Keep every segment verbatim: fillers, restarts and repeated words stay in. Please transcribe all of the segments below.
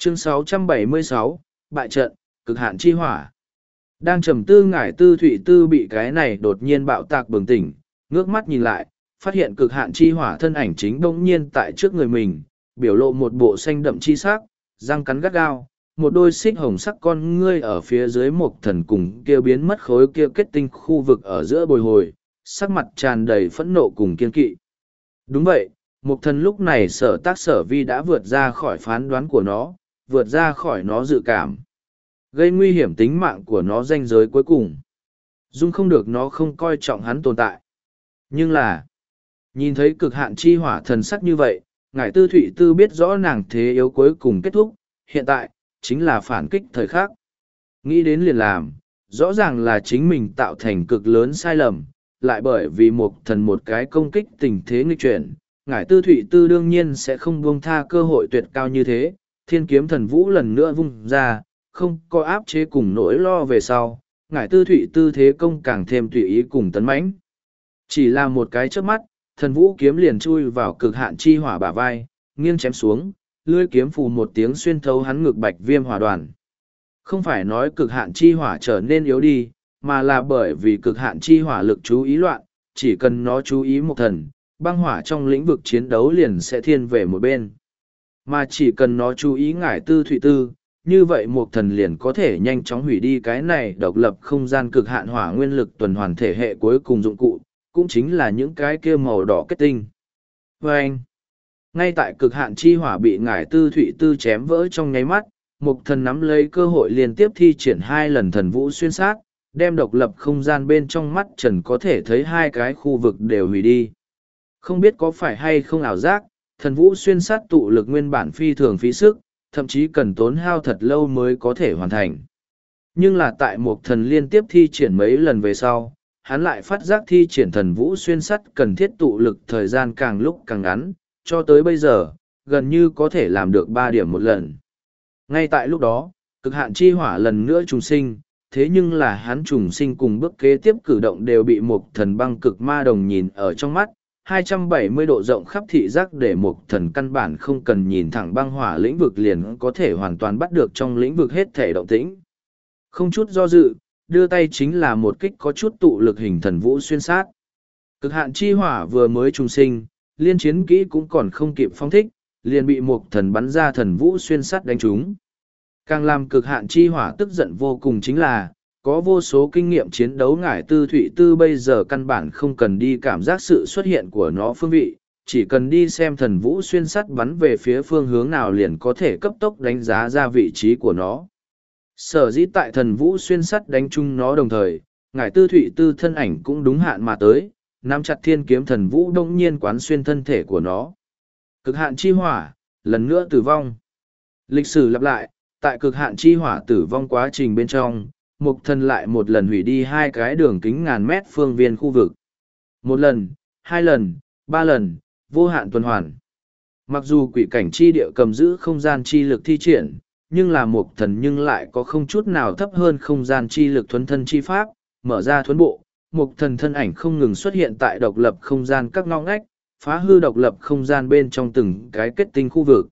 Chương sáu trăm bảy mươi sáu, bại trận, cực hạn chi hỏa. Đang trầm tư ngải tư thụy tư bị cái này đột nhiên bạo tạc bừng tỉnh, ngước mắt nhìn lại, phát hiện cực hạn chi hỏa thân ảnh chính bỗng nhiên tại trước người mình, biểu lộ một bộ xanh đậm chi sắc, răng cắn gắt gao, một đôi xích hồng sắc con ngươi ở phía dưới một thần cùng kia biến mất khối kia kết tinh khu vực ở giữa bồi hồi, sắc mặt tràn đầy phẫn nộ cùng kiên kỵ. Đúng vậy, một thần lúc này sở tác sở vi đã vượt ra khỏi phán đoán của nó, vượt ra khỏi nó dự cảm, gây nguy hiểm tính mạng của nó ranh giới cuối cùng. Dung không được nó không coi trọng hắn tồn tại. Nhưng là, nhìn thấy cực hạn chi hỏa thần sắc như vậy, ngải tư thụy tư biết rõ nàng thế yếu cuối cùng kết thúc, hiện tại, chính là phản kích thời khắc. Nghĩ đến liền làm, rõ ràng là chính mình tạo thành cực lớn sai lầm, lại bởi vì một thần một cái công kích tình thế nghịch chuyển, ngải tư thụy tư đương nhiên sẽ không buông tha cơ hội tuyệt cao như thế, thiên kiếm thần vũ lần nữa vung ra, không có áp chế cùng nỗi lo về sau, ngải tư thụy tư thế công càng thêm tùy ý cùng tấn mãnh. Chỉ là một cái chớp mắt, thần vũ kiếm liền chui vào cực hạn chi hỏa bả vai, nghiêng chém xuống, lưỡi kiếm phù một tiếng xuyên thấu hắn ngực bạch viêm hỏa đoàn. Không phải nói cực hạn chi hỏa trở nên yếu đi, mà là bởi vì cực hạn chi hỏa lực chú ý loạn, chỉ cần nó chú ý một thần, băng hỏa trong lĩnh vực chiến đấu liền sẽ thiên về một bên. Mà chỉ cần nó chú ý ngải tư thụy tư, như vậy một thần liền có thể nhanh chóng hủy đi cái này độc lập không gian cực hạn hỏa nguyên lực tuần hoàn thể hệ cuối cùng dụng cụ, cũng chính là những cái kia màu đỏ kết tinh. Và anh, ngay tại cực hạn chi hỏa bị ngải tư thụy tư chém vỡ trong nháy mắt, một thần nắm lấy cơ hội liên tiếp thi triển hai lần thần vũ xuyên sát, đem độc lập không gian bên trong mắt trần có thể thấy hai cái khu vực đều hủy đi. Không biết có phải hay không ảo giác, thần vũ xuyên sát tụ lực nguyên bản phi thường phí sức, thậm chí cần tốn hao thật lâu mới có thể hoàn thành. Nhưng là tại một thần liên tiếp thi triển mấy lần về sau, hắn lại phát giác thi triển thần vũ xuyên sắt cần thiết tụ lực thời gian càng lúc càng ngắn, cho tới bây giờ, gần như có thể làm được ba điểm một lần. Ngay tại lúc đó, cực hạn chi hỏa lần nữa trùng sinh, thế nhưng là hắn trùng sinh cùng bước kế tiếp cử động đều bị một thần băng cực ma đồng nhìn ở trong mắt, hai trăm bảy mươi độ rộng khắp thị giác để một thần căn bản không cần nhìn thẳng băng hỏa lĩnh vực liền có thể hoàn toàn bắt được trong lĩnh vực hết thể động tĩnh. Không chút do dự, đưa tay chính là một kích có chút tụ lực hình thần vũ xuyên sát. Cực hạn chi hỏa vừa mới trùng sinh, liên chiến kỹ cũng còn không kịp phong thích, liền bị một thần bắn ra thần vũ xuyên sát đánh trúng. Càng làm cực hạn chi hỏa tức giận vô cùng chính là, có vô số kinh nghiệm chiến đấu ngải tư thụy tư bây giờ căn bản không cần đi cảm giác sự xuất hiện của nó phương vị, chỉ cần đi xem thần vũ xuyên sắt bắn về phía phương hướng nào liền có thể cấp tốc đánh giá ra vị trí của nó. Sở dĩ tại thần vũ xuyên sắt đánh chung nó đồng thời, ngải tư thụy tư thân ảnh cũng đúng hạn mà tới, nắm chặt thiên kiếm thần vũ đông nhiên quán xuyên thân thể của nó. Cực hạn chi hỏa, lần nữa tử vong. Lịch sử lặp lại, tại cực hạn chi hỏa tử vong quá trình bên trong, mục thần lại một lần hủy đi hai cái đường kính ngàn mét phương viên khu vực. Một lần, hai lần, ba lần, vô hạn tuần hoàn. Mặc dù quỷ cảnh chi địa cầm giữ không gian chi lực thi triển, nhưng là mục thần nhưng lại có không chút nào thấp hơn không gian chi lực thuấn thân chi pháp, mở ra thuấn bộ. Mục thần thân ảnh không ngừng xuất hiện tại độc lập không gian các ngõ ngách, phá hư độc lập không gian bên trong từng cái kết tinh khu vực.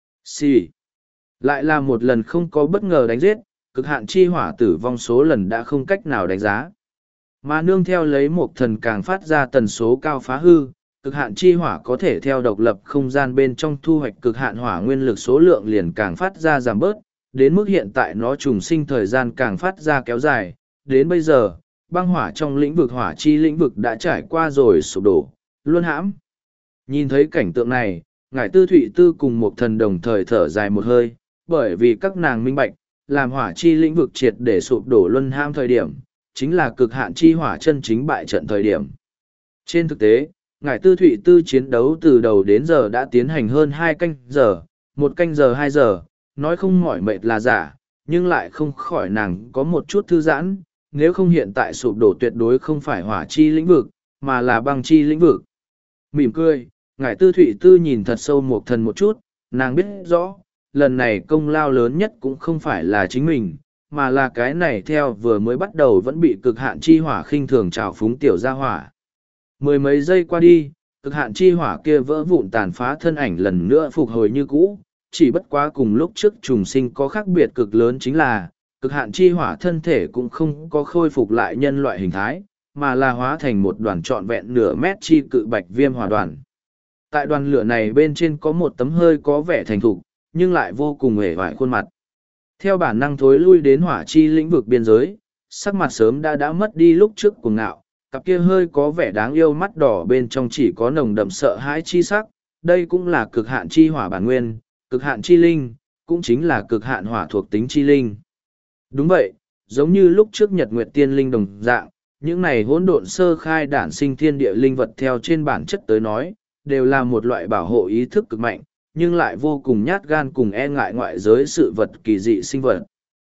Xì. Lại là một lần không có bất ngờ đánh giết, cực hạn chi hỏa tử vong số lần đã không cách nào đánh giá. Mà nương theo lấy một thần càng phát ra tần số cao phá hư, cực hạn chi hỏa có thể theo độc lập không gian bên trong thu hoạch cực hạn hỏa nguyên lực số lượng liền càng phát ra giảm bớt, đến mức hiện tại nó trùng sinh thời gian càng phát ra kéo dài, đến bây giờ, băng hỏa trong lĩnh vực hỏa chi lĩnh vực đã trải qua rồi sụp đổ, luân hãm. Nhìn thấy cảnh tượng này, ngải tư thụy tư cùng một thần đồng thời thở dài một hơi, bởi vì các nàng minh bạch, làm hỏa chi lĩnh vực triệt để sụp đổ luân hãm thời điểm, chính là cực hạn chi hỏa chân chính bại trận thời điểm. Trên thực tế, ngải tư thụy tư chiến đấu từ đầu đến giờ đã tiến hành hơn hai canh giờ, một canh giờ hai giờ, nói không mỏi mệt là giả, nhưng lại không khỏi nàng có một chút thư giãn, nếu không hiện tại sụp đổ tuyệt đối không phải hỏa chi lĩnh vực, mà là băng chi lĩnh vực. Mỉm cười, ngải tư thụy tư nhìn thật sâu một thần một chút, nàng biết rõ, lần này công lao lớn nhất cũng không phải là chính mình, mà là cái này theo vừa mới bắt đầu vẫn bị cực hạn chi hỏa khinh thường trào phúng tiểu gia hỏa. Mười mấy giây qua đi, cực hạn chi hỏa kia vỡ vụn tàn phá thân ảnh lần nữa phục hồi như cũ, chỉ bất quá cùng lúc trước trùng sinh có khác biệt cực lớn chính là, cực hạn chi hỏa thân thể cũng không có khôi phục lại nhân loại hình thái, mà là hóa thành một đoàn trọn vẹn nửa mét chi cự bạch viêm hỏa đoàn. Tại đoàn lửa này bên trên có một tấm hơi có vẻ thành thục, nhưng lại vô cùng hề vải khuôn mặt. Theo bản năng thối lui đến hỏa chi lĩnh vực biên giới, sắc mặt sớm đã đã mất đi lúc trước cuồng ngạo, cặp kia hơi có vẻ đáng yêu mắt đỏ bên trong chỉ có nồng đậm sợ hãi chi sắc, đây cũng là cực hạn chi hỏa bản nguyên, cực hạn chi linh, cũng chính là cực hạn hỏa thuộc tính chi linh. Đúng vậy, giống như lúc trước Nhật Nguyệt Tiên Linh đồng dạng, những này hỗn độn sơ khai đản sinh thiên địa linh vật theo trên bản chất tới nói, đều là một loại bảo hộ ý thức cực mạnh, nhưng lại vô cùng nhát gan cùng e ngại ngoại giới sự vật kỳ dị sinh vật.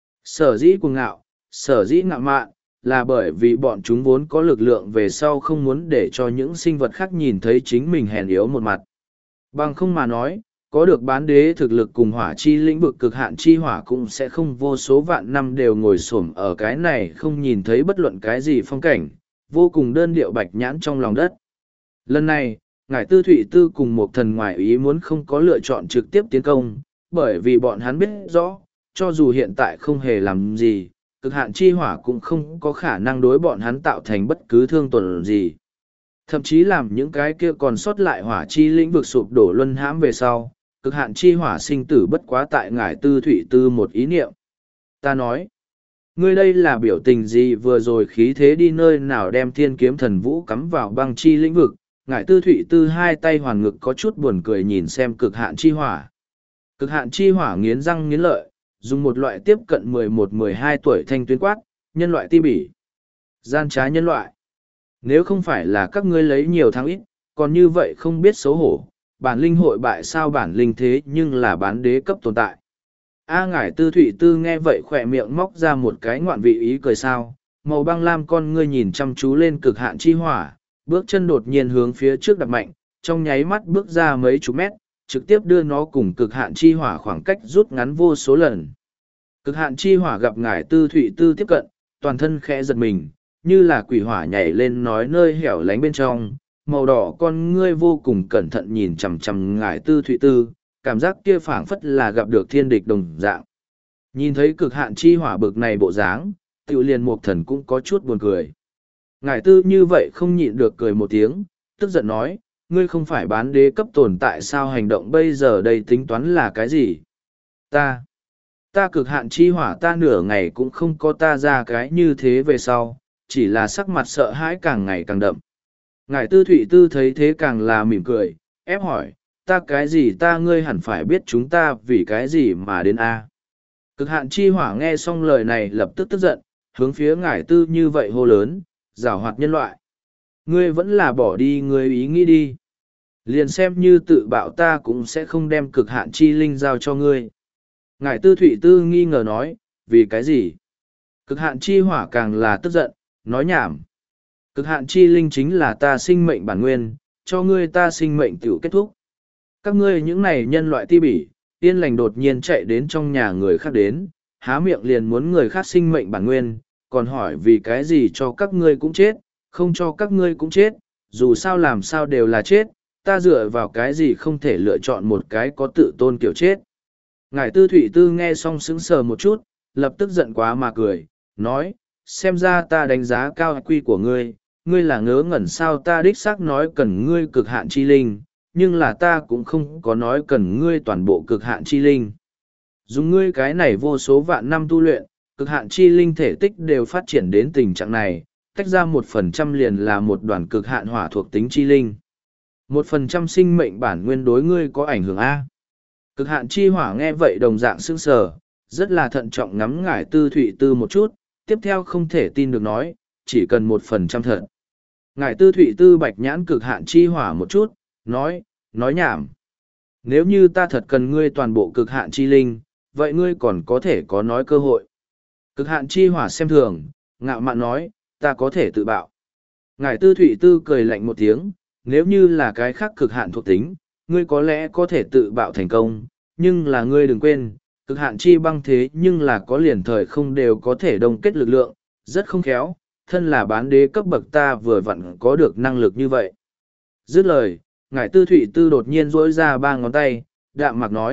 Sở dĩ cuồng ngạo, sở dĩ ngạo mạn, là bởi vì bọn chúng vốn có lực lượng về sau không muốn để cho những sinh vật khác nhìn thấy chính mình hèn yếu một mặt. Bằng không mà nói, có được bán đế thực lực cùng hỏa chi lĩnh vực cực hạn chi hỏa cũng sẽ không vô số vạn năm đều ngồi xổm ở cái này không nhìn thấy bất luận cái gì phong cảnh, vô cùng đơn điệu bạch nhãn trong lòng đất. Lần này, ngải tư thụy tư cùng một thần ngoại ý muốn không có lựa chọn trực tiếp tiến công, bởi vì bọn hắn biết rõ, cho dù hiện tại không hề làm gì, cực hạn chi hỏa cũng không có khả năng đối bọn hắn tạo thành bất cứ thương tổn gì. Thậm chí làm những cái kia còn sót lại hỏa chi lĩnh vực sụp đổ luân hãm về sau, cực hạn chi hỏa sinh tử bất quá tại ngải tư thụy tư một ý niệm. Ta nói, ngươi đây là biểu tình gì vừa rồi khí thế đi nơi nào đem thiên kiếm thần vũ cắm vào băng chi lĩnh vực, ngải tư thụy tư hai tay hoàn ngực có chút buồn cười nhìn xem cực hạn chi hỏa. Cực hạn chi hỏa nghiến răng nghiến lợi, dùng một loại tiếp cận mười một mười hai tuổi thanh tuyến quát, nhân loại ti bỉ. Gian trá nhân loại. Nếu không phải là các ngươi lấy nhiều thắng ít, còn như vậy không biết xấu hổ, bản linh hội bại sao bản linh thế nhưng là bán đế cấp tồn tại. A ngải tư thụy tư nghe vậy khỏe miệng móc ra một cái ngoạn vị ý cười sao, màu băng lam con ngươi nhìn chăm chú lên cực hạn chi hỏa, bước chân đột nhiên hướng phía trước đặt mạnh, trong nháy mắt bước ra mấy chục mét, trực tiếp đưa nó cùng cực hạn chi hỏa khoảng cách rút ngắn vô số lần. Cực hạn chi hỏa gặp ngải tư thụy tư tiếp cận, toàn thân khẽ giật mình, như là quỷ hỏa nhảy lên nói nơi hẻo lánh bên trong, màu đỏ con ngươi vô cùng cẩn thận nhìn chằm chằm ngải tư thụy tư, cảm giác kia phảng phất là gặp được thiên địch đồng dạng. Nhìn thấy cực hạn chi hỏa bực này bộ dáng, tiểu liền một thần cũng có chút buồn cười. Ngải tư như vậy không nhịn được cười một tiếng, tức giận nói, ngươi không phải bán đế cấp tồn tại sao hành động bây giờ đây tính toán là cái gì? Ta, ta cực hạn chi hỏa ta nửa ngày cũng không có ta ra cái như thế về sau, chỉ là sắc mặt sợ hãi càng ngày càng đậm. Ngải tư thụy tư thấy thế càng là mỉm cười, ép hỏi, ta cái gì ta ngươi hẳn phải biết chúng ta vì cái gì mà đến A. Cực hạn chi hỏa nghe xong lời này lập tức tức giận, hướng phía ngải tư như vậy hô lớn, giảo hoạt nhân loại. Ngươi vẫn là bỏ đi ngươi ý nghĩ đi. Liền xem như tự bạo ta cũng sẽ không đem cực hạn chi linh giao cho ngươi. Ngải tư thụy tư nghi ngờ nói, vì cái gì? Cực hạn chi hỏa càng là tức giận, nói nhảm. Cực hạn chi linh chính là ta sinh mệnh bản nguyên, cho ngươi ta sinh mệnh tiểu kết thúc. Các ngươi những này nhân loại ti bỉ, tiên lành đột nhiên chạy đến trong nhà người khác đến, há miệng liền muốn người khác sinh mệnh bản nguyên, còn hỏi vì cái gì cho các ngươi cũng chết, không cho các ngươi cũng chết, dù sao làm sao đều là chết, ta dựa vào cái gì không thể lựa chọn một cái có tự tôn kiểu chết. Ngải tư thụy tư nghe xong sững sờ một chút, lập tức giận quá mà cười, nói, xem ra ta đánh giá cao quy của ngươi, ngươi là ngớ ngẩn sao ta đích xác nói cần ngươi cực hạn chi linh, nhưng là ta cũng không có nói cần ngươi toàn bộ cực hạn chi linh. Dùng ngươi cái này vô số vạn năm tu luyện, cực hạn chi linh thể tích đều phát triển đến tình trạng này, tách ra một phần trăm liền là một đoàn cực hạn hỏa thuộc tính chi linh. Một phần trăm sinh mệnh bản nguyên đối ngươi có ảnh hưởng A. Cực hạn chi hỏa nghe vậy đồng dạng sững sờ, rất là thận trọng ngắm ngải tư thụy tư một chút, tiếp theo không thể tin được nói, chỉ cần một phần trăm thật. Ngải tư thụy tư bạch nhãn cực hạn chi hỏa một chút, nói, nói nhảm. Nếu như ta thật cần ngươi toàn bộ cực hạn chi linh, vậy ngươi còn có thể có nói cơ hội. Cực hạn chi hỏa xem thường, ngạo mạn nói, ta có thể tự bạo. Ngải tư thụy tư cười lạnh một tiếng, nếu như là cái khác cực hạn thuộc tính, ngươi có lẽ có thể tự bạo thành công, nhưng là ngươi đừng quên, cực hạn chi băng thế nhưng là có liền thời không đều có thể đồng kết lực lượng, rất không khéo, thân là bán đế cấp bậc ta vừa vặn có được năng lực như vậy. Dứt lời, ngải tư thụy tư đột nhiên rỗi ra ba ngón tay, đạm mạc nói,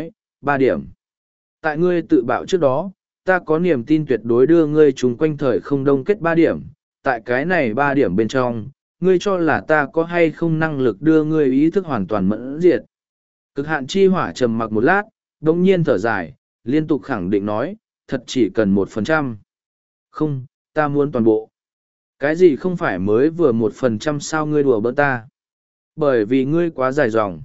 ba điểm. Tại ngươi tự bạo trước đó, ta có niềm tin tuyệt đối đưa ngươi trùng quanh thời không đông kết ba điểm. Tại cái này ba điểm bên trong, ngươi cho là ta có hay không năng lực đưa ngươi ý thức hoàn toàn mẫn diệt. Cực hạn chi hỏa trầm mặc một lát, đồng nhiên thở dài, liên tục khẳng định nói, thật chỉ cần một phần trăm. Không, ta muốn toàn bộ. Cái gì không phải mới vừa một phần trăm sao ngươi đùa bỡn ta? Bởi vì ngươi quá dài dòng.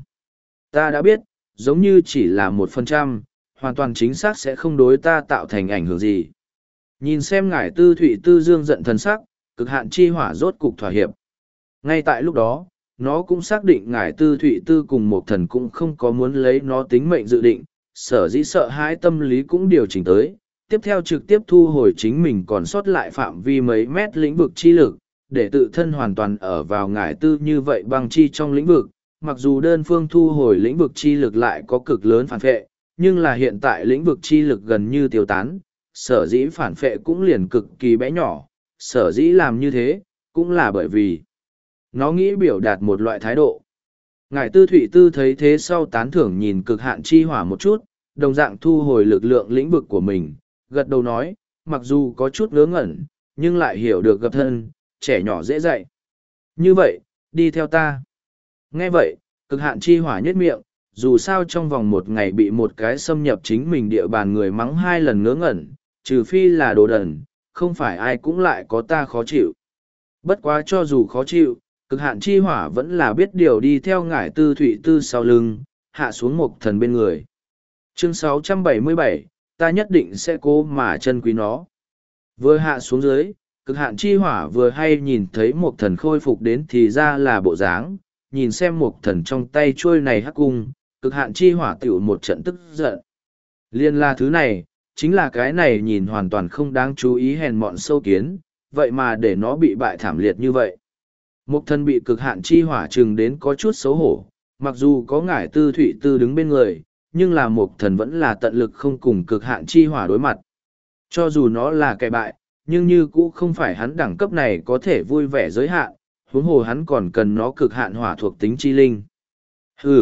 Ta đã biết, giống như chỉ là một phần trăm, hoàn toàn chính xác sẽ không đối ta tạo thành ảnh hưởng gì. Nhìn xem ngải tư thụy tư dương giận thần sắc, cực hạn chi hỏa rốt cục thỏa hiệp. Ngay tại lúc đó, nó cũng xác định ngải tư thụy tư cùng một thần cũng không có muốn lấy nó tính mệnh dự định, sở dĩ sợ hãi tâm lý cũng điều chỉnh tới, tiếp theo trực tiếp thu hồi chính mình còn sót lại phạm vi mấy mét lĩnh vực chi lực, để tự thân hoàn toàn ở vào ngải tư như vậy băng chi trong lĩnh vực, mặc dù đơn phương thu hồi lĩnh vực chi lực lại có cực lớn phản phệ, nhưng là hiện tại lĩnh vực chi lực gần như tiêu tán, sở dĩ phản phệ cũng liền cực kỳ bé nhỏ, sở dĩ làm như thế, cũng là bởi vì nó nghĩ biểu đạt một loại thái độ. Ngải tư thụy tư thấy thế sau tán thưởng nhìn cực hạn chi hỏa một chút, đồng dạng thu hồi lực lượng lĩnh vực của mình, gật đầu nói, mặc dù có chút ngớ ngẩn, nhưng lại hiểu được gặp thân, trẻ nhỏ dễ dạy. Như vậy, đi theo ta. Nghe vậy, cực hạn chi hỏa nhất miệng, dù sao trong vòng một ngày bị một cái xâm nhập chính mình địa bàn người mắng hai lần ngớ ngẩn, trừ phi là đồ đần, không phải ai cũng lại có ta khó chịu. Bất quá cho dù khó chịu, cực hạn chi hỏa vẫn là biết điều đi theo ngải tư thụy tư sau lưng, hạ xuống một thần bên người. Chương sáu trăm bảy mươi bảy, ta nhất định sẽ cố mà chân quý nó. Vừa hạ xuống dưới, cực hạn chi hỏa vừa hay nhìn thấy một thần khôi phục đến thì ra là bộ dáng, nhìn xem một thần trong tay trôi này hắc cung, cực hạn chi hỏa tiểu một trận tức giận. Liên là thứ này, chính là cái này nhìn hoàn toàn không đáng chú ý hèn mọn sâu kiến, vậy mà để nó bị bại thảm liệt như vậy. Một thần bị cực hạn chi hỏa trừng đến có chút xấu hổ, mặc dù có ngải tư thụy tư đứng bên người, nhưng là một thần vẫn là tận lực không cùng cực hạn chi hỏa đối mặt. Cho dù nó là kẻ bại, nhưng như cũ không phải hắn đẳng cấp này có thể vui vẻ giới hạn, huống hồ hắn còn cần nó cực hạn hỏa thuộc tính chi linh. Hừ!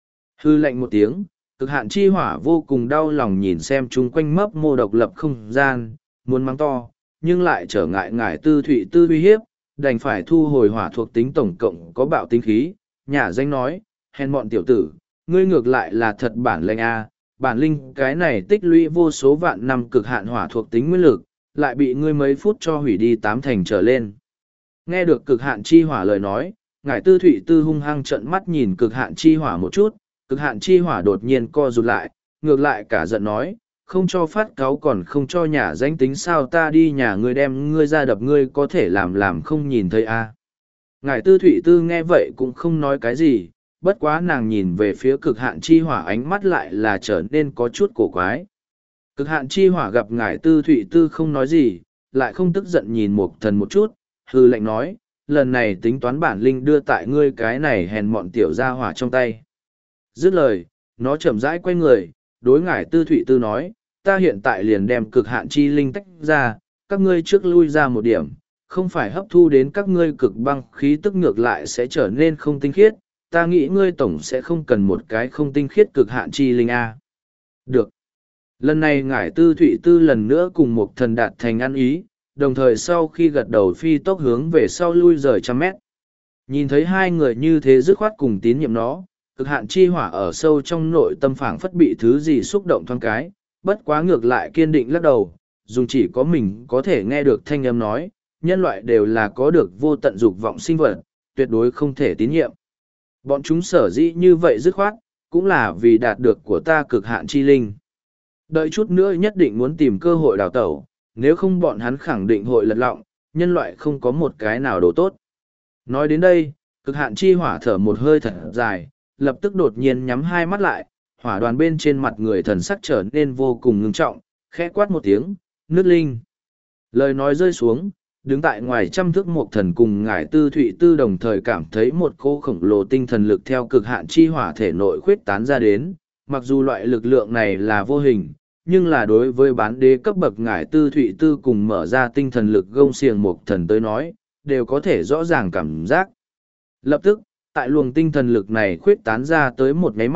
Hư lạnh một tiếng, cực hạn chi hỏa vô cùng đau lòng nhìn xem chung quanh mấp mô độc lập không gian, muốn mắng to, nhưng lại trở ngại ngải tư thụy tư uy hiếp, đành phải thu hồi hỏa thuộc tính tổng cộng có bạo tính khí, nhà danh nói, hèn mọn tiểu tử, ngươi ngược lại là thật bản lệnh a, bản linh cái này tích lũy vô số vạn năm cực hạn hỏa thuộc tính nguyên lực, lại bị ngươi mấy phút cho hủy đi tám thành trở lên. Nghe được cực hạn chi hỏa lời nói, ngải tư thụy tư hung hăng trợn mắt nhìn cực hạn chi hỏa một chút, cực hạn chi hỏa đột nhiên co rụt lại, ngược lại cả giận nói, không cho phát cáu còn không cho nhà danh tính sao ta đi nhà ngươi đem ngươi ra đập ngươi có thể làm làm không nhìn thấy a. Ngải tư thụy tư nghe vậy cũng không nói cái gì, bất quá nàng nhìn về phía cực hạn chi hỏa ánh mắt lại là trở nên có chút cổ quái. Cực hạn chi hỏa gặp ngải tư thụy tư không nói gì, lại không tức giận nhìn một thần một chút, hư lệnh nói, lần này tính toán bản linh đưa tại ngươi cái này hèn mọn tiểu ra hỏa trong tay. Dứt lời, nó chậm rãi quay người, đối ngải tư thụy tư nói, ta hiện tại liền đem cực hạn chi linh tách ra, các ngươi trước lui ra một điểm, không phải hấp thu đến các ngươi cực băng khí tức ngược lại sẽ trở nên không tinh khiết, ta nghĩ ngươi tổng sẽ không cần một cái không tinh khiết cực hạn chi linh A. Được. Lần này ngải tư thụy tư lần nữa cùng một thần đạt thành ăn ý, đồng thời sau khi gật đầu phi tốc hướng về sau lui rời trăm mét. Nhìn thấy hai người như thế dứt khoát cùng tín nhiệm nó, cực hạn chi hỏa ở sâu trong nội tâm phảng phất bị thứ gì xúc động thoáng cái, bất quá ngược lại kiên định lắc đầu, dùng chỉ có mình có thể nghe được thanh âm nói, nhân loại đều là có được vô tận dục vọng sinh vật, tuyệt đối không thể tín nhiệm. Bọn chúng sở dĩ như vậy dứt khoát, cũng là vì đạt được của ta cực hạn chi linh. Đợi chút nữa nhất định muốn tìm cơ hội đào tẩu, nếu không bọn hắn khẳng định hội lật lọng, nhân loại không có một cái nào đồ tốt. Nói đến đây, cực hạn chi hỏa thở một hơi thật dài, lập tức đột nhiên nhắm hai mắt lại, hỏa đoàn bên trên mặt người thần sắc trở nên vô cùng ngưng trọng, khẽ quát một tiếng, nước linh. Lời nói rơi xuống, đứng tại ngoài trăm thước một thần cùng ngải tư thụy tư đồng thời cảm thấy một cô khổng lồ tinh thần lực theo cực hạn chi hỏa thể nội khuyết tán ra đến, mặc dù loại lực lượng này là vô hình, nhưng là đối với bán đế cấp bậc ngải tư thụy tư cùng mở ra tinh thần lực gông xiềng một thần tới nói, đều có thể rõ ràng cảm giác. Lập tức, tại luồng tinh thần lực này khuyết tán ra tới một nháy mắt,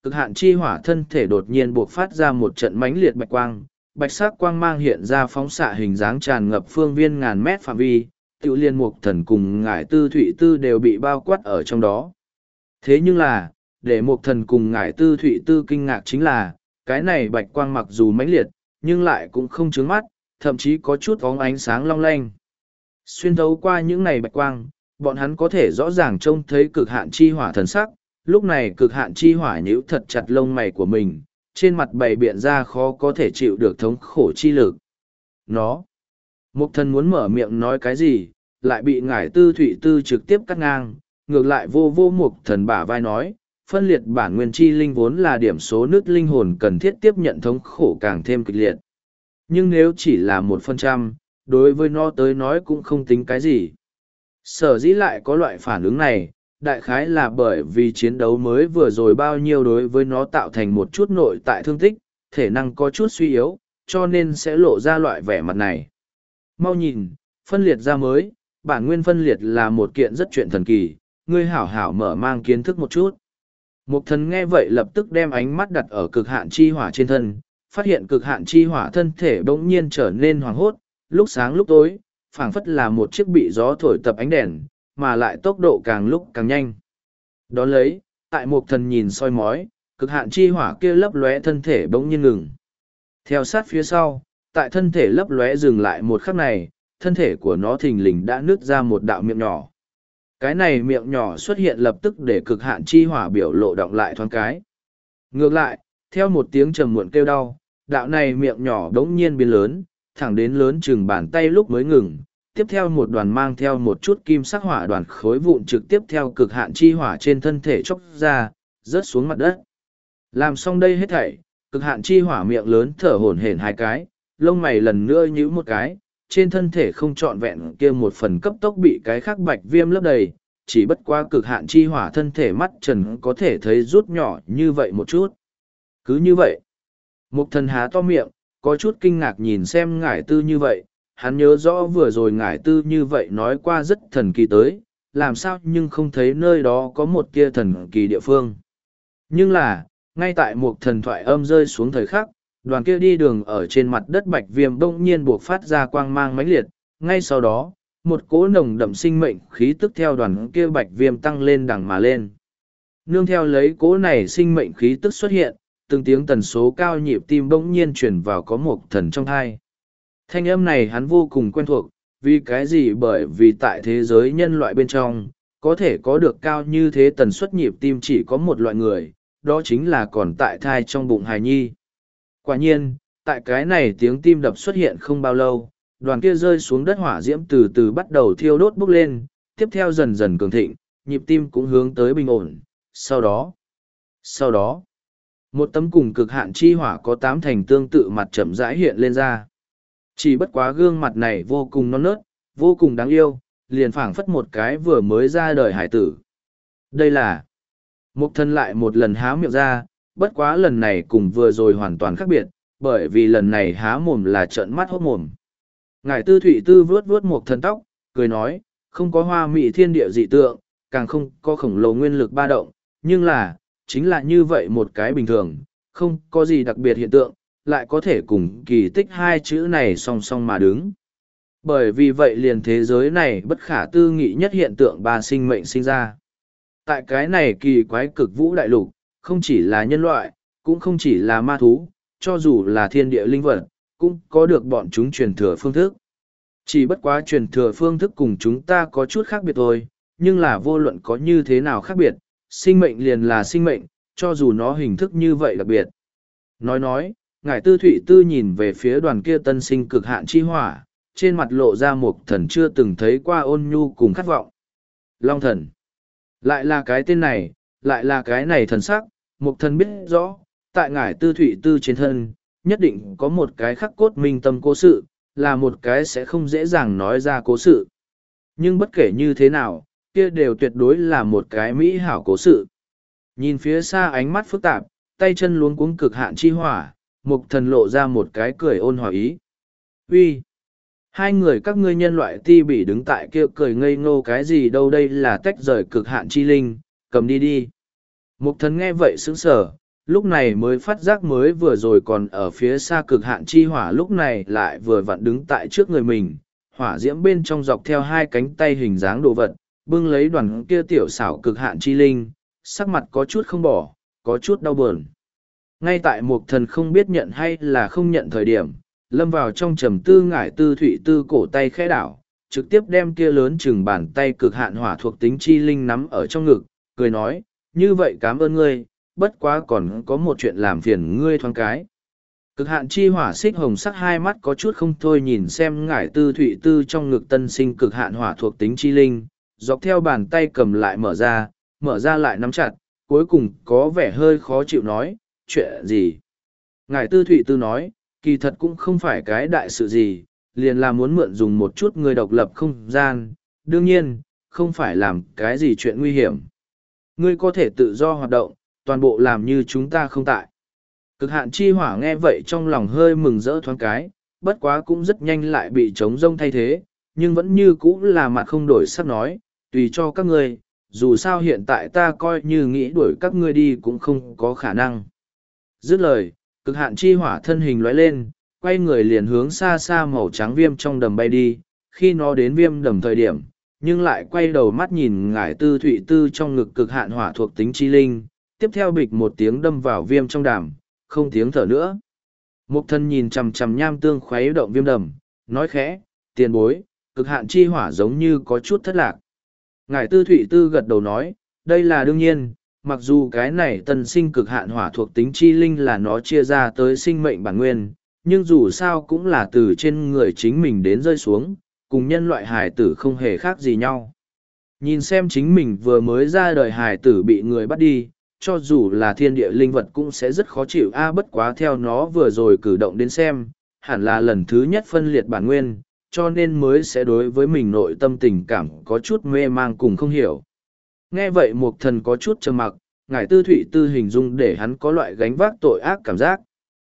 cực hạn chi hỏa thân thể đột nhiên buộc phát ra một trận mãnh liệt bạch quang, bạch sắc quang mang hiện ra phóng xạ hình dáng tràn ngập phương viên ngàn mét phạm vi, tiểu liên mục thần cùng ngải tư thụy tư đều bị bao quát ở trong đó. Thế nhưng là, để mục thần cùng ngải tư thụy tư kinh ngạc chính là, cái này bạch quang mặc dù mãnh liệt, nhưng lại cũng không chướng mắt, thậm chí có chút óng ánh sáng long lanh. Xuyên thấu qua những này bạch quang, bọn hắn có thể rõ ràng trông thấy cực hạn chi hỏa thần sắc, lúc này cực hạn chi hỏa nhíu thật chặt lông mày của mình, trên mặt bày biện ra khó có thể chịu được thống khổ chi lực. Nó! Mục thần muốn mở miệng nói cái gì, lại bị ngải tư thụy tư trực tiếp cắt ngang, ngược lại vô vô mục thần bả vai nói, phân liệt bản nguyên chi linh vốn là điểm số nứt linh hồn cần thiết tiếp nhận thống khổ càng thêm kịch liệt. Nhưng nếu chỉ là một phần trăm, đối với nó tới nói cũng không tính cái gì. Sở dĩ lại có loại phản ứng này, đại khái là bởi vì chiến đấu mới vừa rồi bao nhiêu đối với nó tạo thành một chút nội tại thương tích, thể năng có chút suy yếu, cho nên sẽ lộ ra loại vẻ mặt này. Mau nhìn, phân liệt ra mới, bản nguyên phân liệt là một kiện rất chuyện thần kỳ, ngươi hảo hảo mở mang kiến thức một chút. Mục thần nghe vậy lập tức đem ánh mắt đặt ở cực hạn chi hỏa trên thân, phát hiện cực hạn chi hỏa thân thể bỗng nhiên trở nên hoàng hốt, lúc sáng lúc tối, phảng phất là một chiếc bị gió thổi tập ánh đèn, mà lại tốc độ càng lúc càng nhanh. Đón lấy, tại mục thần nhìn soi mói, cực hạn chi hỏa kia lấp lóe thân thể bỗng nhiên ngừng. Theo sát phía sau, tại thân thể lấp lóe dừng lại một khắc này, thân thể của nó thình lình đã nứt ra một đạo miệng nhỏ. Cái này miệng nhỏ xuất hiện lập tức để cực hạn chi hỏa biểu lộ động lại thoáng cái. Ngược lại, theo một tiếng trầm muộn kêu đau, đạo này miệng nhỏ đống nhiên biến lớn, thẳng đến lớn chừng bàn tay lúc mới ngừng. Tiếp theo một đoàn mang theo một chút kim sắc hỏa đoàn khối vụn trực tiếp theo cực hạn chi hỏa trên thân thể chốc ra, rớt xuống mặt đất. Làm xong đây hết thảy, cực hạn chi hỏa miệng lớn thở hổn hển hai cái, lông mày lần nữa nhíu một cái, trên thân thể không trọn vẹn kia một phần cấp tốc bị cái khắc bạch viêm lấp đầy, chỉ bất qua cực hạn chi hỏa thân thể mắt trần có thể thấy rút nhỏ như vậy một chút. Cứ như vậy, mục thần há to miệng, có chút kinh ngạc nhìn xem ngải tư như vậy, hắn nhớ rõ vừa rồi ngải tư như vậy nói qua rất thần kỳ tới, làm sao nhưng không thấy nơi đó có một kia thần kỳ địa phương. Nhưng là, ngay tại một thần thoại âm rơi xuống thời khắc, đoàn kia đi đường ở trên mặt đất bạch viêm bỗng nhiên buộc phát ra quang mang mãnh liệt, ngay sau đó, một cỗ nồng đậm sinh mệnh khí tức theo đoàn kia bạch viêm tăng lên đằng mà lên. Nương theo lấy cỗ này sinh mệnh khí tức xuất hiện, từng tiếng tần số cao nhịp tim bỗng nhiên chuyển vào có một thần trong thai. Thanh âm này hắn vô cùng quen thuộc, vì cái gì? Bởi vì tại thế giới nhân loại bên trong, có thể có được cao như thế tần suất nhịp tim chỉ có một loại người, đó chính là còn tại thai trong bụng hài nhi. Quả nhiên, tại cái này tiếng tim đập xuất hiện không bao lâu, đoàn kia rơi xuống đất hỏa diễm từ từ bắt đầu thiêu đốt bốc lên, tiếp theo dần dần cường thịnh, nhịp tim cũng hướng tới bình ổn. Sau đó, sau đó, một tấm cùng cực hạn chi hỏa có tám thành tương tự mặt chậm rãi hiện lên ra. Chỉ bất quá gương mặt này vô cùng non nớt, vô cùng đáng yêu, liền phảng phất một cái vừa mới ra đời hải tử. Đây là... Mục thần lại một lần há miệng ra, bất quá lần này cùng vừa rồi hoàn toàn khác biệt, bởi vì lần này há mồm là trợn mắt hốt mồm. Ngải tư thụy tư vuốt vuốt mục thần tóc, cười nói, không có hoa mỹ thiên địa dị tượng, càng không có khổng lồ nguyên lực ba động, nhưng là, chính là như vậy một cái bình thường, không có gì đặc biệt hiện tượng, lại có thể cùng kỳ tích hai chữ này song song mà đứng. Bởi vì vậy liền thế giới này bất khả tư nghị nhất hiện tượng ba sinh mệnh sinh ra. Tại cái này kỳ quái cực vũ đại lục, không chỉ là nhân loại, cũng không chỉ là ma thú, cho dù là thiên địa linh vật, cũng có được bọn chúng truyền thừa phương thức. Chỉ bất quá truyền thừa phương thức cùng chúng ta có chút khác biệt thôi, nhưng là vô luận có như thế nào khác biệt, sinh mệnh liền là sinh mệnh, cho dù nó hình thức như vậy đặc biệt. Nói nói, ngải tư thụy tư nhìn về phía đoàn kia tân sinh cực hạn chi hỏa, trên mặt lộ ra một thần chưa từng thấy qua ôn nhu cùng khát vọng. Long thần. Lại là cái tên này, lại là cái này thần sắc, một thần biết rõ, tại ngải tư thụy tư trên thân, nhất định có một cái khắc cốt minh tâm cố sự, là một cái sẽ không dễ dàng nói ra cố sự. Nhưng bất kể như thế nào, kia đều tuyệt đối là một cái mỹ hảo cố sự. Nhìn phía xa ánh mắt phức tạp, tay chân luống cuống cực hạn chi hỏa, mục thần lộ ra một cái cười ôn hòa ý. Uy, hai người các ngươi nhân loại ti bỉ đứng tại kia cười ngây ngô cái gì đâu, đây là tách rời cực hạn chi linh, cầm đi đi. Mục thần nghe vậy sững sờ, lúc này mới phát giác mới vừa rồi còn ở phía xa cực hạn chi hỏa lúc này lại vừa vặn đứng tại trước người mình, hỏa diễm bên trong dọc theo hai cánh tay hình dáng đồ vật, bưng lấy đoàn kia tiểu xảo cực hạn chi linh, sắc mặt có chút không bỏ, có chút đau buồn. Ngay tại Mục Thần không biết nhận hay là không nhận thời điểm, lâm vào trong trầm tư ngải tư thụy tư cổ tay khẽ đảo, trực tiếp đem kia lớn chừng bàn tay cực hạn hỏa thuộc tính chi linh nắm ở trong ngực, cười nói, như vậy cảm ơn ngươi, bất quá còn có một chuyện làm phiền ngươi thoáng cái. Cực hạn chi hỏa xích hồng sắc hai mắt có chút không thôi nhìn xem ngải tư thụy tư trong ngực tân sinh cực hạn hỏa thuộc tính chi linh, dọc theo bàn tay cầm lại mở ra, mở ra lại nắm chặt, cuối cùng có vẻ hơi khó chịu nói, chuyện gì? Ngải tư thụy tư nói, kỳ thật cũng không phải cái đại sự gì, liền là muốn mượn dùng một chút người độc lập không gian, đương nhiên, không phải làm cái gì chuyện nguy hiểm. Ngươi có thể tự do hoạt động, toàn bộ làm như chúng ta không tại. Cực hạn chi hỏa nghe vậy trong lòng hơi mừng rỡ thoáng cái, bất quá cũng rất nhanh lại bị trống rông thay thế, nhưng vẫn như cũ là mặt không đổi sắc nói, tùy cho các ngươi, dù sao hiện tại ta coi như nghĩ đuổi các ngươi đi cũng không có khả năng. Dứt lời, cực hạn chi hỏa thân hình lóe lên, quay người liền hướng xa xa màu trắng viêm trong đầm bay đi, khi nó đến viêm đầm thời điểm, nhưng lại quay đầu mắt nhìn ngải tư thụy tư trong ngực cực hạn hỏa thuộc tính chi linh, tiếp theo bịch một tiếng đâm vào viêm trong đàm, không tiếng thở nữa. Mục Thần nhìn chằm chằm nham tương khuấy động viêm đầm, nói khẽ, tiền bối, cực hạn chi hỏa giống như có chút thất lạc. Ngải tư thụy tư gật đầu nói, đây là đương nhiên, mặc dù cái này tân sinh cực hạn hỏa thuộc tính chi linh là nó chia ra tới sinh mệnh bản nguyên, nhưng dù sao cũng là từ trên người chính mình đến rơi xuống, cùng nhân loại hài tử không hề khác gì nhau. Nhìn xem chính mình vừa mới ra đời hài tử bị người bắt đi, cho dù là thiên địa linh vật cũng sẽ rất khó chịu a bất quá theo nó vừa rồi cử động đến xem, hẳn là lần thứ nhất phân liệt bản nguyên, cho nên mới sẽ đối với mình nội tâm tình cảm có chút mê mang cùng không hiểu. Nghe vậy Mục Thần có chút trầm mặc, ngải tư thụy tư hình dung để hắn có loại gánh vác tội ác cảm giác.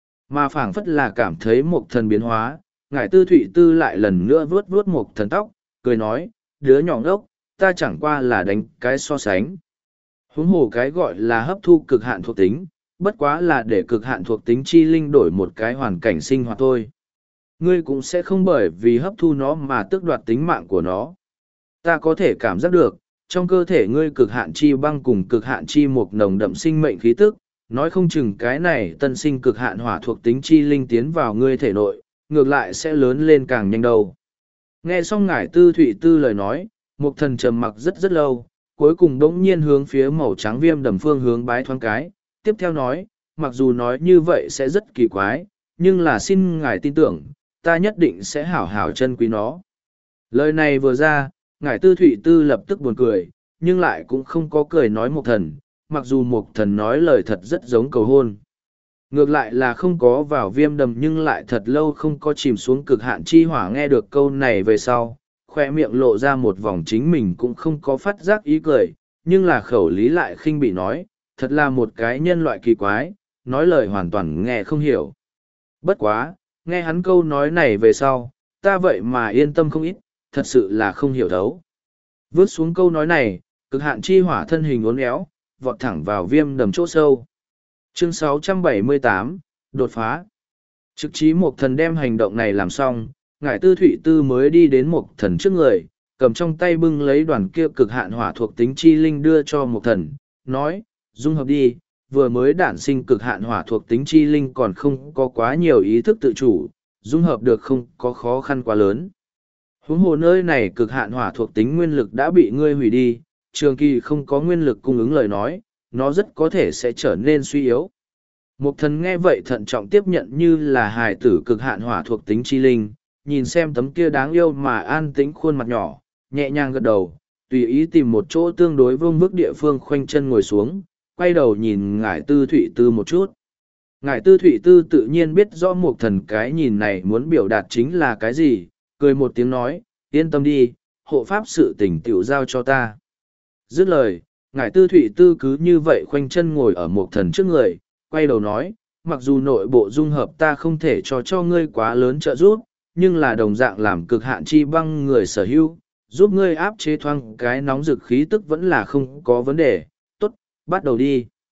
Mà phảng phất là cảm thấy Mục Thần biến hóa, ngải tư thụy tư lại lần nữa vuốt vuốt Mục Thần tóc, cười nói, đứa nhỏ ngốc, ta chẳng qua là đánh cái so sánh. Huống hồ cái gọi là hấp thu cực hạn thuộc tính, bất quá là để cực hạn thuộc tính chi linh đổi một cái hoàn cảnh sinh hoạt thôi. Ngươi cũng sẽ không bởi vì hấp thu nó mà tước đoạt tính mạng của nó. Ta có thể cảm giác được, trong cơ thể ngươi cực hạn chi băng cùng cực hạn chi một nồng đậm sinh mệnh khí tức, nói không chừng cái này tân sinh cực hạn hỏa thuộc tính chi linh tiến vào ngươi thể nội, ngược lại sẽ lớn lên càng nhanh đầu. Nghe xong ngải tư thụy tư lời nói, Mục Thần trầm mặc rất rất lâu, cuối cùng đống nhiên hướng phía màu trắng viêm đầm phương hướng bái thoáng cái, tiếp theo nói, mặc dù nói như vậy sẽ rất kỳ quái, nhưng là xin ngài tin tưởng, ta nhất định sẽ hảo hảo chân quý nó. Lời này vừa ra, ngải tư thụy tư lập tức buồn cười, nhưng lại cũng không có cười nói Mục Thần, mặc dù Mục Thần nói lời thật rất giống cầu hôn. Ngược lại là không có vào viêm đầm nhưng lại thật lâu không có chìm xuống cực hạn chi hỏa nghe được câu này về sau, khoe miệng lộ ra một vòng chính mình cũng không có phát giác ý cười, nhưng là khẩu lý lại khinh bị nói, thật là một cái nhân loại kỳ quái, nói lời hoàn toàn nghe không hiểu. Bất quá, nghe hắn câu nói này về sau, ta vậy mà yên tâm không ít, thật sự là không hiểu thấu. Vớt xuống câu nói này, cực hạn chi hỏa thân hình uốn éo, vọt thẳng vào viêm đầm chỗ sâu. Chương sáu trăm bảy mươi tám, đột phá. Trực chí Mục Thần đem hành động này làm xong, ngải tư thụy tư mới đi đến Mục Thần trước người, cầm trong tay bưng lấy đoàn kia cực hạn hỏa thuộc tính chi linh đưa cho Mục Thần, nói, dung hợp đi, vừa mới đản sinh cực hạn hỏa thuộc tính chi linh còn không có quá nhiều ý thức tự chủ, dung hợp được không có khó khăn quá lớn. Huống hồ nơi này cực hạn hỏa thuộc tính nguyên lực đã bị ngươi hủy đi, trường kỳ không có nguyên lực cung ứng lời nói, nó rất có thể sẽ trở nên suy yếu. Mục Thần nghe vậy thận trọng tiếp nhận như là hài tử cực hạn hỏa thuộc tính chi linh, nhìn xem tấm kia đáng yêu mà an tĩnh khuôn mặt nhỏ, nhẹ nhàng gật đầu, tùy ý tìm một chỗ tương đối vương vức địa phương khoanh chân ngồi xuống, quay đầu nhìn ngải tư thụy tư một chút. Ngải tư thụy tư tự nhiên biết rõ Mục Thần cái nhìn này muốn biểu đạt chính là cái gì, cười một tiếng nói, yên tâm đi, hộ pháp sự tình tiểu giao cho ta. Dứt lời, ngải tư thụy tư cứ như vậy khoanh chân ngồi ở Mục Thần trước người, quay đầu nói, mặc dù nội bộ dung hợp ta không thể cho cho ngươi quá lớn trợ giúp, nhưng là đồng dạng làm cực hạn chi băng người sở hữu, giúp ngươi áp chế thoáng cái nóng rực khí tức vẫn là không có vấn đề, tốt, bắt đầu đi.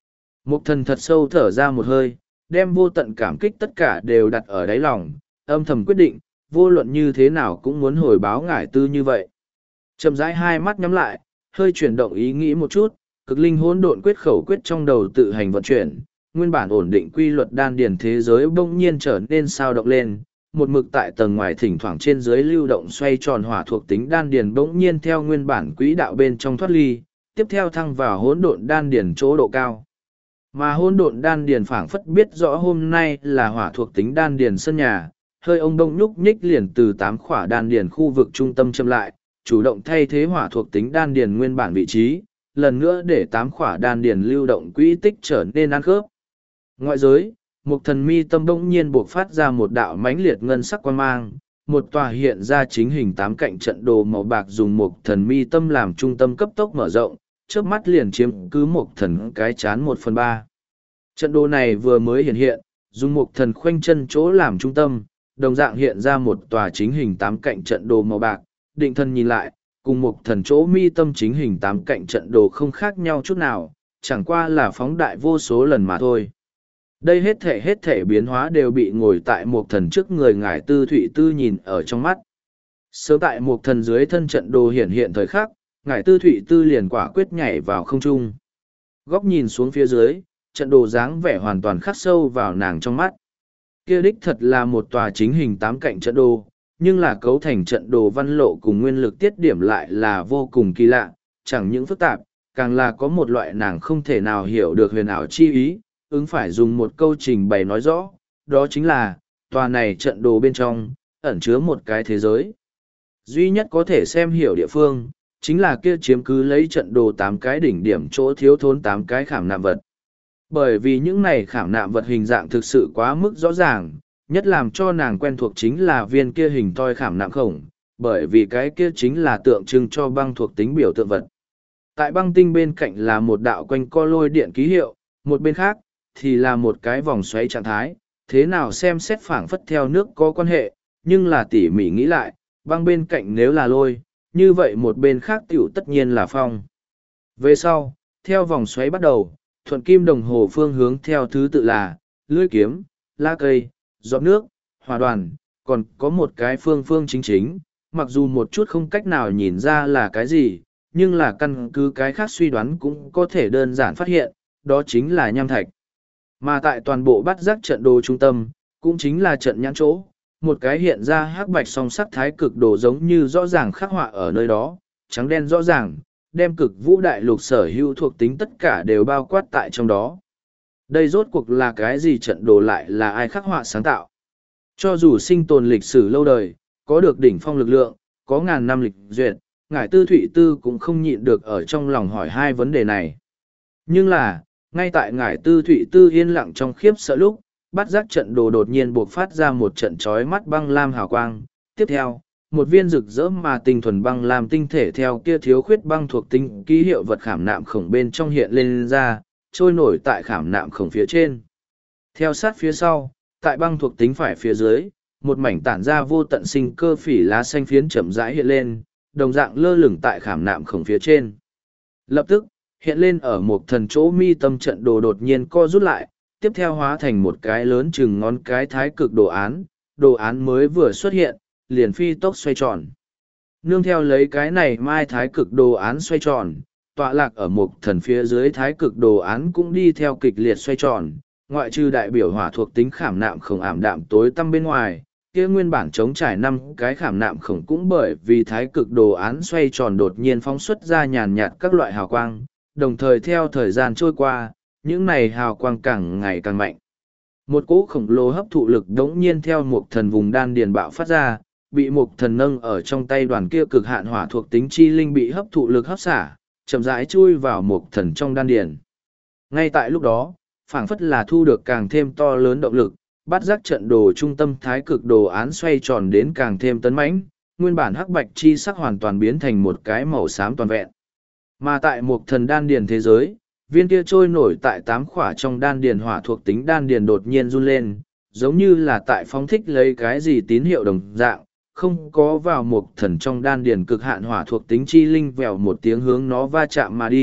Mục thần thật sâu thở ra một hơi, đem vô tận cảm kích tất cả đều đặt ở đáy lòng, âm thầm quyết định, vô luận như thế nào cũng muốn hồi báo ngải tư như vậy. Chậm rãi hai mắt nhắm lại, hơi chuyển động ý nghĩ một chút, cực linh hỗn độn quyết khẩu quyết trong đầu tự hành vận chuyển, nguyên bản ổn định quy luật đan điền thế giới bỗng nhiên trở nên sao động lên, một mực tại tầng ngoài thỉnh thoảng trên dưới lưu động xoay tròn hỏa thuộc tính đan điền bỗng nhiên theo nguyên bản quỹ đạo bên trong thoát ly, tiếp theo thăng vào hỗn độn đan điền chỗ độ cao. Mà hỗn độn đan điền phảng phất biết rõ hôm nay là hỏa thuộc tính đan điền sân nhà, hơi ông đông nhúc nhích liền từ tám khỏa đan điền khu vực trung tâm châm lại, chủ động thay thế hỏa thuộc tính đan điền nguyên bản vị trí, lần nữa để tám khỏa đan điền lưu động quỹ tích trở nên ăn khớp. Ngoại giới, một thần mi tâm bỗng nhiên buộc phát ra một đạo mãnh liệt ngân sắc quang mang, một tòa hiện ra chính hình tám cạnh trận đồ màu bạc dùng một thần mi tâm làm trung tâm cấp tốc mở rộng, trước mắt liền chiếm cứ một thần cái chán một phần ba. Trận đồ này vừa mới hiện hiện, dùng một thần khoanh chân chỗ làm trung tâm, đồng dạng hiện ra một tòa chính hình tám cạnh trận đồ màu bạc, định thần nhìn lại, cùng một thần chỗ mi tâm chính hình tám cạnh trận đồ không khác nhau chút nào, chẳng qua là phóng đại vô số lần mà thôi. Đây hết thể hết thể biến hóa đều bị ngồi tại một thần trước người ngải tư thụy tư nhìn ở trong mắt. Sớm tại một thần dưới thân trận đồ hiện hiện thời khắc, ngải tư thụy tư liền quả quyết nhảy vào không trung. Góc nhìn xuống phía dưới, trận đồ dáng vẻ hoàn toàn khắc sâu vào nàng trong mắt. Kia đích thật là một tòa chính hình tám cạnh trận đồ, nhưng là cấu thành trận đồ văn lộ cùng nguyên lực tiết điểm lại là vô cùng kỳ lạ, chẳng những phức tạp, càng là có một loại nàng không thể nào hiểu được huyền ảo chi ý, ứng phải dùng một câu trình bày nói rõ, đó chính là, tòa này trận đồ bên trong, ẩn chứa một cái thế giới. Duy nhất có thể xem hiểu địa phương, chính là kia chiếm cứ lấy trận đồ tám cái đỉnh điểm chỗ thiếu thốn tám cái khảm nạm vật. Bởi vì những này khảm nạm vật hình dạng thực sự quá mức rõ ràng, nhất làm cho nàng quen thuộc chính là viên kia hình toi khảm nạm khổng, bởi vì cái kia chính là tượng trưng cho băng thuộc tính biểu tượng vật. Tại băng tinh bên cạnh là một đạo quanh co lôi điện ký hiệu, một bên khác, thì là một cái vòng xoáy trạng thái, thế nào xem xét phảng phất theo nước có quan hệ, nhưng là tỉ mỉ nghĩ lại, băng bên cạnh nếu là lôi, như vậy một bên khác tiểu tất nhiên là phong. Về sau, theo vòng xoáy bắt đầu, thuận kim đồng hồ phương hướng theo thứ tự là, lưỡi kiếm, lá cây, giọt nước, hỏa đoàn, còn có một cái phương phương chính chính, mặc dù một chút không cách nào nhìn ra là cái gì, nhưng là căn cứ cái khác suy đoán cũng có thể đơn giản phát hiện, đó chính là nham thạch. Mà tại toàn bộ bắt giác trận đồ trung tâm, cũng chính là trận nhãn chỗ, một cái hiện ra hắc bạch song sắc thái cực đồ giống như rõ ràng khắc họa ở nơi đó, trắng đen rõ ràng, đem cực vũ đại lục sở hữu thuộc tính tất cả đều bao quát tại trong đó. Đây rốt cuộc là cái gì trận đồ lại là ai khắc họa sáng tạo? Cho dù sinh tồn lịch sử lâu đời, có được đỉnh phong lực lượng, có ngàn năm lịch duyệt, ngải tư thụy tư cũng không nhịn được ở trong lòng hỏi hai vấn đề này. Nhưng là, ngay tại ngải tư thụy tư yên lặng trong khiếp sợ lúc, bắt giác trận đồ đột nhiên buộc phát ra một trận trói mắt băng lam hào quang. Tiếp theo, một viên rực rỡ mà tinh thuần băng lam tinh thể theo kia thiếu khuyết băng thuộc tính ký hiệu vật khảm nạm khổng bên trong hiện lên ra, trôi nổi tại khảm nạm khổng phía trên. Theo sát phía sau, tại băng thuộc tính phải phía dưới, một mảnh tản ra vô tận sinh cơ phỉ lá xanh phiến chậm rãi hiện lên, đồng dạng lơ lửng tại khảm nạm khổng phía trên. Lập tức, hiện lên ở một thần chỗ mi tâm trận đồ đột nhiên co rút lại, tiếp theo hóa thành một cái lớn chừng ngón cái thái cực đồ án, đồ án mới vừa xuất hiện, liền phi tốc xoay tròn. Nương theo lấy cái này mai thái cực đồ án xoay tròn, tọa lạc ở một thần phía dưới thái cực đồ án cũng đi theo kịch liệt xoay tròn, ngoại trừ đại biểu hỏa thuộc tính khảm nạm khổng ảm đạm tối tăm bên ngoài, kia nguyên bản chống trải năm cái khảm nạm khổng cũng bởi vì thái cực đồ án xoay tròn đột nhiên phóng xuất ra nhàn nhạt các loại hào quang, đồng thời theo thời gian trôi qua, những này hào quang càng ngày càng mạnh. Một cỗ khổng lồ hấp thụ lực đống nhiên theo một thần vùng đan điền bạo phát ra, bị một thần nâng ở trong tay đoàn kia cực hạn hỏa thuộc tính chi linh bị hấp thụ lực hấp xả, chậm rãi chui vào một thần trong đan điền. Ngay tại lúc đó, phảng phất là thu được càng thêm to lớn động lực, bắt giác trận đồ trung tâm thái cực đồ án xoay tròn đến càng thêm tấn mãnh, nguyên bản hắc bạch chi sắc hoàn toàn biến thành một cái màu xám toàn vẹn. Mà tại một thần đan điền thế giới, viên kia trôi nổi tại tám khỏa trong đan điền hỏa thuộc tính đan điền đột nhiên run lên, giống như là tại phóng thích lấy cái gì tín hiệu đồng dạng, không có vào một thần trong đan điền cực hạn hỏa thuộc tính chi linh vèo một tiếng hướng nó va chạm mà đi,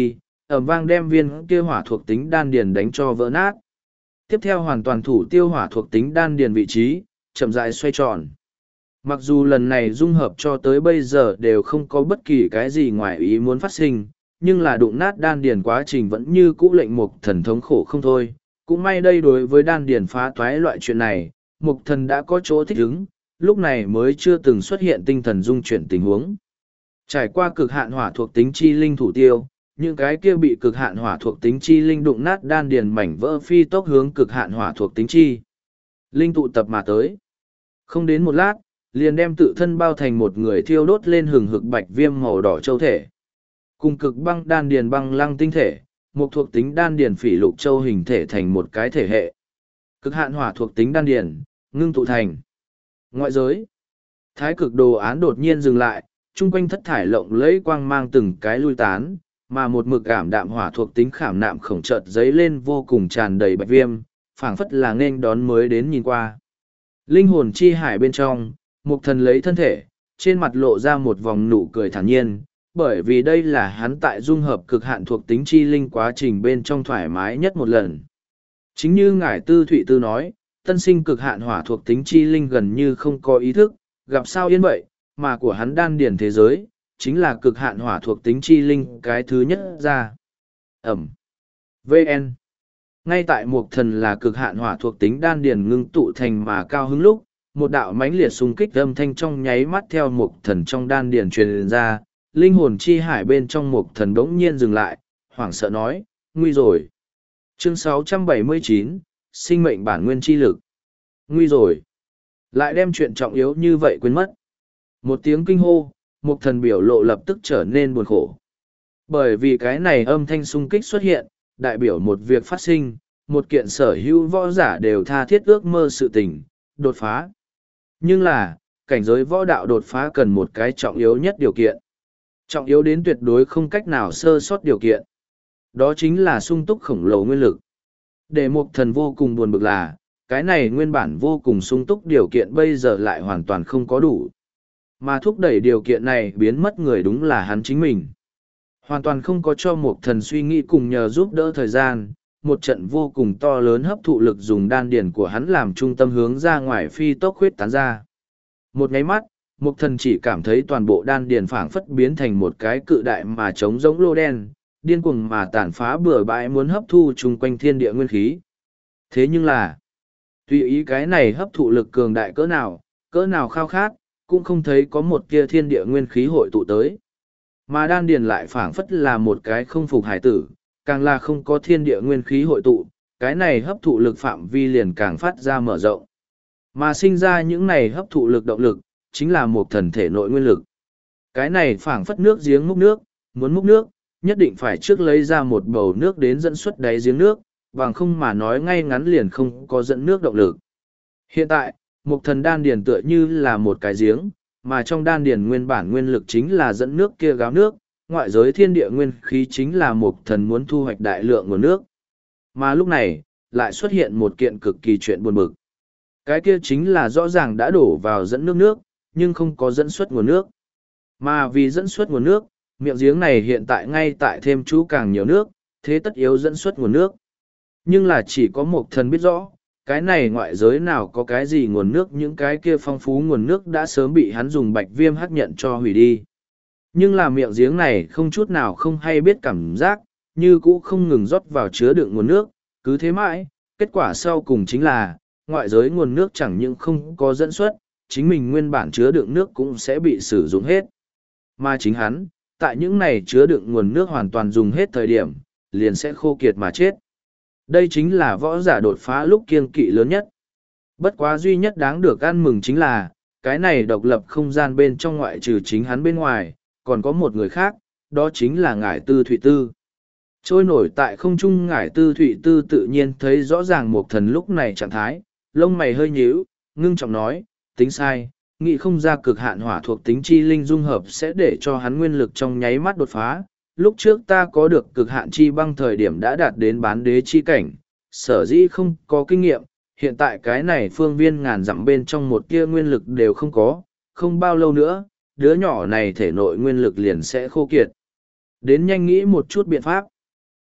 ầm vang đem viên kia hỏa thuộc tính đan điền đánh cho vỡ nát. Tiếp theo hoàn toàn thủ tiêu hỏa thuộc tính đan điền vị trí, chậm rãi xoay tròn. Mặc dù lần này dung hợp cho tới bây giờ đều không có bất kỳ cái gì ngoài ý muốn phát sinh, nhưng là đụng nát đan điền quá trình vẫn như cũ lệnh mục thần thống khổ không thôi. Cũng may đây đối với đan điền phá toái loại chuyện này, mục thần đã có chỗ thích ứng, lúc này mới chưa từng xuất hiện tinh thần dung chuyển tình huống. Trải qua cực hạn hỏa thuộc tính chi linh thủ tiêu, những cái kia bị cực hạn hỏa thuộc tính chi linh đụng nát đan điền mảnh vỡ phi tốc hướng cực hạn hỏa thuộc tính chi linh tụ tập mà tới. Không đến một lát, liền đem tự thân bao thành một người thiêu đốt lên hừng hực bạch viêm màu đỏ châu thể. Cùng cực băng đan điền băng lăng tinh thể, một thuộc tính đan điền phỉ lục châu hình thể thành một cái thể hệ. Cực hạn hỏa thuộc tính đan điền, ngưng tụ thành. Ngoại giới. Thái cực đồ án đột nhiên dừng lại, chung quanh thất thải lộng lẫy quang mang từng cái lui tán, mà một mực ảm đạm hỏa thuộc tính khảm nạm khổng chợt giấy lên vô cùng tràn đầy bạch viêm, phảng phất là nên đón mới đến nhìn qua. Linh hồn chi hải bên trong, mục thần lấy thân thể, trên mặt lộ ra một vòng nụ cười thản nhiên, bởi vì đây là hắn tại dung hợp cực hạn thuộc tính chi linh quá trình bên trong thoải mái nhất một lần. Chính như ngài Tư Thụy Tư nói, tân sinh cực hạn hỏa thuộc tính chi linh gần như không có ý thức, gặp sao yên vậy, mà của hắn đan điển thế giới, chính là cực hạn hỏa thuộc tính chi linh cái thứ nhất ra. Ẩm. vê en. Ngay tại mục thần là cực hạn hỏa thuộc tính đan điển ngưng tụ thành mà cao hứng lúc, một đạo mãnh liệt xung kích âm thanh trong nháy mắt theo mục thần trong đan điển truyền ra, linh hồn chi hải bên trong mục thần bỗng nhiên dừng lại, hoảng sợ nói, nguy rồi. Chương sáu trăm bảy mươi chín, sinh mệnh bản nguyên chi lực. Nguy rồi. Lại đem chuyện trọng yếu như vậy quên mất. Một tiếng kinh hô, mục thần biểu lộ lập tức trở nên buồn khổ. Bởi vì cái này âm thanh xung kích xuất hiện, đại biểu một việc phát sinh, một kiện sở hữu võ giả đều tha thiết ước mơ sự tình, đột phá. Nhưng là, cảnh giới võ đạo đột phá cần một cái trọng yếu nhất điều kiện. Trọng yếu đến tuyệt đối không cách nào sơ sót điều kiện. Đó chính là sung túc khổng lồ nguyên lực. Để mục thần vô cùng buồn bực là, cái này nguyên bản vô cùng sung túc điều kiện bây giờ lại hoàn toàn không có đủ. Mà thúc đẩy điều kiện này biến mất người đúng là hắn chính mình. Hoàn toàn không có cho mục thần suy nghĩ cùng nhờ giúp đỡ thời gian, một trận vô cùng to lớn hấp thụ lực dùng đan điển của hắn làm trung tâm hướng ra ngoài phi tốc huyết tán ra. Một nháy mắt, mục thần chỉ cảm thấy toàn bộ đan điển phảng phất biến thành một cái cự đại mà trống rỗng lô đen, điên cuồng mà tàn phá bừa bãi muốn hấp thu chung quanh thiên địa nguyên khí. Thế nhưng là, tùy ý cái này hấp thụ lực cường đại cỡ nào, cỡ nào khao khát, cũng không thấy có một kia thiên địa nguyên khí hội tụ tới. Mà đan điền lại phảng phất là một cái không phục hải tử, càng là không có thiên địa nguyên khí hội tụ, cái này hấp thụ lực phạm vi liền càng phát ra mở rộng. Mà sinh ra những này hấp thụ lực động lực, chính là một thần thể nội nguyên lực. Cái này phảng phất nước giếng múc nước, muốn múc nước, nhất định phải trước lấy ra một bầu nước đến dẫn xuất đáy giếng nước, bằng không mà nói ngay ngắn liền không có dẫn nước động lực. Hiện tại, một thần đan điền tựa như là một cái giếng, mà trong đan điền nguyên bản nguyên lực chính là dẫn nước kia gáo nước, ngoại giới thiên địa nguyên khí chính là một thần muốn thu hoạch đại lượng nguồn nước. Mà lúc này, lại xuất hiện một kiện cực kỳ chuyện buồn bực. Cái kia chính là rõ ràng đã đổ vào dẫn nước nước, nhưng không có dẫn xuất nguồn nước. Mà vì dẫn xuất nguồn nước, miệng giếng này hiện tại ngay tại thêm chú càng nhiều nước, thế tất yếu dẫn xuất nguồn nước. Nhưng là chỉ có một thần biết rõ, cái này ngoại giới nào có cái gì nguồn nước, những cái kia phong phú nguồn nước đã sớm bị hắn dùng bạch viêm hắc nhận cho hủy đi. Nhưng là miệng giếng này không chút nào không hay biết cảm giác, như cũ không ngừng rót vào chứa đựng nguồn nước, cứ thế mãi, kết quả sau cùng chính là, ngoại giới nguồn nước chẳng những không có dẫn xuất, chính mình nguyên bản chứa đựng nước cũng sẽ bị sử dụng hết. Mà chính hắn, tại những này chứa đựng nguồn nước hoàn toàn dùng hết thời điểm, liền sẽ khô kiệt mà chết. Đây chính là võ giả đột phá lúc kiêng kỵ lớn nhất. Bất quá duy nhất đáng được ăn mừng chính là, cái này độc lập không gian bên trong ngoại trừ chính hắn bên ngoài, còn có một người khác, đó chính là ngải Tư Thụy Tư. Trôi nổi tại không trung ngải Tư Thụy Tư tự nhiên thấy rõ ràng một thần lúc này trạng thái, lông mày hơi nhíu, ngưng trọng nói, tính sai, nghĩ không ra cực hạn hỏa thuộc tính chi linh dung hợp sẽ để cho hắn nguyên lực trong nháy mắt đột phá. Lúc trước ta có được cực hạn chi băng thời điểm đã đạt đến bán đế chi cảnh, sở dĩ không có kinh nghiệm, hiện tại cái này phương viên ngàn dặm bên trong một tia nguyên lực đều không có, không bao lâu nữa, đứa nhỏ này thể nội nguyên lực liền sẽ khô kiệt. Đến nhanh nghĩ một chút biện pháp.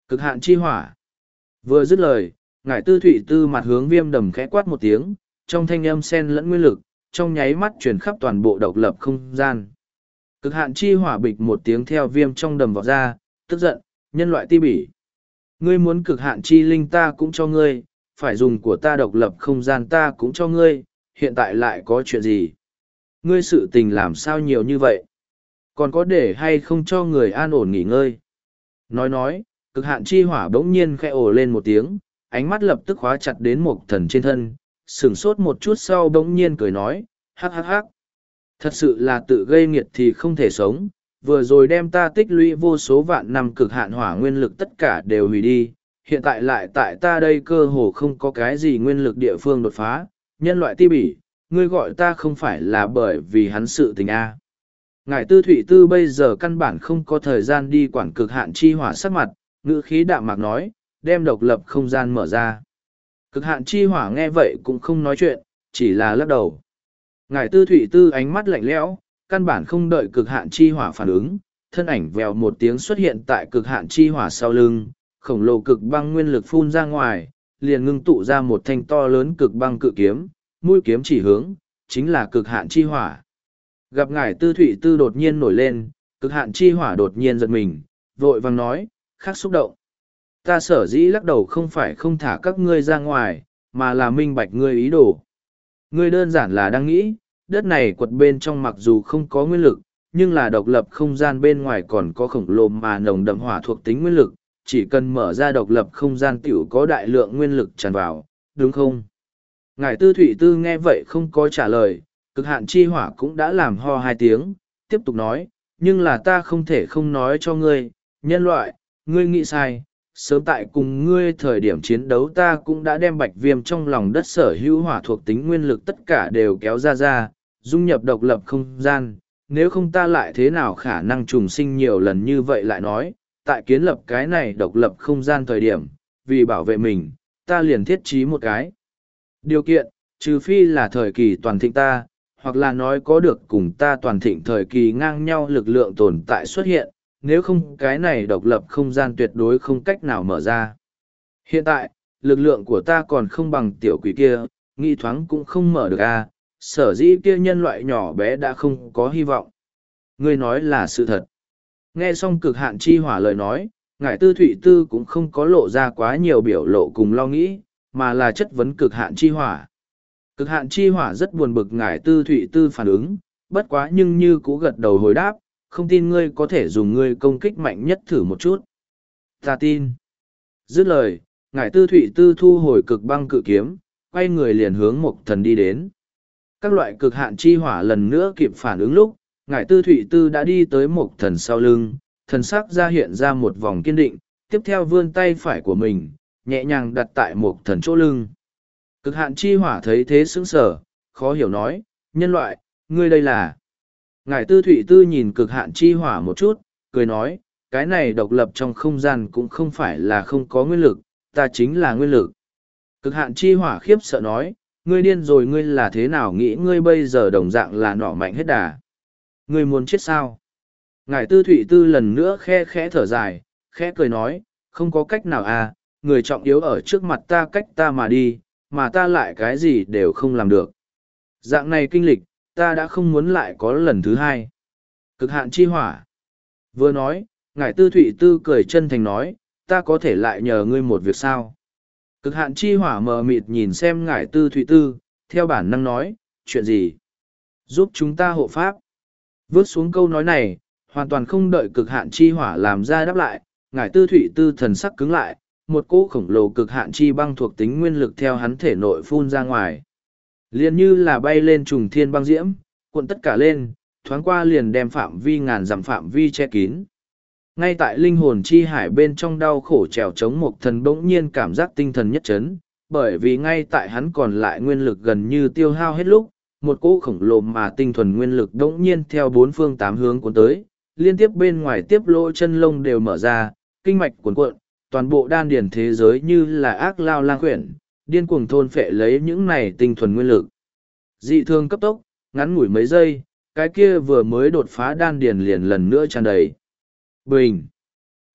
Cực hạn chi hỏa. Vừa dứt lời, ngải tư thụy tư mặt hướng viêm đầm khẽ quát một tiếng, trong thanh âm sen lẫn nguyên lực, trong nháy mắt truyền khắp toàn bộ độc lập không gian. Cực hạn chi hỏa bịch một tiếng theo viêm trong đầm vọt ra, tức giận, nhân loại ti bỉ. Ngươi muốn cực hạn chi linh ta cũng cho ngươi, phải dùng của ta độc lập không gian ta cũng cho ngươi, hiện tại lại có chuyện gì? Ngươi sự tình làm sao nhiều như vậy? Còn có để hay không cho người an ổn nghỉ ngơi? Nói nói, cực hạn chi hỏa bỗng nhiên khẽ ồ lên một tiếng, ánh mắt lập tức khóa chặt đến một thần trên thân, sửng sốt một chút sau bỗng nhiên cười nói, hắc hắc hắc. Thật sự là tự gây nghiệt thì không thể sống, vừa rồi đem ta tích lũy vô số vạn năm cực hạn hỏa nguyên lực tất cả đều hủy đi, hiện tại lại tại ta đây cơ hồ không có cái gì nguyên lực địa phương đột phá, nhân loại ti bỉ, ngươi gọi ta không phải là bởi vì hắn sự tình a. Ngài tư thụy tư bây giờ căn bản không có thời gian đi quản cực hạn chi hỏa sắc mặt, ngữ khí đạm mạc nói, đem độc lập không gian mở ra. Cực hạn chi hỏa nghe vậy cũng không nói chuyện, chỉ là lắc đầu. Ngài tư thụy tư ánh mắt lạnh lẽo, căn bản không đợi cực hạn chi hỏa phản ứng, thân ảnh vèo một tiếng xuất hiện tại cực hạn chi hỏa sau lưng, khổng lồ cực băng nguyên lực phun ra ngoài, liền ngưng tụ ra một thanh to lớn cực băng cự kiếm, mũi kiếm chỉ hướng, chính là cực hạn chi hỏa. Gặp ngài tư thụy tư đột nhiên nổi lên, cực hạn chi hỏa đột nhiên giật mình, vội vàng nói, khắc xúc động. Ta sở dĩ lắc đầu không phải không thả các ngươi ra ngoài, mà là minh bạch ngươi ý đồ. Ngươi đơn giản là đang nghĩ, đất này quật bên trong mặc dù không có nguyên lực, nhưng là độc lập không gian bên ngoài còn có khổng lồ mà nồng đậm hỏa thuộc tính nguyên lực, chỉ cần mở ra độc lập không gian tiểu có đại lượng nguyên lực tràn vào, đúng không? Ngài tư thụy tư nghe vậy không có trả lời, cực hạn chi hỏa cũng đã làm ho hai tiếng, tiếp tục nói, nhưng là ta không thể không nói cho ngươi, nhân loại, ngươi nghĩ sai, sớm tại cùng ngươi thời điểm chiến đấu ta cũng đã đem bạch viêm trong lòng đất sở hữu hỏa thuộc tính nguyên lực tất cả đều kéo ra ra, dung nhập độc lập không gian, nếu không ta lại thế nào khả năng trùng sinh nhiều lần như vậy lại nói, tại kiến lập cái này độc lập không gian thời điểm, vì bảo vệ mình, ta liền thiết trí một cái. Điều kiện, trừ phi là thời kỳ toàn thịnh ta, hoặc là nói có được cùng ta toàn thịnh thời kỳ ngang nhau lực lượng tồn tại xuất hiện, nếu không cái này độc lập không gian tuyệt đối không cách nào mở ra. Hiện tại, lực lượng của ta còn không bằng tiểu quỷ kia, nghĩ thoáng cũng không mở được a. Sở dĩ kia nhân loại nhỏ bé đã không có hy vọng. Ngươi nói là sự thật. Nghe xong cực hạn chi hỏa lời nói, ngải tư thụy tư cũng không có lộ ra quá nhiều biểu lộ cùng lo nghĩ, mà là chất vấn cực hạn chi hỏa. Cực hạn chi hỏa rất buồn bực ngải tư thụy tư phản ứng, bất quá nhưng như cũ gật đầu hồi đáp, không tin ngươi có thể dùng ngươi công kích mạnh nhất thử một chút. Ta tin. Dứt lời, ngải tư thụy tư thu hồi cực băng cự kiếm, quay người liền hướng mục thần đi đến. Các loại cực hạn chi hỏa lần nữa kịp phản ứng lúc, ngải tư thụy tư đã đi tới mục thần sau lưng, thần sắc ra hiện ra một vòng kiên định, tiếp theo vươn tay phải của mình, nhẹ nhàng đặt tại mục thần chỗ lưng. Cực hạn chi hỏa thấy thế sững sờ, khó hiểu nói, nhân loại, ngươi đây là... Ngài tư thụy tư nhìn cực hạn chi hỏa một chút, cười nói, cái này độc lập trong không gian cũng không phải là không có nguyên lực, ta chính là nguyên lực. Cực hạn chi hỏa khiếp sợ nói, ngươi điên rồi ngươi là thế nào nghĩ ngươi bây giờ đồng dạng là nỏ mạnh hết đà. Ngươi muốn chết sao? Ngài tư thụy tư lần nữa khe khẽ thở dài, khẽ cười nói, không có cách nào à, người trọng yếu ở trước mặt ta cách ta mà đi, mà ta lại cái gì đều không làm được. Dạng này kinh lịch, ta đã không muốn lại có lần thứ hai. Cực hạn chi hỏa. Vừa nói, ngài tư thụy tư cười chân thành nói, ta có thể lại nhờ ngươi một việc sao. Cực hạn chi hỏa mờ mịt nhìn xem ngài tư thụy tư, theo bản năng nói, chuyện gì? Giúp chúng ta hộ pháp. Vớt xuống câu nói này, hoàn toàn không đợi cực hạn chi hỏa làm ra đáp lại, ngài tư thụy tư thần sắc cứng lại, một cỗ khổng lồ cực hạn chi băng thuộc tính nguyên lực theo hắn thể nội phun ra ngoài. Liền như là bay lên trùng thiên băng diễm, cuộn tất cả lên, thoáng qua liền đem phạm vi ngàn dặm phạm vi che kín. Ngay tại linh hồn chi hải bên trong đau khổ trèo chống một thần bỗng nhiên cảm giác tinh thần nhất chấn, bởi vì ngay tại hắn còn lại nguyên lực gần như tiêu hao hết lúc, một cỗ khổng lồ mà tinh thuần nguyên lực bỗng nhiên theo bốn phương tám hướng cuốn tới, liên tiếp bên ngoài tiếp lỗ chân lông đều mở ra, kinh mạch cuồn cuộn, toàn bộ đan điển thế giới như là ác lao lang quyển, điên cuồng thôn phệ lấy những này tinh thuần nguyên lực. Dị thường cấp tốc, ngắn ngủi mấy giây, cái kia vừa mới đột phá đan điền liền lần nữa tràn đầy. Bình!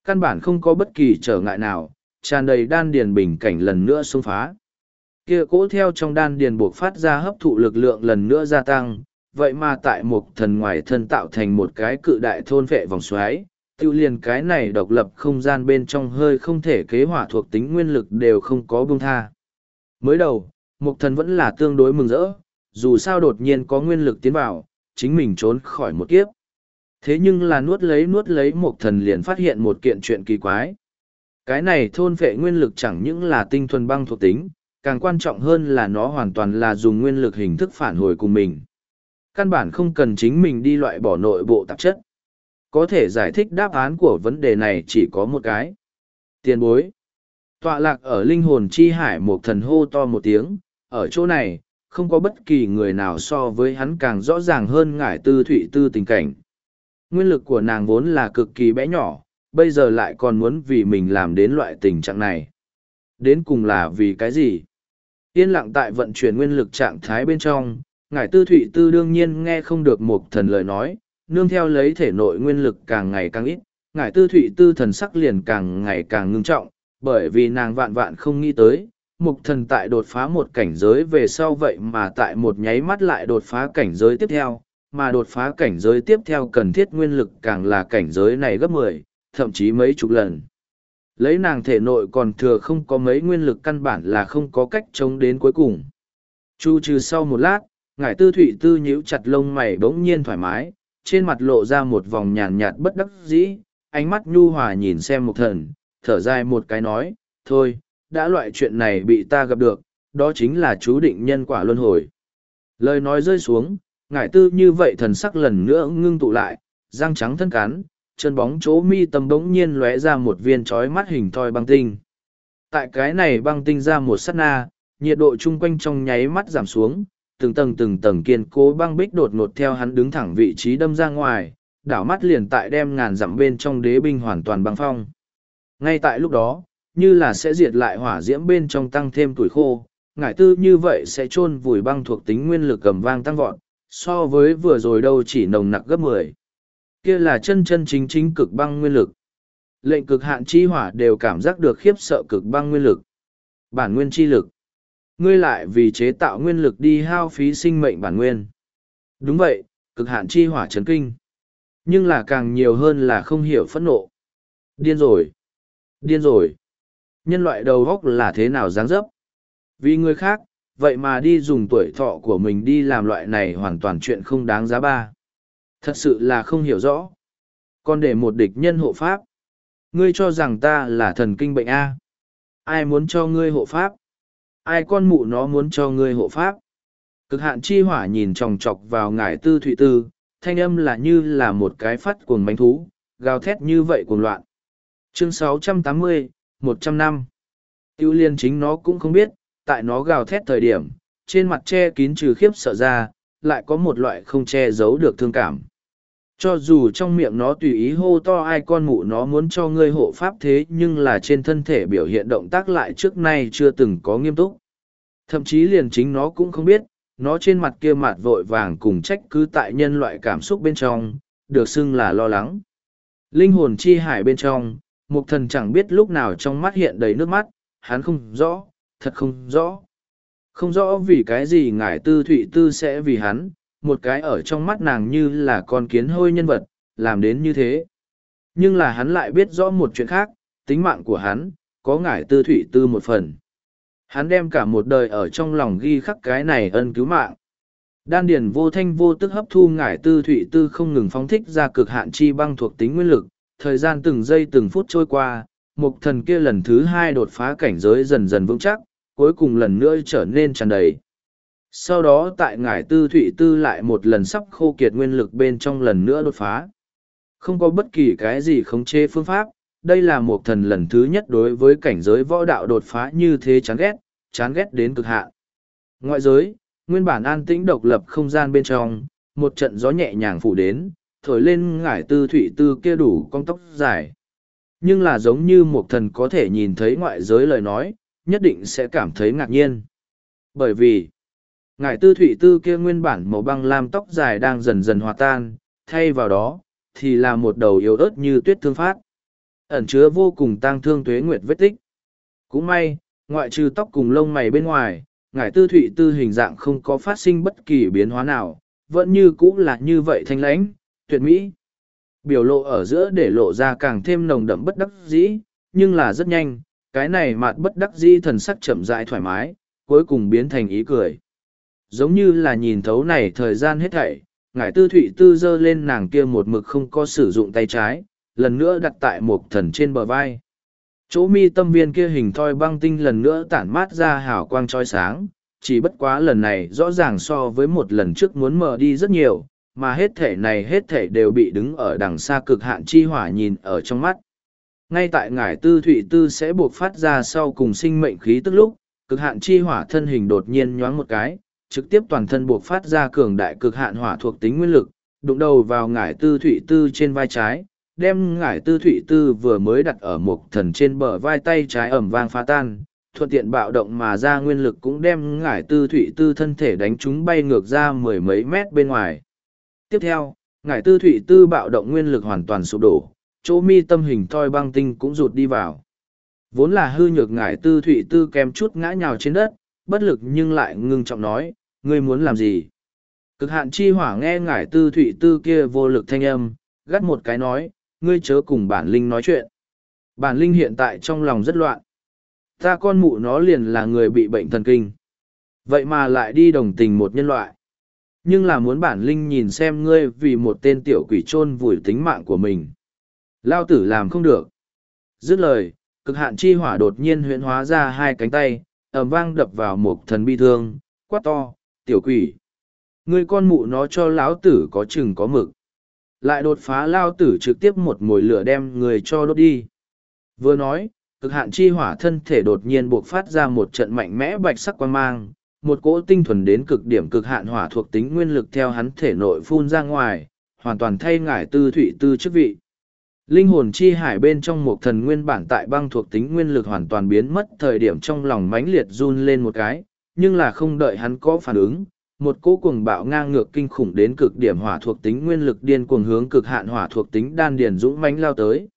Căn bản không có bất kỳ trở ngại nào, tràn đầy đan điền bình cảnh lần nữa xông phá. Kia cỗ theo trong đan điền buộc phát ra hấp thụ lực lượng lần nữa gia tăng, vậy mà tại một thần ngoài thân tạo thành một cái cự đại thôn vệ vòng xoáy, tiêu liền cái này độc lập không gian bên trong hơi không thể kế hỏa thuộc tính nguyên lực đều không có buông tha. Mới đầu, một thần vẫn là tương đối mừng rỡ, dù sao đột nhiên có nguyên lực tiến vào, chính mình trốn khỏi một kiếp. Thế nhưng là nuốt lấy nuốt lấy một thần liền phát hiện một kiện chuyện kỳ quái. Cái này thôn vệ nguyên lực chẳng những là tinh thuần băng thuộc tính, càng quan trọng hơn là nó hoàn toàn là dùng nguyên lực hình thức phản hồi cùng mình. Căn bản không cần chính mình đi loại bỏ nội bộ tạp chất. Có thể giải thích đáp án của vấn đề này chỉ có một cái. Tiền bối. Tọa lạc ở linh hồn chi hải một thần hô to một tiếng, ở chỗ này, không có bất kỳ người nào so với hắn càng rõ ràng hơn ngải tư thụy tư tình cảnh. Nguyên lực của nàng vốn là cực kỳ bé nhỏ, bây giờ lại còn muốn vì mình làm đến loại tình trạng này. Đến cùng là vì cái gì? Yên lặng tại vận chuyển nguyên lực trạng thái bên trong, ngải tư thụy tư đương nhiên nghe không được một thần lời nói, nương theo lấy thể nội nguyên lực càng ngày càng ít, ngải tư thụy tư thần sắc liền càng ngày càng ngưng trọng, bởi vì nàng vạn vạn không nghĩ tới, mục thần tại đột phá một cảnh giới về sau vậy mà tại một nháy mắt lại đột phá cảnh giới tiếp theo, mà đột phá cảnh giới tiếp theo cần thiết nguyên lực càng là cảnh giới này gấp mười, thậm chí mấy chục lần. Lấy nàng thể nội còn thừa không có mấy nguyên lực căn bản là không có cách chống đến cuối cùng. Chu trừ sau một lát, ngải tư thụy tư nhíu chặt lông mày bỗng nhiên thoải mái, trên mặt lộ ra một vòng nhàn nhạt bất đắc dĩ, ánh mắt nhu hòa nhìn xem mục thần, thở dài một cái nói, thôi, đã loại chuyện này bị ta gặp được, đó chính là chú định nhân quả luân hồi. Lời nói rơi xuống, ngải tư như vậy thần sắc lần nữa ngưng tụ lại, răng trắng thân cắn, chân bóng chỗ mi tâm bỗng nhiên lóe ra một viên trói mắt hình thoi băng tinh. Tại cái này băng tinh ra một sát na, nhiệt độ chung quanh trong nháy mắt giảm xuống, từng tầng từng tầng kiên cố băng bích đột ngột theo hắn đứng thẳng vị trí đâm ra ngoài, đảo mắt liền tại đem ngàn dặm bên trong đế binh hoàn toàn băng phong. Ngay tại lúc đó, như là sẽ diệt lại hỏa diễm bên trong tăng thêm tuổi khô, ngải tư như vậy sẽ chôn vùi băng thuộc tính nguyên lực cầm vang tăng vọt, so với vừa rồi đâu chỉ nồng nặc gấp mười. Kia là chân chân chính chính cực băng nguyên lực. Lệnh cực hạn chi hỏa đều cảm giác được khiếp sợ cực băng nguyên lực. Bản nguyên chi lực. Ngươi lại vì chế tạo nguyên lực đi hao phí sinh mệnh bản nguyên. Đúng vậy, cực hạn chi hỏa chấn kinh. Nhưng là càng nhiều hơn là không hiểu phẫn nộ. Điên rồi. Điên rồi. Nhân loại đầu góc là thế nào dáng dấp? Vì người khác, vậy mà đi dùng tuổi thọ của mình đi làm loại này hoàn toàn chuyện không đáng giá ba. Thật sự là không hiểu rõ. Còn để một địch nhân hộ pháp. Ngươi cho rằng ta là thần kinh bệnh A. Ai muốn cho ngươi hộ pháp? Ai con mụ nó muốn cho ngươi hộ pháp? Cực hạn chi hỏa nhìn chòng chọc vào ngải tư thụy tư, thanh âm là như là một cái phát cuồng bánh thú, gào thét như vậy cuồng loạn. Chương sáu trăm tám mươi, một trăm năm. Tiêu liên chính nó cũng không biết, tại nó gào thét thời điểm, trên mặt che kín trừ khiếp sợ ra, lại có một loại không che giấu được thương cảm. Cho dù trong miệng nó tùy ý hô to ai con mụ nó muốn cho ngươi hộ pháp thế nhưng là trên thân thể biểu hiện động tác lại trước nay chưa từng có nghiêm túc. Thậm chí liền chính nó cũng không biết, nó trên mặt kia mặt vội vàng cùng trách cứ tại nhân loại cảm xúc bên trong, được xưng là lo lắng. Linh hồn chi hải bên trong, mục thần chẳng biết lúc nào trong mắt hiện đầy nước mắt, hắn không rõ, thật không rõ. Không rõ vì cái gì ngải tư thụy tư sẽ vì hắn, một cái ở trong mắt nàng như là con kiến hôi nhân vật, làm đến như thế. Nhưng là hắn lại biết rõ một chuyện khác, tính mạng của hắn, có ngải tư thụy tư một phần. Hắn đem cả một đời ở trong lòng ghi khắc cái này ân cứu mạng. Đan điền vô thanh vô tức hấp thu ngải tư thụy tư không ngừng phóng thích ra cực hạn chi băng thuộc tính nguyên lực, thời gian từng giây từng phút trôi qua, mục thần kia lần thứ hai đột phá cảnh giới dần dần vững chắc, cuối cùng lần nữa trở nên tràn đầy. Sau đó tại ngải tư thụy tư lại một lần sắp khô kiệt nguyên lực bên trong lần nữa đột phá. Không có bất kỳ cái gì khống chế phương pháp, đây là một thần lần thứ nhất đối với cảnh giới võ đạo đột phá như thế chán ghét, chán ghét đến cực hạn. Ngoại giới, nguyên bản an tĩnh độc lập không gian bên trong, một trận gió nhẹ nhàng phủ đến, thổi lên ngải tư thụy tư kia đủ cong tóc dài. Nhưng là giống như một thần có thể nhìn thấy ngoại giới lời nói, nhất định sẽ cảm thấy ngạc nhiên. Bởi vì, ngải tư thụy tư kia nguyên bản màu băng lam tóc dài đang dần dần hòa tan, thay vào đó, thì là một đầu yếu ớt như tuyết thương phát. ẩn chứa vô cùng tang thương tuế nguyệt vết tích. Cũng may, ngoại trừ tóc cùng lông mày bên ngoài, ngải tư thụy tư hình dạng không có phát sinh bất kỳ biến hóa nào, vẫn như cũ là như vậy thanh lãnh, tuyệt mỹ. Biểu lộ ở giữa để lộ ra càng thêm nồng đậm bất đắc dĩ, nhưng là rất nhanh, cái này mạt bất đắc dĩ thần sắc chậm rãi thoải mái, cuối cùng biến thành ý cười. Giống như là nhìn thấu này thời gian hết thảy, ngải tư thụy tư giơ lên nàng kia một mực không có sử dụng tay trái, lần nữa đặt tại một thần trên bờ vai. Chỗ mi tâm viên kia hình thoi băng tinh lần nữa tản mát ra hào quang trói sáng, chỉ bất quá lần này rõ ràng so với một lần trước muốn mờ đi rất nhiều, mà hết thể này hết thể đều bị đứng ở đằng xa cực hạn chi hỏa nhìn ở trong mắt. Ngay tại ngải tư thụy tư sẽ buộc phát ra sau cùng sinh mệnh khí tức lúc, cực hạn chi hỏa thân hình đột nhiên nhoáng một cái, trực tiếp toàn thân buộc phát ra cường đại cực hạn hỏa thuộc tính nguyên lực, đụng đầu vào ngải tư thụy tư trên vai trái, đem ngải tư thụy tư vừa mới đặt ở một thần trên bờ vai tay trái ẩm vang phá tan, thuận tiện bạo động mà ra nguyên lực cũng đem ngải tư thụy tư thân thể đánh chúng bay ngược ra mười mấy mét bên ngoài. Tiếp theo, ngải tư thụy tư bạo động nguyên lực hoàn toàn sụp đổ, chỗ mi tâm hình thoi băng tinh cũng rụt đi vào. Vốn là hư nhược ngải tư thụy tư kém chút ngã nhào trên đất, bất lực nhưng lại ngưng trọng nói, ngươi muốn làm gì? Cực hạn chi hỏa nghe ngải tư thụy tư kia vô lực thanh âm, gắt một cái nói, ngươi chớ cùng bản linh nói chuyện. Bản linh hiện tại trong lòng rất loạn. Ta con mụ nó liền là người bị bệnh thần kinh. Vậy mà lại đi đồng tình một nhân loại. Nhưng là muốn bản linh nhìn xem ngươi vì một tên tiểu quỷ chôn vùi tính mạng của mình. Lao tử làm không được. Dứt lời, cực hạn chi hỏa đột nhiên huyễn hóa ra hai cánh tay, ầm vang đập vào một thần bi thương, quát to, tiểu quỷ. Ngươi con mụ nó cho lão tử có chừng có mực. Lại đột phá lao tử trực tiếp một mồi lửa đem người cho đốt đi. Vừa nói, cực hạn chi hỏa thân thể đột nhiên buộc phát ra một trận mạnh mẽ bạch sắc quang mang, một cỗ tinh thuần đến cực điểm cực hạn hỏa thuộc tính nguyên lực theo hắn thể nội phun ra ngoài, hoàn toàn thay ngải tư thụy tư chức vị. Linh hồn chi hải bên trong một thần nguyên bản tại băng thuộc tính nguyên lực hoàn toàn biến mất thời điểm trong lòng mãnh liệt run lên một cái, nhưng là không đợi hắn có phản ứng, một cỗ cuồng bạo ngang ngược kinh khủng đến cực điểm hỏa thuộc tính nguyên lực điên cuồng hướng cực hạn hỏa thuộc tính đan điền dũng mãnh lao tới.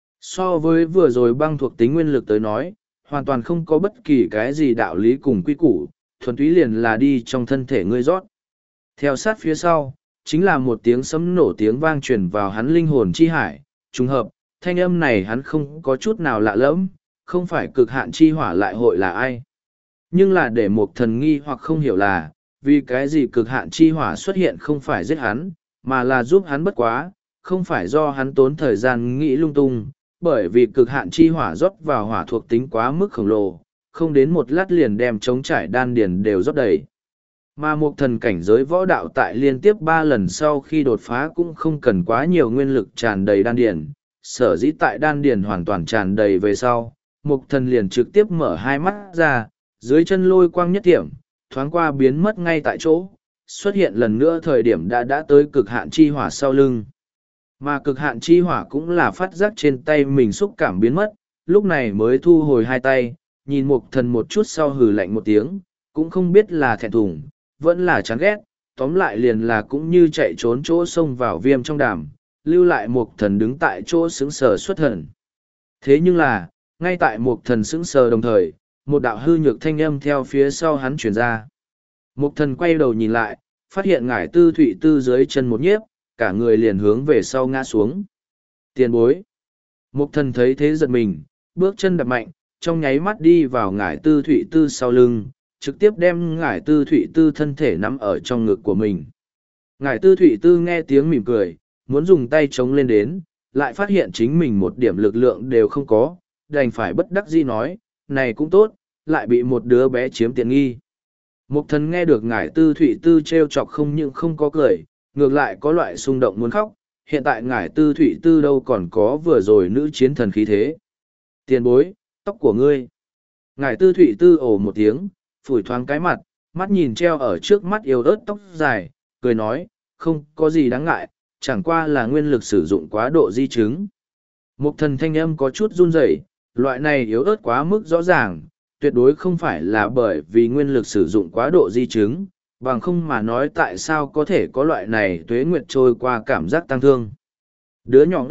So với vừa rồi băng thuộc tính nguyên lực tới nói, hoàn toàn không có bất kỳ cái gì đạo lý cùng quy củ, thuần túy liền là đi trong thân thể ngươi rót. Theo sát phía sau, chính là một tiếng sấm nổ tiếng vang truyền vào hắn linh hồn chi hải, trùng hợp, thanh âm này hắn không có chút nào lạ lẫm, không phải cực hạn chi hỏa lại hội là ai. Nhưng là để một thần nghi hoặc không hiểu là, vì cái gì cực hạn chi hỏa xuất hiện không phải giết hắn, mà là giúp hắn bất quá, không phải do hắn tốn thời gian nghĩ lung tung, bởi vì cực hạn chi hỏa rót vào hỏa thuộc tính quá mức khổng lồ, không đến một lát liền đem chống trải đan điền đều rót đầy. Mà một thần cảnh giới võ đạo tại liên tiếp ba lần sau khi đột phá cũng không cần quá nhiều nguyên lực tràn đầy đan điền, sở dĩ tại đan điền hoàn toàn tràn đầy về sau, một thần liền trực tiếp mở hai mắt ra, dưới chân lôi quang nhất điểm, thoáng qua biến mất ngay tại chỗ, xuất hiện lần nữa thời điểm đã đã tới cực hạn chi hỏa sau lưng. Mà cực hạn chi hỏa cũng là phát giác trên tay mình xúc cảm biến mất, lúc này mới thu hồi hai tay, nhìn mục thần một chút sau hừ lạnh một tiếng, cũng không biết là thẹn thùng, vẫn là chán ghét, tóm lại liền là cũng như chạy trốn chỗ xông vào viêm trong đàm, lưu lại mục thần đứng tại chỗ sững sờ xuất thần. Thế nhưng là, ngay tại mục thần sững sờ đồng thời, một đạo hư nhược thanh âm theo phía sau hắn chuyển ra. Mục thần quay đầu nhìn lại, phát hiện ngải tư thụy tư dưới chân một nhiếp, cả người liền hướng về sau ngã xuống. Tiền bối. Mục thần thấy thế giật mình, bước chân đập mạnh, trong nháy mắt đi vào ngải tư thụy tư sau lưng, trực tiếp đem ngải tư thụy tư thân thể nắm ở trong ngực của mình. Ngải tư thụy tư nghe tiếng mỉm cười, muốn dùng tay chống lên đến, lại phát hiện chính mình một điểm lực lượng đều không có, đành phải bất đắc dĩ nói, này cũng tốt, lại bị một đứa bé chiếm tiện nghi. Mục thần nghe được ngải tư thụy tư trêu chọc không những không có cười, ngược lại có loại xung động muốn khóc, hiện tại ngải tư thụy tư đâu còn có vừa rồi nữ chiến thần khí thế. Tiền bối, tóc của ngươi. Ngải tư thụy tư ồ một tiếng, phủi thoáng cái mặt, mắt nhìn treo ở trước mắt yếu ớt tóc dài, cười nói, không có gì đáng ngại, chẳng qua là nguyên lực sử dụng quá độ di chứng. Mục thần thanh âm có chút run rẩy, loại này yếu ớt quá mức rõ ràng, tuyệt đối không phải là bởi vì nguyên lực sử dụng quá độ di chứng, bằng không mà nói tại sao có thể có loại này tuế nguyệt trôi qua cảm giác tăng thương. Đứa nhỏ đốc,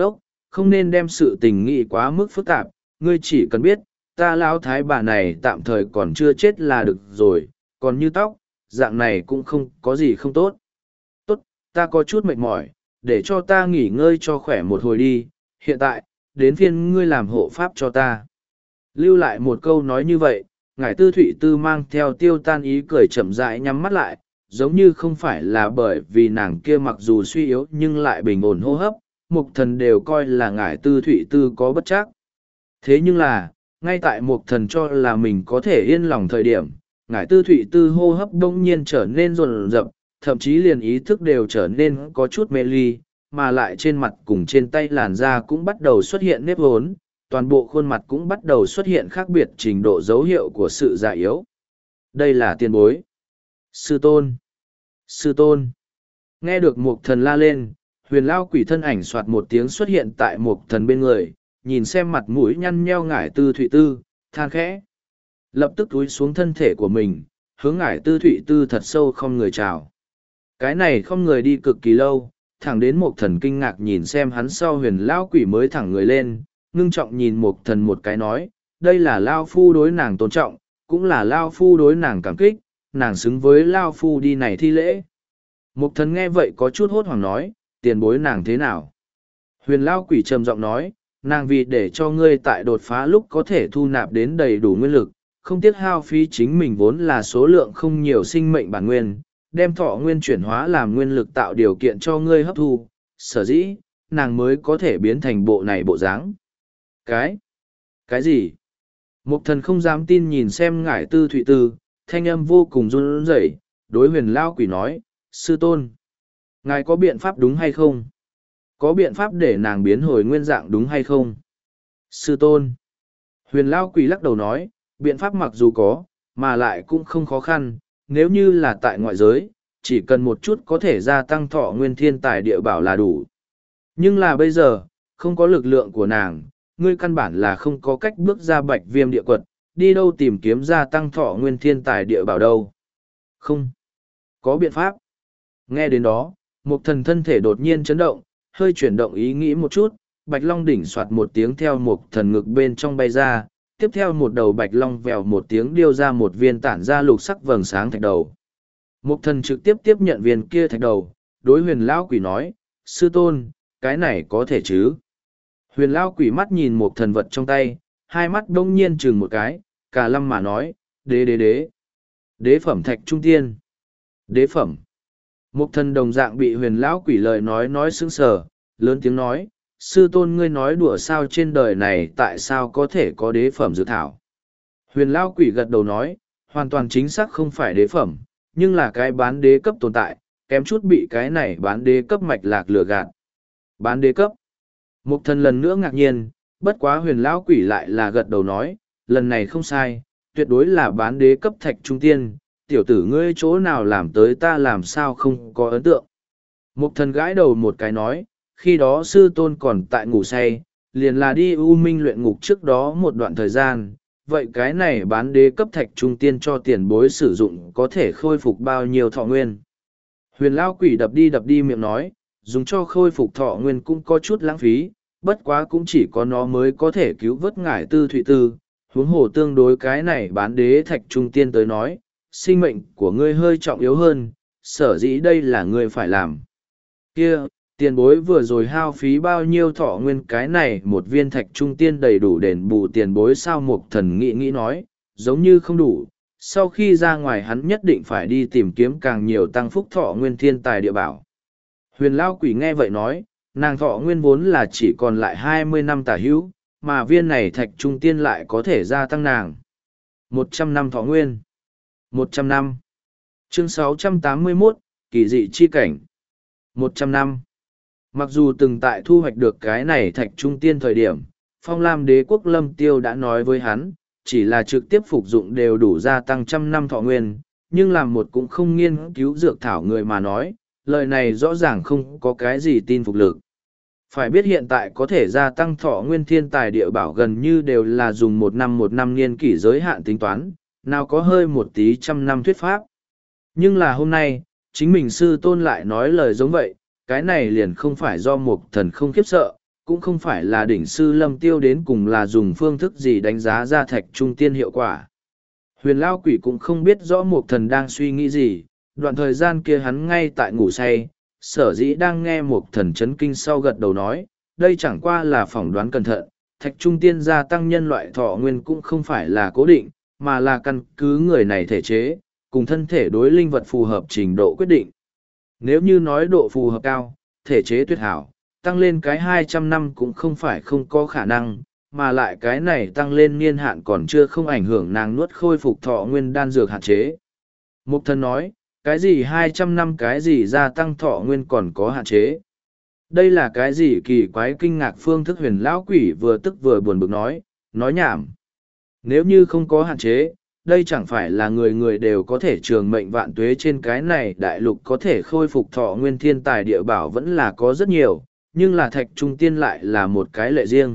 không nên đem sự tình nghị quá mức phức tạp, ngươi chỉ cần biết, ta lão thái bà này tạm thời còn chưa chết là được rồi, còn như tóc, dạng này cũng không có gì không tốt. Tốt, ta có chút mệt mỏi, để cho ta nghỉ ngơi cho khỏe một hồi đi, hiện tại, đến phiên ngươi làm hộ pháp cho ta. Lưu lại một câu nói như vậy, ngải tư thụy tư mang theo tiêu tan ý cười chậm rãi nhắm mắt lại, giống như không phải là bởi vì nàng kia mặc dù suy yếu nhưng lại bình ổn hô hấp, mục thần đều coi là ngải tư thụy tư có bất chắc. Thế nhưng là, ngay tại mục thần cho là mình có thể yên lòng thời điểm, ngải tư thụy tư hô hấp đông nhiên trở nên rồn rập, thậm chí liền ý thức đều trở nên có chút mê ly, mà lại trên mặt cùng trên tay làn da cũng bắt đầu xuất hiện nếp hốn, toàn bộ khuôn mặt cũng bắt đầu xuất hiện khác biệt trình độ dấu hiệu của sự già yếu. Đây là tiền bối. Sư tôn. Sư tôn. Nghe được mục thần la lên, huyền lao quỷ thân ảnh soạt một tiếng xuất hiện tại mục thần bên người, nhìn xem mặt mũi nhăn nheo ngải tư thụy tư, than khẽ. Lập tức túi xuống thân thể của mình, hướng ngải tư thụy tư thật sâu không người chào. Cái này không người đi cực kỳ lâu, thẳng đến mục thần kinh ngạc nhìn xem hắn sau huyền lao quỷ mới thẳng người lên, ngưng trọng nhìn mục thần một cái nói, đây là lao phu đối nàng tôn trọng, cũng là lao phu đối nàng cảm kích, nàng xứng với lao phu đi này thi lễ. Mục thần nghe vậy có chút hốt hoảng nói, tiền bối nàng thế nào? Huyền lao quỷ trầm giọng nói, nàng vì để cho ngươi tại đột phá lúc có thể thu nạp đến đầy đủ nguyên lực, không tiếc hao phí chính mình vốn là số lượng không nhiều sinh mệnh bản nguyên, đem thọ nguyên chuyển hóa làm nguyên lực tạo điều kiện cho ngươi hấp thu, sở dĩ, nàng mới có thể biến thành bộ này bộ dáng. Cái? Cái gì? Mục thần không dám tin nhìn xem ngải tư thụy tư, thanh âm vô cùng run rẩy, đối huyền lao quỷ nói, sư tôn, ngài có biện pháp đúng hay không? Có biện pháp để nàng biến hồi nguyên dạng đúng hay không? Sư tôn. Huyền lao quỷ lắc đầu nói, biện pháp mặc dù có, mà lại cũng không khó khăn, nếu như là tại ngoại giới, chỉ cần một chút có thể gia tăng thọ nguyên thiên tài địa bảo là đủ. Nhưng là bây giờ, không có lực lượng của nàng, ngươi căn bản là không có cách bước ra bạch viêm địa quật, đi đâu tìm kiếm gia tăng thọ nguyên thiên tài địa bảo đâu. Không. Có biện pháp. Nghe đến đó, một thần thân thể đột nhiên chấn động, hơi chuyển động ý nghĩ một chút, bạch long đỉnh soạt một tiếng theo một thần ngực bên trong bay ra, tiếp theo một đầu bạch long vèo một tiếng điêu ra một viên tản ra lục sắc vầng sáng thạch đầu. Một thần trực tiếp tiếp nhận viên kia thạch đầu, đối huyền lão quỷ nói, sư tôn, cái này có thể chứ? Huyền lão quỷ mắt nhìn một thần vật trong tay, hai mắt đông nhiên chừng một cái, cả lâm mà nói, đế đế đế. Đế phẩm thạch trung tiên. Đế phẩm. Một thần đồng dạng bị huyền lão quỷ lời nói nói sững sờ, lớn tiếng nói, sư tôn ngươi nói đùa sao trên đời này tại sao có thể có đế phẩm dự thảo. Huyền lão quỷ gật đầu nói, hoàn toàn chính xác không phải đế phẩm, nhưng là cái bán đế cấp tồn tại, kém chút bị cái này bán đế cấp mạch lạc lừa gạt. Bán đế cấp. Một thần lần nữa ngạc nhiên, bất quá huyền lão quỷ lại là gật đầu nói, lần này không sai, tuyệt đối là bán đế cấp thạch trung tiên, tiểu tử ngươi chỗ nào làm tới ta làm sao không có ấn tượng. Một thần gãi đầu một cái nói, khi đó sư tôn còn tại ngủ say, liền là đi U Minh luyện ngục trước đó một đoạn thời gian, vậy cái này bán đế cấp thạch trung tiên cho tiền bối sử dụng có thể khôi phục bao nhiêu thọ nguyên. Huyền lão quỷ đập đi đập đi miệng nói, dùng cho khôi phục thọ nguyên cũng có chút lãng phí, bất quá cũng chỉ có nó mới có thể cứu vớt ngải tư thụy tư, huống hồ tương đối cái này bán đế thạch trung tiên tới nói, sinh mệnh của ngươi hơi trọng yếu hơn, sở dĩ đây là ngươi phải làm. Kia, tiền bối vừa rồi hao phí bao nhiêu thọ nguyên cái này một viên thạch trung tiên đầy đủ đền bù tiền bối sao một thần nghĩ nghĩ nói, giống như không đủ, sau khi ra ngoài hắn nhất định phải đi tìm kiếm càng nhiều tăng phúc thọ nguyên thiên tài địa bảo. Huyền lao quỷ nghe vậy nói, nàng thọ nguyên vốn là chỉ còn lại hai mươi năm tả hữu, mà viên này thạch trung tiên lại có thể gia tăng nàng. một trăm năm thọ nguyên. một trăm năm. Chương sáu trăm tám mươi mốt, kỳ dị chi cảnh. một trăm năm. Mặc dù từng tại thu hoạch được cái này thạch trung tiên thời điểm, Phong Lam đế quốc Lâm Tiêu đã nói với hắn, chỉ là trực tiếp phục dụng đều đủ gia tăng trăm năm thọ nguyên, nhưng làm một cũng không nghiên cứu dược thảo người mà nói, lời này rõ ràng không có cái gì tin phục lực. Phải biết hiện tại có thể gia tăng thọ nguyên thiên tài địa bảo gần như đều là dùng một năm một năm niên kỷ giới hạn tính toán, nào có hơi một tí trăm năm thuyết pháp. Nhưng là hôm nay, chính mình sư tôn lại nói lời giống vậy, cái này liền không phải do một thần không khiếp sợ, cũng không phải là đỉnh sư lâm tiêu đến cùng là dùng phương thức gì đánh giá ra thạch trung tiên hiệu quả. Huyền Lao Quỷ cũng không biết rõ Mục Thần đang suy nghĩ gì, đoạn thời gian kia hắn ngay tại ngủ say, sở dĩ đang nghe Mục Thần chấn kinh sau gật đầu nói, đây chẳng qua là phỏng đoán cẩn thận, thạch trung tiên gia tăng nhân loại thọ nguyên cũng không phải là cố định, mà là căn cứ người này thể chế, cùng thân thể đối linh vật phù hợp trình độ quyết định. Nếu như nói độ phù hợp cao, thể chế tuyệt hảo, tăng lên cái hai trăm năm cũng không phải không có khả năng, mà lại cái này tăng lên niên hạn còn chưa không ảnh hưởng nàng nuốt khôi phục thọ nguyên đan dược hạn chế. Mục Thần nói, cái gì hai trăm năm cái gì gia tăng thọ nguyên còn có hạn chế. Đây là cái gì kỳ quái kinh ngạc phương thức Huyền Lão Quỷ vừa tức vừa buồn bực nói, nói nhảm. Nếu như không có hạn chế, đây chẳng phải là người người đều có thể trường mệnh vạn tuế trên cái này đại lục có thể khôi phục thọ nguyên thiên tài địa bảo vẫn là có rất nhiều, nhưng là thạch trung tiên lại là một cái lệ riêng.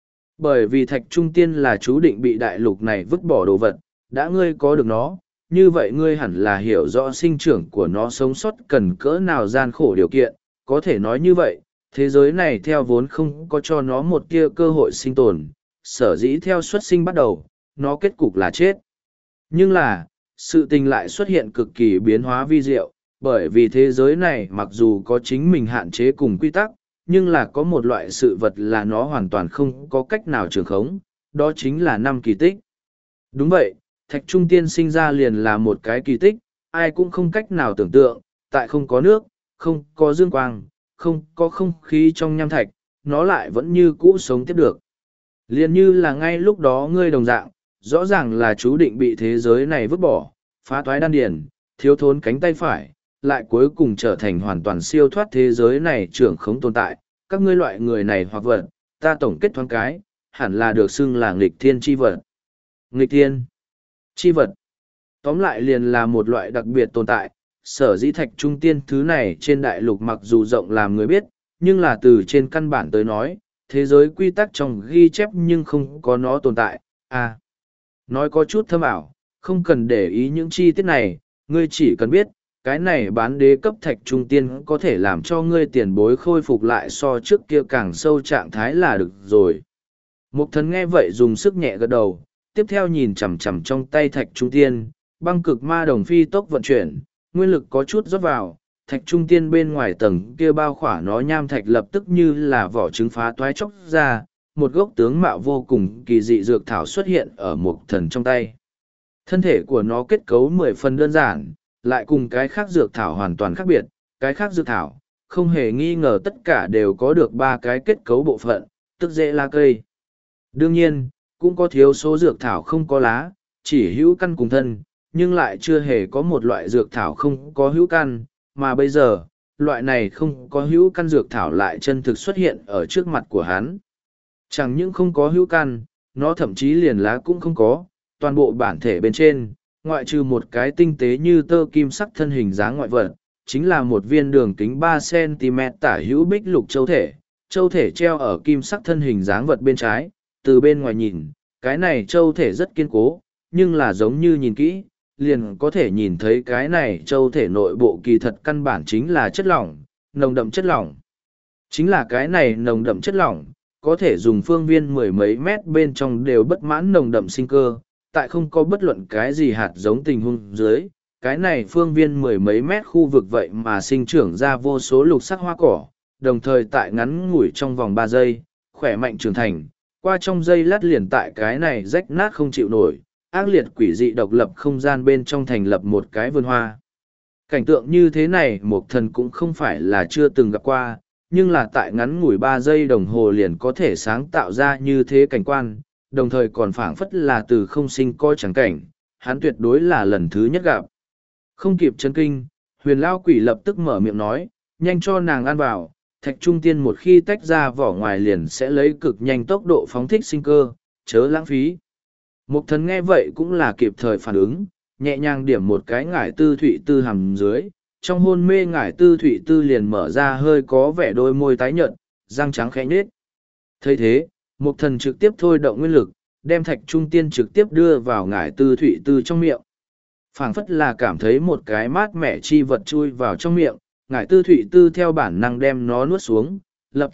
Bởi vì thạch trung tiên là chú định bị đại lục này vứt bỏ đồ vật, đã ngươi có được nó, như vậy ngươi hẳn là hiểu rõ sinh trưởng của nó sống sót cần cỡ nào gian khổ điều kiện, có thể nói như vậy, thế giới này theo vốn không có cho nó một tia cơ hội sinh tồn, sở dĩ theo xuất sinh bắt đầu, nó kết cục là chết. Nhưng là, sự tình lại xuất hiện cực kỳ biến hóa vi diệu, bởi vì thế giới này mặc dù có chính mình hạn chế cùng quy tắc, nhưng là có một loại sự vật là nó hoàn toàn không có cách nào trường khống, đó chính là năm kỳ tích. Đúng vậy, thạch trung tiên sinh ra liền là một cái kỳ tích, ai cũng không cách nào tưởng tượng, tại không có nước, không có dương quang, không có không khí trong nham thạch, nó lại vẫn như cũ sống tiếp được. Liền như là ngay lúc đó ngươi đồng dạng, rõ ràng là chú định bị thế giới này vứt bỏ, phá toái đan điền, thiếu thốn cánh tay phải, lại cuối cùng trở thành hoàn toàn siêu thoát thế giới này trưởng không tồn tại. Các ngươi loại người này hoặc vật, ta tổng kết thoáng cái, hẳn là được xưng là nghịch thiên chi vật. Nghịch thiên chi vật. Tóm lại liền là một loại đặc biệt tồn tại, sở dĩ thạch trung tiên thứ này trên đại lục mặc dù rộng làm người biết, nhưng là từ trên căn bản tới nói, thế giới quy tắc trong ghi chép nhưng không có nó tồn tại. À, nói có chút thâm ảo, không cần để ý những chi tiết này, ngươi chỉ cần biết, cái này bán đế cấp thạch trung tiên có thể làm cho ngươi tiền bối khôi phục lại so trước kia càng sâu trạng thái là được rồi. Mục Thần nghe vậy dùng sức nhẹ gật đầu, tiếp theo nhìn chằm chằm trong tay thạch trung tiên, băng cực ma đồng phi tốc vận chuyển, nguyên lực có chút rót vào, thạch trung tiên bên ngoài tầng kia bao khỏa nó nham thạch lập tức như là vỏ trứng phá toái chóc ra, một gốc tướng mạo vô cùng kỳ dị dược thảo xuất hiện ở Mục Thần trong tay. Thân thể của nó kết cấu mười phần đơn giản, lại cùng cái khác dược thảo hoàn toàn khác biệt, cái khác dược thảo, không hề nghi ngờ tất cả đều có được ba cái kết cấu bộ phận, tức rễ lá cây. Đương nhiên, cũng có thiếu số dược thảo không có lá, chỉ hữu căn cùng thân, nhưng lại chưa hề có một loại dược thảo không có hữu căn, mà bây giờ, loại này không có hữu căn dược thảo lại chân thực xuất hiện ở trước mặt của hắn. Chẳng những không có hữu căn, nó thậm chí liền lá cũng không có, toàn bộ bản thể bên trên, ngoại trừ một cái tinh tế như tơ kim sắc thân hình dáng ngoại vật, chính là một viên đường kính ba xăng ti mét tả hữu bích lục châu thể. Châu thể treo ở kim sắc thân hình dáng vật bên trái, từ bên ngoài nhìn, cái này châu thể rất kiên cố, nhưng là giống như nhìn kỹ, liền có thể nhìn thấy cái này châu thể nội bộ kỳ thật căn bản chính là chất lỏng, nồng đậm chất lỏng. Chính là cái này nồng đậm chất lỏng, có thể dùng phương viên mười mấy mét bên trong đều bất mãn nồng đậm sinh cơ, tại không có bất luận cái gì hạt giống tình huống dưới, cái này phương viên mười mấy mét khu vực vậy mà sinh trưởng ra vô số lục sắc hoa cỏ, đồng thời tại ngắn ngủi trong vòng ba giây, khỏe mạnh trưởng thành, qua trong giây lát liền tại cái này rách nát không chịu nổi, ác liệt quỷ dị độc lập không gian bên trong thành lập một cái vườn hoa. Cảnh tượng như thế này Mục Thần cũng không phải là chưa từng gặp qua, nhưng là tại ngắn ngủi ba giây đồng hồ liền có thể sáng tạo ra như thế cảnh quan, đồng thời còn phảng phất là từ không sinh coi chẳng cảnh, hắn tuyệt đối là lần thứ nhất gặp. Không kịp chấn kinh, Huyền Lao Quỷ lập tức mở miệng nói, nhanh cho nàng ăn vào, thạch trung tiên một khi tách ra vỏ ngoài liền sẽ lấy cực nhanh tốc độ phóng thích sinh cơ, chớ lãng phí. Mục Thần nghe vậy cũng là kịp thời phản ứng, nhẹ nhàng điểm một cái ngải tư thụy tư hầm dưới, trong hôn mê ngải tư thụy tư liền mở ra hơi có vẻ đôi môi tái nhợt, răng trắng khẽ nhết. Thấy thế, Mục Thần trực tiếp thôi động nguyên lực, đem thạch trung tiên trực tiếp đưa vào ngải tư thụy tư trong miệng. Phảng phất là cảm thấy một cái mát mẻ chi vật chui vào trong miệng, ngải tư thụy tư theo bản năng đem nó nuốt xuống, lập tức,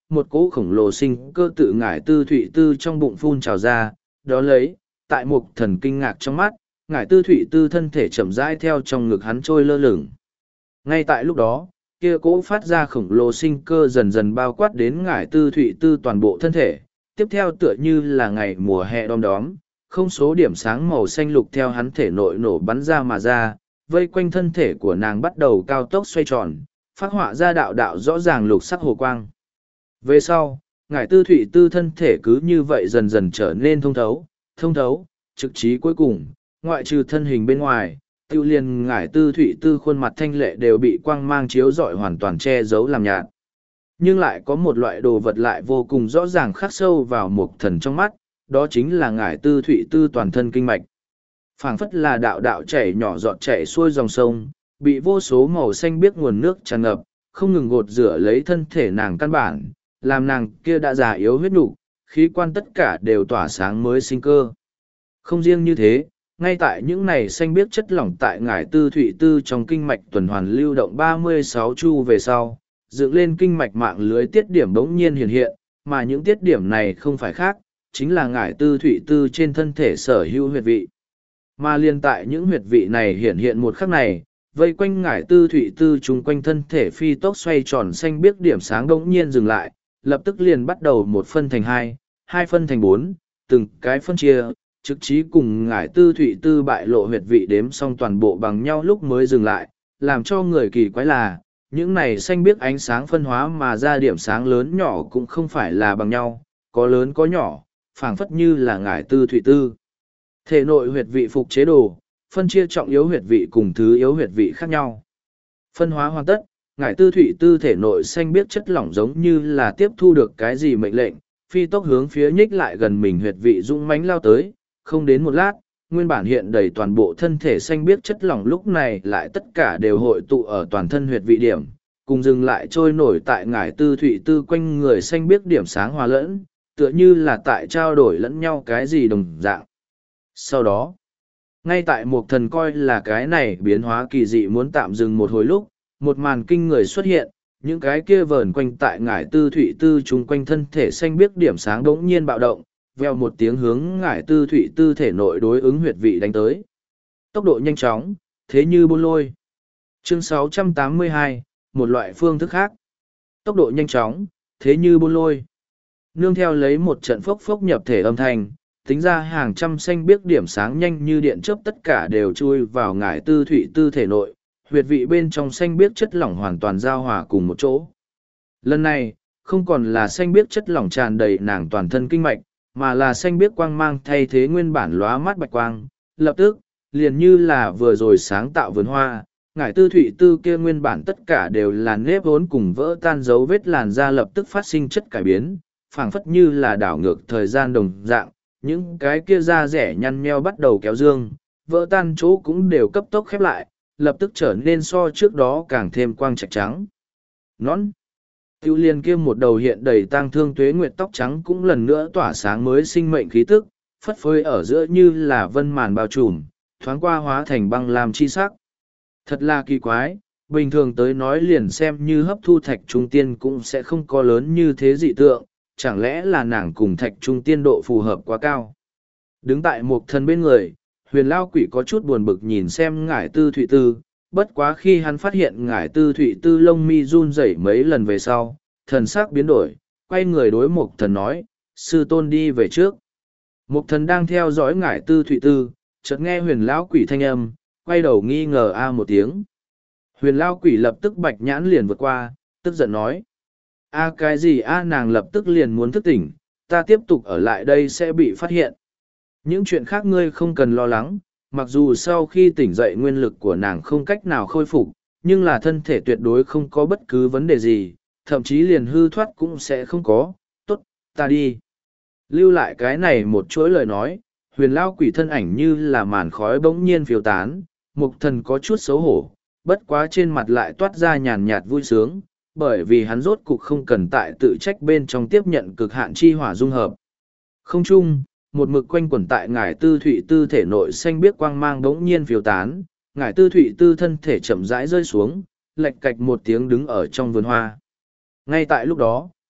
một cỗ khổng lồ sinh cơ tự ngải tư thụy tư trong bụng phun trào ra, đó lấy, tại một thần kinh ngạc trong mắt, ngải tư thụy tư thân thể chậm rãi theo trong ngực hắn trôi lơ lửng. Ngay tại lúc đó, kia cỗ phát ra khổng lồ sinh cơ dần dần bao quát đến ngải tư thụy tư toàn bộ thân thể, tiếp theo tựa như là ngày mùa hè đom đóm, không số điểm sáng màu xanh lục theo hắn thể nội nổ bắn ra mà ra, vây quanh thân thể của nàng bắt đầu cao tốc xoay tròn, phát họa ra đạo đạo rõ ràng lục sắc hồ quang. Về sau, ngải tư thụy tư thân thể cứ như vậy dần dần trở nên thông thấu, thông thấu, trực trí cuối cùng, ngoại trừ thân hình bên ngoài, tiêu liền ngải tư thụy tư khuôn mặt thanh lệ đều bị quang mang chiếu rọi hoàn toàn che giấu làm nhạt. Nhưng lại có một loại đồ vật lại vô cùng rõ ràng khắc sâu vào một thần trong mắt, đó chính là ngải tư thụy tư toàn thân kinh mạch. Phảng phất là đạo đạo chảy nhỏ giọt chảy xuôi dòng sông, bị vô số màu xanh biếc nguồn nước tràn ngập, không ngừng gột rửa lấy thân thể nàng căn bản, làm nàng kia đã già yếu huyết nục, khí quan tất cả đều tỏa sáng mới sinh cơ. Không riêng như thế, ngay tại những này xanh biếc chất lỏng tại ngải tư thụy tư trong kinh mạch tuần hoàn lưu động ba mươi sáu chu về sau, dựng lên kinh mạch mạng lưới tiết điểm bỗng nhiên hiện hiện, mà những tiết điểm này không phải khác, chính là ngải tư thụy tư trên thân thể sở hữu huyệt vị. Mà liên tại những huyệt vị này hiện hiện một khắc này, vây quanh ngải tư thụy tư chung quanh thân thể phi tốc xoay tròn xanh biếc điểm sáng bỗng nhiên dừng lại, lập tức liền bắt đầu một phân thành hai, hai phân thành bốn, từng cái phân chia, trực trí cùng ngải tư thụy tư bại lộ huyệt vị đếm xong toàn bộ bằng nhau lúc mới dừng lại, làm cho người kỳ quái là, những này xanh biếc ánh sáng phân hóa mà ra điểm sáng lớn nhỏ cũng không phải là bằng nhau, có lớn có nhỏ, phảng phất như là ngải tư thụy tư. Thể nội huyệt vị phục chế đồ, phân chia trọng yếu huyệt vị cùng thứ yếu huyệt vị khác nhau. Phân hóa hoàn tất, ngải tư thụy tư thể nội xanh biếc chất lỏng giống như là tiếp thu được cái gì mệnh lệnh, phi tốc hướng phía nhích lại gần mình huyệt vị dũng mãnh lao tới, không đến một lát, nguyên bản hiện đầy toàn bộ thân thể xanh biếc chất lỏng lúc này lại tất cả đều hội tụ ở toàn thân huyệt vị điểm, cùng dừng lại trôi nổi tại ngải tư thụy tư quanh người xanh biếc điểm sáng hòa lẫn, tựa như là tại trao đổi lẫn nhau cái gì đồng dạng. Sau đó, ngay tại một thần coi là cái này biến hóa kỳ dị muốn tạm dừng một hồi lúc, một màn kinh người xuất hiện, những cái kia vờn quanh tại ngải tư thụy tư chung quanh thân thể xanh biếc điểm sáng đống nhiên bạo động, veo một tiếng hướng ngải tư thụy tư thể nội đối ứng huyệt vị đánh tới. Tốc độ nhanh chóng, thế như bôn lôi. Chương sáu trăm tám mươi hai, một loại phương thức khác. Tốc độ nhanh chóng, thế như bôn lôi. Nương theo lấy một trận phốc phốc nhập thể âm thanh, tính ra hàng trăm xanh biếc điểm sáng nhanh như điện chớp tất cả đều chui vào ngải tư thụy tư thể nội, huyệt vị bên trong xanh biếc chất lỏng hoàn toàn giao hòa cùng một chỗ. Lần này, không còn là xanh biếc chất lỏng tràn đầy nàng toàn thân kinh mạch, mà là xanh biếc quang mang thay thế nguyên bản lóa mắt bạch quang, lập tức, liền như là vừa rồi sáng tạo vườn hoa, ngải tư thụy tư kia nguyên bản tất cả đều là nếp vốn cùng vỡ tan dấu vết làn da lập tức phát sinh chất cải biến, phảng phất như là đảo ngược thời gian đồng dạng, những cái kia da rẻ nhăn nheo bắt đầu kéo dương, vỡ tan chỗ cũng đều cấp tốc khép lại, lập tức trở nên so trước đó càng thêm quang trạch trắng. Nón. Tiêu liên kia một đầu hiện đầy tang thương tuế nguyệt tóc trắng cũng lần nữa tỏa sáng mới sinh mệnh khí tức, phất phới ở giữa như là vân màn bao trùm, thoáng qua hóa thành băng làm chi sắc. Thật là kỳ quái, bình thường tới nói liền xem như hấp thu thạch trung tiên cũng sẽ không có lớn như thế dị tượng, chẳng lẽ là nàng cùng thạch trung tiên độ phù hợp quá cao. Đứng tại một thân bên người, huyền lao quỷ có chút buồn bực nhìn xem ngải tư thụy tư, bất quá khi hắn phát hiện ngải tư thụy tư lông mi run rẩy mấy lần về sau, thần sắc biến đổi, quay người đối mục thần nói, sư tôn đi về trước. Mục thần đang theo dõi ngải tư thụy tư, chợt nghe huyền lão quỷ thanh âm, quay đầu nghi ngờ a một tiếng. Huyền lao quỷ lập tức bạch nhãn liền vượt qua, tức giận nói. A cái gì a nàng lập tức liền muốn thức tỉnh, ta tiếp tục ở lại đây sẽ bị phát hiện. Những chuyện khác ngươi không cần lo lắng, mặc dù sau khi tỉnh dậy nguyên lực của nàng không cách nào khôi phục, nhưng là thân thể tuyệt đối không có bất cứ vấn đề gì, thậm chí liền hư thoát cũng sẽ không có, tốt, ta đi. Lưu lại cái này một chuỗi lời nói, huyền lao quỷ thân ảnh như là màn khói bỗng nhiên phiêu tán, mục thần có chút xấu hổ, bất quá trên mặt lại toát ra nhàn nhạt vui sướng, bởi vì hắn rốt cục không cần tại tự trách bên trong tiếp nhận cực hạn chi hỏa dung hợp. Không chung, một mực quanh quẩn tại ngải tư thụy tư thể nội xanh biếc quang mang bỗng nhiên phiêu tán, ngải tư thụy tư thân thể chậm rãi rơi xuống, lệch cạch một tiếng đứng ở trong vườn hoa. Ngay tại lúc đó,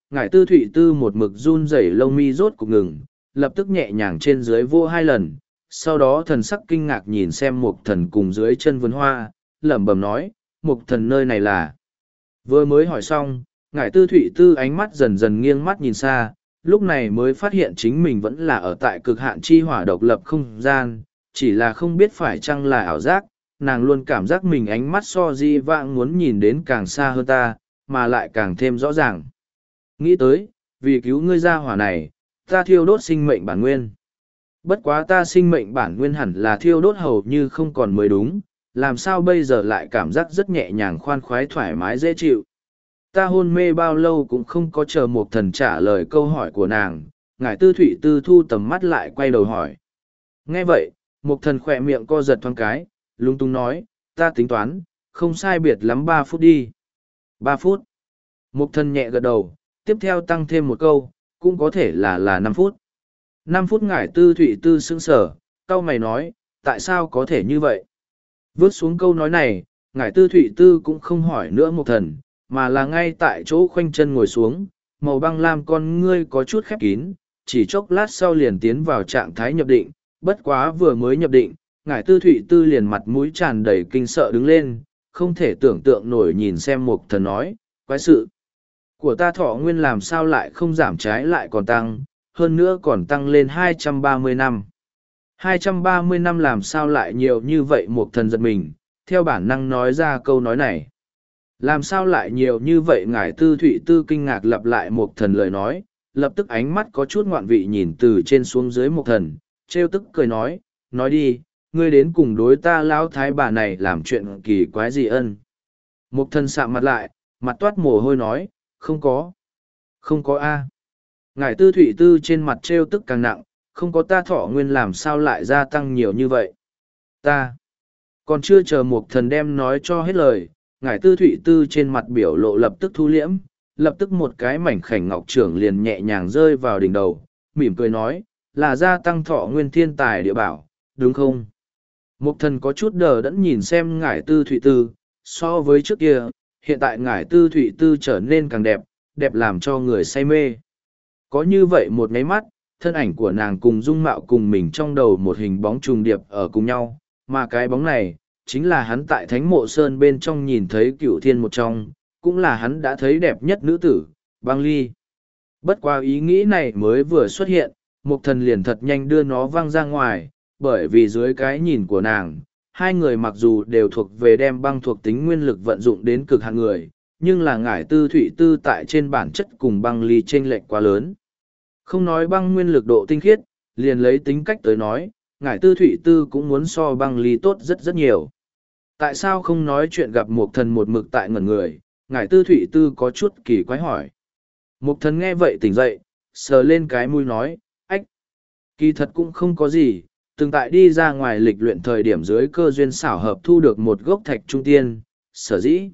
ngải tư thụy tư một mực run rẩy lông mi rốt cục ngừng, lập tức nhẹ nhàng trên dưới vô hai lần, sau đó thần sắc kinh ngạc nhìn xem mục thần cùng dưới chân vườn hoa, lẩm bẩm nói, mục thần nơi này là. Vừa mới hỏi xong, ngải tư thụy tư ánh mắt dần dần nghiêng mắt nhìn xa, lúc này mới phát hiện chính mình vẫn là ở tại cực hạn chi hỏa độc lập không gian, chỉ là không biết phải chăng là ảo giác, nàng luôn cảm giác mình ánh mắt so di vãng muốn nhìn đến càng xa hơn ta, mà lại càng thêm rõ ràng. Nghĩ tới, vì cứu ngươi ra hỏa này, ta thiêu đốt sinh mệnh bản nguyên. Bất quá ta sinh mệnh bản nguyên hẳn là thiêu đốt hầu như không còn mới đúng, làm sao bây giờ lại cảm giác rất nhẹ nhàng khoan khoái thoải mái dễ chịu. Ta hôn mê bao lâu cũng không có chờ một thần trả lời câu hỏi của nàng, ngải tư thụy tư thu tầm mắt lại quay đầu hỏi. Nghe vậy, một thần khỏe miệng co giật thoáng cái, lung tung nói, ta tính toán, không sai biệt lắm ba phút đi. Ba phút. Một thần nhẹ gật đầu, tiếp theo tăng thêm một câu, cũng có thể là là năm phút. Năm phút ngải tư thụy tư sững sở, cau mày nói, tại sao có thể như vậy? Vớt xuống câu nói này, ngải tư thụy tư cũng không hỏi nữa một thần, mà là ngay tại chỗ khoanh chân ngồi xuống, màu băng lam con ngươi có chút khép kín, chỉ chốc lát sau liền tiến vào trạng thái nhập định, bất quá vừa mới nhập định, ngải tư thụy tư liền mặt mũi tràn đầy kinh sợ đứng lên, không thể tưởng tượng nổi nhìn xem một thần nói, quái sự của ta thọ nguyên làm sao lại không giảm trái lại còn tăng, hơn nữa còn tăng lên hai trăm ba mươi năm. hai trăm ba mươi năm làm sao lại nhiều như vậy một thần giật mình, theo bản năng nói ra câu nói này. Làm sao lại nhiều như vậy ngải tư thụy tư kinh ngạc lặp lại một thần lời nói, lập tức ánh mắt có chút ngoạn vị nhìn từ trên xuống dưới một thần, trêu tức cười nói, nói đi, ngươi đến cùng đối ta lão thái bà này làm chuyện kỳ quái gì ân. Một thần sạm mặt lại, mặt toát mồ hôi nói, không có. Không có a. Ngải tư thụy tư trên mặt trêu tức càng nặng, không có ta thọ nguyên làm sao lại gia tăng nhiều như vậy. Ta. Còn chưa chờ một thần đem nói cho hết lời, ngải tư thụy tư trên mặt biểu lộ lập tức thu liễm, lập tức một cái mảnh khảnh ngọc trưởng liền nhẹ nhàng rơi vào đỉnh đầu, mỉm cười nói, là gia tăng thọ nguyên thiên tài địa bảo, đúng không? Một thần có chút đờ đẫn nhìn xem ngải tư thụy tư, so với trước kia, hiện tại ngải tư thụy tư trở nên càng đẹp, đẹp làm cho người say mê. Có như vậy một nháy mắt, thân ảnh của nàng cùng dung mạo cùng mình trong đầu một hình bóng trùng điệp ở cùng nhau, mà cái bóng này, chính là hắn tại thánh mộ sơn bên trong nhìn thấy cựu thiên một trong, cũng là hắn đã thấy đẹp nhất nữ tử, băng ly. Bất qua ý nghĩ này mới vừa xuất hiện, một thần liền thật nhanh đưa nó văng ra ngoài, bởi vì dưới cái nhìn của nàng, hai người mặc dù đều thuộc về đem băng thuộc tính nguyên lực vận dụng đến cực hạn người, nhưng là ngải tư thụy tư tại trên bản chất cùng băng ly chênh lệch quá lớn. Không nói băng nguyên lực độ tinh khiết, liền lấy tính cách tới nói, ngải tư thụy tư cũng muốn so băng ly tốt rất rất nhiều. Tại sao không nói chuyện gặp một thần một mực tại ngẩn người, ngải tư thụy tư có chút kỳ quái hỏi. Một thần nghe vậy tỉnh dậy, sờ lên cái mũi nói, ách, kỳ thật cũng không có gì, từng tại đi ra ngoài lịch luyện thời điểm dưới cơ duyên xảo hợp thu được một gốc thạch trung tiên, sở dĩ.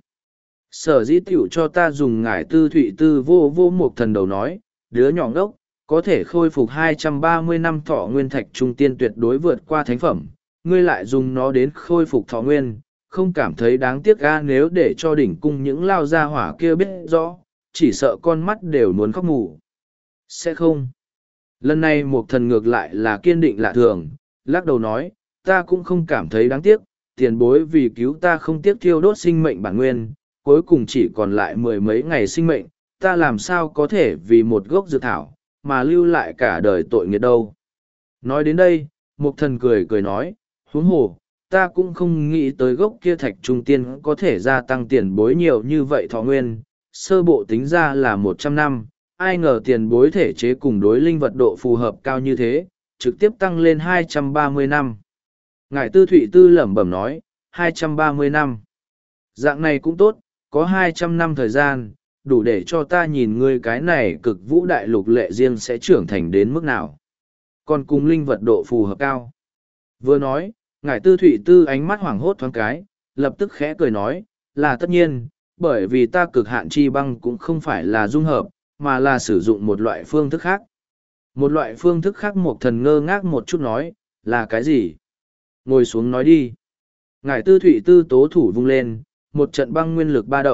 Sở dĩ tiểu cho ta dùng ngải tư thụy tư vô vô một thần đầu nói, đứa nhỏ ngốc, có thể khôi phục hai trăm ba mươi năm thọ nguyên thạch trung tiên tuyệt đối vượt qua thánh phẩm, ngươi lại dùng nó đến khôi phục thọ nguyên, không cảm thấy đáng tiếc ga nếu để cho đỉnh cung những lao gia hỏa kia biết rõ, chỉ sợ con mắt đều muốn khóc mù. Sẽ không. Lần này một thần ngược lại là kiên định lạ thường, lắc đầu nói, ta cũng không cảm thấy đáng tiếc, tiền bối vì cứu ta không tiếc thiêu đốt sinh mệnh bản nguyên, cuối cùng chỉ còn lại mười mấy ngày sinh mệnh, ta làm sao có thể vì một gốc dược thảo, mà lưu lại cả đời tội nghiệp đâu. Nói đến đây, một thần cười cười nói, huống hồ, ta cũng không nghĩ tới gốc kia thạch trung tiên có thể gia tăng tiền bối nhiều như vậy thọ nguyên, sơ bộ tính ra là một trăm năm, ai ngờ tiền bối thể chế cùng đối linh vật độ phù hợp cao như thế, trực tiếp tăng lên hai trăm ba mươi năm. Ngải tư thụy tư lẩm bẩm nói, hai trăm ba mươi năm. Dạng này cũng tốt, có hai trăm năm thời gian, đủ để cho ta nhìn ngươi cái này cực vũ đại lục lệ riêng sẽ trưởng thành đến mức nào. Còn cùng linh vật độ phù hợp cao. Vừa nói, ngải tư thụy tư ánh mắt hoảng hốt thoáng cái, lập tức khẽ cười nói, là tất nhiên, bởi vì ta cực hạn chi băng cũng không phải là dung hợp, mà là sử dụng một loại phương thức khác. Một loại phương thức khác một thần ngơ ngác một chút nói, là cái gì? Ngồi xuống nói đi. Ngải tư thụy tư tố thủ vung lên, một trận băng nguyên lực ba động,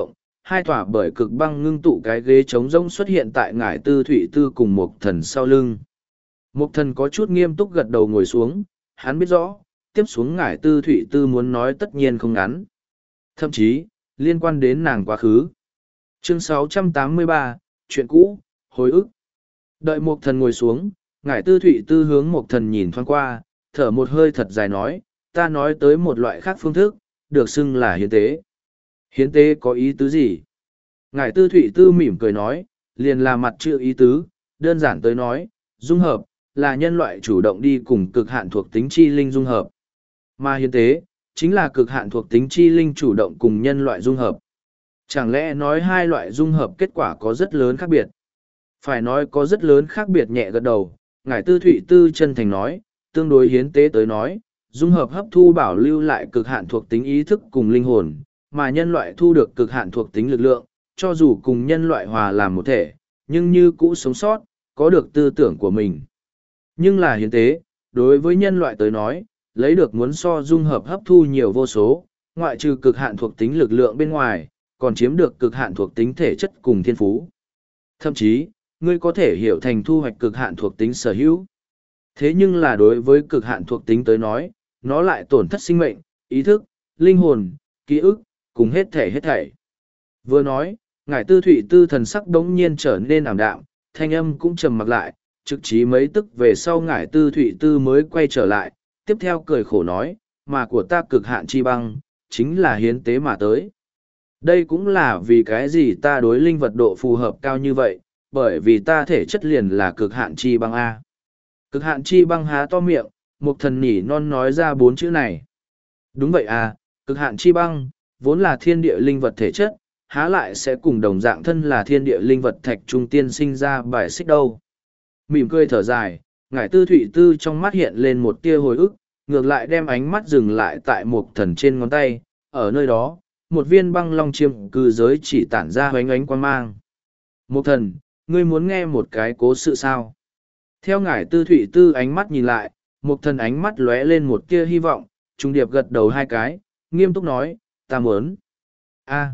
hai tòa bởi cực băng ngưng tụ cái ghế trống rỗng xuất hiện tại ngải tư thụy tư cùng một thần sau lưng. Một thần có chút nghiêm túc gật đầu ngồi xuống, hắn biết rõ, tiếp xuống ngải tư thụy tư muốn nói tất nhiên không ngắn. Thậm chí, liên quan đến nàng quá khứ. Chương sáu trăm tám mươi ba, chuyện cũ, hồi ức. Đợi một thần ngồi xuống, ngải tư thụy tư hướng một thần nhìn thoáng qua, thở một hơi thật dài nói, ta nói tới một loại khác phương thức, được xưng là hiến tế. Hiến tế có ý tứ gì? Ngải tư thụy tư mỉm cười nói, liền là mặt chữ ý tứ, đơn giản tới nói, dung hợp, là nhân loại chủ động đi cùng cực hạn thuộc tính chi linh dung hợp. Mà hiến tế, chính là cực hạn thuộc tính chi linh chủ động cùng nhân loại dung hợp. Chẳng lẽ nói hai loại dung hợp kết quả có rất lớn khác biệt? Phải nói có rất lớn khác biệt nhẹ gật đầu, ngải tư thụy tư chân thành nói, tương đối hiến tế tới nói, dung hợp hấp thu bảo lưu lại cực hạn thuộc tính ý thức cùng linh hồn, mà nhân loại thu được cực hạn thuộc tính lực lượng, cho dù cùng nhân loại hòa làm một thể, nhưng như cũ sống sót, có được tư tưởng của mình. Nhưng là hiến tế, đối với nhân loại tới nói, lấy được muốn so dung hợp hấp thu nhiều vô số, ngoại trừ cực hạn thuộc tính lực lượng bên ngoài, còn chiếm được cực hạn thuộc tính thể chất cùng thiên phú. Thậm chí, ngươi có thể hiểu thành thu hoạch cực hạn thuộc tính sở hữu. Thế nhưng là đối với cực hạn thuộc tính tới nói, nó lại tổn thất sinh mệnh, ý thức, linh hồn, ký ức, cùng hết thể hết thảy. Vừa nói, ngải tư thụy tư thần sắc đống nhiên trở nên ảm đạm, thanh âm cũng trầm mặc lại, trực chí mấy tức về sau ngải tư thụy tư mới quay trở lại, tiếp theo cười khổ nói, mà của ta cực hạn chi băng, chính là hiến tế mà tới. Đây cũng là vì cái gì ta đối linh vật độ phù hợp cao như vậy, bởi vì ta thể chất liền là cực hạn chi băng A. Cực hạn chi băng há to miệng, một thần nỉ non nói ra bốn chữ này. Đúng vậy à, cực hạn chi băng, vốn là thiên địa linh vật thể chất, há lại sẽ cùng đồng dạng thân là thiên địa linh vật thạch trung tiên sinh ra bài xích đâu. Mỉm cười thở dài, ngải tư thụy tư trong mắt hiện lên một tia hồi ức, ngược lại đem ánh mắt dừng lại tại một thần trên ngón tay, ở nơi đó, một viên băng long chiêm cư giới chỉ tản ra hoánh ánh quang mang. Một thần, ngươi muốn nghe một cái cố sự sao? Theo ngải tư thụy tư ánh mắt nhìn lại, một thần ánh mắt lóe lên một tia hy vọng, trung điệp gật đầu hai cái, nghiêm túc nói, ta muốn. A.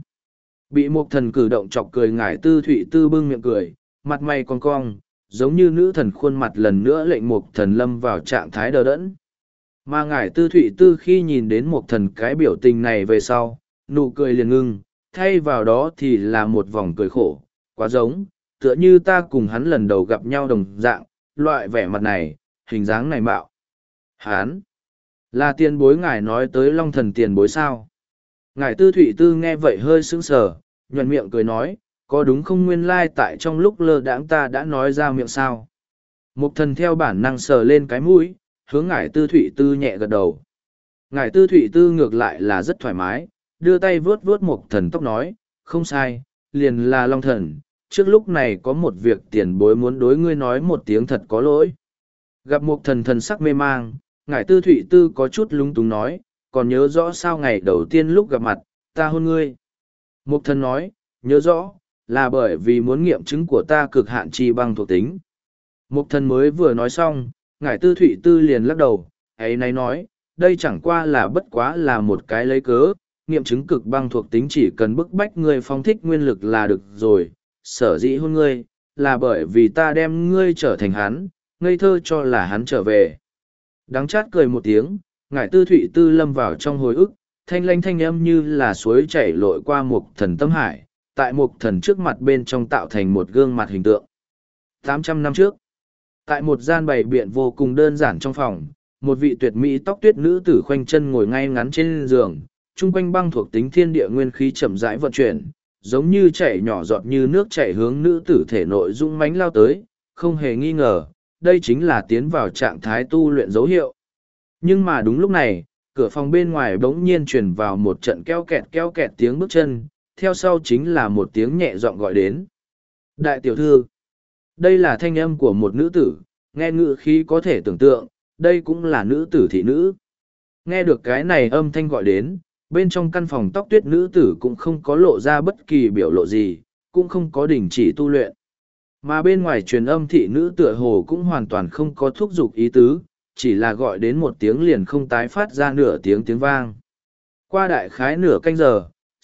Bị một thần cử động chọc cười ngải tư thụy tư bưng miệng cười, mặt mày con cong, giống như nữ thần khuôn mặt lần nữa lệnh một thần lâm vào trạng thái đờ đẫn. Mà ngải tư thụy tư khi nhìn đến một thần cái biểu tình này về sau, nụ cười liền ngưng, thay vào đó thì là một vòng cười khổ, quá giống, tựa như ta cùng hắn lần đầu gặp nhau đồng dạng, loại vẻ mặt này, hình dáng này mạo. Hán, là tiền bối ngài nói tới long thần tiền bối sao? Ngài tư thụy tư nghe vậy hơi sững sờ, nhuận miệng cười nói, có đúng không nguyên lai tại trong lúc lơ đãng ta đã nói ra miệng sao? Một thần theo bản năng sờ lên cái mũi, hướng ngài tư thụy tư nhẹ gật đầu. Ngài tư thụy tư ngược lại là rất thoải mái, đưa tay vuốt vuốt một thần tóc nói, không sai, liền là long thần, trước lúc này có một việc tiền bối muốn đối ngươi nói một tiếng thật có lỗi. Gặp một thần thần sắc mê mang, ngải tư thụy tư có chút lúng túng nói, còn nhớ rõ sao ngày đầu tiên lúc gặp mặt, ta hôn ngươi. Một thần nói, nhớ rõ, là bởi vì muốn nghiệm chứng của ta cực hạn chi băng thuộc tính. Một thần mới vừa nói xong, ngải tư thụy tư liền lắc đầu, ấy nay nói, đây chẳng qua là bất quá là một cái lấy cớ, nghiệm chứng cực băng thuộc tính chỉ cần bức bách ngươi phong thích nguyên lực là được rồi, sở dĩ hôn ngươi, là bởi vì ta đem ngươi trở thành hắn, ngây thơ cho là hắn trở về. Đắng chát cười một tiếng, ngải tư thụy tư lâm vào trong hồi ức, thanh lanh thanh âm như là suối chảy lội qua một thần tâm hải, tại một thần trước mặt bên trong tạo thành một gương mặt hình tượng. tám trăm năm trước, tại một gian bày biện vô cùng đơn giản trong phòng, một vị tuyệt mỹ tóc tuyết nữ tử khoanh chân ngồi ngay ngắn trên giường, chung quanh băng thuộc tính thiên địa nguyên khí chậm rãi vận chuyển, giống như chảy nhỏ giọt như nước chảy hướng nữ tử thể nội dũng mãnh lao tới, không hề nghi ngờ, đây chính là tiến vào trạng thái tu luyện dấu hiệu. Nhưng mà đúng lúc này, cửa phòng bên ngoài bỗng nhiên truyền vào một trận keo kẹt keo kẹt tiếng bước chân, theo sau chính là một tiếng nhẹ giọng gọi đến. Đại tiểu thư, đây là thanh âm của một nữ tử, nghe ngữ khí có thể tưởng tượng, đây cũng là nữ tử thị nữ. Nghe được cái này âm thanh gọi đến, bên trong căn phòng tóc tuyết nữ tử cũng không có lộ ra bất kỳ biểu lộ gì, cũng không có đình chỉ tu luyện. Mà bên ngoài truyền âm thị nữ tựa hồ cũng hoàn toàn không có thúc giục ý tứ, chỉ là gọi đến một tiếng liền không tái phát ra nửa tiếng tiếng vang. Qua đại khái nửa canh giờ,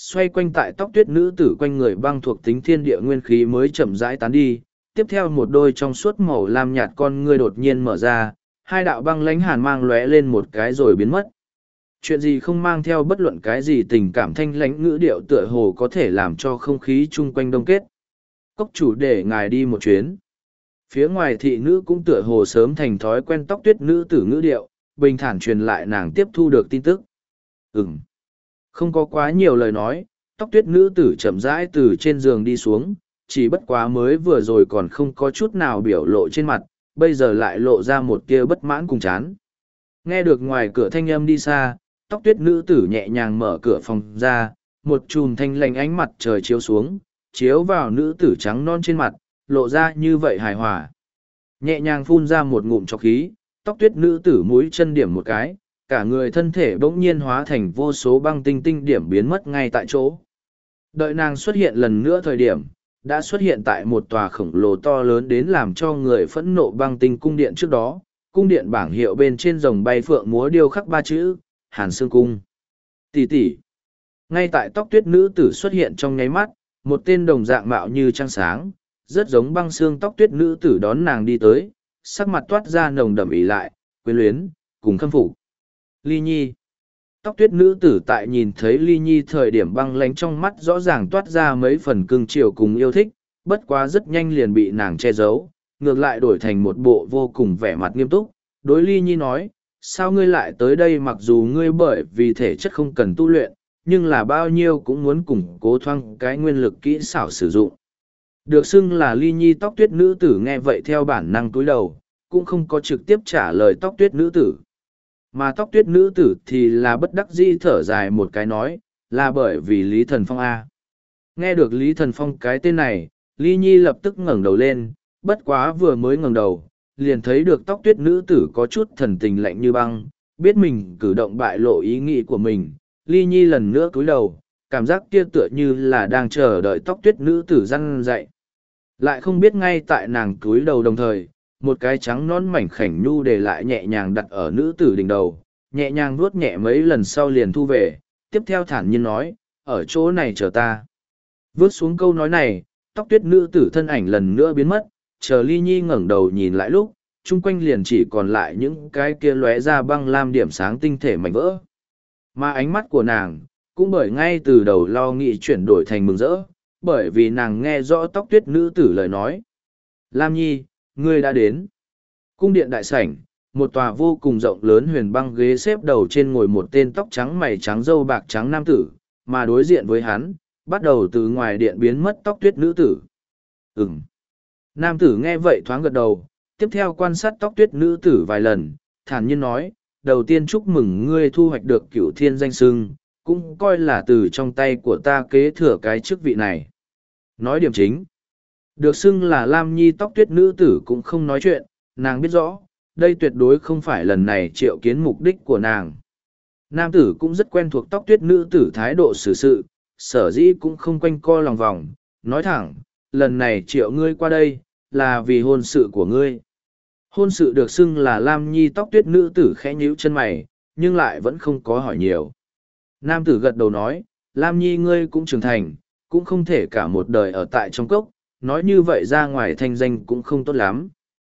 xoay quanh tại tóc tuyết nữ tử quanh người băng thuộc tính thiên địa nguyên khí mới chậm rãi tán đi. Tiếp theo một đôi trong suốt màu lam nhạt con ngươi đột nhiên mở ra, hai đạo băng lãnh hàn mang lóe lên một cái rồi biến mất. Chuyện gì không mang theo bất luận cái gì tình cảm thanh lãnh ngữ điệu tựa hồ có thể làm cho không khí chung quanh đông kết. Cốc chủ để ngài đi một chuyến. Phía ngoài thị nữ cũng tựa hồ sớm thành thói quen tóc tuyết nữ tử ngữ điệu, bình thản truyền lại nàng tiếp thu được tin tức. Ừm. Không có quá nhiều lời nói, tóc tuyết nữ tử chậm rãi từ trên giường đi xuống, chỉ bất quá mới vừa rồi còn không có chút nào biểu lộ trên mặt, bây giờ lại lộ ra một tia bất mãn cùng chán. Nghe được ngoài cửa thanh âm đi xa, tóc tuyết nữ tử nhẹ nhàng mở cửa phòng ra, một chùm thanh lành ánh mặt trời chiếu xuống, chiếu vào nữ tử trắng non trên mặt, lộ ra như vậy hài hòa. Nhẹ nhàng phun ra một ngụm trọc khí, tóc tuyết nữ tử mũi chân điểm một cái, cả người thân thể bỗng nhiên hóa thành vô số băng tinh tinh điểm biến mất ngay tại chỗ. Đợi nàng xuất hiện lần nữa thời điểm, đã xuất hiện tại một tòa khổng lồ to lớn đến làm cho người phẫn nộ băng tinh cung điện trước đó. Cung điện bảng hiệu bên trên rồng bay phượng múa điêu khắc ba chữ, Hàn Sương Cung. Tỷ tỷ. Ngay tại tóc tuyết nữ tử xuất hiện trong nháy mắt, một tên đồng dạng mạo như trăng sáng, rất giống băng xương tóc tuyết nữ tử đón nàng đi tới, sắc mặt toát ra nồng đậm ỉ lại, quyến luyến, cùng khâm phục. Ly Nhi. Tóc tuyết nữ tử tại nhìn thấy Ly Nhi thời điểm băng lánh trong mắt rõ ràng toát ra mấy phần cưng chiều cùng yêu thích, bất quá rất nhanh liền bị nàng che giấu, ngược lại đổi thành một bộ vô cùng vẻ mặt nghiêm túc. Đối Ly Nhi nói, sao ngươi lại tới đây mặc dù ngươi bởi vì thể chất không cần tu luyện, nhưng là bao nhiêu cũng muốn củng cố thoang cái nguyên lực kỹ xảo sử dụng. Được xưng là Ly Nhi tóc tuyết nữ tử nghe vậy theo bản năng túi đầu, cũng không có trực tiếp trả lời tóc tuyết nữ tử. Mà tóc tuyết nữ tử thì là bất đắc dĩ thở dài một cái nói, là bởi vì Lý Thần Phong A. Nghe được Lý Thần Phong cái tên này, Ly Nhi lập tức ngẩng đầu lên, bất quá vừa mới ngẩng đầu, liền thấy được tóc tuyết nữ tử có chút thần tình lạnh như băng, biết mình cử động bại lộ ý nghĩ của mình. Ly Nhi lần nữa cúi đầu, cảm giác kia tựa như là đang chờ đợi tóc tuyết nữ tử răn dậy. Lại không biết ngay tại nàng cúi đầu đồng thời, một cái trắng non mảnh khảnh nhu để lại nhẹ nhàng đặt ở nữ tử đỉnh đầu, nhẹ nhàng vuốt nhẹ mấy lần sau liền thu về, tiếp theo thản nhiên nói, ở chỗ này chờ ta. Vướt xuống câu nói này, tóc tuyết nữ tử thân ảnh lần nữa biến mất, chờ Ly Nhi ngẩng đầu nhìn lại lúc, chung quanh liền chỉ còn lại những cái kia lóe ra băng lam điểm sáng tinh thể mảnh vỡ. Mà ánh mắt của nàng, cũng bởi ngay từ đầu lo nghĩ chuyển đổi thành mừng rỡ, bởi vì nàng nghe rõ tóc tuyết nữ tử lời nói. Lam Nhi, ngươi đã đến. Cung điện đại sảnh, một tòa vô cùng rộng lớn huyền băng ghế xếp đầu trên ngồi một tên tóc trắng mày trắng râu bạc trắng nam tử, mà đối diện với hắn, bắt đầu từ ngoài điện biến mất tóc tuyết nữ tử. Ừm. Nam tử nghe vậy thoáng gật đầu, tiếp theo quan sát tóc tuyết nữ tử vài lần, thản nhiên nói, đầu tiên chúc mừng ngươi thu hoạch được cửu thiên danh sưng, cũng coi là từ trong tay của ta kế thừa cái chức vị này. Nói điểm chính. Được xưng là Lam Nhi tóc tuyết nữ tử cũng không nói chuyện, nàng biết rõ, đây tuyệt đối không phải lần này triệu kiến mục đích của nàng. Nam tử cũng rất quen thuộc tóc tuyết nữ tử thái độ xử sự, sở dĩ cũng không quanh co lòng vòng, nói thẳng, lần này triệu ngươi qua đây, là vì hôn sự của ngươi. Hôn sự được xưng là Lam Nhi tóc tuyết nữ tử khẽ nhíu chân mày, nhưng lại vẫn không có hỏi nhiều. Nam tử gật đầu nói, Lam Nhi ngươi cũng trưởng thành, cũng không thể cả một đời ở tại trong cốc, nói như vậy ra ngoài thanh danh cũng không tốt lắm.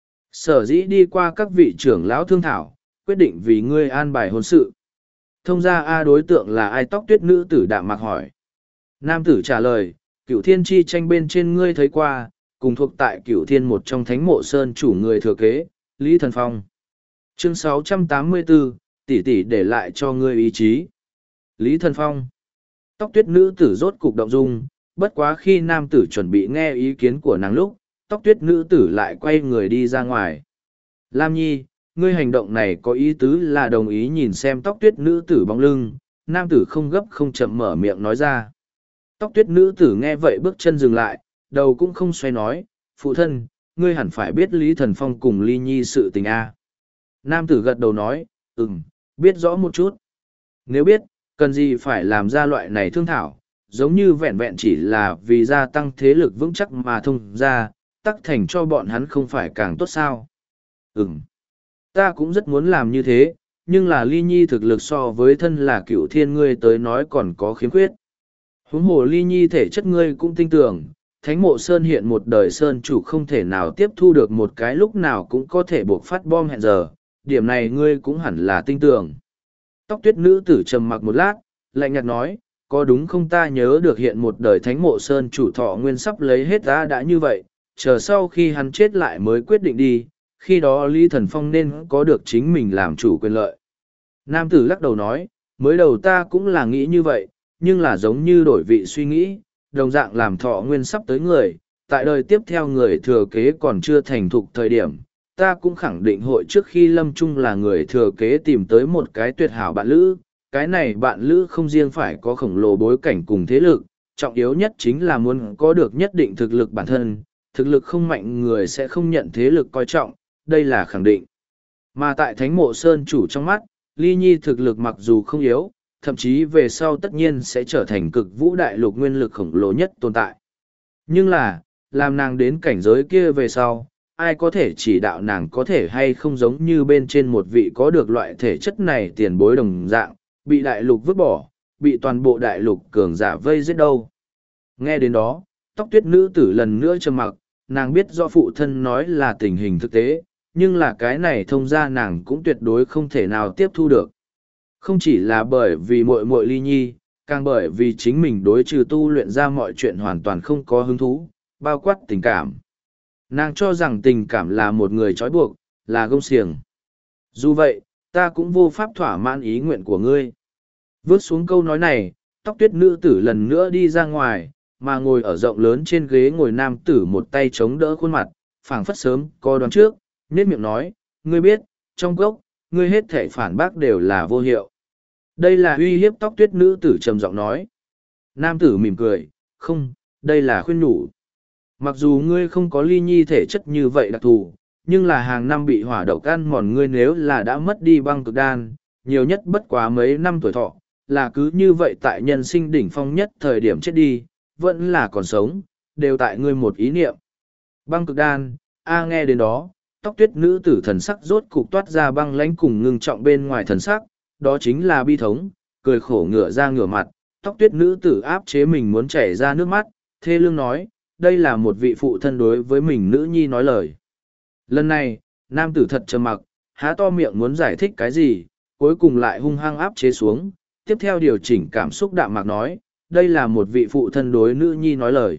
Sở dĩ đi qua các vị trưởng lão thương thảo, quyết định vì ngươi an bài hôn sự. Thông ra A đối tượng là ai tóc tuyết nữ tử đạm mạc hỏi. Nam tử trả lời, cửu thiên chi tranh bên trên ngươi thấy qua, cùng thuộc tại cửu thiên một trong thánh mộ sơn chủ người thừa kế, Lý Thần Phong. Chương sáu trăm tám mươi bốn, tỷ tỷ để lại cho ngươi ý chí. Lý Thần Phong. Tóc tuyết nữ tử rốt cục động dung, bất quá khi nam tử chuẩn bị nghe ý kiến của nàng lúc, tóc tuyết nữ tử lại quay người đi ra ngoài. Lam Nhi, ngươi hành động này có ý tứ là đồng ý nhìn xem tóc tuyết nữ tử bóng lưng, nam tử không gấp không chậm mở miệng nói ra. Tóc tuyết nữ tử nghe vậy bước chân dừng lại, đầu cũng không xoay nói, phụ thân, ngươi hẳn phải biết Lý Thần Phong cùng Ly Nhi sự tình a. Nam tử gật đầu nói, ừm, biết rõ một chút. Nếu biết, cần gì phải làm ra loại này thương thảo, giống như vẹn vẹn chỉ là vì gia tăng thế lực vững chắc mà thông ra, tắc thành cho bọn hắn không phải càng tốt sao. Ừm, ta cũng rất muốn làm như thế, nhưng là Ly Nhi thực lực so với thân là cựu thiên ngươi tới nói còn có khiếm khuyết. Huống hồ ly nhi thể chất ngươi cũng tin tưởng, Thánh Mộ Sơn hiện một đời Sơn chủ không thể nào tiếp thu được một cái lúc nào cũng có thể buộc phát bom hẹn giờ, điểm này ngươi cũng hẳn là tin tưởng. Tóc tuyết nữ tử trầm mặc một lát, lạnh nhạt nói, có đúng không, ta nhớ được hiện một đời Thánh Mộ Sơn chủ thọ nguyên sắp lấy hết ta đã như vậy, chờ sau khi hắn chết lại mới quyết định đi, khi đó Lý Thần Phong nên có được chính mình làm chủ quyền lợi. Nam tử lắc đầu nói, mới đầu ta cũng là nghĩ như vậy, nhưng là giống như đổi vị suy nghĩ, đồng dạng làm thọ nguyên sắp tới người, tại đời tiếp theo người thừa kế còn chưa thành thục thời điểm, ta cũng khẳng định hội trước khi lâm chung là người thừa kế tìm tới một cái tuyệt hảo bạn lữ, cái này bạn lữ không riêng phải có khổng lồ bối cảnh cùng thế lực, trọng yếu nhất chính là muốn có được nhất định thực lực bản thân, thực lực không mạnh người sẽ không nhận thế lực coi trọng, đây là khẳng định. Mà tại Thánh Mộ Sơn chủ trong mắt, Ly Nhi thực lực mặc dù không yếu, thậm chí về sau tất nhiên sẽ trở thành cực vũ đại lục nguyên lực khổng lồ nhất tồn tại. Nhưng là, làm nàng đến cảnh giới kia về sau, ai có thể chỉ đạo nàng có thể hay không giống như bên trên một vị có được loại thể chất này tiền bối đồng dạng, bị đại lục vứt bỏ, bị toàn bộ đại lục cường giả vây giết đâu. Nghe đến đó, tóc tuyết nữ tử lần nữa trầm mặc, nàng biết do phụ thân nói là tình hình thực tế, nhưng là cái này thông ra nàng cũng tuyệt đối không thể nào tiếp thu được. Không chỉ là bởi vì muội muội Ly Nhi, càng bởi vì chính mình đối trừ tu luyện ra mọi chuyện hoàn toàn không có hứng thú, bao quát tình cảm. Nàng cho rằng tình cảm là một người trói buộc, là gông xiềng. Dù vậy, ta cũng vô pháp thỏa mãn ý nguyện của ngươi. Vớt xuống câu nói này, tóc tuyết nữ tử lần nữa đi ra ngoài, mà ngồi ở rộng lớn trên ghế ngồi nam tử một tay chống đỡ khuôn mặt, phảng phất sớm có đoán trước, nết miệng nói, ngươi biết, trong gốc, ngươi hết thể phản bác đều là vô hiệu. Đây là uy hiếp, tóc tuyết nữ tử trầm giọng nói. Nam tử mỉm cười, không, đây là khuyên nhủ. Mặc dù ngươi không có Ly Nhi thể chất như vậy đặc thù, nhưng là hàng năm bị hỏa độc ăn mòn ngươi nếu là đã mất đi băng cực đan, nhiều nhất bất quá mấy năm tuổi thọ, là cứ như vậy tại nhân sinh đỉnh phong nhất thời điểm chết đi, vẫn là còn sống, đều tại ngươi một ý niệm. Băng cực đan, a nghe đến đó, tóc tuyết nữ tử thần sắc rốt cục toát ra băng lãnh cùng ngưng trọng bên ngoài thần sắc, đó chính là bi thống, cười khổ ngửa ra ngửa mặt, tóc tuyết nữ tử áp chế mình muốn chảy ra nước mắt, thê lương nói, đây là một vị phụ thân đối với mình nữ nhi nói lời. Lần này, nam tử thật trầm mặc, há to miệng muốn giải thích cái gì, cuối cùng lại hung hăng áp chế xuống, tiếp theo điều chỉnh cảm xúc đạm mạc nói, đây là một vị phụ thân đối nữ nhi nói lời.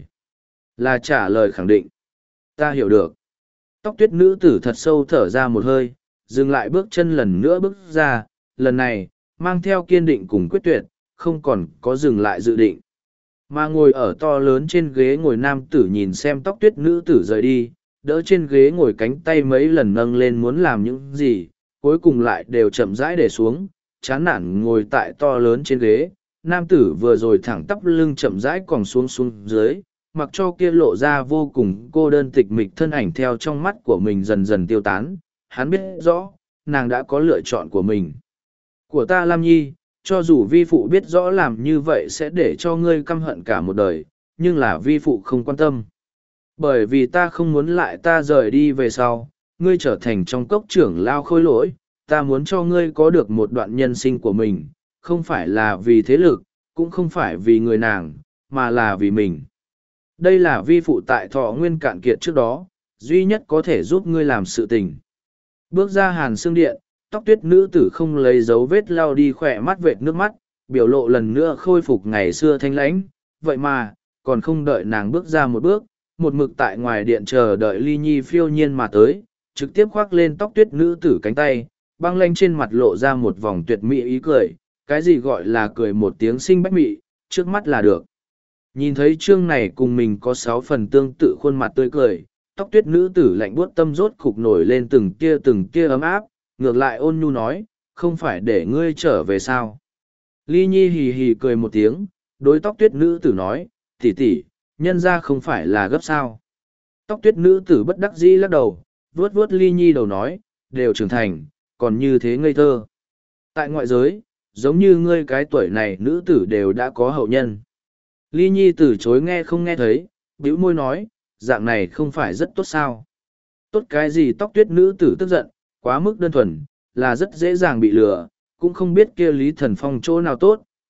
Là trả lời khẳng định. Ta hiểu được. Tóc tuyết nữ tử thật sâu thở ra một hơi, dừng lại bước chân lần nữa bước ra, lần này, mang theo kiên định cùng quyết tuyệt, không còn có dừng lại dự định. Mà ngồi ở to lớn trên ghế ngồi nam tử nhìn xem tóc tuyết nữ tử rời đi, đỡ trên ghế ngồi cánh tay mấy lần nâng lên muốn làm những gì, cuối cùng lại đều chậm rãi để xuống, chán nản ngồi tại to lớn trên ghế. Nam tử vừa rồi thẳng tắp lưng chậm rãi còn xuống xuống dưới, mặc cho kia lộ ra vô cùng cô đơn tịch mịch thân ảnh theo trong mắt của mình dần dần tiêu tán. Hắn biết rõ, nàng đã có lựa chọn của mình. Của ta Lam Nhi, cho dù vi phụ biết rõ làm như vậy sẽ để cho ngươi căm hận cả một đời, nhưng là vi phụ không quan tâm. Bởi vì ta không muốn lại ta rời đi về sau, ngươi trở thành trong cốc trưởng lao khôi lỗi, ta muốn cho ngươi có được một đoạn nhân sinh của mình, không phải là vì thế lực, cũng không phải vì người nàng, mà là vì mình. Đây là vi phụ tại thọ nguyên cạn kiệt trước đó, duy nhất có thể giúp ngươi làm sự tình. Bước ra hàn xương điện, tóc tuyết nữ tử không lấy dấu vết lau đi khỏe mắt vệt nước mắt, biểu lộ lần nữa khôi phục ngày xưa thanh lãnh. Vậy mà, còn không đợi nàng bước ra một bước, một mực tại ngoài điện chờ đợi Ly Nhi phiêu nhiên mà tới, trực tiếp khoác lên tóc tuyết nữ tử cánh tay, băng lanh trên mặt lộ ra một vòng tuyệt mỹ ý cười, cái gì gọi là cười một tiếng sinh bách mị, trước mắt là được. Nhìn thấy chương này cùng mình có sáu phần tương tự khuôn mặt tươi cười, tóc tuyết nữ tử lạnh buốt tâm rốt cục nổi lên từng kia từng kia ấm áp, ngược lại ôn nhu nói, không phải để ngươi trở về sao. Ly Nhi hì hì cười một tiếng, đối tóc tuyết nữ tử nói, tỷ tỷ, nhân ra không phải là gấp sao. Tóc tuyết nữ tử bất đắc dĩ lắc đầu, vuốt vuốt Ly Nhi đầu nói, đều trưởng thành, còn như thế ngây thơ. Tại ngoại giới, giống như ngươi cái tuổi này nữ tử đều đã có hậu nhân. Ly Nhi từ chối nghe không nghe thấy, bĩu môi nói, dạng này không phải rất tốt sao. Tốt cái gì, tóc tuyết nữ tử tức giận, quá mức đơn thuần, là rất dễ dàng bị lừa, cũng không biết kia Lý Thần Phong chỗ nào tốt,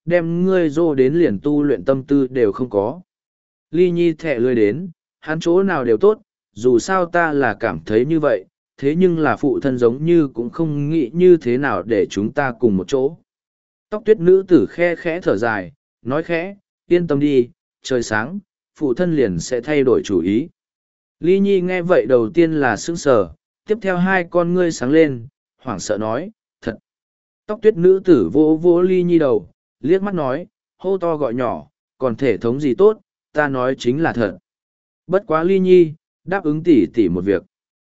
đem ngươi dô đến liền tu luyện tâm tư đều không có. Ly Nhi thẹ lươi đến, hắn chỗ nào đều tốt, dù sao ta là cảm thấy như vậy, thế nhưng là phụ thân giống như cũng không nghĩ như thế nào để chúng ta cùng một chỗ. Tóc tuyết nữ tử khe khẽ thở dài, nói khẽ, yên tâm đi, trời sáng, phụ thân liền sẽ thay đổi chủ ý. Ly Nhi nghe vậy đầu tiên là sững sờ, tiếp theo hai con ngươi sáng lên, hoảng sợ nói, thật. Tóc tuyết nữ tử vỗ vỗ Ly Nhi đầu, liếc mắt nói, hô to gọi nhỏ, còn thể thống gì tốt, ta nói chính là thật. Bất quá Ly Nhi, đáp ứng tỷ tỷ một việc.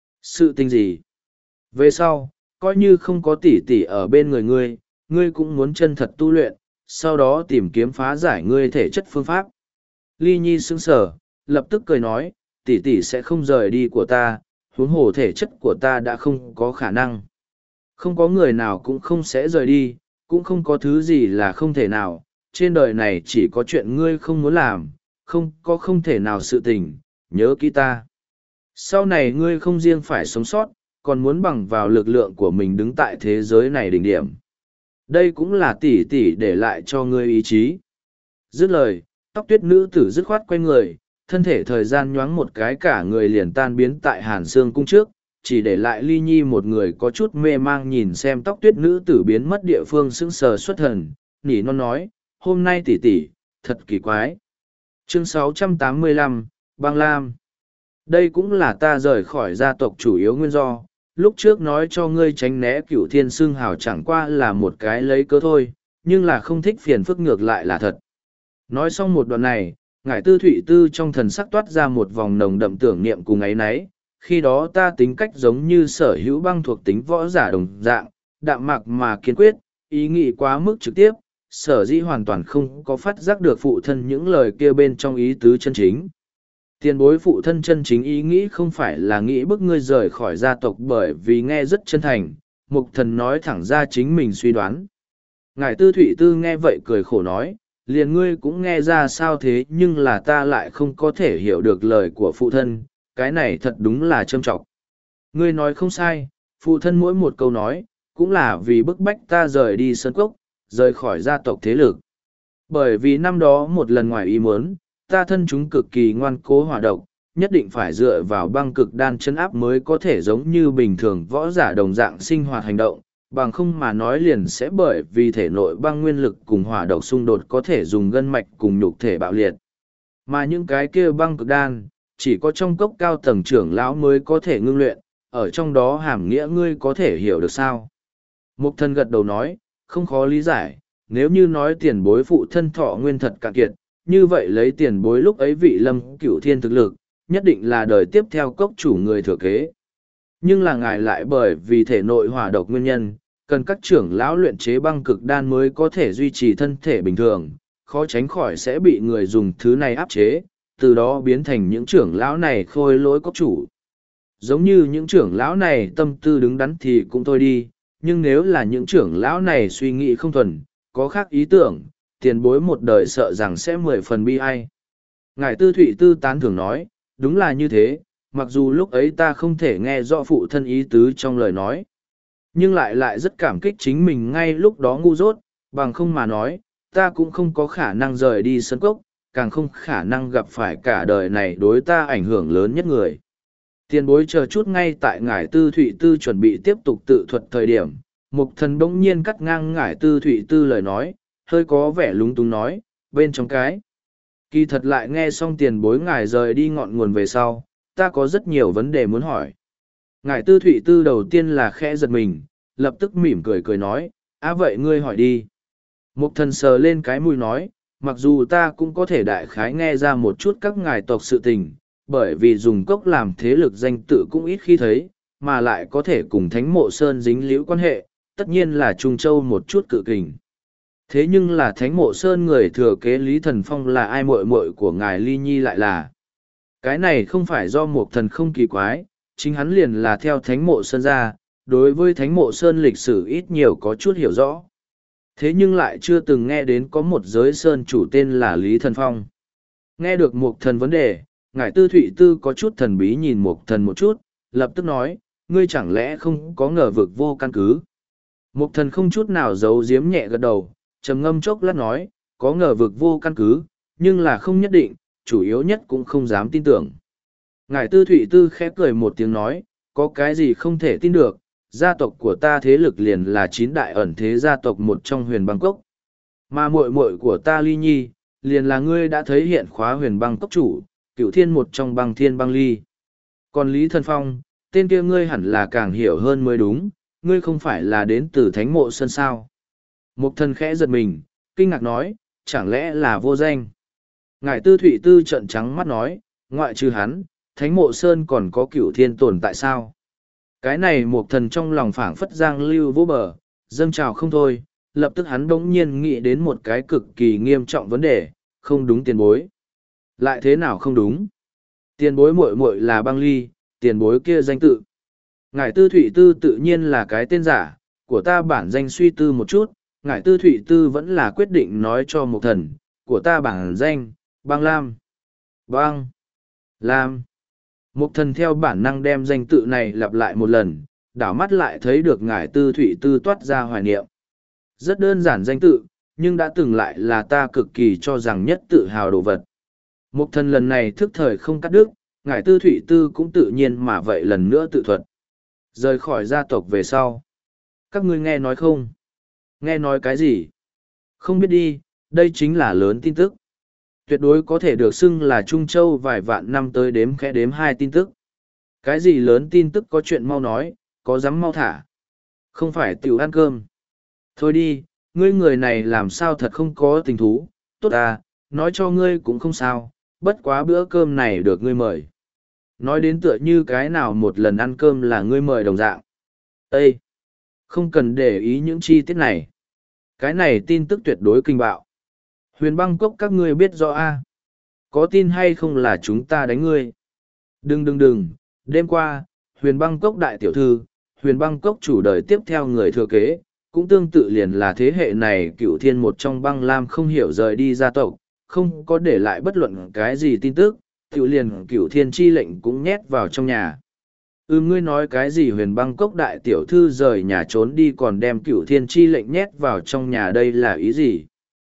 Sự tình gì? Về sau, coi như không có tỷ tỷ ở bên người ngươi, ngươi cũng muốn chân thật tu luyện, sau đó tìm kiếm phá giải ngươi thể chất phương pháp. Ly Nhi sững sờ, lập tức cười nói, tỷ tỷ sẽ không rời đi của ta, huống hồ thể chất của ta đã không có khả năng. Không có người nào cũng không sẽ rời đi, cũng không có thứ gì là không thể nào, trên đời này chỉ có chuyện ngươi không muốn làm, không có không thể nào sự tình, nhớ kỹ ta. Sau này ngươi không riêng phải sống sót, còn muốn bằng vào lực lượng của mình đứng tại thế giới này đỉnh điểm. Đây cũng là tỷ tỷ để lại cho ngươi ý chí. Dứt lời, tóc tuyết nữ tử dứt khoát quay người, thân thể thời gian nhoáng một cái cả người liền tan biến tại Hàn Sương cung trước, chỉ để lại Ly Nhi một người có chút mê mang nhìn xem tóc tuyết nữ tử biến mất địa phương sững sờ xuất thần, nỉ non nói, hôm nay tỷ tỷ, thật kỳ quái. Chương sáu trăm tám mươi lăm, Băng Lam. Đây cũng là ta rời khỏi gia tộc chủ yếu nguyên do, lúc trước nói cho ngươi tránh né cửu thiên xương hào chẳng qua là một cái lấy cớ thôi, nhưng là không thích phiền phức ngược lại là thật. Nói xong một đoạn này, ngải tư thụy tư trong thần sắc toát ra một vòng nồng đậm tưởng niệm cùng ấy nấy, khi đó ta tính cách giống như sở hữu băng thuộc tính võ giả đồng dạng, đạm mạc mà kiên quyết, ý nghĩ quá mức trực tiếp, sở dĩ hoàn toàn không có phát giác được phụ thân những lời kia bên trong ý tứ chân chính. Tiền bối phụ thân chân chính ý nghĩ không phải là nghĩ bức ngươi rời khỏi gia tộc bởi vì nghe rất chân thành, mục thần nói thẳng ra chính mình suy đoán. Ngài tư thụy tư nghe vậy cười khổ nói, liền ngươi cũng nghe ra sao thế nhưng là ta lại không có thể hiểu được lời của phụ thân, cái này thật đúng là trâm trọng. Ngươi nói không sai, phụ thân mỗi một câu nói, cũng là vì bức bách ta rời đi sơn cốc, rời khỏi gia tộc thế lực. Bởi vì năm đó một lần ngoài ý muốn, ta thân chúng cực kỳ ngoan cố hỏa độc, nhất định phải dựa vào băng cực đan chân áp mới có thể giống như bình thường võ giả đồng dạng sinh hoạt hành động, bằng không mà nói liền sẽ bởi vì thể nội băng nguyên lực cùng hỏa độc xung đột có thể dùng gân mạch cùng nhục thể bạo liệt. Mà những cái kia băng cực đan, chỉ có trong cốc cao tầng trưởng lão mới có thể ngưng luyện, ở trong đó hàm nghĩa ngươi có thể hiểu được sao. Mục thân gật đầu nói, không khó lý giải, nếu như nói tiền bối phụ thân thọ nguyên thật cạn kiệt, như vậy lấy tiền bối lúc ấy vị lâm cửu thiên thực lực, nhất định là đời tiếp theo cốc chủ người thừa kế. Nhưng là ngài lại bởi vì thể nội hỏa độc nguyên nhân, cần các trưởng lão luyện chế băng cực đan mới có thể duy trì thân thể bình thường, khó tránh khỏi sẽ bị người dùng thứ này áp chế, từ đó biến thành những trưởng lão này khôi lỗi cốc chủ. Giống như những trưởng lão này tâm tư đứng đắn thì cũng thôi đi, nhưng nếu là những trưởng lão này suy nghĩ không thuần, có khác ý tưởng, tiền bối một đời sợ rằng sẽ mười phần bi ai. Ngài tư thụy tư tán thường nói, đúng là như thế, mặc dù lúc ấy ta không thể nghe rõ phụ thân ý tứ trong lời nói, nhưng lại lại rất cảm kích chính mình ngay lúc đó ngu dốt, bằng không mà nói, ta cũng không có khả năng rời đi sân cốc, càng không khả năng gặp phải cả đời này đối ta ảnh hưởng lớn nhất người. Tiền bối chờ chút ngay tại ngải tư thụy tư chuẩn bị tiếp tục tự thuật thời điểm, mục thần bỗng nhiên cắt ngang ngải tư thụy tư lời nói, hơi có vẻ lúng túng nói, bên trong cái. Kỳ thật lại nghe xong tiền bối ngài rời đi ngọn nguồn về sau, ta có rất nhiều vấn đề muốn hỏi. Ngài tư thụy tư đầu tiên là khẽ giật mình, lập tức mỉm cười cười nói, á vậy ngươi hỏi đi. Mục thần sờ lên cái mùi nói, mặc dù ta cũng có thể đại khái nghe ra một chút các ngài tộc sự tình, bởi vì dùng cốc làm thế lực danh tự cũng ít khi thấy, mà lại có thể cùng thánh mộ sơn dính liễu quan hệ, tất nhiên là Trung Châu một chút cự kình. Thế nhưng là thánh mộ sơn người thừa kế Lý Thần Phong là ai muội muội của ngài Ly Nhi lại là. Cái này không phải do một thần không kỳ quái, chính hắn liền là theo thánh mộ sơn ra, đối với thánh mộ sơn lịch sử ít nhiều có chút hiểu rõ. Thế nhưng lại chưa từng nghe đến có một giới sơn chủ tên là Lý Thần Phong. Nghe được một thần vấn đề, ngài tư thụy tư có chút thần bí nhìn một thần một chút, lập tức nói, ngươi chẳng lẽ không có ngờ vực vô căn cứ. Một thần không chút nào giấu giếm nhẹ gật đầu, trầm ngâm chốc lát nói, có ngờ vực vô căn cứ, nhưng là không nhất định, chủ yếu nhất cũng không dám tin tưởng. Ngài Tư Thụy Tư khẽ cười một tiếng nói, có cái gì không thể tin được, gia tộc của ta thế lực liền là chín đại ẩn thế gia tộc một trong huyền Bangkok. Mà muội muội của ta Ly Nhi, liền là ngươi đã thấy hiện khóa huyền Bangkok chủ, cựu thiên một trong băng thiên băng ly. Còn Lý Thần Phong, tên kia ngươi hẳn là càng hiểu hơn mới đúng, ngươi không phải là đến từ thánh mộ sơn sao. Mục thần khẽ giật mình, kinh ngạc nói, chẳng lẽ là vô danh. Ngài Tư Thụy Tư trợn trắng mắt nói, ngoại trừ hắn, thánh mộ sơn còn có cựu thiên tồn tại sao? Cái này mục thần trong lòng phảng phất giang lưu vô bờ, dâng trào không thôi, lập tức hắn đống nhiên nghĩ đến một cái cực kỳ nghiêm trọng vấn đề, không đúng tiền bối. Lại thế nào không đúng? Tiền bối muội muội là băng ly, tiền bối kia danh tự. Ngài Tư Thụy Tư tự nhiên là cái tên giả, của ta bản danh suy tư một chút, Ngài Tư Thụy Tư vẫn là quyết định nói cho một thần, của ta bản danh, băng lam. Băng. Lam. Một thần theo bản năng đem danh tự này lặp lại một lần, đảo mắt lại thấy được Ngài Tư Thụy Tư toát ra hoài niệm. Rất đơn giản danh tự, nhưng đã từng lại là ta cực kỳ cho rằng nhất tự hào đồ vật. Một thần lần này thức thời không cắt đứt, Ngài Tư Thụy Tư cũng tự nhiên mà vậy lần nữa tự thuật. Rời khỏi gia tộc về sau. Các ngươi nghe nói không? Nghe nói cái gì? Không biết đi, đây chính là lớn tin tức. Tuyệt đối có thể được xưng là Trung Châu vài vạn năm tới đếm khẽ đếm hai tin tức. Cái gì lớn tin tức có chuyện mau nói, có dám mau thả. Không phải tiểu ăn cơm. Thôi đi, ngươi người này làm sao thật không có tình thú, tốt à, nói cho ngươi cũng không sao, bất quá bữa cơm này được ngươi mời. Nói đến tựa như cái nào một lần ăn cơm là ngươi mời đồng dạng. Ê! Không cần để ý những chi tiết này. Cái này tin tức tuyệt đối kinh bạo. Huyền Bangkok các ngươi biết rõ a? Có tin hay không là chúng ta đánh ngươi? Đừng đừng đừng, đêm qua, Huyền Bangkok đại tiểu thư, Huyền Bangkok chủ đời tiếp theo người thừa kế, cũng tương tự liền là thế hệ này cựu thiên một trong băng lam không hiểu rời đi gia tộc, không có để lại bất luận cái gì tin tức, tiểu liền cựu thiên chi lệnh cũng nhét vào trong nhà. Ừ, ngươi nói cái gì Huyền Bangkok đại tiểu thư rời nhà trốn đi còn đem cựu thiên chi lệnh nhét vào trong nhà, đây là ý gì?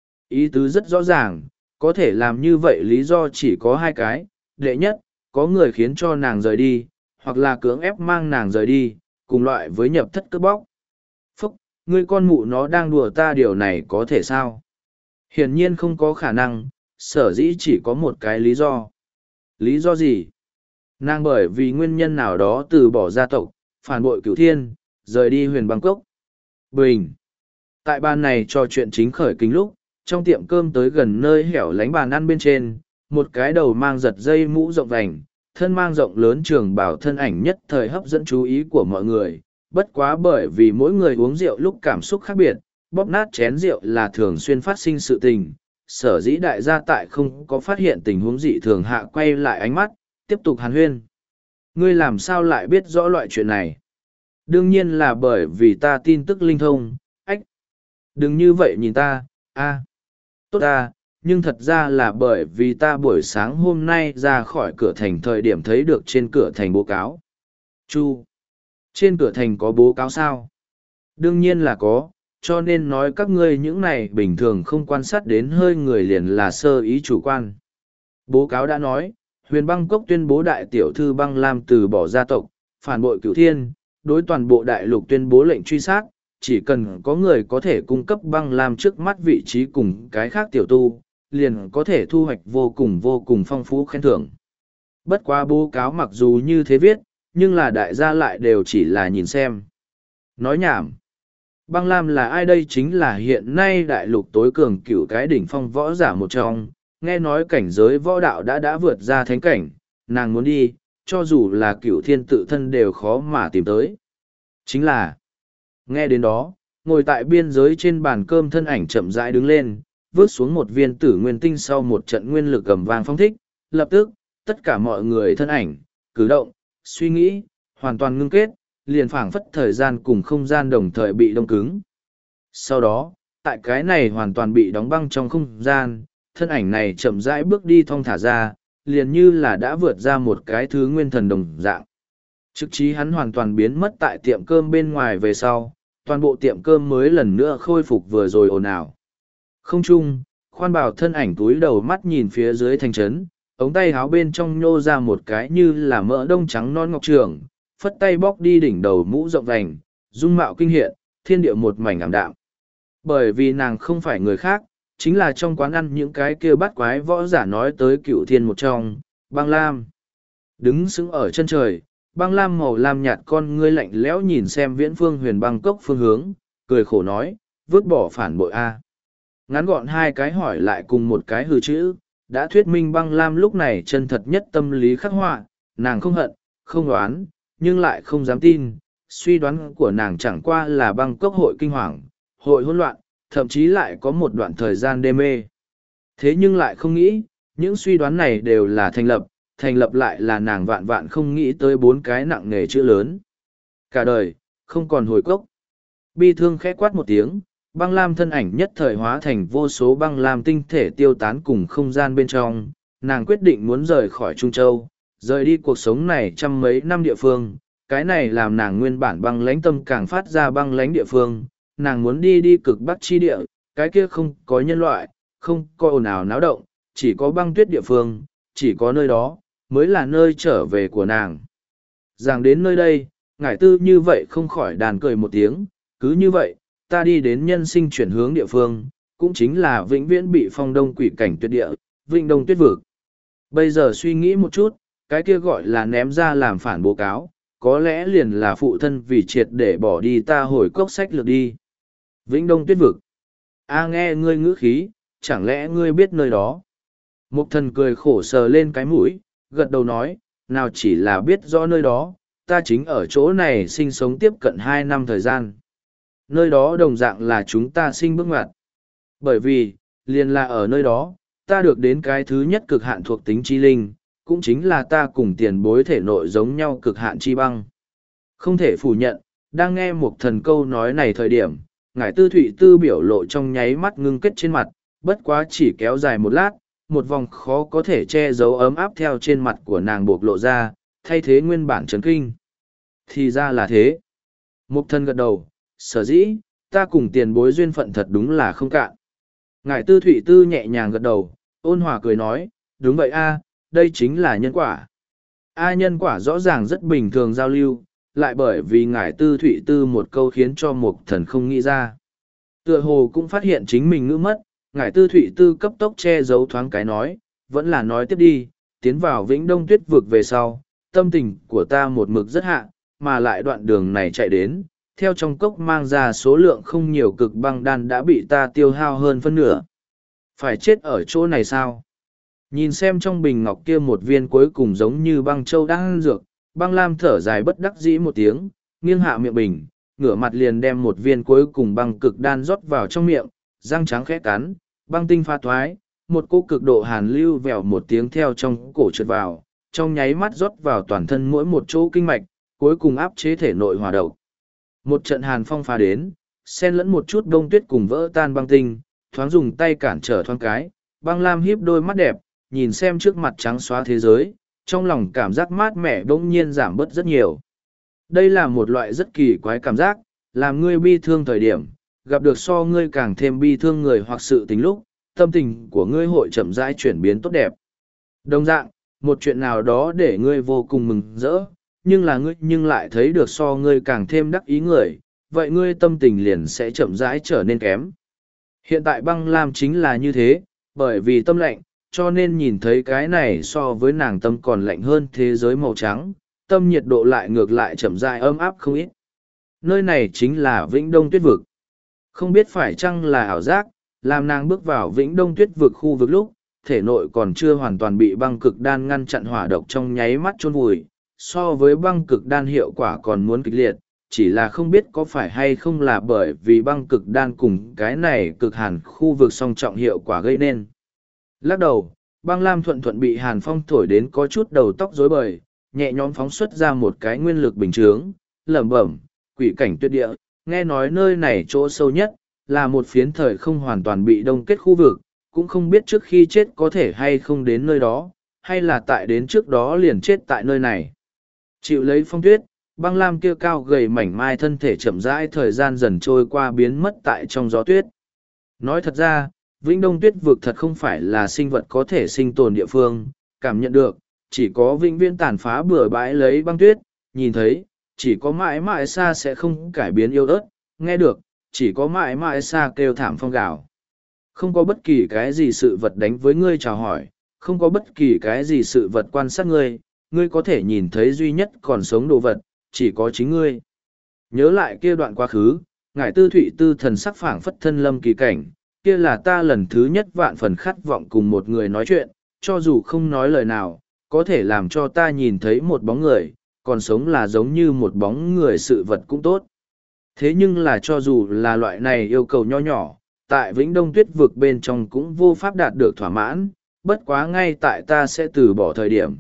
Ý tứ rất rõ ràng, có thể làm như vậy lý do chỉ có hai cái. Đệ nhất, có người khiến cho nàng rời đi, hoặc là cưỡng ép mang nàng rời đi, cùng loại với nhập thất cướp bóc. Phúc, ngươi con mụ nó đang đùa ta, điều này có thể sao? Hiển nhiên không có khả năng, sở dĩ chỉ có một cái lý do. Lý do gì? Nàng bởi vì nguyên nhân nào đó từ bỏ gia tộc, phản bội cửu thiên, rời đi Huyền Bangkok. Bình. Tại bàn này trò chuyện chính khởi kính lúc, trong tiệm cơm tới gần nơi hẻo lánh bàn ăn bên trên, một cái đầu mang giật dây mũ rộng vành, thân mang rộng lớn trường bảo thân ảnh nhất thời hấp dẫn chú ý của mọi người. Bất quá bởi vì mỗi người uống rượu lúc cảm xúc khác biệt, bóp nát chén rượu là thường xuyên phát sinh sự tình. Sở dĩ đại gia tại không có phát hiện tình huống dị thường hạ quay lại ánh mắt, tiếp tục hàn huyên. Ngươi làm sao lại biết rõ loại chuyện này? Đương nhiên là bởi vì ta tin tức linh thông, ách. Đừng như vậy nhìn ta, a, tốt ta, nhưng thật ra là bởi vì ta buổi sáng hôm nay ra khỏi cửa thành thời điểm thấy được trên cửa thành báo cáo. Chu, trên cửa thành có báo cáo sao? Đương nhiên là có, cho nên nói các ngươi những này bình thường không quan sát đến hơi người liền là sơ ý chủ quan. Báo cáo đã nói, Huyền Bangkok tuyên bố đại tiểu thư băng lam từ bỏ gia tộc, phản bội cửu thiên, đối toàn bộ đại lục tuyên bố lệnh truy sát, chỉ cần có người có thể cung cấp băng lam trước mắt vị trí cùng cái khác tiểu tu, liền có thể thu hoạch vô cùng vô cùng phong phú khen thưởng. Bất quá báo cáo mặc dù như thế viết, nhưng là đại gia lại đều chỉ là nhìn xem. Nói nhảm. Băng lam là ai? Đây chính là hiện nay đại lục tối cường cửu cái đỉnh phong võ giả một trong, nghe nói cảnh giới võ đạo đã đã vượt ra thánh cảnh, nàng muốn đi, cho dù là cửu thiên tự thân đều khó mà tìm tới. Chính là, nghe đến đó, ngồi tại biên giới trên bàn cơm thân ảnh chậm rãi đứng lên, vớt xuống một viên tử nguyên tinh sau một trận nguyên lực gầm vang phong thích, lập tức, tất cả mọi người thân ảnh, cử động, suy nghĩ, hoàn toàn ngưng kết, liền phảng phất thời gian cùng không gian đồng thời bị đông cứng. Sau đó, tại cái này hoàn toàn bị đóng băng trong không gian, thân ảnh này chậm rãi bước đi thong thả ra, liền như là đã vượt ra một cái thứ nguyên thần đồng dạng. Trực chí hắn hoàn toàn biến mất tại tiệm cơm bên ngoài về sau, toàn bộ tiệm cơm mới lần nữa khôi phục vừa rồi ồn ào. Không trung, khoan bảo thân ảnh túi đầu mắt nhìn phía dưới thành trấn, ống tay háo bên trong nhô ra một cái như là mỡ đông trắng non ngọc trường, phất tay bóc đi đỉnh đầu mũ rộng vành, dung mạo kinh hiện, thiên địa một mảnh ảm đạm. Bởi vì nàng không phải người khác, chính là trong quán ăn những cái kia bắt quái võ giả nói tới cựu thiên một trong, băng lam. Đứng sững ở chân trời, băng lam màu lam nhạt con ngươi lạnh lẽo nhìn xem viễn phương huyền băng cốc phương hướng, cười khổ nói, vứt bỏ phản bội A. Ngắn gọn hai cái hỏi lại cùng một cái hư chữ, đã thuyết minh băng lam lúc này chân thật nhất tâm lý khắc họa, nàng không hận, không đoán, nhưng lại không dám tin. Suy đoán của nàng chẳng qua là băng cốc hội kinh hoàng, hội hỗn loạn, thậm chí lại có một đoạn thời gian đê mê. Thế nhưng lại không nghĩ, những suy đoán này đều là thành lập, thành lập lại là nàng vạn vạn không nghĩ tới bốn cái nặng nề chữ lớn. Cả đời, không còn hồi cốc. Bi thương khẽ quát một tiếng, băng lam thân ảnh nhất thời hóa thành vô số băng lam tinh thể tiêu tán cùng không gian bên trong. Nàng quyết định muốn rời khỏi Trung Châu, rời đi cuộc sống này trăm mấy năm địa phương. Cái này làm nàng nguyên bản băng lãnh tâm càng phát ra băng lãnh địa phương. Nàng muốn đi đi cực bắc chi địa, cái kia không có nhân loại, không có ồn ào náo động, chỉ có băng tuyết địa phương, chỉ có nơi đó, mới là nơi trở về của nàng. Giảng đến nơi đây, ngải tư như vậy không khỏi đàn cười một tiếng, cứ như vậy, ta đi đến nhân sinh chuyển hướng địa phương, cũng chính là vĩnh viễn bị phong đông quỷ cảnh tuyệt địa, vĩnh đông tuyết vực. Bây giờ suy nghĩ một chút, cái kia gọi là ném ra làm phản báo cáo, có lẽ liền là phụ thân vì triệt để bỏ đi ta hồi cốc sách lược đi. Vĩnh đông tuyết vực. A nghe ngươi ngữ khí, chẳng lẽ ngươi biết nơi đó? Mục thần cười khổ sờ lên cái mũi, gật đầu nói, nào chỉ là biết rõ nơi đó, ta chính ở chỗ này sinh sống tiếp cận hai năm thời gian. Nơi đó đồng dạng là chúng ta sinh bước ngoặt. Bởi vì, liền là ở nơi đó, ta được đến cái thứ nhất cực hạn thuộc tính chi linh, cũng chính là ta cùng tiền bối thể nội giống nhau cực hạn chi băng. Không thể phủ nhận, đang nghe một thần câu nói này thời điểm, ngải tư thụy tư biểu lộ trong nháy mắt ngưng kết trên mặt, bất quá chỉ kéo dài một lát, một vòng khó có thể che giấu ấm áp theo trên mặt của nàng bộc lộ ra, thay thế nguyên bản chấn kinh. Thì ra là thế. Mục thần gật đầu, sở dĩ, ta cùng tiền bối duyên phận thật đúng là không cạn. Ngải tư thụy tư nhẹ nhàng gật đầu, ôn hòa cười nói, đúng vậy a, đây chính là nhân quả. A nhân quả rõ ràng rất bình thường giao lưu, lại bởi vì ngải tư thụy tư một câu khiến cho mục thần không nghĩ ra. Tựa hồ cũng phát hiện chính mình ngữ mất, ngải tư thụy tư cấp tốc che giấu thoáng cái nói, vẫn là nói tiếp đi, tiến vào vĩnh đông tuyết vực về sau, tâm tình của ta một mực rất hạ, mà lại đoạn đường này chạy đến, theo trong cốc mang ra số lượng không nhiều cực băng đan đã bị ta tiêu hao hơn phân nửa. Phải chết ở chỗ này sao? Nhìn xem trong bình ngọc kia một viên cuối cùng giống như băng châu đang ăn dược, băng lam thở dài bất đắc dĩ một tiếng, nghiêng hạ miệng bình, ngửa mặt liền đem một viên cuối cùng băng cực đan rót vào trong miệng, răng trắng khẽ cắn, băng tinh pha thoái, một cỗ cực độ hàn lưu vèo một tiếng theo trong cổ trượt vào, trong nháy mắt rót vào toàn thân mỗi một chỗ kinh mạch, cuối cùng áp chế thể nội hòa độc. Một trận hàn phong pha đến, xen lẫn một chút đông tuyết cùng vỡ tan băng tinh, thoáng dùng tay cản trở thoáng cái, băng lam hiếp đôi mắt đẹp, nhìn xem trước mặt trắng xóa thế giới, trong lòng cảm giác mát mẻ bỗng nhiên giảm bớt rất nhiều. Đây là một loại rất kỳ quái cảm giác, làm ngươi bi thương thời điểm, gặp được so ngươi càng thêm bi thương người hoặc sự tình lúc, tâm tình của ngươi hội chậm rãi chuyển biến tốt đẹp. Đồng dạng, một chuyện nào đó để ngươi vô cùng mừng rỡ, nhưng là ngươi nhưng lại thấy được so ngươi càng thêm đắc ý người, vậy ngươi tâm tình liền sẽ chậm rãi trở nên kém. Hiện tại băng lam chính là như thế, bởi vì tâm lạnh, cho nên nhìn thấy cái này so với nàng tâm còn lạnh hơn thế giới màu trắng, tâm nhiệt độ lại ngược lại chậm rãi ấm áp không ít. Nơi này chính là Vĩnh Đông Tuyết Vực. Không biết phải chăng là ảo giác, làm nàng bước vào Vĩnh Đông Tuyết Vực khu vực lúc, thể nội còn chưa hoàn toàn bị băng cực đan ngăn chặn hỏa độc trong nháy mắt chôn vùi, so với băng cực đan hiệu quả còn muốn kịch liệt, chỉ là không biết có phải hay không là bởi vì băng cực đan cùng cái này cực hàn khu vực song trọng hiệu quả gây nên. Lắc đầu, băng lam thuận thuận bị hàn phong thổi đến có chút đầu tóc rối bời, nhẹ nhõm phóng xuất ra một cái nguyên lực bình chướng, lẩm bẩm, quỷ cảnh tuyệt địa, nghe nói nơi này chỗ sâu nhất, là một phiến thời không hoàn toàn bị đông kết khu vực, cũng không biết trước khi chết có thể hay không đến nơi đó, hay là tại đến trước đó liền chết tại nơi này. Chịu lấy phong tuyết, băng lam kia cao gầy mảnh mai thân thể chậm rãi thời gian dần trôi qua biến mất tại trong gió tuyết. Nói thật ra, Vĩnh Đông Tuyết vực thật không phải là sinh vật có thể sinh tồn địa phương, cảm nhận được, chỉ có vĩnh viễn tàn phá bừa bãi lấy băng tuyết, nhìn thấy, chỉ có mãi mãi xa sẽ không cải biến yêu ớt, nghe được, chỉ có mãi mãi xa kêu thảm phong gào. Không có bất kỳ cái gì sự vật đánh với ngươi chào hỏi, không có bất kỳ cái gì sự vật quan sát ngươi, ngươi có thể nhìn thấy duy nhất còn sống đồ vật, chỉ có chính ngươi. Nhớ lại kia đoạn quá khứ, ngải tư thụy tư thần sắc phảng phất thân lâm kỳ cảnh, kia là ta lần thứ nhất vạn phần khát vọng cùng một người nói chuyện, cho dù không nói lời nào, có thể làm cho ta nhìn thấy một bóng người, còn sống là giống như một bóng người sự vật cũng tốt. Thế nhưng là cho dù là loại này yêu cầu nho nhỏ, tại Vĩnh Đông Tuyết vực bên trong cũng vô pháp đạt được thỏa mãn, bất quá ngay tại ta sẽ từ bỏ thời điểm.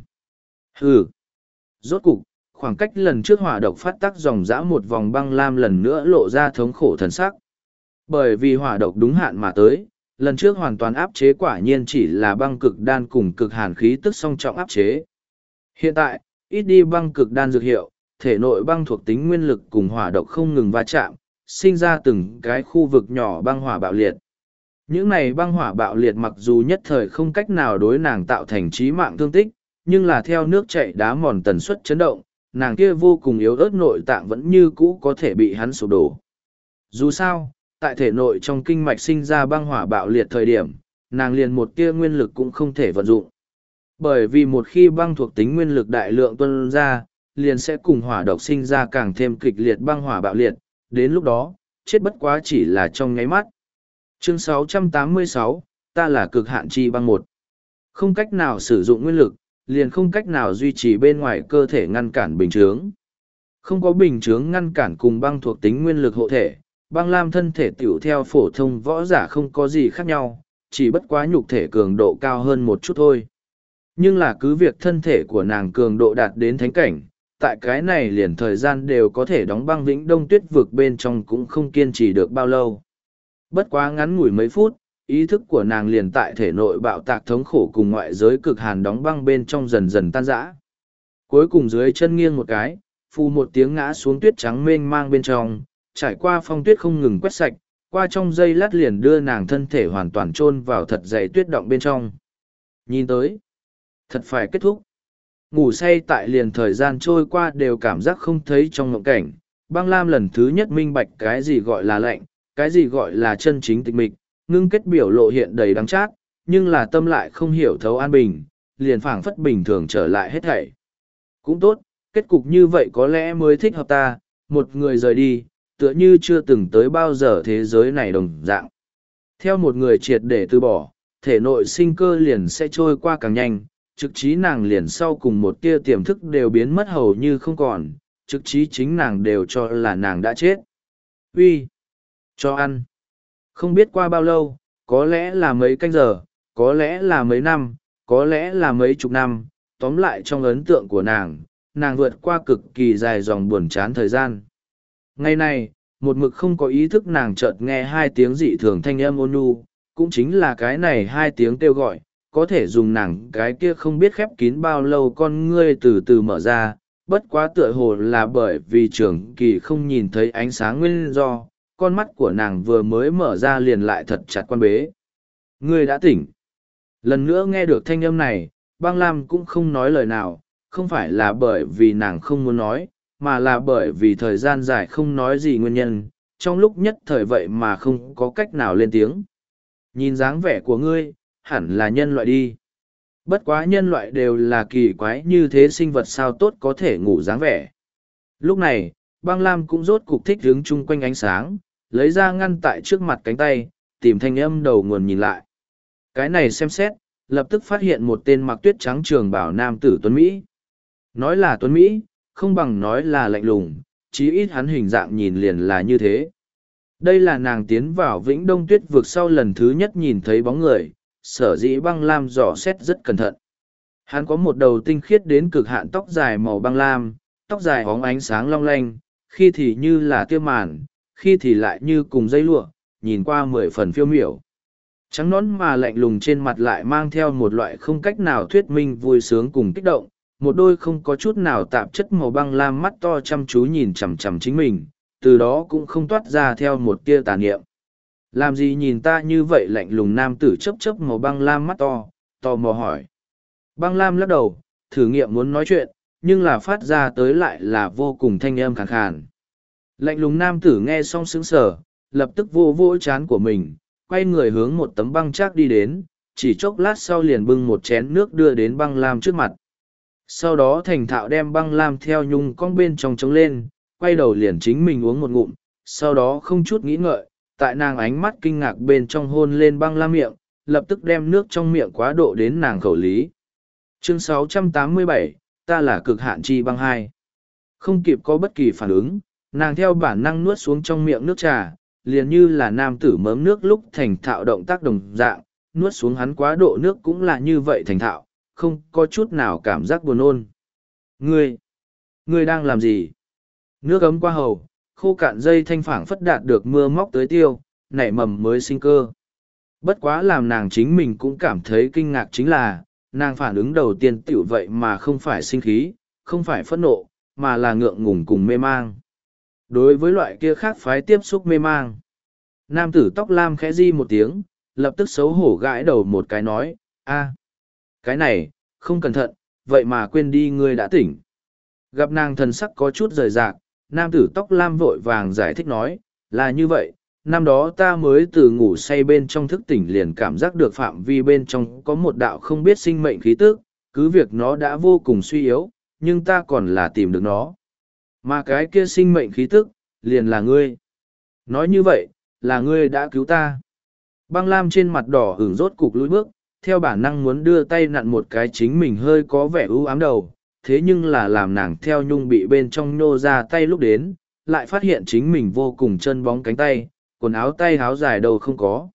Hừ. Rốt cục, khoảng cách lần trước hỏa độc phát tác dòng dã một vòng băng lam lần nữa lộ ra thống khổ thần sắc. Bởi vì hỏa độc đúng hạn mà tới, lần trước hoàn toàn áp chế quả nhiên chỉ là băng cực đan cùng cực hàn khí tức song trọng áp chế. Hiện tại, ít đi băng cực đan dược hiệu, thể nội băng thuộc tính nguyên lực cùng hỏa độc không ngừng va chạm, sinh ra từng cái khu vực nhỏ băng hỏa bạo liệt. Những này băng hỏa bạo liệt mặc dù nhất thời không cách nào đối nàng tạo thành trí mạng thương tích, nhưng là theo nước chảy đá mòn tần suất chấn động, nàng kia vô cùng yếu ớt nội tạng vẫn như cũ có thể bị hắn sụp đổ. Dù sao, tại thể nội trong kinh mạch sinh ra băng hỏa bạo liệt thời điểm, nàng liền một tia nguyên lực cũng không thể vận dụng. Bởi vì một khi băng thuộc tính nguyên lực đại lượng tuôn ra, liền sẽ cùng hỏa độc sinh ra càng thêm kịch liệt băng hỏa bạo liệt, đến lúc đó, chết bất quá chỉ là trong nháy mắt. Chương sáu trăm tám mươi sáu, ta là cực hạn chi băng một. Không cách nào sử dụng nguyên lực, liền không cách nào duy trì bên ngoài cơ thể ngăn cản bình chướng. Không có bình chướng ngăn cản cùng băng thuộc tính nguyên lực hộ thể, băng lam thân thể tiểu theo phổ thông võ giả không có gì khác nhau, chỉ bất quá nhục thể cường độ cao hơn một chút thôi. Nhưng là cứ việc thân thể của nàng cường độ đạt đến thánh cảnh, tại cái này liền thời gian đều có thể đóng băng Vĩnh Đông Tuyết vực bên trong cũng không kiên trì được bao lâu. Bất quá ngắn ngủi mấy phút, ý thức của nàng liền tại thể nội bạo tạc thống khổ cùng ngoại giới cực hàn đóng băng bên trong dần dần tan rã. Cuối cùng dưới chân nghiêng một cái, phù một tiếng ngã xuống tuyết trắng mênh mang bên trong, trải qua phong tuyết không ngừng quét sạch, qua trong giây lát liền đưa nàng thân thể hoàn toàn chôn vào thật dày tuyết động bên trong. Nhìn tới, thật phải kết thúc. Ngủ say tại liền thời gian trôi qua đều cảm giác không thấy trong mộng cảnh, băng lam lần thứ nhất minh bạch cái gì gọi là lạnh, cái gì gọi là chân chính tịch mịch, ngưng kết biểu lộ hiện đầy đắng chát, nhưng là tâm lại không hiểu thấu an bình, liền phảng phất bình thường trở lại hết thảy. Cũng tốt, kết cục như vậy có lẽ mới thích hợp ta, một người rời đi, tựa như chưa từng tới bao giờ thế giới này đồng dạng. Theo một người triệt để từ bỏ, thể nội sinh cơ liền sẽ trôi qua càng nhanh, trực trí nàng liền sau cùng một tia tiềm thức đều biến mất hầu như không còn, trực trí chính nàng đều cho là nàng đã chết. Uy, cho ăn. Không biết qua bao lâu, có lẽ là mấy canh giờ, có lẽ là mấy năm, có lẽ là mấy chục năm, tóm lại trong ấn tượng của nàng, nàng vượt qua cực kỳ dài dòng buồn chán thời gian. Ngày này, một mực không có ý thức nàng chợt nghe hai tiếng dị thường thanh âm ôn nhu, cũng chính là cái này hai tiếng kêu gọi, có thể dùng nàng cái kia không biết khép kín bao lâu con ngươi từ từ mở ra, bất quá tựa hồ là bởi vì trường kỳ không nhìn thấy ánh sáng nguyên do, con mắt của nàng vừa mới mở ra liền lại thật chặt quan bế. Ngươi đã tỉnh. Lần nữa nghe được thanh âm này, băng lam cũng không nói lời nào, không phải là bởi vì nàng không muốn nói, mà là bởi vì thời gian dài không nói gì nguyên nhân, trong lúc nhất thời vậy mà không có cách nào lên tiếng. Nhìn dáng vẻ của ngươi, hẳn là nhân loại đi. Bất quá nhân loại đều là kỳ quái như thế sinh vật sao tốt có thể ngủ dáng vẻ. Lúc này, băng lam cũng rốt cục thích hướng chung quanh ánh sáng, lấy ra ngăn tại trước mặt cánh tay, tìm thanh âm đầu nguồn nhìn lại. Cái này xem xét, lập tức phát hiện một tên mặc tuyết trắng trường bảo nam tử Tuấn Mỹ. Nói là Tuấn Mỹ, không bằng nói là lạnh lùng, chí ít hắn hình dạng nhìn liền là như thế. Đây là nàng tiến vào Vĩnh Đông Tuyết vực sau lần thứ nhất nhìn thấy bóng người, sở dĩ băng lam dò xét rất cẩn thận. Hắn có một đầu tinh khiết đến cực hạn tóc dài màu băng lam, tóc dài óng ánh sáng long lanh, khi thì như là tiêu màn, khi thì lại như cùng dây lụa, nhìn qua mười phần phiêu miểu. Trắng nõn mà lạnh lùng trên mặt lại mang theo một loại không cách nào thuyết minh vui sướng cùng kích động, một đôi không có chút nào tạp chất màu băng lam mắt to chăm chú nhìn chằm chằm chính mình, từ đó cũng không toát ra theo một tia tà niệm. Làm gì nhìn ta như vậy? Lạnh lùng nam tử chớp chớp màu băng lam mắt to, tò mò hỏi. Băng lam lắc đầu, thử nghiệm muốn nói chuyện, nhưng là phát ra tới lại là vô cùng thanh âm khàn khàn. Lạnh lùng nam tử nghe xong sững sờ, lập tức vô vỗ chán của mình, quay người hướng một tấm băng trác đi đến, chỉ chốc lát sau liền bưng một chén nước đưa đến băng lam trước mặt. Sau đó thành thạo đem băng lam theo nhung cong bên trong trống lên, quay đầu liền chính mình uống một ngụm, sau đó không chút nghĩ ngợi, tại nàng ánh mắt kinh ngạc bên trong hôn lên băng lam miệng, lập tức đem nước trong miệng quá độ đến nàng khẩu lý. Chương sáu trăm tám mươi bảy, ta là cực hạn chi băng hai. Không kịp có bất kỳ phản ứng, nàng theo bản năng nuốt xuống trong miệng nước trà, liền như là nam tử mớm nước lúc thành thạo động tác đồng dạng, nuốt xuống hắn quá độ nước cũng là như vậy thành thạo, không có chút nào cảm giác buồn nôn. Ngươi, ngươi đang làm gì? Nước ấm qua hầu, khô cạn dây thanh phảng phất đạt được mưa móc tới tiêu, nảy mầm mới sinh cơ. Bất quá làm nàng chính mình cũng cảm thấy kinh ngạc chính là, nàng phản ứng đầu tiên tiểu vậy mà không phải sinh khí, không phải phẫn nộ, mà là ngượng ngùng cùng mê mang. Đối với loại kia khác phái tiếp xúc mê mang, nam tử tóc lam khẽ di một tiếng, lập tức xấu hổ gãi đầu một cái nói, a, cái này, không cẩn thận, vậy mà quên đi ngươi đã tỉnh. Gặp nàng thần sắc có chút rời rạc, nam tử tóc lam vội vàng giải thích nói, là như vậy, năm đó ta mới từ ngủ say bên trong thức tỉnh liền cảm giác được phạm vi bên trong có một đạo không biết sinh mệnh khí tức, cứ việc nó đã vô cùng suy yếu, nhưng ta còn là tìm được nó. Mà cái kia sinh mệnh khí tức, liền là ngươi. Nói như vậy, là ngươi đã cứu ta. Băng lam trên mặt đỏ hửng rốt cục lùi bước, theo bản năng muốn đưa tay nặn một cái chính mình hơi có vẻ ưu ám đầu, thế nhưng là làm nàng theo nhung bị bên trong nhô ra tay lúc đến, lại phát hiện chính mình vô cùng chân bóng cánh tay, quần áo tay áo dài đâu không có.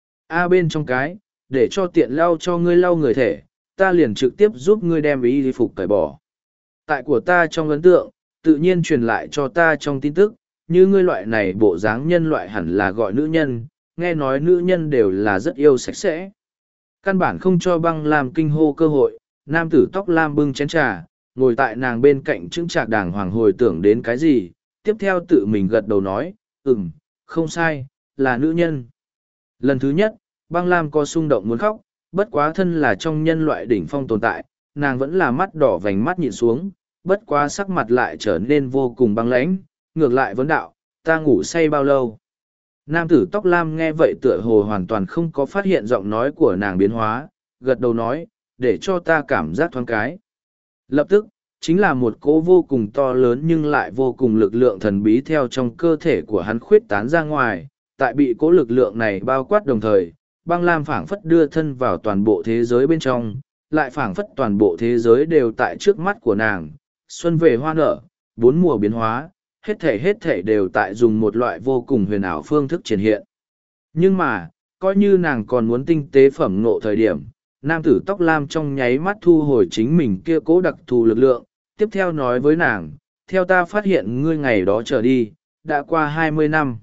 A bên trong cái, để cho tiện lau cho ngươi lau người thể, ta liền trực tiếp giúp ngươi đem y phục cởi bỏ. Tại của ta trong ấn tượng, tự nhiên truyền lại cho ta trong tin tức, như ngươi loại này bộ dáng nhân loại hẳn là gọi nữ nhân, nghe nói nữ nhân đều là rất yêu sạch sẽ. Căn bản không cho băng làm kinh hô cơ hội, nam tử tóc lam bưng chén trà, ngồi tại nàng bên cạnh chững chạc đàng hoàng hồi tưởng đến cái gì, tiếp theo tự mình gật đầu nói, ừm, không sai, là nữ nhân. Lần thứ nhất, băng lam có xung động muốn khóc, bất quá thân là trong nhân loại đỉnh phong tồn tại, nàng vẫn là mắt đỏ vành mắt nhìn xuống, bất quá sắc mặt lại trở nên vô cùng băng lãnh, ngược lại vấn đạo, ta ngủ say bao lâu? Nam tử tóc lam nghe vậy tựa hồ hoàn toàn không có phát hiện giọng nói của nàng biến hóa, gật đầu nói, để cho ta cảm giác thoáng cái. Lập tức, chính là một cỗ vô cùng to lớn nhưng lại vô cùng lực lượng thần bí theo trong cơ thể của hắn khuyết tán ra ngoài, tại bị cỗ lực lượng này bao quát đồng thời, băng lam phảng phất đưa thân vào toàn bộ thế giới bên trong, lại phảng phất toàn bộ thế giới đều tại trước mắt của nàng, xuân về hoa nở, bốn mùa biến hóa, hết thể hết thể đều tại dùng một loại vô cùng huyền ảo phương thức triển hiện. Nhưng mà, coi như nàng còn muốn tinh tế phẩm ngộ thời điểm, nam tử tóc lam trong nháy mắt thu hồi chính mình kia cố đặc thù lực lượng, tiếp theo nói với nàng, theo ta phát hiện ngươi ngày đó trở đi, đã qua hai mươi năm.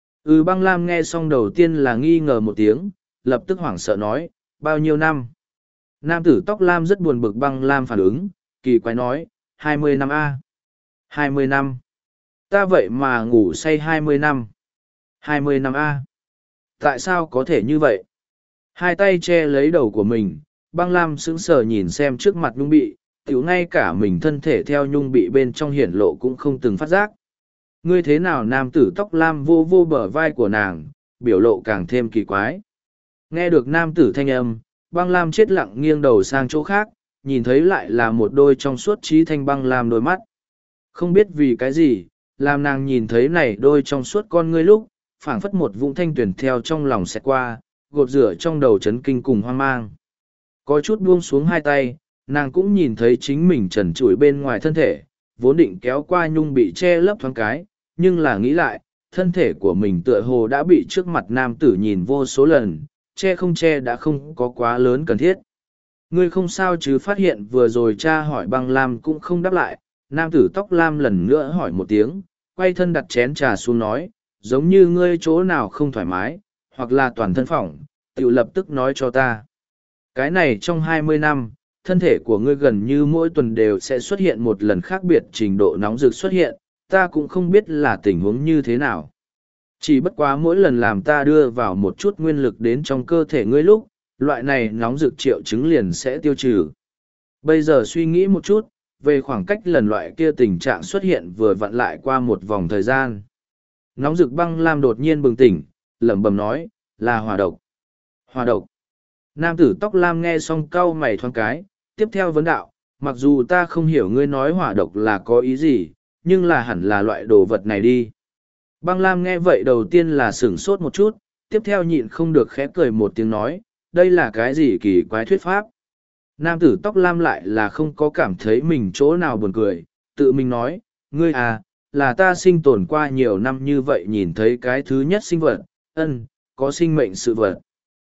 Ừ băng lam nghe xong đầu tiên là nghi ngờ một tiếng, lập tức hoảng sợ nói, bao nhiêu năm? Nam tử tóc lam rất buồn bực băng lam phản ứng, kỳ quái nói, hai mươi năm a, hai mươi năm. Ta vậy mà ngủ say hai mươi năm. hai mươi năm a. Tại sao có thể như vậy? Hai tay che lấy đầu của mình, băng lam sững sờ nhìn xem trước mặt nhung bị, tiểu ngay cả mình thân thể theo nhung bị bên trong hiển lộ cũng không từng phát giác. Ngươi thế nào? Nam tử tóc lam vô vô bờ vai của nàng, biểu lộ càng thêm kỳ quái. Nghe được nam tử thanh âm, băng lam chết lặng nghiêng đầu sang chỗ khác, nhìn thấy lại là một đôi trong suốt trí thanh băng lam đôi mắt. Không biết vì cái gì, làm nàng nhìn thấy này đôi trong suốt con ngươi lúc, phảng phất một vũng thanh tuyển theo trong lòng xẹt qua, gột rửa trong đầu chấn kinh cùng hoang mang. Có chút buông xuống hai tay, nàng cũng nhìn thấy chính mình trần trụi bên ngoài thân thể, vốn định kéo qua nhung bị che lấp thoáng cái, nhưng là nghĩ lại, thân thể của mình tựa hồ đã bị trước mặt nam tử nhìn vô số lần, che không che đã không có quá lớn cần thiết. Ngươi không sao chứ? Phát hiện vừa rồi cha hỏi băng lam cũng không đáp lại, nam tử tóc lam lần nữa hỏi một tiếng, quay thân đặt chén trà xuống nói, giống như ngươi chỗ nào không thoải mái, hoặc là toàn thân phỏng, tự lập tức nói cho ta. Cái này trong hai mươi năm, thân thể của ngươi gần như mỗi tuần đều sẽ xuất hiện một lần khác biệt trình độ nóng rực xuất hiện, ta cũng không biết là tình huống như thế nào. Chỉ bất quá mỗi lần làm ta đưa vào một chút nguyên lực đến trong cơ thể ngươi lúc, loại này nóng rực triệu chứng liền sẽ tiêu trừ. Bây giờ suy nghĩ một chút, về khoảng cách lần loại kia tình trạng xuất hiện vừa vặn lại qua một vòng thời gian. Nóng rực băng lam đột nhiên bừng tỉnh, lẩm bẩm nói, là hỏa độc. Hỏa độc. Nam tử tóc lam nghe xong cau mày thoáng cái, tiếp theo vấn đạo, mặc dù ta không hiểu ngươi nói hỏa độc là có ý gì, nhưng là hẳn là loại đồ vật này đi. Băng lam nghe vậy đầu tiên là sửng sốt một chút, tiếp theo nhịn không được khẽ cười một tiếng nói, đây là cái gì kỳ quái thuyết pháp. Nam tử tóc lam lại là không có cảm thấy mình chỗ nào buồn cười, tự mình nói, ngươi à, là ta sinh tồn qua nhiều năm như vậy nhìn thấy cái thứ nhất sinh vật, ân, có sinh mệnh sự vật.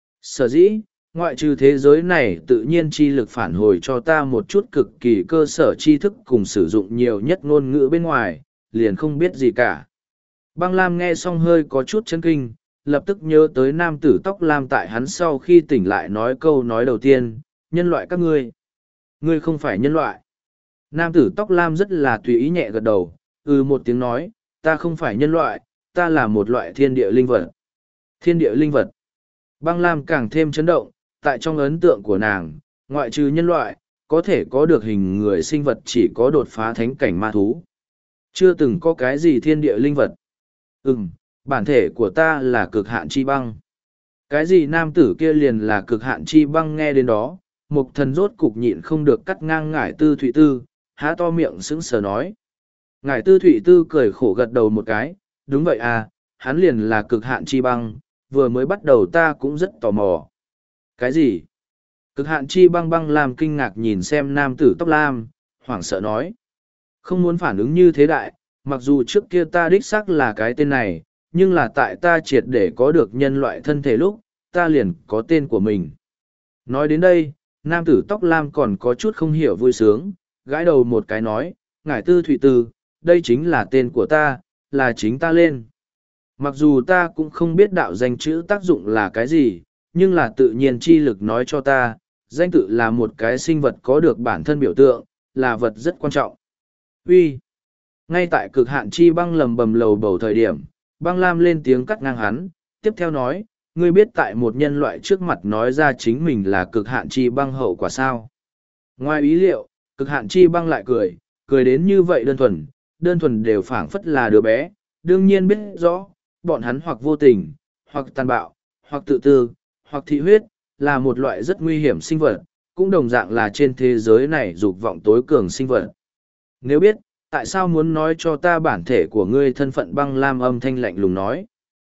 Sở dĩ, ngoại trừ thế giới này tự nhiên chi lực phản hồi cho ta một chút cực kỳ cơ sở tri thức cùng sử dụng nhiều nhất ngôn ngữ bên ngoài, liền không biết gì cả. Băng Lam nghe xong hơi có chút chấn kinh, lập tức nhớ tới nam tử tóc lam tại hắn sau khi tỉnh lại nói câu nói đầu tiên, nhân loại các ngươi. Ngươi không phải nhân loại. Nam tử tóc lam rất là tùy ý nhẹ gật đầu, ừ một tiếng nói, ta không phải nhân loại, ta là một loại thiên địa linh vật. Thiên địa linh vật. Băng Lam càng thêm chấn động, tại trong ấn tượng của nàng, ngoại trừ nhân loại, có thể có được hình người sinh vật chỉ có đột phá thánh cảnh ma thú. Chưa từng có cái gì thiên địa linh vật. Ừm, bản thể của ta là cực hạn chi băng. Cái gì nam tử kia liền là cực hạn chi băng nghe đến đó, mục thần rốt cục nhịn không được cắt ngang ngải tư thụy tư, há to miệng sững sờ nói. Ngải tư thụy tư cười khổ gật đầu một cái, đúng vậy à, hắn liền là cực hạn chi băng, vừa mới bắt đầu ta cũng rất tò mò. Cái gì? Cực hạn chi băng băng làm kinh ngạc nhìn xem nam tử tóc lam, hoảng sợ nói. Không muốn phản ứng như thế đại, mặc dù trước kia ta đích xác là cái tên này, nhưng là tại ta triệt để có được nhân loại thân thể lúc, ta liền có tên của mình. Nói đến đây, nam tử tóc lam còn có chút không hiểu vui sướng, gãi đầu một cái nói, ngải tư thụy tư, đây chính là tên của ta, là chính ta lên. Mặc dù ta cũng không biết đạo danh chữ tác dụng là cái gì, nhưng là tự nhiên chi lực nói cho ta, danh tự là một cái sinh vật có được bản thân biểu tượng, là vật rất quan trọng. Uy, ngay tại cực hạn chi băng lầm bầm lầu bầu thời điểm, băng lam lên tiếng cắt ngang hắn, tiếp theo nói, ngươi biết tại một nhân loại trước mặt nói ra chính mình là cực hạn chi băng hậu quả sao. Ngoài ý liệu, cực hạn chi băng lại cười, cười đến như vậy đơn thuần, đơn thuần đều phảng phất là đứa bé, đương nhiên biết rõ, bọn hắn hoặc vô tình, hoặc tàn bạo, hoặc tự tư, hoặc thị huyết, là một loại rất nguy hiểm sinh vật, cũng đồng dạng là trên thế giới này dục vọng tối cường sinh vật. Nếu biết, tại sao muốn nói cho ta bản thể của ngươi thân phận băng lam âm thanh lạnh lùng nói?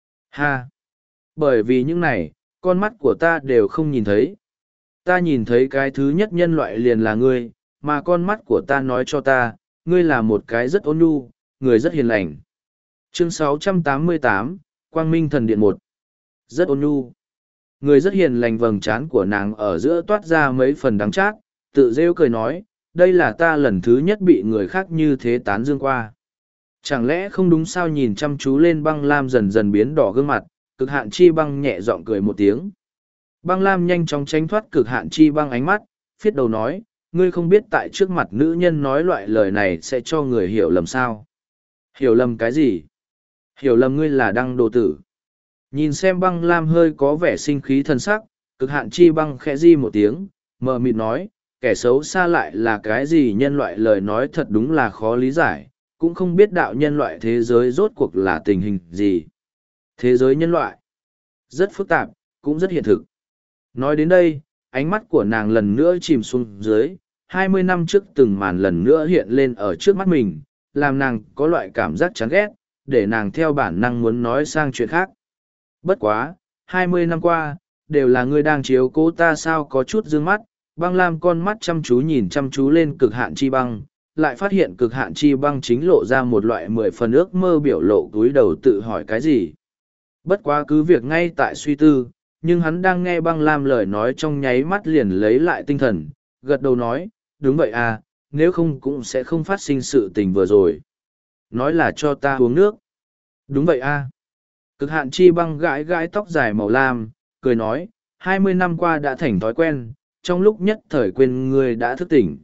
Ha! Bởi vì những này, con mắt của ta đều không nhìn thấy. Ta nhìn thấy cái thứ nhất nhân loại liền là ngươi, mà con mắt của ta nói cho ta, ngươi là một cái rất ôn nhu, người rất hiền lành. Chương sáu trăm tám mươi tám, Quang Minh Thần Điện một. Rất ôn nhu. Người rất hiền lành vầng trán của nàng ở giữa toát ra mấy phần đắng chát, tự rêu cười nói, đây là ta lần thứ nhất bị người khác như thế tán dương qua. Chẳng lẽ không đúng sao nhìn chăm chú lên băng lam dần dần biến đỏ gương mặt, cực hạn chi băng nhẹ giọng cười một tiếng. Băng lam nhanh chóng tránh thoát cực hạn chi băng ánh mắt, phiết đầu nói, ngươi không biết tại trước mặt nữ nhân nói loại lời này sẽ cho người hiểu lầm sao. Hiểu lầm cái gì? Hiểu lầm ngươi là đăng đồ tử. Nhìn xem băng lam hơi có vẻ sinh khí thân sắc, cực hạn chi băng khẽ di một tiếng, mờ mịt nói, kẻ xấu xa lại là cái gì nhân loại lời nói thật đúng là khó lý giải, cũng không biết đạo nhân loại thế giới rốt cuộc là tình hình gì. Thế giới nhân loại rất phức tạp, cũng rất hiện thực. Nói đến đây, ánh mắt của nàng lần nữa chìm xuống dưới, hai mươi năm trước từng màn lần nữa hiện lên ở trước mắt mình, làm nàng có loại cảm giác chán ghét, để nàng theo bản năng muốn nói sang chuyện khác. Bất quá, hai mươi năm qua, đều là ngươi đang chiếu cố ta sao có chút dương mắt, băng lam con mắt chăm chú nhìn chăm chú lên cực hạn chi băng, lại phát hiện cực hạn chi băng chính lộ ra một loại mười phần ước mơ biểu lộ túi đầu tự hỏi cái gì. Bất quá cứ việc ngay tại suy tư, nhưng hắn đang nghe băng lam lời nói trong nháy mắt liền lấy lại tinh thần, gật đầu nói, đúng vậy à, nếu không cũng sẽ không phát sinh sự tình vừa rồi. Nói là cho ta uống nước. Đúng vậy à. Cực hạn chi băng gãi gãi tóc dài màu lam, cười nói, hai mươi năm qua đã thành thói quen, trong lúc nhất thời quên ngươi đã thức tỉnh.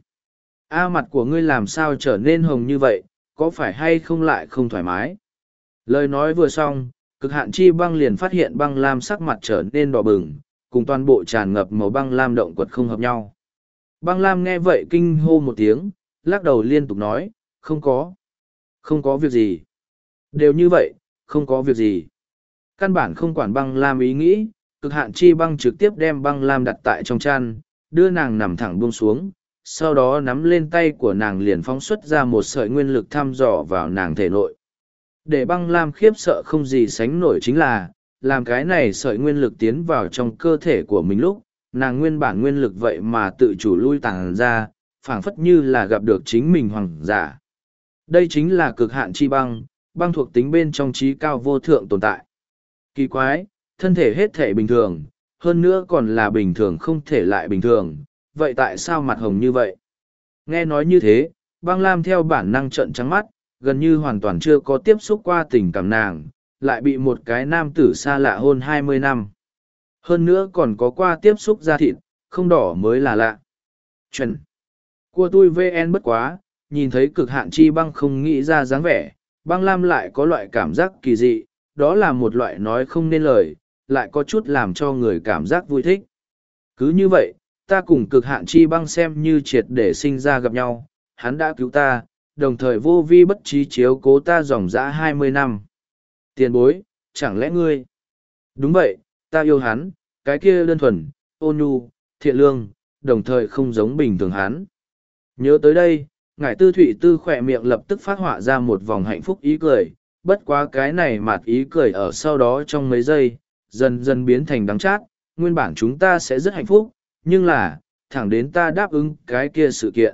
A mặt của ngươi làm sao trở nên hồng như vậy, có phải hay không lại không thoải mái? Lời nói vừa xong, cực hạn chi băng liền phát hiện băng lam sắc mặt trở nên đỏ bừng, cùng toàn bộ tràn ngập màu băng lam động quật không hợp nhau. Băng lam nghe vậy kinh hô một tiếng, lắc đầu liên tục nói, không có, không có việc gì. Đều như vậy, không có việc gì. Căn bản không quản băng lam ý nghĩ, cực hạn chi băng trực tiếp đem băng lam đặt tại trong chăn, đưa nàng nằm thẳng buông xuống, sau đó nắm lên tay của nàng liền phóng xuất ra một sợi nguyên lực thăm dò vào nàng thể nội. Để băng lam khiếp sợ không gì sánh nổi chính là, làm cái này sợi nguyên lực tiến vào trong cơ thể của mình lúc, nàng nguyên bản nguyên lực vậy mà tự chủ lui tàng ra, phảng phất như là gặp được chính mình hoàng giả. Đây chính là cực hạn chi băng, băng thuộc tính bên trong trí cao vô thượng tồn tại. Kỳ quái, thân thể hết thể bình thường, hơn nữa còn là bình thường không thể lại bình thường, vậy tại sao mặt hồng như vậy? Nghe nói như thế, băng lam theo bản năng trợn trắng mắt, gần như hoàn toàn chưa có tiếp xúc qua tình cảm nàng, lại bị một cái nam tử xa lạ hôn hai mươi năm. Hơn nữa còn có qua tiếp xúc da thịt, không đỏ mới là lạ. Chuẩn. Của tôi vê en bất quá, nhìn thấy cực hạn chi băng không nghĩ ra dáng vẻ, băng lam lại có loại cảm giác kỳ dị, đó là một loại nói không nên lời, lại có chút làm cho người cảm giác vui thích. Cứ như vậy, ta cùng cực hạn chi băng xem như triệt để sinh ra gặp nhau, hắn đã cứu ta, đồng thời vô vi bất trí chiếu cố ta dòng dã hai mươi năm. Tiền bối, chẳng lẽ ngươi? Đúng vậy, ta yêu hắn, cái kia đơn thuần, ôn nhu, thiện lương, đồng thời không giống bình thường hắn. Nhớ tới đây, ngải tư thụy tư khỏe miệng lập tức phát họa ra một vòng hạnh phúc ý cười, bất quá cái này mạt ý cười ở sau đó trong mấy giây, dần dần biến thành đắng chát, nguyên bản chúng ta sẽ rất hạnh phúc, nhưng là, thẳng đến ta đáp ứng cái kia sự kiện.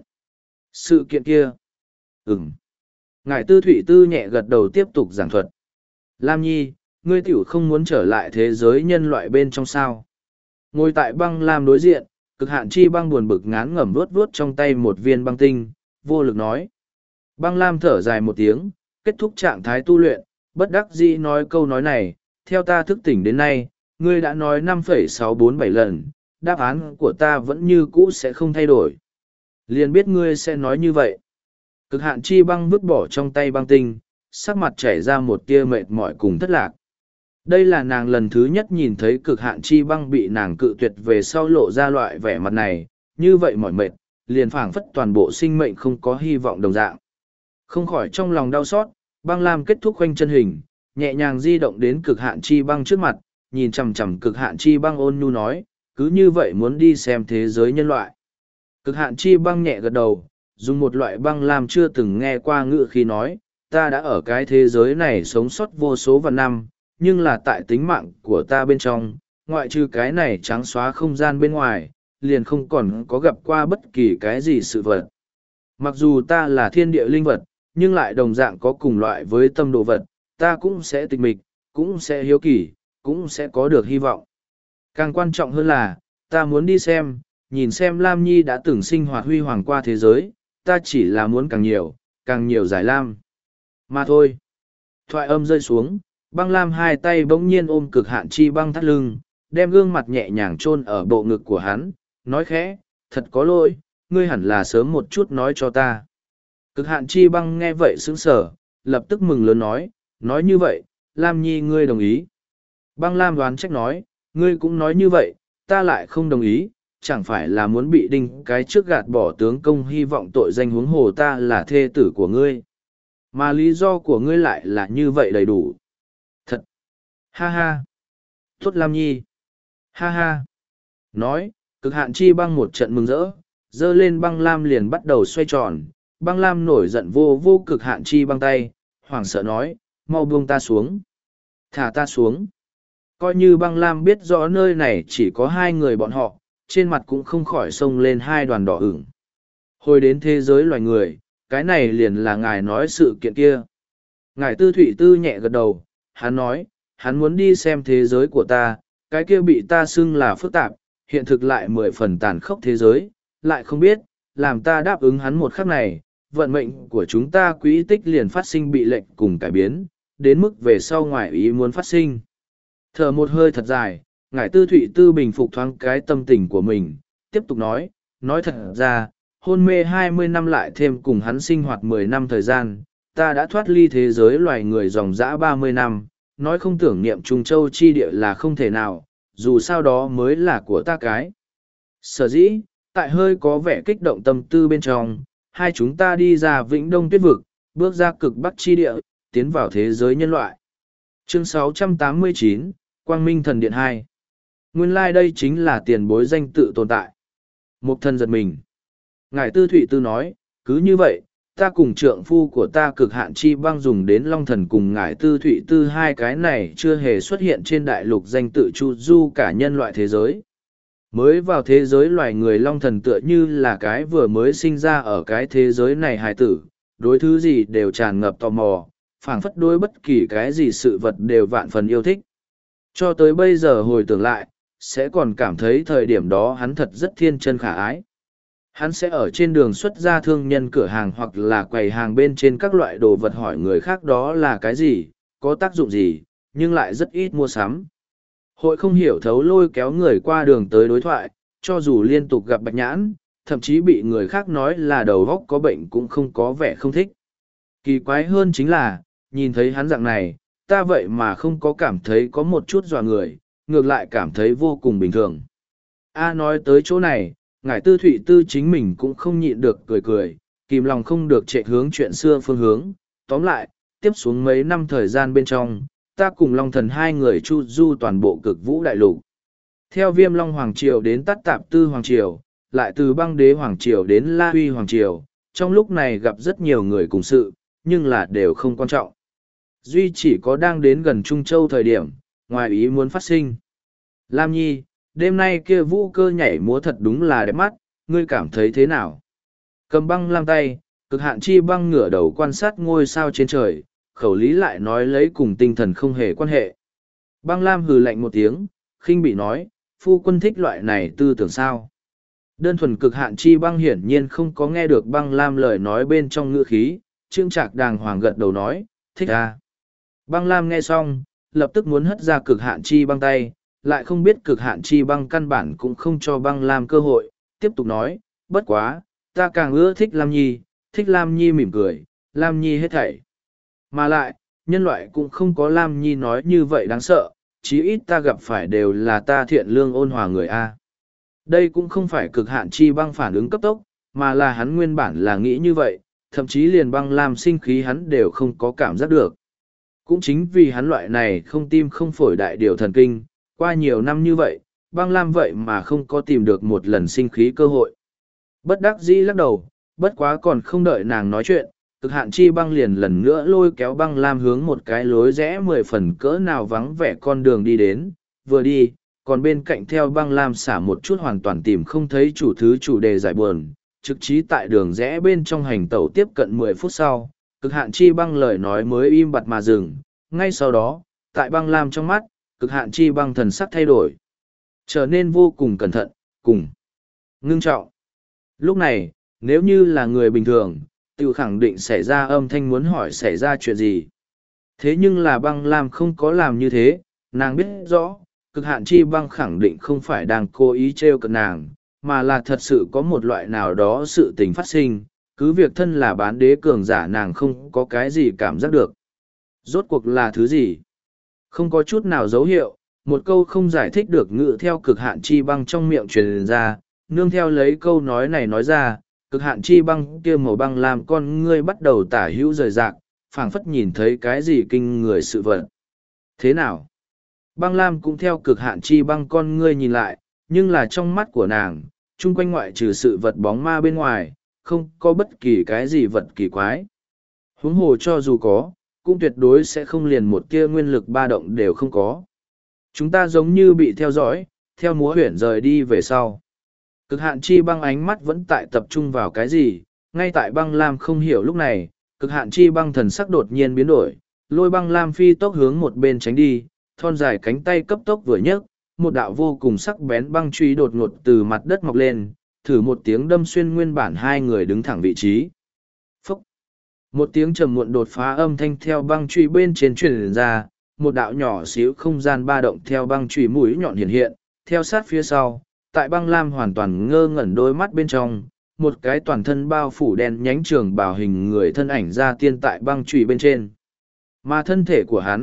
Sự kiện kia? Ừm. Ngải tư thụy tư nhẹ gật đầu tiếp tục giảng thuật. Lam Nhi, ngươi tiểu không muốn trở lại thế giới nhân loại bên trong sao. Ngồi tại băng lam đối diện, cực hạn chi băng buồn bực ngán ngẩm vuốt vuốt trong tay một viên băng tinh, vô lực nói. Băng lam thở dài một tiếng, kết thúc trạng thái tu luyện, bất đắc dĩ nói câu nói này, theo ta thức tỉnh đến nay, ngươi đã nói năm phẩy sáu bốn bảy lần, đáp án của ta vẫn như cũ sẽ không thay đổi. Liền biết ngươi sẽ nói như vậy. Cực hạn chi băng vứt bỏ trong tay băng tinh, sắc mặt chảy ra một tia mệt mỏi cùng thất lạc. Đây là nàng lần thứ nhất nhìn thấy cực hạn chi băng bị nàng cự tuyệt về sau lộ ra loại vẻ mặt này, như vậy mỏi mệt, liền phảng phất toàn bộ sinh mệnh không có hy vọng đồng dạng. Không khỏi trong lòng đau xót, băng lam kết thúc khoanh chân hình, nhẹ nhàng di động đến cực hạn chi băng trước mặt, nhìn chằm chằm cực hạn chi băng ôn nhu nói, cứ như vậy muốn đi xem thế giới nhân loại. Cực hạn chi băng nhẹ gật đầu, dùng một loại băng lam chưa từng nghe qua ngữ khi nói, ta đã ở cái thế giới này sống sót vô số vạn năm, nhưng là tại tính mạng của ta bên trong, ngoại trừ cái này trắng xóa không gian bên ngoài, liền không còn có gặp qua bất kỳ cái gì sự vật. Mặc dù ta là thiên địa linh vật, nhưng lại đồng dạng có cùng loại với tâm độ vật, ta cũng sẽ tịch mịch, cũng sẽ hiếu kỳ, cũng sẽ có được hy vọng. Càng quan trọng hơn là, ta muốn đi xem, nhìn xem Lam Nhi đã từng sinh hoạt huy hoàng qua thế giới, ta chỉ là muốn càng nhiều, càng nhiều giải lam. Mà thôi. Thoại âm rơi xuống, băng lam hai tay bỗng nhiên ôm cực hạn chi băng thắt lưng, đem gương mặt nhẹ nhàng chôn ở bộ ngực của hắn, nói khẽ, thật có lỗi, ngươi hẳn là sớm một chút nói cho ta. Cực hạn chi băng nghe vậy sững sờ, lập tức mừng lớn nói, nói như vậy, Lam Nhi ngươi đồng ý. Băng lam đoán trách nói, ngươi cũng nói như vậy, ta lại không đồng ý, chẳng phải là muốn bị đinh cái trước gạt bỏ tướng công hy vọng tội danh huống hồ ta là thê tử của ngươi. Mà lý do của ngươi lại là như vậy đầy đủ. Thật! Ha ha! Tốt Lam Nhi! Ha ha! Nói, cực hạn chi băng một trận mừng rỡ, dơ lên băng lam liền bắt đầu xoay tròn, băng lam nổi giận vô vô cực hạn chi băng tay, hoảng sợ nói, mau buông ta xuống. Thả ta xuống. Coi như băng lam biết rõ nơi này chỉ có hai người bọn họ, trên mặt cũng không khỏi xông lên hai đoàn đỏ ửng. Hồi đến thế giới loài người, cái này liền là ngài nói sự kiện kia. Ngài tư thụy tư nhẹ gật đầu, hắn nói, hắn muốn đi xem thế giới của ta, cái kia bị ta xưng là phức tạp, hiện thực lại mười phần tàn khốc thế giới, lại không biết, làm ta đáp ứng hắn một khắc này, vận mệnh của chúng ta quỹ tích liền phát sinh bị lệnh cùng cải biến, đến mức về sau ngoài ý muốn phát sinh. Thở một hơi thật dài, ngài tư thụy tư bình phục thoáng cái tâm tình của mình, tiếp tục nói, nói thật ra, hôn mê hai mươi năm lại thêm cùng hắn sinh hoạt mười năm thời gian, ta đã thoát ly thế giới loài người dòng dã ba mươi năm, nói không tưởng niệm Trung Châu chi địa là không thể nào, dù sao đó mới là của ta cái. Sở dĩ, tại hơi có vẻ kích động tâm tư bên trong, hai chúng ta đi ra Vĩnh Đông Tuyết Vực, bước ra cực Bắc chi địa, tiến vào thế giới nhân loại. Chương sáu trăm tám mươi chín, Quang Minh Thần Điện hai. Nguyên lai like đây chính là tiền bối danh tự tồn tại. Mục thần giật mình. Ngài Tư Thụy Tư nói, cứ như vậy, ta cùng trượng phu của ta cực hạn chi băng dùng đến long thần cùng ngài Tư Thụy Tư hai cái này chưa hề xuất hiện trên đại lục danh tự chu du cả nhân loại thế giới. Mới vào thế giới loài người long thần tựa như là cái vừa mới sinh ra ở cái thế giới này hài tử, đối thứ gì đều tràn ngập tò mò, phảng phất đối bất kỳ cái gì sự vật đều vạn phần yêu thích. Cho tới bây giờ hồi tưởng lại, sẽ còn cảm thấy thời điểm đó hắn thật rất thiên chân khả ái. Hắn sẽ ở trên đường xuất ra thương nhân cửa hàng hoặc là quầy hàng bên trên các loại đồ vật hỏi người khác đó là cái gì, có tác dụng gì, nhưng lại rất ít mua sắm. Hội không hiểu thấu lôi kéo người qua đường tới đối thoại, cho dù liên tục gặp bạch nhãn, thậm chí bị người khác nói là đầu góc có bệnh cũng không có vẻ không thích. Kỳ quái hơn chính là, nhìn thấy hắn dạng này, ta vậy mà không có cảm thấy có một chút dọa người, ngược lại cảm thấy vô cùng bình thường. A nói tới chỗ này, ngài Tư Thụy Tư chính mình cũng không nhịn được cười cười, kìm lòng không được chạy hướng chuyện xưa phương hướng. Tóm lại, tiếp xuống mấy năm thời gian bên trong, ta cùng Long Thần hai người chu du toàn bộ cực vũ đại lục. Theo Viêm Long Hoàng Triều đến Tát Tạp Tư Hoàng Triều, lại từ Băng Đế Hoàng Triều đến La Huy Hoàng Triều, trong lúc này gặp rất nhiều người cùng sự, nhưng là đều không quan trọng. Duy chỉ có đang đến gần Trung Châu thời điểm, ngoài ý muốn phát sinh. Lam Nhi, đêm nay kia vũ cơ nhảy múa thật đúng là đẹp mắt, ngươi cảm thấy thế nào? Cầm băng lam tay, cực hạn chi băng ngửa đầu quan sát ngôi sao trên trời, khẩu lý lại nói lấy cùng tinh thần không hề quan hệ. Băng lam hừ lạnh một tiếng, khinh bị nói, phu quân thích loại này tư tưởng sao? Đơn thuần cực hạn chi băng hiển nhiên không có nghe được băng lam lời nói bên trong ngữ khí, trương trạc đàng hoàng gật đầu nói, thích à. Băng lam nghe xong, lập tức muốn hất ra cực hạn chi băng tay, lại không biết cực hạn chi băng căn bản cũng không cho băng lam cơ hội, tiếp tục nói, bất quá, ta càng ưa thích Lam Nhi, thích Lam Nhi mỉm cười, Lam Nhi hết thảy. Mà lại, nhân loại cũng không có Lam Nhi nói như vậy đáng sợ, chí ít ta gặp phải đều là ta thiện lương ôn hòa người A. Đây cũng không phải cực hạn chi băng phản ứng cấp tốc, mà là hắn nguyên bản là nghĩ như vậy, thậm chí liền băng lam sinh khí hắn đều không có cảm giác được. Cũng chính vì hắn loại này không tim không phổi đại điều thần kinh, qua nhiều năm như vậy, băng lam vậy mà không có tìm được một lần sinh khí cơ hội. Bất đắc dĩ lắc đầu, bất quá còn không đợi nàng nói chuyện, cực hạn chi băng liền lần nữa lôi kéo băng lam hướng một cái lối rẽ mười phần cỡ nào vắng vẻ con đường đi đến, vừa đi, còn bên cạnh theo băng lam xả một chút hoàn toàn tìm không thấy chủ thứ chủ đề giải buồn, trực trí tại đường rẽ bên trong hành tẩu tiếp cận mười phút sau, cực hạn chi băng lời nói mới im bặt mà dừng, ngay sau đó, tại băng lam trong mắt, cực hạn chi băng thần sắc thay đổi, trở nên vô cùng cẩn thận, cùng ngưng trọng. Lúc này, nếu như là người bình thường, tự khẳng định xảy ra âm thanh muốn hỏi xảy ra chuyện gì. Thế nhưng là băng lam không có làm như thế, nàng biết rõ, cực hạn chi băng khẳng định không phải đang cố ý trêu cợt nàng, mà là thật sự có một loại nào đó sự tình phát sinh, cứ việc thân là bán đế cường giả nàng không có cái gì cảm giác được. Rốt cuộc là thứ gì? Không có chút nào dấu hiệu, một câu không giải thích được ngự theo cực hạn chi băng trong miệng truyền ra, nương theo lấy câu nói này nói ra, cực hạn chi băng kia màu băng làm con ngươi bắt đầu tả hữu rời rạc, phảng phất nhìn thấy cái gì kinh người sự vật. Thế nào? Băng lam cũng theo cực hạn chi băng con ngươi nhìn lại, nhưng là trong mắt của nàng, chung quanh ngoại trừ sự vật bóng ma bên ngoài, không có bất kỳ cái gì vật kỳ quái. Huống hồ cho dù có, cũng tuyệt đối sẽ không liền một tia nguyên lực ba động đều không có. Chúng ta giống như bị theo dõi, theo múa huyển rời đi về sau. Cực hạn chi băng ánh mắt vẫn tại tập trung vào cái gì, ngay tại băng lam không hiểu lúc này, cực hạn chi băng thần sắc đột nhiên biến đổi, lôi băng lam phi tốc hướng một bên tránh đi, thon dài cánh tay cấp tốc vừa nhấc, một đạo vô cùng sắc bén băng truy đột ngột từ mặt đất mọc lên, thử một tiếng đâm xuyên nguyên bản hai người đứng thẳng vị trí. Phúc! Một tiếng trầm muộn đột phá âm thanh theo băng truy bên trên truyền ra, một đạo nhỏ xíu không gian ba động theo băng truy mũi nhọn hiện hiện, theo sát phía sau, tại băng lam hoàn toàn ngơ ngẩn đôi mắt bên trong, một cái toàn thân bao phủ đen nhánh trường bào hình người thân ảnh ra tiên tại băng truy bên trên. Mà thân thể của hắn,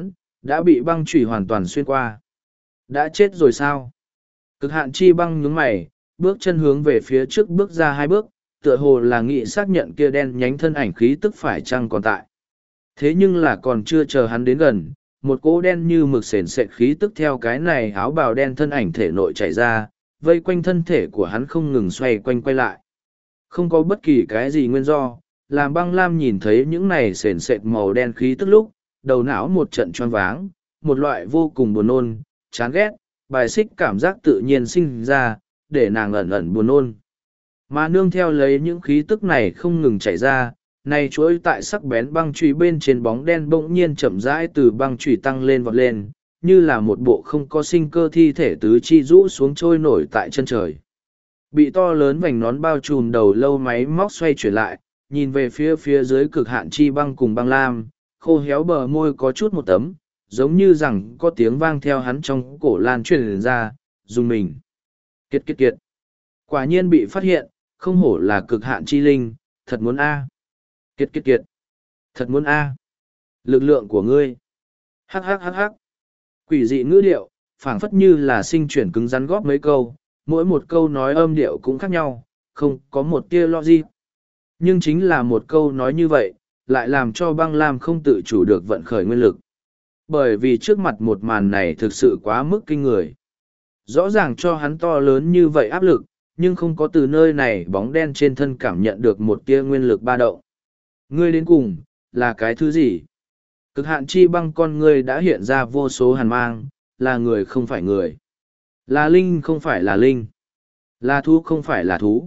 đã bị băng chùy hoàn toàn xuyên qua. Đã chết rồi sao? Cực hạn chi băng nhướng mày, bước chân hướng về phía trước bước ra hai bước, tựa hồ là nghị xác nhận kia đen nhánh thân ảnh khí tức phải chăng còn tại. Thế nhưng là còn chưa chờ hắn đến gần, một cỗ đen như mực sền sệt khí tức theo cái này áo bào đen thân ảnh thể nội chảy ra, vây quanh thân thể của hắn không ngừng xoay quanh quay lại. Không có bất kỳ cái gì nguyên do, làm băng lam nhìn thấy những này sền sệt màu đen khí tức lúc, đầu não một trận choáng váng, một loại vô cùng buồn nôn, chán ghét, bài xích cảm giác tự nhiên sinh ra, để nàng ẩn ẩn buồn nôn. Mà nương theo lấy những khí tức này không ngừng chảy ra, này chuỗi tại sắc bén băng chùy bên trên bóng đen bỗng nhiên chậm rãi từ băng chùy tăng lên vọt lên, như là một bộ không có sinh cơ thi thể tứ chi rũ xuống trôi nổi tại chân trời. Bị to lớn vành nón bao trùm đầu lâu máy móc xoay chuyển lại, nhìn về phía phía dưới cực hạn chi băng cùng băng lam, khô héo bờ môi có chút một tấm, giống như rằng có tiếng vang theo hắn trong cổ lan truyền ra, dùng mình. Kiệt kiệt kiệt. Quả nhiên bị phát hiện, không hổ là cực hạn chi linh, thật muốn A. Kiệt kiệt kiệt. Thật muốn A. Lực lượng của ngươi. Hắc hắc hắc hắc. Quỷ dị ngữ điệu, phảng phất như là sinh chuyển cứng rắn góp mấy câu, mỗi một câu nói âm điệu cũng khác nhau, không có một tia logic. Nhưng chính là một câu nói như vậy, lại làm cho băng lam không tự chủ được vận khởi nguyên lực. Bởi vì trước mặt một màn này thực sự quá mức kinh người. Rõ ràng cho hắn to lớn như vậy áp lực, nhưng không có từ nơi này bóng đen trên thân cảm nhận được một tia nguyên lực ba động. Ngươi đến cùng, là cái thứ gì? Cực hạn chi băng con ngươi đã hiện ra vô số hàn mang, là người không phải người. Là linh không phải là linh. Là thú không phải là thú.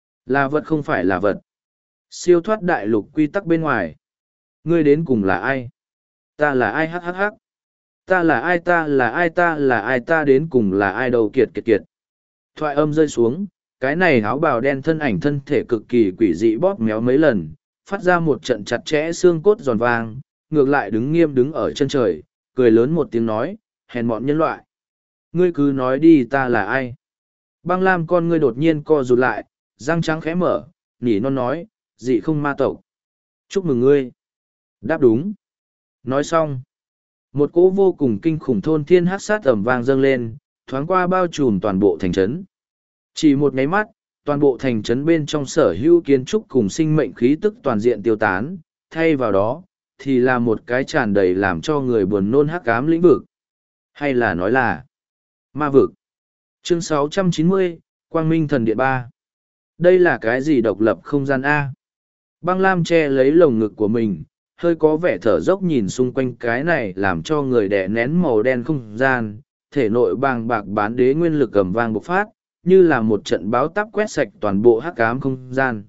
Là vật không phải là vật. Siêu thoát đại lục quy tắc bên ngoài. Ngươi đến cùng là ai? Ta là ai hắc hắc hắc? Ta là ai ta là ai ta là ai ta đến cùng là ai đầu kiệt kiệt kiệt. Thoại âm rơi xuống, cái này áo bào đen thân ảnh thân thể cực kỳ quỷ dị bóp méo mấy lần, phát ra một trận chặt chẽ xương cốt giòn vang, ngược lại đứng nghiêm đứng ở chân trời, cười lớn một tiếng nói, hèn mọn nhân loại. Ngươi cứ nói đi ta là ai? Băng lam con ngươi đột nhiên co rụt lại, răng trắng khẽ mở, nỉ non nói, dị không ma tộc. Chúc mừng ngươi. Đáp đúng. Nói xong. Một cỗ vô cùng kinh khủng thôn thiên hát sát ẩm vang dâng lên, thoáng qua bao trùm toàn bộ thành trấn. Chỉ một nháy mắt, toàn bộ thành trấn bên trong sở hữu kiến trúc cùng sinh mệnh khí tức toàn diện tiêu tán, thay vào đó, thì là một cái tràn đầy làm cho người buồn nôn hắc ám lĩnh vực. Hay là nói là ma vực. Chương sáu trăm chín mươi, Quang Minh Thần Điện ba. Đây là cái gì độc lập không gian A? Băng lam che lấy lồng ngực của mình, hơi có vẻ thở dốc nhìn xung quanh cái này làm cho người đẻ nén màu đen không gian, thể nội bàng bạc bán đế nguyên lực cầm vang bộc phát, như là một trận báo táp quét sạch toàn bộ hắc ám không gian.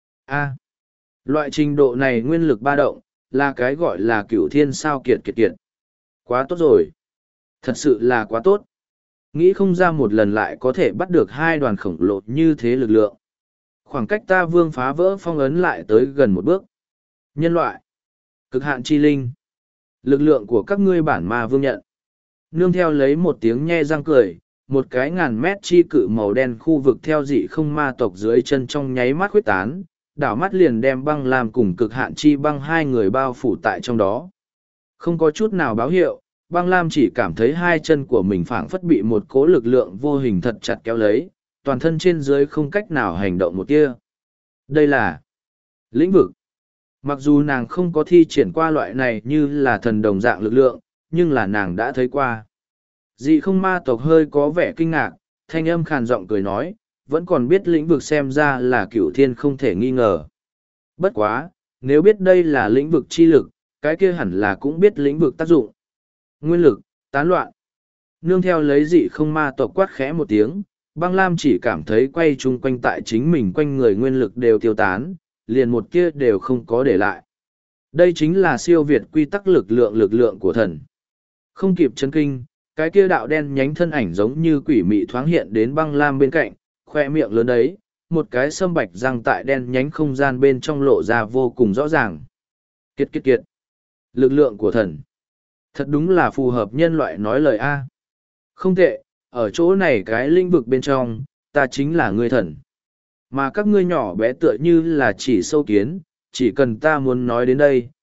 A. Loại trình độ này nguyên lực ba động, là cái gọi là cửu thiên sao kiệt kiệt kiệt. Quá tốt rồi. Thật sự là quá tốt. Nghĩ không ra một lần lại có thể bắt được hai đoàn khổng lồ như thế lực lượng. Khoảng cách ta vương phá vỡ phong ấn lại tới gần một bước. Nhân loại. Cực hạn chi linh. Lực lượng của các ngươi bản ma vương nhận. Nương theo lấy một tiếng nhe răng cười, một cái ngàn mét chi cự màu đen khu vực theo dị không ma tộc dưới chân trong nháy mắt khuyết tán, đảo mắt liền đem băng làm cùng cực hạn chi băng hai người bao phủ tại trong đó. Không có chút nào báo hiệu, băng lam chỉ cảm thấy hai chân của mình phảng phất bị một cỗ lực lượng vô hình thật chặt kéo lấy, toàn thân trên dưới không cách nào hành động một tia. Đây là lĩnh vực. Mặc dù nàng không có thi triển qua loại này như là thần đồng dạng lực lượng, nhưng là nàng đã thấy qua. Dị không ma tộc hơi có vẻ kinh ngạc, thanh âm khàn giọng cười nói, vẫn còn biết lĩnh vực xem ra là cửu thiên không thể nghi ngờ. Bất quá, nếu biết đây là lĩnh vực chi lực, cái kia hẳn là cũng biết lĩnh vực tác dụng. Nguyên lực, tán loạn. Nương theo lấy dị không ma tộc quát khẽ một tiếng, băng lam chỉ cảm thấy quay chung quanh tại chính mình quanh người nguyên lực đều tiêu tán, liền một kia đều không có để lại. Đây chính là siêu việt quy tắc lực lượng lực lượng của thần. Không kịp chấn kinh, cái kia đạo đen nhánh thân ảnh giống như quỷ mị thoáng hiện đến băng lam bên cạnh, khoe miệng lớn đấy, một cái sâm bạch răng tại đen nhánh không gian bên trong lộ ra vô cùng rõ ràng. Kiệt kiệt kiệt. Lực lượng của thần. Thật đúng là phù hợp nhân loại nói lời A. Không tệ, ở chỗ này cái lĩnh vực bên trong, ta chính là người thần. Mà các ngươi nhỏ bé tựa như là chỉ sâu kiến, chỉ cần ta muốn nói đến đây,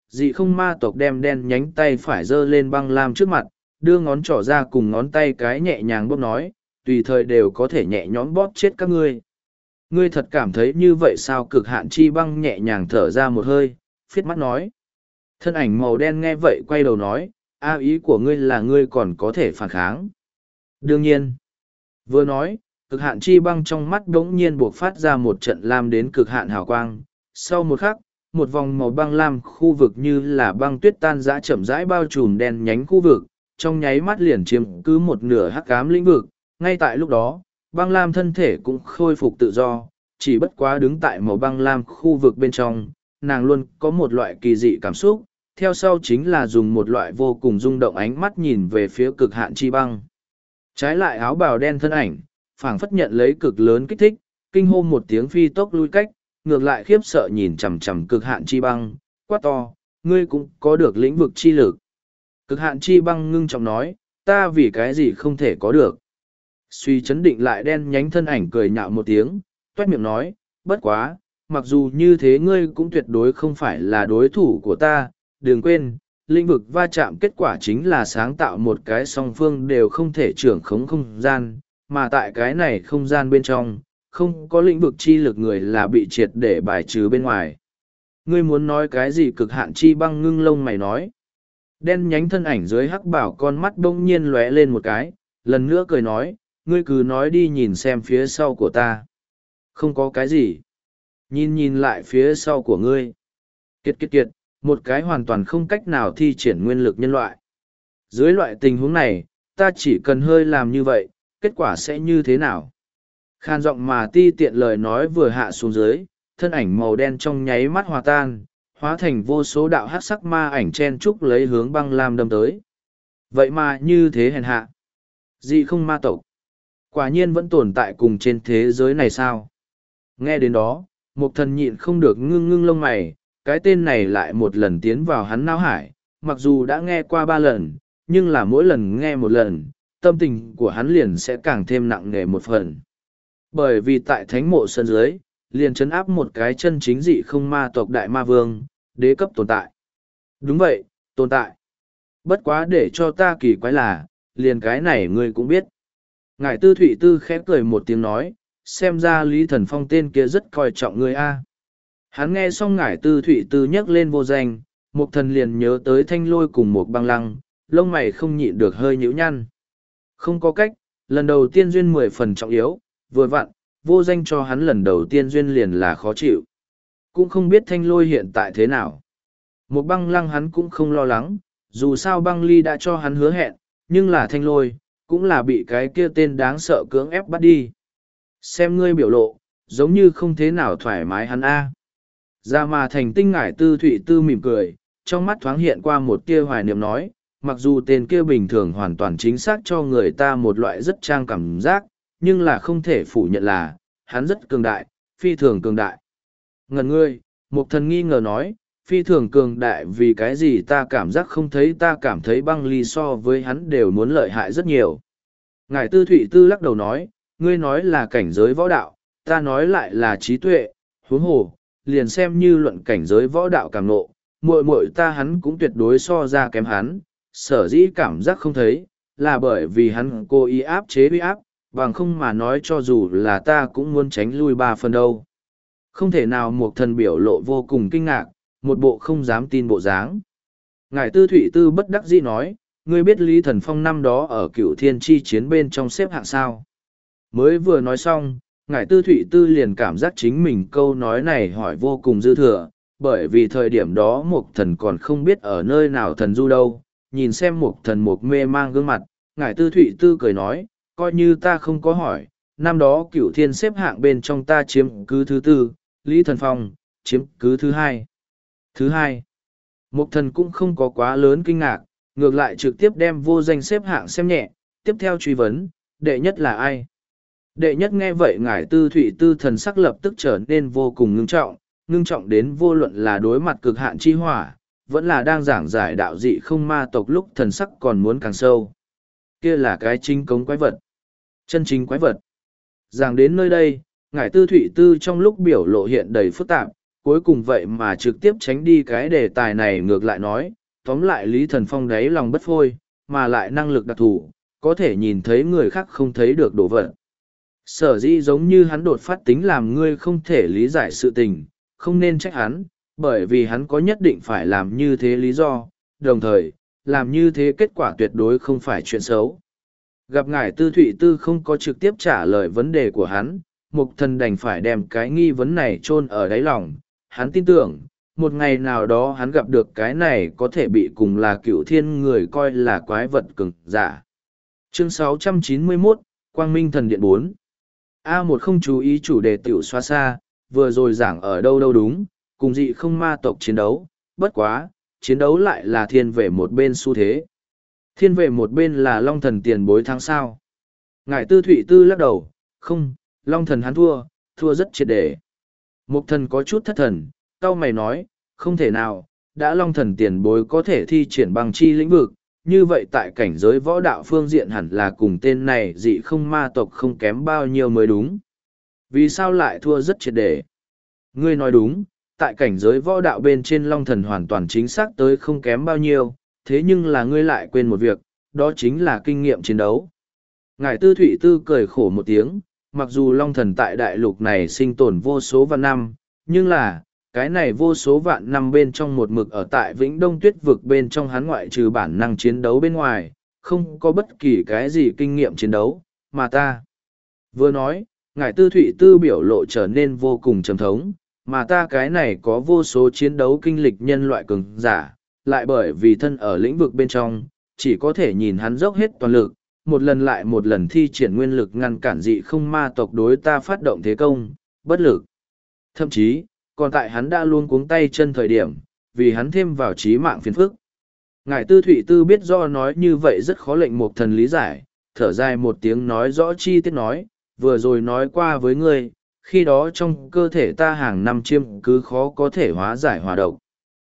dị không ma tộc đem đen nhánh tay phải giơ lên băng lam trước mặt, đưa ngón trỏ ra cùng ngón tay cái nhẹ nhàng bóp nói, tùy thời đều có thể nhẹ nhõm bóp chết các ngươi. Ngươi thật cảm thấy như vậy sao? Cực hạn chi băng nhẹ nhàng thở ra một hơi, phiết mắt nói. Thân ảnh màu đen nghe vậy quay đầu nói, a ý của ngươi là ngươi còn có thể phản kháng. Đương nhiên. Vừa nói, cực hạn chi băng trong mắt đống nhiên buộc phát ra một trận lam đến cực hạn hào quang. Sau một khắc, một vòng màu băng lam khu vực như là băng tuyết tan rã chậm rãi bao trùm đen nhánh khu vực, trong nháy mắt liền chiếm cứ một nửa hắc ám lĩnh vực. Ngay tại lúc đó, băng lam thân thể cũng khôi phục tự do, chỉ bất quá đứng tại màu băng lam khu vực bên trong, nàng luôn có một loại kỳ dị cảm xúc, theo sau chính là dùng một loại vô cùng rung động ánh mắt nhìn về phía cực hạn chi băng. Trái lại áo bào đen thân ảnh, phảng phất nhận lấy cực lớn kích thích, kinh hô một tiếng phi tốc lui cách, ngược lại khiếp sợ nhìn chằm chằm cực hạn chi băng, quát to, ngươi cũng có được lĩnh vực chi lực. Cực hạn chi băng ngưng trọng nói, ta vì cái gì không thể có được. Suy chấn định lại đen nhánh thân ảnh cười nhạo một tiếng, toét miệng nói, bất quá, mặc dù như thế ngươi cũng tuyệt đối không phải là đối thủ của ta, đừng quên, lĩnh vực va chạm kết quả chính là sáng tạo một cái song phương đều không thể trưởng khống không gian, mà tại cái này không gian bên trong, không có lĩnh vực chi lực người là bị triệt để bài trừ bên ngoài. Ngươi muốn nói cái gì? Cực hạn chi băng ngưng lông mày nói. Đen nhánh thân ảnh dưới hắc bảo con mắt đông nhiên lóe lên một cái, lần nữa cười nói, ngươi cứ nói đi, nhìn xem phía sau của ta. Không có cái gì. Nhìn nhìn lại phía sau của ngươi. Kiệt kiệt kiệt, một cái hoàn toàn không cách nào thi triển nguyên lực nhân loại. Dưới loại tình huống này, ta chỉ cần hơi làm như vậy, kết quả sẽ như thế nào? Khan giọng mà ti tiện lời nói vừa hạ xuống dưới, thân ảnh màu đen trong nháy mắt hòa tan, hóa thành vô số đạo hắc sắc ma ảnh chen trúc lấy hướng băng lam đâm tới. Vậy mà như thế hèn hạ. Dị không ma tộc. Quả nhiên vẫn tồn tại cùng trên thế giới này sao? Nghe đến đó, một thần nhịn không được ngưng ngưng lông mày, cái tên này lại một lần tiến vào hắn não hải, mặc dù đã nghe qua ba lần, nhưng là mỗi lần nghe một lần, tâm tình của hắn liền sẽ càng thêm nặng nề một phần. Bởi vì tại thánh mộ sân dưới, liền chấn áp một cái chân chính dị không ma tộc đại ma vương, đế cấp tồn tại. Đúng vậy, tồn tại. Bất quá để cho ta kỳ quái là, liền cái này ngươi cũng biết. Ngài Tư Thụy Tư khẽ cười một tiếng nói, xem ra Lý Thần Phong tên kia rất coi trọng ngươi a. Hắn nghe xong Ngải Tư Thụy Tư nhắc lên vô danh, một thần liền nhớ tới Thanh Lôi cùng một băng lăng, lông mày không nhịn được hơi nhíu nhăn. Không có cách, lần đầu tiên duyên mười phần trọng yếu, vừa vặn, vô danh cho hắn lần đầu tiên duyên liền là khó chịu. Cũng không biết Thanh Lôi hiện tại thế nào. Một băng lăng hắn cũng không lo lắng, dù sao băng ly đã cho hắn hứa hẹn, nhưng là Thanh Lôi, cũng là bị cái kia tên đáng sợ cưỡng ép bắt đi. Xem ngươi biểu lộ, giống như không thế nào thoải mái hắn a. Ra mà thành tinh Ngải Tư Thụy Tư mỉm cười, trong mắt thoáng hiện qua một tia hoài niệm nói, mặc dù tên kia bình thường hoàn toàn chính xác cho người ta một loại rất trang cảm giác, nhưng là không thể phủ nhận là, hắn rất cường đại, phi thường cường đại. Ngần ngươi, một thần nghi ngờ nói, phi thường cường đại vì cái gì ta cảm giác không thấy, ta cảm thấy băng ly so với hắn đều muốn lợi hại rất nhiều. Ngải Tư Thụy Tư lắc đầu nói, ngươi nói là cảnh giới võ đạo, ta nói lại là trí tuệ, huống hồ, liền xem như luận cảnh giới võ đạo càng nộ, muội muội ta hắn cũng tuyệt đối so ra kém hắn, sở dĩ cảm giác không thấy, là bởi vì hắn cố ý áp chế uy áp, bằng không mà nói cho dù là ta cũng muốn tránh lui ba phần đâu. Không thể nào. Một thần biểu lộ vô cùng kinh ngạc, một bộ không dám tin bộ dáng. Ngải Tư Thụy Tư bất đắc dĩ nói, ngươi biết Lý Thần Phong năm đó ở Cửu Thiên chi chiến bên trong xếp hạng sao? Mới vừa nói xong, Ngải Tư Thụy Tư liền cảm giác chính mình câu nói này hỏi vô cùng dư thừa, bởi vì thời điểm đó một thần còn không biết ở nơi nào thần du đâu. Nhìn xem một thần một mê mang gương mặt, Ngải Tư Thụy Tư cười nói, coi như ta không có hỏi, năm đó Cửu Thiên xếp hạng bên trong ta chiếm cứ thứ tư, Lý Thần Phong chiếm cứ thứ hai. Thứ hai, một thần cũng không có quá lớn kinh ngạc, ngược lại trực tiếp đem vô danh xếp hạng xem nhẹ, tiếp theo truy vấn, đệ nhất là ai? Đệ nhất nghe vậy Ngải Tư Thụy Tư thần sắc lập tức trở nên vô cùng ngưng trọng, ngưng trọng đến vô luận là đối mặt cực hạn chi hỏa, vẫn là đang giảng giải đạo dị không ma tộc lúc thần sắc còn muốn càng sâu. Kia là cái chính cống quái vật. Chân chính quái vật. Giảng đến nơi đây, Ngải Tư Thụy Tư trong lúc biểu lộ hiện đầy phức tạp, cuối cùng vậy mà trực tiếp tránh đi cái đề tài này ngược lại nói, tóm lại Lý Thần Phong đáy lòng bất phôi, mà lại năng lực đặc thù, có thể nhìn thấy người khác không thấy được đồ vật. Sở dĩ giống như hắn đột phát tính làm ngươi không thể lý giải sự tình, không nên trách hắn, bởi vì hắn có nhất định phải làm như thế lý do, đồng thời, làm như thế kết quả tuyệt đối không phải chuyện xấu. Gặp ngài Tư Thụy Tư không có trực tiếp trả lời vấn đề của hắn, Mục Thần đành phải đem cái nghi vấn này chôn ở đáy lòng. Hắn tin tưởng, một ngày nào đó hắn gặp được cái này có thể bị cùng là cựu thiên người coi là quái vật cường giả. Chương sáu trăm chín mươi mốt, Quang Minh Thần Điện bốn. A một không chú ý chủ đề tiểu xóa xa, vừa rồi giảng ở đâu đâu đúng, cùng dị không ma tộc chiến đấu, bất quá, chiến đấu lại là thiên về một bên xu thế. Thiên về một bên là Long Thần tiền bối thắng sao. Ngài Tư Thụy Tư lắc đầu, không, Long Thần hắn thua, thua rất triệt để. Mục Thần có chút thất thần, cau mày nói, không thể nào, đã Long Thần tiền bối có thể thi triển băng chi lĩnh vực, như vậy tại cảnh giới võ đạo phương diện hẳn là cùng tên này dị không ma tộc không kém bao nhiêu mới đúng. Vì sao lại thua rất triệt để? Ngươi nói đúng, tại cảnh giới võ đạo bên trên Long Thần hoàn toàn chính xác tới không kém bao nhiêu, thế nhưng là ngươi lại quên một việc, đó chính là kinh nghiệm chiến đấu. Ngài Tư Thụy Tư cười khổ một tiếng, mặc dù Long Thần tại đại lục này sinh tồn vô số vạn năm, nhưng là, cái này vô số vạn năm bên trong một mực ở tại Vĩnh Đông Tuyết vực bên trong hắn ngoại trừ bản năng chiến đấu bên ngoài, không có bất kỳ cái gì kinh nghiệm chiến đấu, mà ta. Vừa nói, ngài Tư Thụy Tư biểu lộ trở nên vô cùng trầm thống, mà ta cái này có vô số chiến đấu kinh lịch nhân loại cường giả, lại bởi vì thân ở lĩnh vực bên trong, chỉ có thể nhìn hắn dốc hết toàn lực, một lần lại một lần thi triển nguyên lực ngăn cản dị không ma tộc đối ta phát động thế công, bất lực. Thậm chí, còn tại hắn đã luôn cuống tay chân thời điểm, vì hắn thêm vào trí mạng phiền phức. Ngài Tư Thụy Tư biết do nói như vậy rất khó lệnh một thần lý giải, thở dài một tiếng nói rõ chi tiết nói, vừa rồi nói qua với ngươi, khi đó trong cơ thể ta hàng năm chiêm cứ khó có thể hóa giải hòa độc.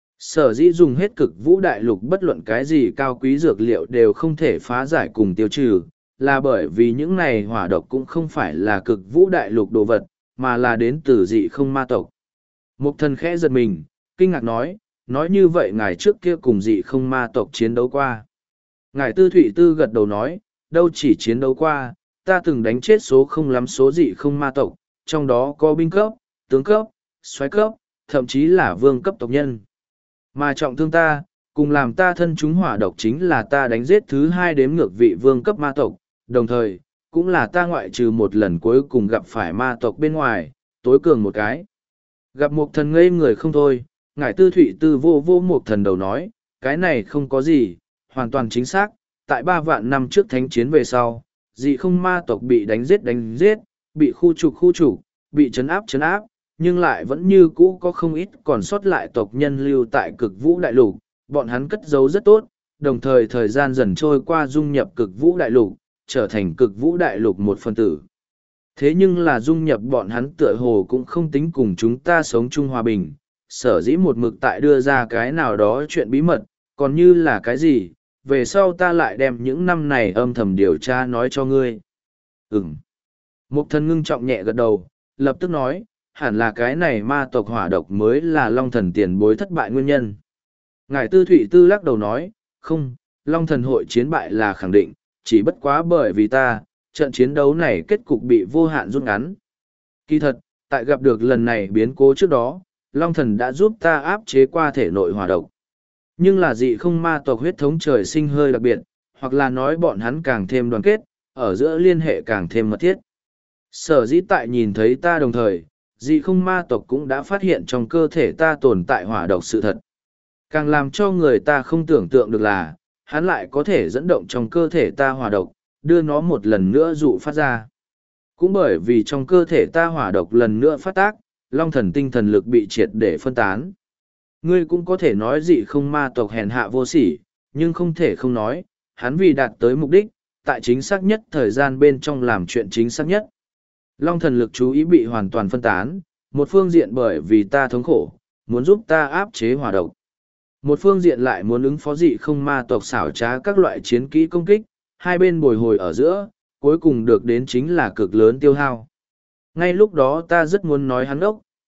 Sở dĩ dùng hết cực vũ đại lục bất luận cái gì cao quý dược liệu đều không thể phá giải cùng tiêu trừ, là bởi vì những này hỏa độc cũng không phải là cực vũ đại lục đồ vật, mà là đến từ dị không ma tộc. Mục thần khẽ giật mình, kinh ngạc nói, nói như vậy ngài trước kia cùng dị không ma tộc chiến đấu qua. Ngài Tư Thụy Tư gật đầu nói, đâu chỉ chiến đấu qua, ta từng đánh chết số không lắm số dị không ma tộc, trong đó có binh cấp, tướng cấp, soái cấp, thậm chí là vương cấp tộc nhân. Mà trọng thương ta, cùng làm ta thân chúng hỏa độc chính là ta đánh giết thứ hai đếm ngược vị vương cấp ma tộc, đồng thời, cũng là ta ngoại trừ một lần cuối cùng gặp phải ma tộc bên ngoài, tối cường một cái. Gặp một thần ngây người không thôi, ngài Tư Thụy Tư vô vô một thần đầu nói, cái này không có gì, hoàn toàn chính xác, tại ba vạn năm trước thánh chiến về sau, dị không ma tộc bị đánh giết đánh giết, bị khu trục khu trục, bị trấn áp trấn áp, nhưng lại vẫn như cũ có không ít còn sót lại tộc nhân lưu tại cực vũ đại lục, bọn hắn cất giấu rất tốt, đồng thời thời gian dần trôi qua dung nhập cực vũ đại lục, trở thành cực vũ đại lục một phần tử. Thế nhưng là dung nhập bọn hắn tựa hồ cũng không tính cùng chúng ta sống chung hòa bình, sở dĩ một mực tại đưa ra cái nào đó chuyện bí mật, còn như là cái gì, về sau ta lại đem những năm này âm thầm điều tra nói cho ngươi. Ừm. Mục thần ngưng trọng nhẹ gật đầu, lập tức nói, hẳn là cái này ma tộc hỏa độc mới là Long Thần tiền bối thất bại nguyên nhân. Ngài Tư Thụy Tư lắc đầu nói, không, Long Thần hội chiến bại là khẳng định, chỉ bất quá bởi vì ta, trận chiến đấu này kết cục bị vô hạn rút ngắn. Kỳ thật, tại gặp được lần này biến cố trước đó, Long Thần đã giúp ta áp chế qua thể nội hỏa độc. Nhưng là dị không ma tộc huyết thống trời sinh hơi đặc biệt, hoặc là nói bọn hắn càng thêm đoàn kết, ở giữa liên hệ càng thêm mật thiết. Sở dĩ tại nhìn thấy ta đồng thời, dị không ma tộc cũng đã phát hiện trong cơ thể ta tồn tại hỏa độc sự thật. Càng làm cho người ta không tưởng tượng được là, hắn lại có thể dẫn động trong cơ thể ta hỏa độc, đưa nó một lần nữa dụ phát ra. Cũng bởi vì trong cơ thể ta hỏa độc lần nữa phát tác, Long Thần tinh thần lực bị triệt để phân tán. Ngươi cũng có thể nói dị không ma tộc hèn hạ vô sỉ, nhưng không thể không nói, hắn vì đạt tới mục đích, tại chính xác nhất thời gian bên trong làm chuyện chính xác nhất. Long Thần lực chú ý bị hoàn toàn phân tán, một phương diện bởi vì ta thống khổ, muốn giúp ta áp chế hỏa độc. Một phương diện lại muốn ứng phó dị không ma tộc xảo trá các loại chiến kỹ công kích, hai bên bồi hồi ở giữa, cuối cùng được đến chính là cực lớn tiêu hao. Ngay lúc đó ta rất muốn nói hắn ốc,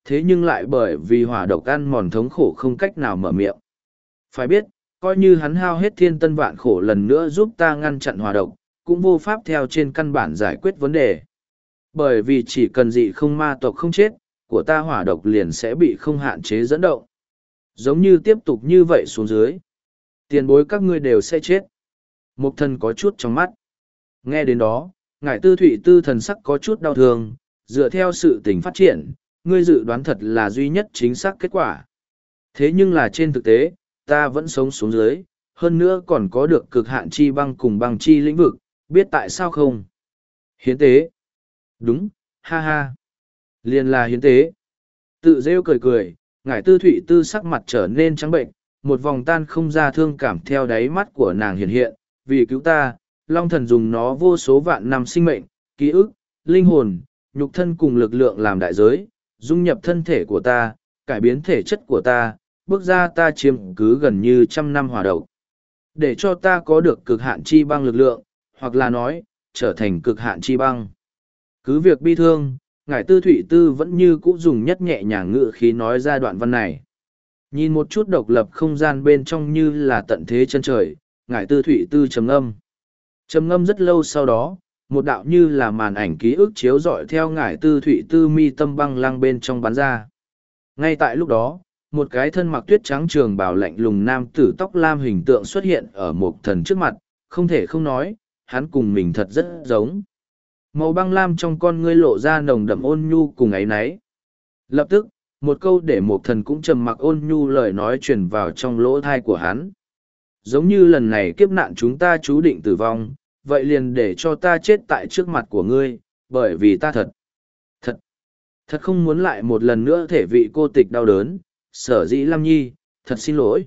thế nhưng lại bởi vì hỏa độc ăn mòn thống khổ không cách nào mở miệng. Phải biết, coi như hắn hao hết thiên tân vạn khổ lần nữa giúp ta ngăn chặn hỏa độc, cũng vô pháp theo trên căn bản giải quyết vấn đề. Bởi vì chỉ cần dị không ma tộc không chết, của ta hỏa độc liền sẽ bị không hạn chế dẫn động. Giống như tiếp tục như vậy xuống dưới. Tiền bối các ngươi đều sẽ chết. Mục thần có chút trong mắt. Nghe đến đó, ngải tư thụy tư thần sắc có chút đau thương, dựa theo sự tình phát triển, ngươi dự đoán thật là duy nhất chính xác kết quả. Thế nhưng là trên thực tế, ta vẫn sống xuống dưới, hơn nữa còn có được cực hạn chi băng cùng băng chi lĩnh vực, biết tại sao không? Hiến tế. Đúng, ha ha. Liền là hiến tế. Tự rêu cười cười, ngải tư thụy tư sắc mặt trở nên trắng bệnh, một vòng tan không ra thương cảm theo đáy mắt của nàng hiện hiện, vì cứu ta, Long thần dùng nó vô số vạn năm sinh mệnh, ký ức, linh hồn, nhục thân cùng lực lượng làm đại giới, dung nhập thân thể của ta, cải biến thể chất của ta, bước ra ta chiếm cứ gần như trăm năm hỏa độc. Để cho ta có được cực hạn chi băng lực lượng, hoặc là nói, trở thành cực hạn chi băng. Cứ việc bi thương, ngải tư thụy tư vẫn như cũ dùng nhất nhẹ nhàng ngự khí nói ra đoạn văn này. Nhìn một chút độc lập không gian bên trong như là tận thế chân trời, ngải tư thụy tư trầm ngâm. Trầm ngâm rất lâu sau đó, một đạo như là màn ảnh ký ức chiếu rọi theo ngải tư thụy tư mi tâm băng lăng bên trong bắn ra. Ngay tại lúc đó, một cái thân mặc tuyết trắng trường bào lạnh lùng nam tử tóc lam hình tượng xuất hiện ở một thần trước mặt, không thể không nói, hắn cùng mình thật rất giống. Màu băng lam trong con ngươi lộ ra nồng đậm ôn nhu cùng ấy náy. Lập tức, một câu để một thần cũng trầm mặc ôn nhu lời nói truyền vào trong lỗ thai của hắn. Giống như lần này kiếp nạn chúng ta chú định tử vong, vậy liền để cho ta chết tại trước mặt của ngươi, bởi vì ta thật, thật, thật không muốn lại một lần nữa thể vị cô tịch đau đớn, sở dĩ Lam Nhi, thật xin lỗi.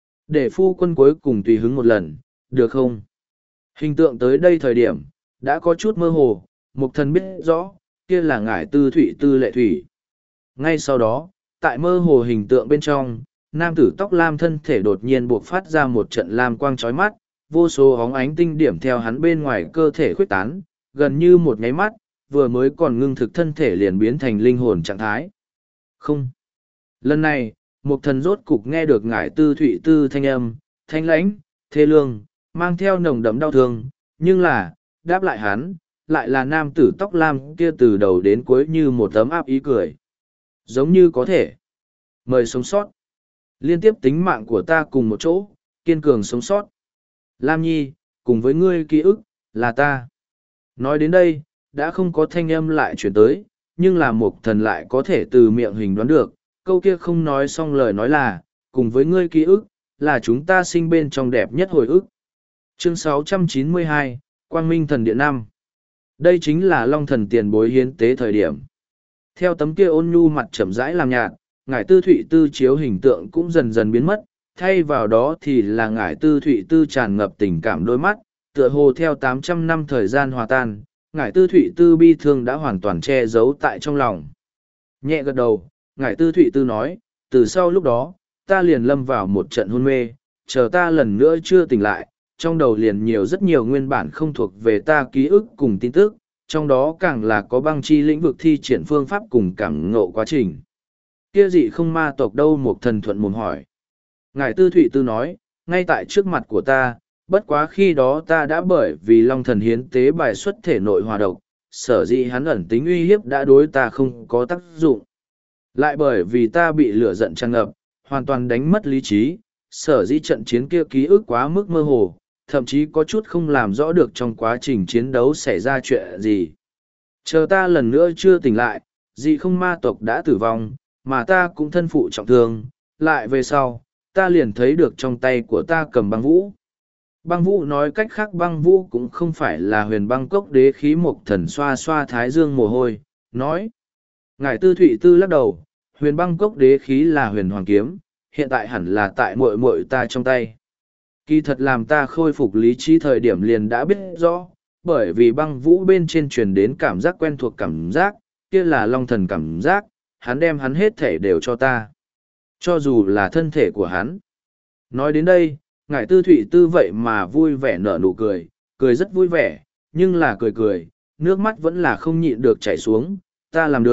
Để phu quân cuối cùng tùy hứng một lần, được không? Hình tượng tới đây thời điểm, đã có chút mơ hồ, mục thần biết rõ, kia là ngải tư thủy tư lệ thủy. Ngay sau đó, tại mơ hồ hình tượng bên trong, nam tử tóc lam thân thể đột nhiên buộc phát ra một trận lam quang chói mắt, vô số hóng ánh tinh điểm theo hắn bên ngoài cơ thể khuếch tán, gần như một nháy mắt, vừa mới còn ngưng thực thân thể liền biến thành linh hồn trạng thái. Không. Lần này, một thần rốt cục nghe được ngải tư thụy tư thanh âm, thanh lãnh, thê lương, mang theo nồng đậm đau thương, nhưng là, đáp lại hắn, lại là nam tử tóc lam kia từ đầu đến cuối như một tấm áp ý cười. Giống như có thể. Mời sống sót. Liên tiếp tính mạng của ta cùng một chỗ, kiên cường sống sót. Lam Nhi, cùng với ngươi ký ức, là ta. Nói đến đây, đã không có thanh âm lại chuyển tới, nhưng là một thần lại có thể từ miệng hình đoán được, câu kia không nói xong lời nói là, cùng với ngươi ký ức, là chúng ta sinh bên trong đẹp nhất hồi ức. Chương sáu trăm chín mươi hai, Quang Minh Thần Điện năm. Đây chính là Long Thần tiền bối hiến tế thời điểm. Theo tấm kia ôn nhu mặt chậm rãi làm nhạt, ngải tư thụy tư chiếu hình tượng cũng dần dần biến mất, thay vào đó thì là ngải tư thụy tư tràn ngập tình cảm đôi mắt, tựa hồ theo tám trăm năm thời gian hòa tan, ngải tư thụy tư bi thương đã hoàn toàn che giấu tại trong lòng. Nhẹ gật đầu, ngải tư thụy tư nói, từ sau lúc đó, ta liền lâm vào một trận hôn mê, chờ ta lần nữa chưa tỉnh lại, trong đầu liền nhiều rất nhiều nguyên bản không thuộc về ta ký ức cùng tin tức, trong đó càng là có băng chi lĩnh vực thi triển phương pháp cùng cảm ngộ quá trình. Kia dị không ma tộc đâu, một thần thuận mồm hỏi. Ngài tư thụy tư nói, ngay tại trước mặt của ta, bất quá khi đó ta đã bởi vì long thần hiến tế bài xuất thể nội hòa độc, sở dĩ hắn ẩn tính uy hiếp đã đối ta không có tác dụng. Lại bởi vì ta bị lửa giận tràn ngập, hoàn toàn đánh mất lý trí, sở dĩ trận chiến kia ký ức quá mức mơ hồ, thậm chí có chút không làm rõ được trong quá trình chiến đấu xảy ra chuyện gì. Chờ ta lần nữa chưa tỉnh lại, dị không ma tộc đã tử vong, mà ta cũng thân phụ trọng thương, lại về sau, ta liền thấy được trong tay của ta cầm băng vũ. Băng vũ nói cách khác băng vũ cũng không phải là huyền băng cốc đế khí một thần xoa xoa thái dương mồ hôi, nói. Ngài tư thụy tư lắc đầu, huyền băng cốc đế khí là huyền hoàng kiếm, hiện tại hẳn là tại muội muội ta trong tay. Kỳ thật làm ta khôi phục lý trí thời điểm liền đã biết rõ, bởi vì băng vũ bên trên truyền đến cảm giác quen thuộc cảm giác, kia là long thần cảm giác, hắn đem hắn hết thể đều cho ta. Cho dù là thân thể của hắn. Nói đến đây, ngài tư thụy tư vậy mà vui vẻ nở nụ cười, cười rất vui vẻ, nhưng là cười cười, nước mắt vẫn là không nhịn được chảy xuống, ta làm được,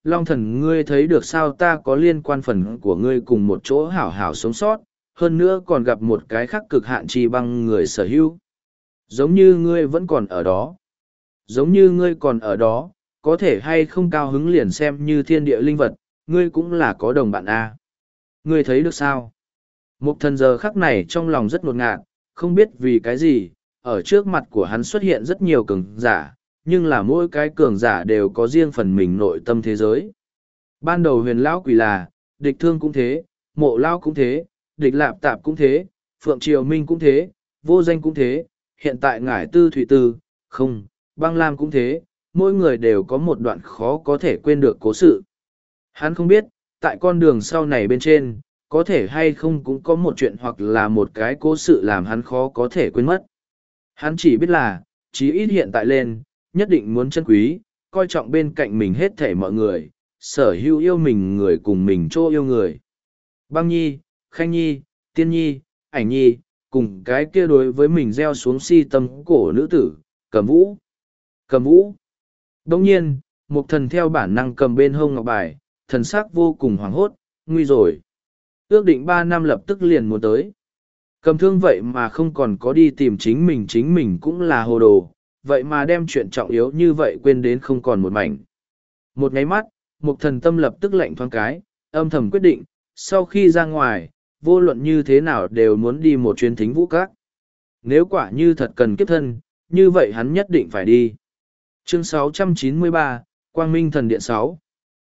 Long thần ngươi thấy được sao, ta có liên quan phần của ngươi cùng một chỗ hảo hảo sống sót, hơn nữa còn gặp một cái khác cực hạn chi băng người sở hữu. Giống như ngươi vẫn còn ở đó. Giống như ngươi còn ở đó, có thể hay không cao hứng liền xem như thiên địa linh vật, ngươi cũng là có đồng bạn a. Ngươi thấy được sao? Mục thần giờ khắc này trong lòng rất ngột ngạt, không biết vì cái gì, ở trước mặt của hắn xuất hiện rất nhiều cường giả, nhưng là mỗi cái cường giả đều có riêng phần mình nội tâm thế giới. Ban đầu huyền lão quỷ là, địch thương cũng thế, mộ lao cũng thế, địch lạp tạp cũng thế, phượng triều minh cũng thế, vô danh cũng thế, hiện tại ngải tư thủy tư, không, băng lam cũng thế, mỗi người đều có một đoạn khó có thể quên được cố sự. Hắn không biết, tại con đường sau này bên trên, có thể hay không cũng có một chuyện hoặc là một cái cố sự làm hắn khó có thể quên mất. Hắn chỉ biết là, chí ít hiện tại lên, nhất định muốn trân quý, coi trọng bên cạnh mình hết thể mọi người, sở hữu yêu mình người cùng mình chỗ yêu người. Băng nhi, khanh nhi, tiên nhi, ảnh nhi, cùng cái kia đối với mình gieo xuống si tâm cổ nữ tử, cầm vũ. Cầm vũ. Đồng nhiên, một thần theo bản năng cầm bên hông ngọc bài, thần sắc vô cùng hoảng hốt, nguy rồi. Ước định ba năm lập tức liền muốn tới. Cầm thương vậy mà không còn có đi tìm chính mình, chính mình cũng là hồ đồ, vậy mà đem chuyện trọng yếu như vậy quên đến không còn một mảnh. Một nháy mắt, một thần tâm lập tức lạnh thoáng cái, âm thầm quyết định, sau khi ra ngoài, vô luận như thế nào đều muốn đi một chuyến thính vũ các. Nếu quả như thật cần kiếp thân, như vậy hắn nhất định phải đi. Chương sáu trăm chín mươi ba, Quang Minh Thần Điện sáu.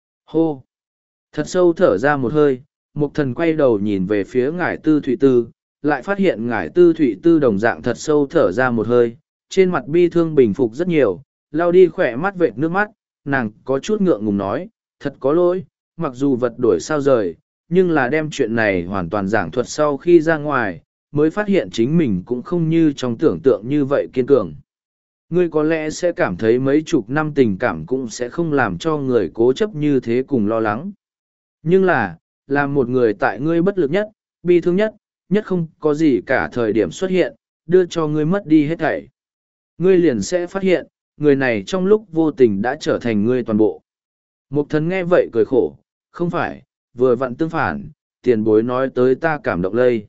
Hô! Thật sâu thở ra một hơi, Mục thần quay đầu nhìn về phía ngải tư thụy tư, lại phát hiện ngải tư thụy tư đồng dạng thật sâu thở ra một hơi, trên mặt bi thương bình phục rất nhiều, lau đi khỏe mắt vệt nước mắt, nàng có chút ngượng ngùng nói, thật có lỗi, mặc dù vật đổi sao rời, nhưng là đem chuyện này hoàn toàn giảng thuật sau khi ra ngoài, mới phát hiện chính mình cũng không như trong tưởng tượng như vậy kiên cường. Ngươi có lẽ sẽ cảm thấy mấy chục năm tình cảm cũng sẽ không làm cho người cố chấp như thế cùng lo lắng. Nhưng là, làm một người tại ngươi bất lực nhất, bi thương nhất, nhất không có gì cả thời điểm xuất hiện, đưa cho ngươi mất đi hết thảy. Ngươi liền sẽ phát hiện, người này trong lúc vô tình đã trở thành ngươi toàn bộ. Mục thần nghe vậy cười khổ, không phải, vừa vặn tương phản, tiền bối nói tới ta cảm động lây.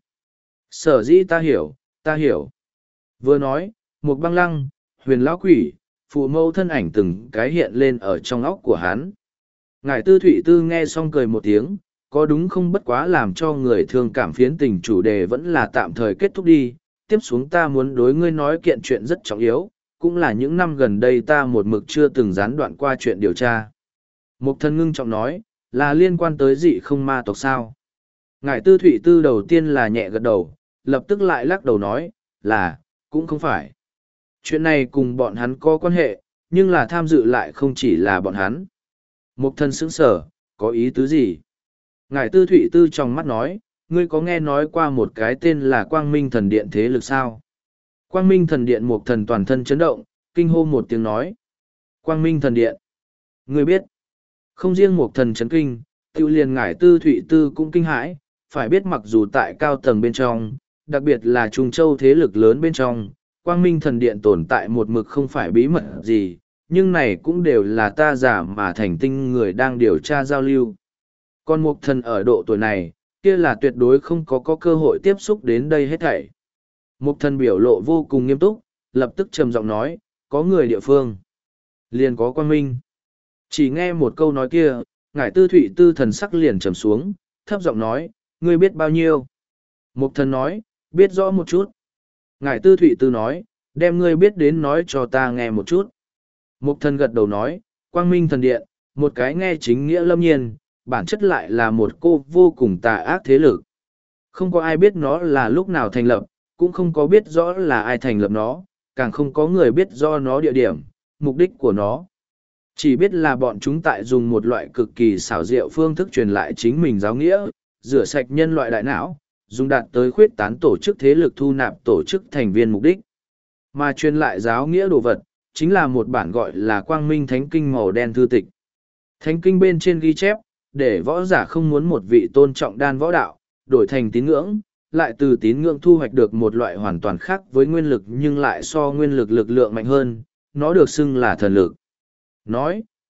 Sở dĩ ta hiểu, ta hiểu. Vừa nói, một băng lăng, huyền lão quỷ, phụ mẫu thân ảnh từng cái hiện lên ở trong óc của hắn. Ngài tư thụy tư nghe xong cười một tiếng, có đúng không, bất quá làm cho người thương cảm phiến tình chủ đề vẫn là tạm thời kết thúc đi. Tiếp xuống ta muốn đối ngươi nói kiện chuyện rất trọng yếu, cũng là những năm gần đây ta một mực chưa từng gián đoạn qua chuyện điều tra. Mục thần ngưng trọng nói, là liên quan tới dị không ma tộc sao. Ngài tư thụy tư đầu tiên là nhẹ gật đầu, lập tức lại lắc đầu nói, là, cũng không phải. Chuyện này cùng bọn hắn có quan hệ, nhưng là tham dự lại không chỉ là bọn hắn. Mục thần sững sở, có ý tứ gì? Ngài tư thụy tư trong mắt nói, ngươi có nghe nói qua một cái tên là Quang Minh Thần Điện thế lực sao? Quang Minh Thần Điện Mục thần toàn thân chấn động, kinh hô một tiếng nói. Quang Minh Thần Điện. Ngươi biết, không riêng Mục thần chấn kinh, tiêu liền ngải tư thụy tư cũng kinh hãi, phải biết mặc dù tại cao tầng bên trong, đặc biệt là Trung Châu thế lực lớn bên trong, Quang Minh Thần Điện tồn tại một mực không phải bí mật gì, nhưng này cũng đều là ta giả mà thành tinh người đang điều tra giao lưu. Còn Mục thần ở độ tuổi này, kia là tuyệt đối không có có cơ hội tiếp xúc đến đây hết thảy. Mục thần biểu lộ vô cùng nghiêm túc, lập tức trầm giọng nói, có người địa phương, liền có Quang Minh. Chỉ nghe một câu nói kia, ngải tư thụy tư thần sắc liền trầm xuống, thấp giọng nói, ngươi biết bao nhiêu? Mục thần nói, biết rõ một chút. Ngải tư thụy tư nói, đem ngươi biết đến nói cho ta nghe một chút. Mục thần gật đầu nói, Quang Minh Thần Điện, một cái nghe chính nghĩa lâm nhiên, bản chất lại là một cô vô cùng tà ác thế lực. Không có ai biết nó là lúc nào thành lập, cũng không có biết rõ là ai thành lập nó, càng không có người biết do nó địa điểm, mục đích của nó. Chỉ biết là bọn chúng tại dùng một loại cực kỳ xảo diệu phương thức truyền lại chính mình giáo nghĩa, rửa sạch nhân loại đại não, dùng đạt tới khuyết tán tổ chức thế lực thu nạp tổ chức thành viên mục đích. Mà truyền lại giáo nghĩa đồ vật, chính là một bản gọi là Quang Minh Thánh Kinh màu đen thư tịch. Thánh Kinh bên trên ghi chép, để võ giả không muốn một vị tôn trọng đan võ đạo, đổi thành tín ngưỡng, lại từ tín ngưỡng thu hoạch được một loại hoàn toàn khác với nguyên lực nhưng lại so nguyên lực lực lượng mạnh hơn, nó được xưng là thần lực. Nói,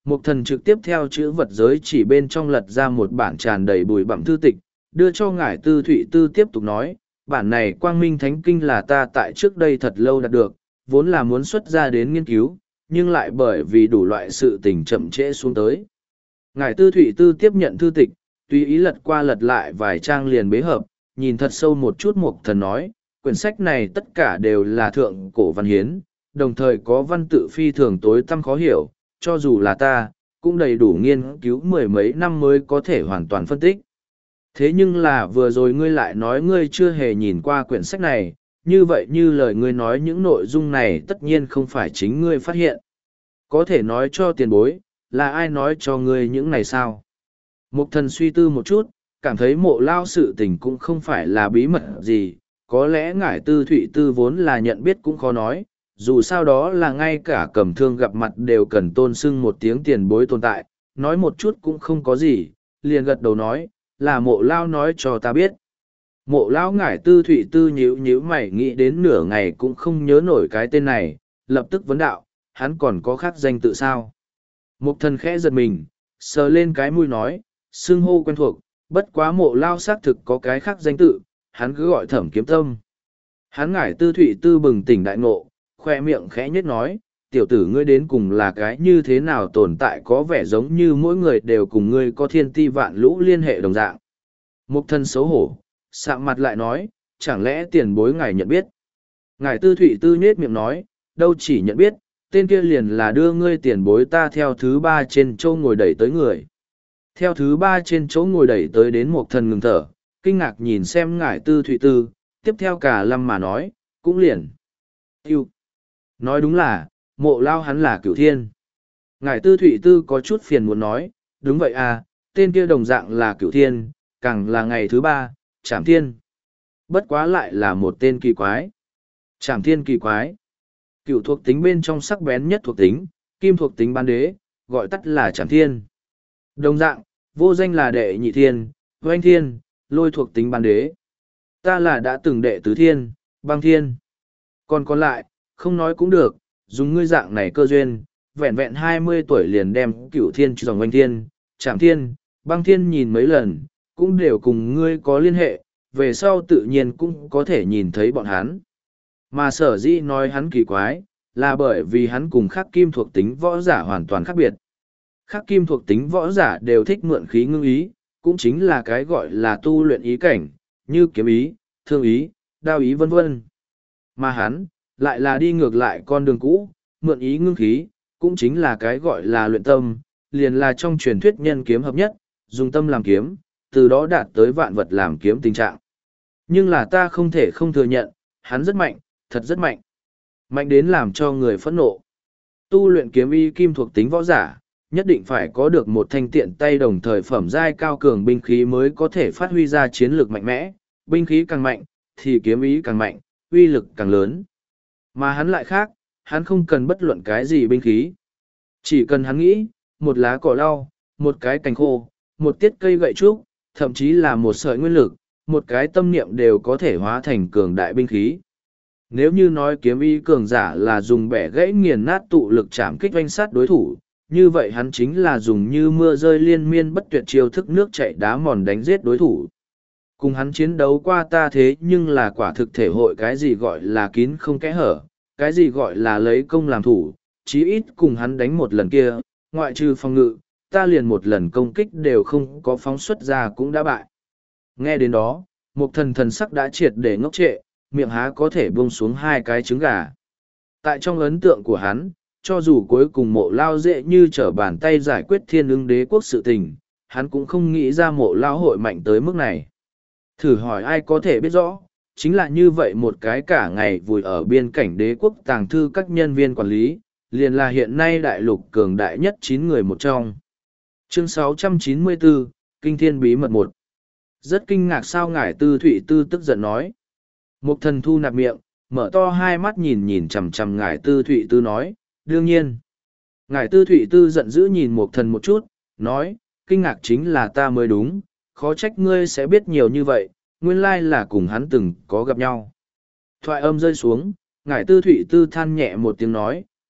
Mục thần trực tiếp theo chữ vật giới chỉ bên trong lật ra một bản tràn đầy bụi bặm thư tịch, đưa cho ngải tư thụy tư tiếp tục nói, bản này Quang Minh Thánh Kinh là ta tại trước đây thật lâu đạt được, vốn là muốn xuất ra đến nghiên cứu, nhưng lại bởi vì đủ loại sự tình chậm trễ xuống tới. Ngải tư thụy tư tiếp nhận thư tịch, tùy ý lật qua lật lại vài trang liền bế hợp, nhìn thật sâu một chút mục thần nói, quyển sách này tất cả đều là thượng cổ văn hiến, đồng thời có văn tự phi thường tối tăm khó hiểu, cho dù là ta, cũng đầy đủ nghiên cứu mười mấy năm mới có thể hoàn toàn phân tích. Thế nhưng là vừa rồi ngươi lại nói ngươi chưa hề nhìn qua quyển sách này, như vậy như lời ngươi nói những nội dung này tất nhiên không phải chính ngươi phát hiện. Có thể nói cho tiền bối, là ai nói cho ngươi những này sao? Mục thần suy tư một chút, cảm thấy mộ lao sự tình cũng không phải là bí mật gì, có lẽ ngải tư thụy tư vốn là nhận biết cũng khó nói, dù sao đó là ngay cả cầm thương gặp mặt đều cần tôn sưng một tiếng tiền bối tồn tại, nói một chút cũng không có gì, liền gật đầu nói, là mộ lao nói cho ta biết. Mộ lao ngải tư thụy tư nhíu nhíu mày nghĩ đến nửa ngày cũng không nhớ nổi cái tên này, lập tức vấn đạo, hắn còn có khác danh tự sao? Mục thần khẽ giật mình, sờ lên cái mũi nói, xưng hô quen thuộc, bất quá mộ lao xác thực có cái khác danh tự, hắn cứ gọi Thẩm Kiếm Tâm. Hắn ngải tư thụy tư bừng tỉnh đại ngộ, khoe miệng khẽ nhất nói, tiểu tử ngươi đến cùng là cái như thế nào tồn tại có vẻ giống như mỗi người đều cùng ngươi có thiên ti vạn lũ liên hệ đồng dạng. Mục thân xấu hổ, sạm mặt lại nói, chẳng lẽ tiền bối ngài nhận biết. Ngài tư thụy tư nhết miệng nói, đâu chỉ nhận biết, tên kia liền là đưa ngươi tiền bối ta theo thứ ba trên chỗ ngồi đẩy tới người. Theo thứ ba trên chỗ ngồi đẩy tới đến một thần ngừng thở, kinh ngạc nhìn xem ngài tư thụy tư, tiếp theo cả lâm mà nói, cũng liền. Yêu. Nói đúng là, mộ lao hắn là cửu thiên. Ngài tư thụy tư có chút phiền muốn nói, đúng vậy à, tên kia đồng dạng là cửu thiên, càng là ngày thứ ba, Trảm Thiên. Bất quá lại là một tên kỳ quái. Trảm Thiên kỳ quái. Cửu thuộc tính bên trong sắc bén nhất thuộc tính, kim thuộc tính ban đế, gọi tắt là Trảm Thiên. Đồng dạng, vô danh là đệ nhị thiên, oanh thiên, lôi thuộc tính ban đế. Ta là đã từng đệ tứ thiên, băng thiên. Còn còn lại, không nói cũng được, dùng ngươi dạng này cơ duyên, vẹn vẹn hai mươi tuổi liền đem cửu thiên dòng oanh thiên, Trảm Thiên, băng thiên nhìn mấy lần, cũng đều cùng ngươi có liên hệ, về sau tự nhiên cũng có thể nhìn thấy bọn hắn. Mà sở dĩ nói hắn kỳ quái, là bởi vì hắn cùng khắc kim thuộc tính võ giả hoàn toàn khác biệt. Khắc kim thuộc tính võ giả đều thích mượn khí ngưng ý, cũng chính là cái gọi là tu luyện ý cảnh, như kiếm ý, thương ý, đao ý vân vân. Mà hắn, lại là đi ngược lại con đường cũ, mượn ý ngưng khí, cũng chính là cái gọi là luyện tâm, liền là trong truyền thuyết nhân kiếm hợp nhất, dùng tâm làm kiếm, từ đó đạt tới vạn vật làm kiếm tình trạng. Nhưng là ta không thể không thừa nhận, hắn rất mạnh, thật rất mạnh. Mạnh đến làm cho người phẫn nộ. Tu luyện kiếm y kim thuộc tính võ giả, nhất định phải có được một thanh tiện tay đồng thời phẩm giai cao cường binh khí mới có thể phát huy ra chiến lược mạnh mẽ. Binh khí càng mạnh, thì kiếm ý càng mạnh, uy lực càng lớn. Mà hắn lại khác, hắn không cần bất luận cái gì binh khí. Chỉ cần hắn nghĩ, một lá cỏ lau, một cái cành khô, một tiết cây gậy trúc, thậm chí là một sợi nguyên lực, một cái tâm niệm đều có thể hóa thành cường đại binh khí. Nếu như nói kiếm ý cường giả là dùng bẻ gãy nghiền nát tụ lực chạm kích oanh sát đối thủ, như vậy hắn chính là dùng như mưa rơi liên miên bất tuyệt chiêu thức nước chảy đá mòn đánh giết đối thủ. Cùng hắn chiến đấu qua ta thế nhưng là quả thực thể hội cái gì gọi là kín không kẽ hở, cái gì gọi là lấy công làm thủ, chí ít cùng hắn đánh một lần kia, ngoại trừ phòng ngự, ta liền một lần công kích đều không có phóng xuất ra cũng đã bại. Nghe đến đó, một thần thần sắc đã triệt để ngốc trệ, miệng há có thể buông xuống hai cái trứng gà. Tại trong ấn tượng của hắn, cho dù cuối cùng mộ lao dễ như trở bàn tay giải quyết thiên ứng đế quốc sự tình, hắn cũng không nghĩ ra mộ lao hội mạnh tới mức này. Thử hỏi ai có thể biết rõ, chính là như vậy một cái cả ngày vùi ở biên cảnh đế quốc tàng thư các nhân viên quản lý, liền là hiện nay đại lục cường đại nhất chín người một trong. Chương sáu trăm chín mươi bốn, Kinh Thiên Bí Mật một. Rất kinh ngạc sao ngải tư thụy tư tức giận nói. Một thần thu nạp miệng, mở to hai mắt nhìn nhìn chằm chằm ngải tư thụy tư nói, đương nhiên. Ngải tư thụy tư giận dữ nhìn một thần một chút, nói, kinh ngạc chính là ta mới đúng, khó trách ngươi sẽ biết nhiều như vậy, nguyên lai là cùng hắn từng có gặp nhau. Thoại âm rơi xuống, ngải tư thụy tư than nhẹ một tiếng nói,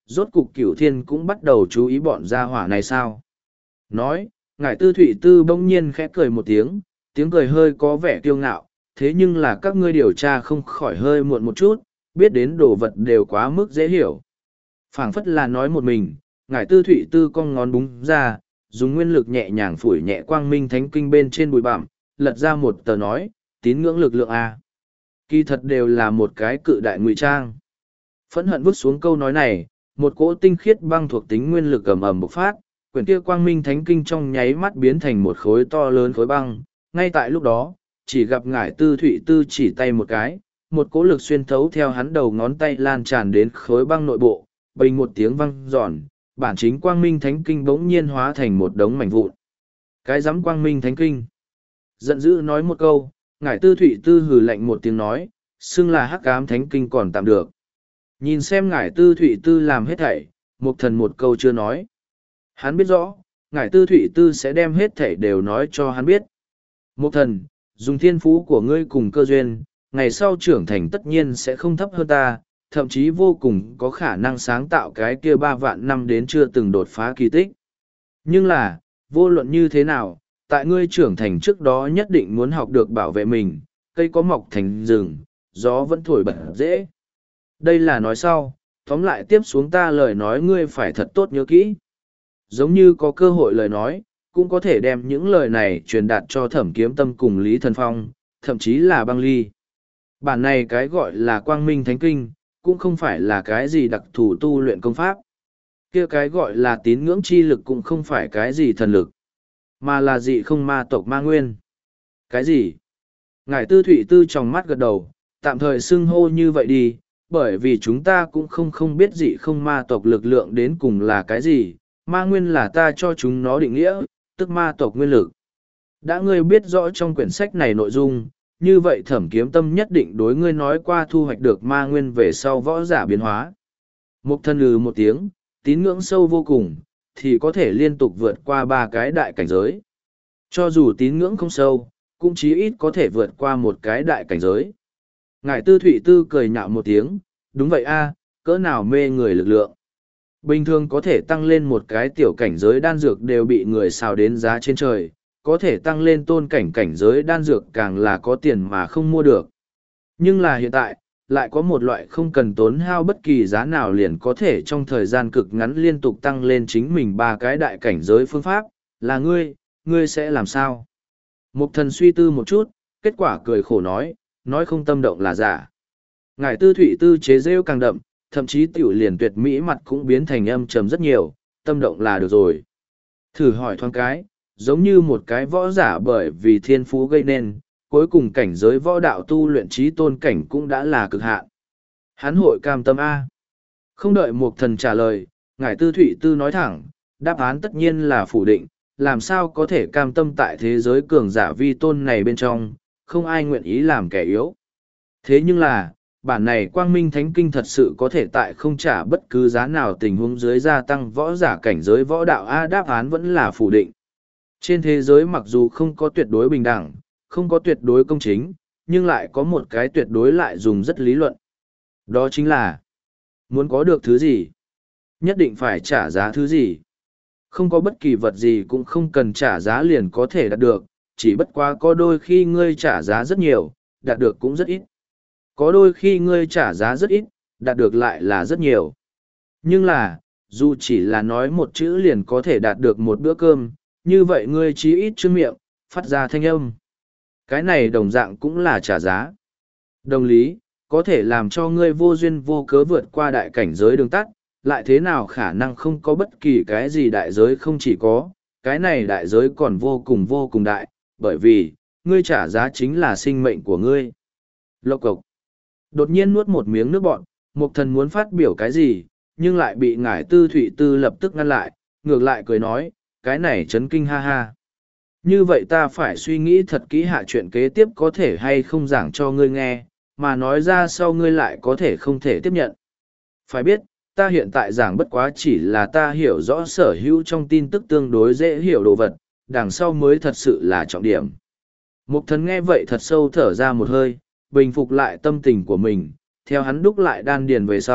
rốt cục Cửu Thiên cũng bắt đầu chú ý bọn gia hỏa này sao. Nói, ngải tư thụy tư bỗng nhiên khẽ cười một tiếng, tiếng cười hơi có vẻ kiêu ngạo, thế nhưng là các ngươi điều tra không khỏi hơi muộn một chút, biết đến đồ vật đều quá mức dễ hiểu. Phảng phất là nói một mình, ngải tư thụy tư cong ngón búng ra, dùng nguyên lực nhẹ nhàng phủi nhẹ quang minh thánh kinh bên trên bụi bặm, lật ra một tờ nói, tín ngưỡng lực lượng A. Kỳ thật đều là một cái cự đại ngụy trang. Phẫn hận vứt xuống câu nói này, một cỗ tinh khiết băng thuộc tính nguyên lực ầm ầm bộc phát, quyển kia quang minh thánh kinh trong nháy mắt biến thành một khối to lớn khối băng. Ngay tại lúc đó, chỉ gặp ngải tư thụy tư chỉ tay một cái, một cỗ lực xuyên thấu theo hắn đầu ngón tay lan tràn đến khối băng nội bộ, bình một tiếng văng giòn, bản chính quang minh thánh kinh bỗng nhiên hóa thành một đống mảnh vụn. Cái giám quang minh thánh kinh. Giận dữ nói một câu, ngải tư thụy tư hừ lạnh một tiếng nói, xưng là hắc ám thánh kinh còn tạm được. Nhìn xem ngải tư thụy tư làm hết thảy, mục thần một câu chưa nói. Hắn biết rõ, ngải tư thụy tư sẽ đem hết thảy đều nói cho hắn biết. Mục thần, dùng thiên phú của ngươi cùng cơ duyên, ngày sau trưởng thành tất nhiên sẽ không thấp hơn ta, thậm chí vô cùng có khả năng sáng tạo cái kia ba vạn năm đến chưa từng đột phá kỳ tích. Nhưng là, vô luận như thế nào, tại ngươi trưởng thành trước đó nhất định muốn học được bảo vệ mình, cây có mọc thành rừng, gió vẫn thổi bật dễ. Đây là nói sau, tóm lại tiếp xuống ta lời nói ngươi phải thật tốt nhớ kỹ. Giống như có cơ hội lời nói, cũng có thể đem những lời này truyền đạt cho Thẩm Kiếm Tâm cùng Lý Thần Phong, thậm chí là Băng Ly. Bản này cái gọi là Quang Minh Thánh Kinh, cũng không phải là cái gì đặc thù tu luyện công pháp. Kia cái gọi là tín ngưỡng chi lực cũng không phải cái gì thần lực, mà là dị không ma tộc ma nguyên. Cái gì? Ngải tư thụy tư trong mắt gật đầu, tạm thời xưng hô như vậy đi, bởi vì chúng ta cũng không không biết dị không ma tộc lực lượng đến cùng là cái gì, ma nguyên là ta cho chúng nó định nghĩa, tức ma tộc nguyên lực. Đã ngươi biết rõ trong quyển sách này nội dung, như vậy Thẩm Kiếm Tâm nhất định đối ngươi nói qua thu hoạch được ma nguyên về sau võ giả biến hóa. Mục thân lừ một tiếng, tín ngưỡng sâu vô cùng, thì có thể liên tục vượt qua ba cái đại cảnh giới. Cho dù tín ngưỡng không sâu, cũng chí ít có thể vượt qua một cái đại cảnh giới. Ngải tư thụy tư cười nhạo một tiếng, đúng vậy a, cỡ nào mê người lực lượng. Bình thường có thể tăng lên một cái tiểu cảnh giới đan dược đều bị người xào đến giá trên trời, có thể tăng lên tôn cảnh cảnh giới đan dược càng là có tiền mà không mua được. Nhưng là hiện tại, lại có một loại không cần tốn hao bất kỳ giá nào liền có thể trong thời gian cực ngắn liên tục tăng lên chính mình ba cái đại cảnh giới phương pháp, là ngươi, ngươi sẽ làm sao? Mục thần suy tư một chút, kết quả cười khổ nói, nói không tâm động là giả. Ngải tư thụy tư chế rêu càng đậm, thậm chí tiểu liền tuyệt mỹ mặt cũng biến thành âm trầm rất nhiều, tâm động là được rồi. Thử hỏi thoáng cái, giống như một cái võ giả bởi vì thiên phú gây nên, cuối cùng cảnh giới võ đạo tu luyện trí tôn cảnh cũng đã là cực hạn. Hắn hội cam tâm A. Không đợi Mục thần trả lời, ngải tư thụy tư nói thẳng, đáp án tất nhiên là phủ định, làm sao có thể cam tâm tại thế giới cường giả vi tôn này bên trong, không ai nguyện ý làm kẻ yếu. Thế nhưng là, bản này Quang Minh Thánh Kinh thật sự có thể tại không trả bất cứ giá nào tình huống dưới gia tăng võ giả cảnh giới võ đạo A, đáp án vẫn là phủ định. Trên thế giới mặc dù không có tuyệt đối bình đẳng, không có tuyệt đối công chính, nhưng lại có một cái tuyệt đối lại dùng rất lý luận. Đó chính là, muốn có được thứ gì, nhất định phải trả giá thứ gì. Không có bất kỳ vật gì cũng không cần trả giá liền có thể đạt được, chỉ bất quá có đôi khi ngươi trả giá rất nhiều, đạt được cũng rất ít. Có đôi khi ngươi trả giá rất ít, đạt được lại là rất nhiều. Nhưng là, dù chỉ là nói một chữ liền có thể đạt được một bữa cơm, như vậy ngươi chí ít chữ miệng, phát ra thanh âm. Cái này đồng dạng cũng là trả giá. Đồng lý, có thể làm cho ngươi vô duyên vô cớ vượt qua đại cảnh giới đường tắt, lại thế nào khả năng không có bất kỳ cái gì đại giới không chỉ có, cái này đại giới còn vô cùng vô cùng đại, bởi vì, ngươi trả giá chính là sinh mệnh của ngươi. Lộc cộc. Đột nhiên nuốt một miếng nước bọn, Mục thần muốn phát biểu cái gì, nhưng lại bị ngải tư thụy tư lập tức ngăn lại, ngược lại cười nói, cái này chấn kinh ha ha. Như vậy ta phải suy nghĩ thật kỹ hạ chuyện kế tiếp có thể hay không giảng cho ngươi nghe, mà nói ra sau ngươi lại có thể không thể tiếp nhận. Phải biết, ta hiện tại giảng bất quá chỉ là ta hiểu rõ sở hữu trong tin tức tương đối dễ hiểu đồ vật, đằng sau mới thật sự là trọng điểm. Mục thần nghe vậy thật sâu thở ra một hơi, bình phục lại tâm tình của mình, theo hắn đúc lại đan điền về sau,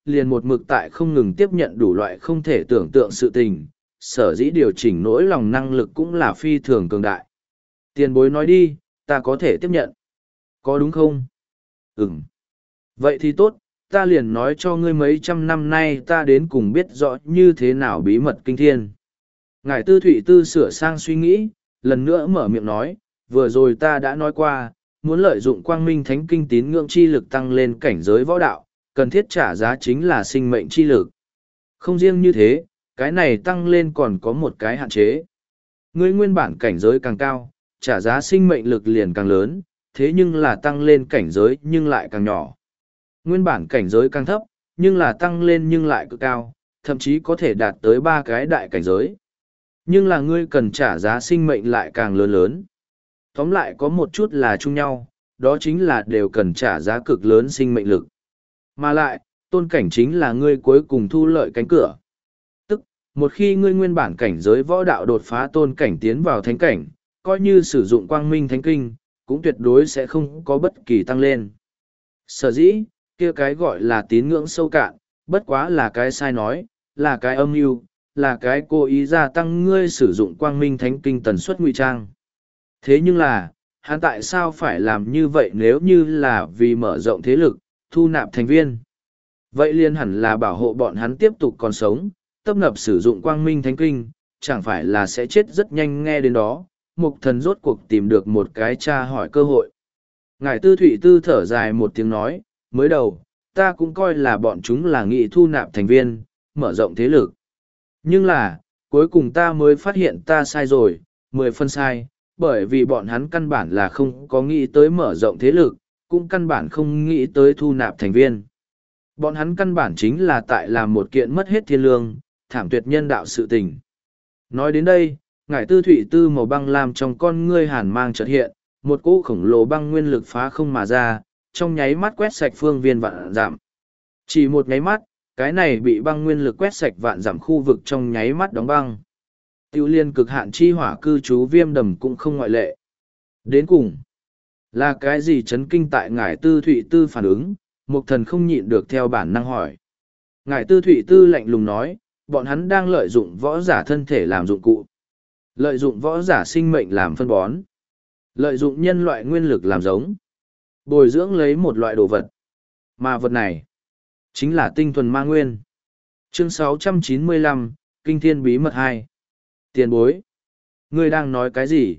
liền một mực tại không ngừng tiếp nhận đủ loại không thể tưởng tượng sự tình, sở dĩ điều chỉnh nỗi lòng năng lực cũng là phi thường cường đại. Tiền bối nói đi, ta có thể tiếp nhận. Có đúng không? Ừm. Vậy thì tốt, ta liền nói cho ngươi mấy trăm năm nay ta đến cùng biết rõ như thế nào bí mật kinh thiên. Ngài Tư Thụy Tư sửa sang suy nghĩ, lần nữa mở miệng nói, vừa rồi ta đã nói qua, muốn lợi dụng quang minh thánh kinh tín ngưỡng chi lực tăng lên cảnh giới võ đạo, cần thiết trả giá chính là sinh mệnh chi lực. Không riêng như thế, cái này tăng lên còn có một cái hạn chế. Ngươi nguyên bản cảnh giới càng cao, trả giá sinh mệnh lực liền càng lớn, thế nhưng là tăng lên cảnh giới nhưng lại càng nhỏ. Nguyên bản cảnh giới càng thấp, nhưng là tăng lên nhưng lại cực cao, thậm chí có thể đạt tới ba cái đại cảnh giới. Nhưng là ngươi cần trả giá sinh mệnh lại càng lớn lớn. Tóm lại có một chút là chung nhau, đó chính là đều cần trả giá cực lớn sinh mệnh lực. Mà lại, tôn cảnh chính là ngươi cuối cùng thu lợi cánh cửa. Tức, một khi ngươi nguyên bản cảnh giới võ đạo đột phá tôn cảnh tiến vào thánh cảnh, coi như sử dụng quang minh thánh kinh, cũng tuyệt đối sẽ không có bất kỳ tăng lên. Sở dĩ, kia cái gọi là tín ngưỡng sâu cạn, bất quá là cái sai nói, là cái âm mưu, là cái cố ý gia tăng ngươi sử dụng quang minh thánh kinh tần suất ngụy trang. Thế nhưng là, hắn tại sao phải làm như vậy nếu như là vì mở rộng thế lực, thu nạp thành viên? Vậy liền hẳn là bảo hộ bọn hắn tiếp tục còn sống, tấp nập sử dụng quang minh thánh kinh, chẳng phải là sẽ chết rất nhanh nghe đến đó, mục thần rốt cuộc tìm được một cái tra hỏi cơ hội. Ngài Tư Thụy Tư thở dài một tiếng nói, mới đầu, ta cũng coi là bọn chúng là nghị thu nạp thành viên, mở rộng thế lực. Nhưng là, cuối cùng ta mới phát hiện ta sai rồi, mười phân sai, bởi vì bọn hắn căn bản là không có nghĩ tới mở rộng thế lực, cũng căn bản không nghĩ tới thu nạp thành viên. Bọn hắn căn bản chính là tại làm một kiện mất hết thiên lương, thảm tuyệt nhân đạo sự tình. Nói đến đây, ngải Tư Thụy Tư màu băng làm trong con ngươi hàn mang chợt hiện, một cỗ khổng lồ băng nguyên lực phá không mà ra, trong nháy mắt quét sạch phương viên vạn giảm. Chỉ một nháy mắt, cái này bị băng nguyên lực quét sạch vạn giảm khu vực trong nháy mắt đóng băng. Tiêu liên cực hạn chi hỏa cư trú viêm đầm cũng không ngoại lệ. Đến cùng, là cái gì chấn kinh tại ngải Tư Thụy Tư phản ứng, Mục thần không nhịn được theo bản năng hỏi. Ngải Tư Thụy Tư lạnh lùng nói, bọn hắn đang lợi dụng võ giả thân thể làm dụng cụ. Lợi dụng võ giả sinh mệnh làm phân bón. Lợi dụng nhân loại nguyên lực làm giống. Bồi dưỡng lấy một loại đồ vật. Mà vật này, chính là tinh thuần ma nguyên. Chương sáu trăm chín mươi lăm, Kinh Thiên Bí Mật hai. Tiền bối. Ngươi đang nói cái gì?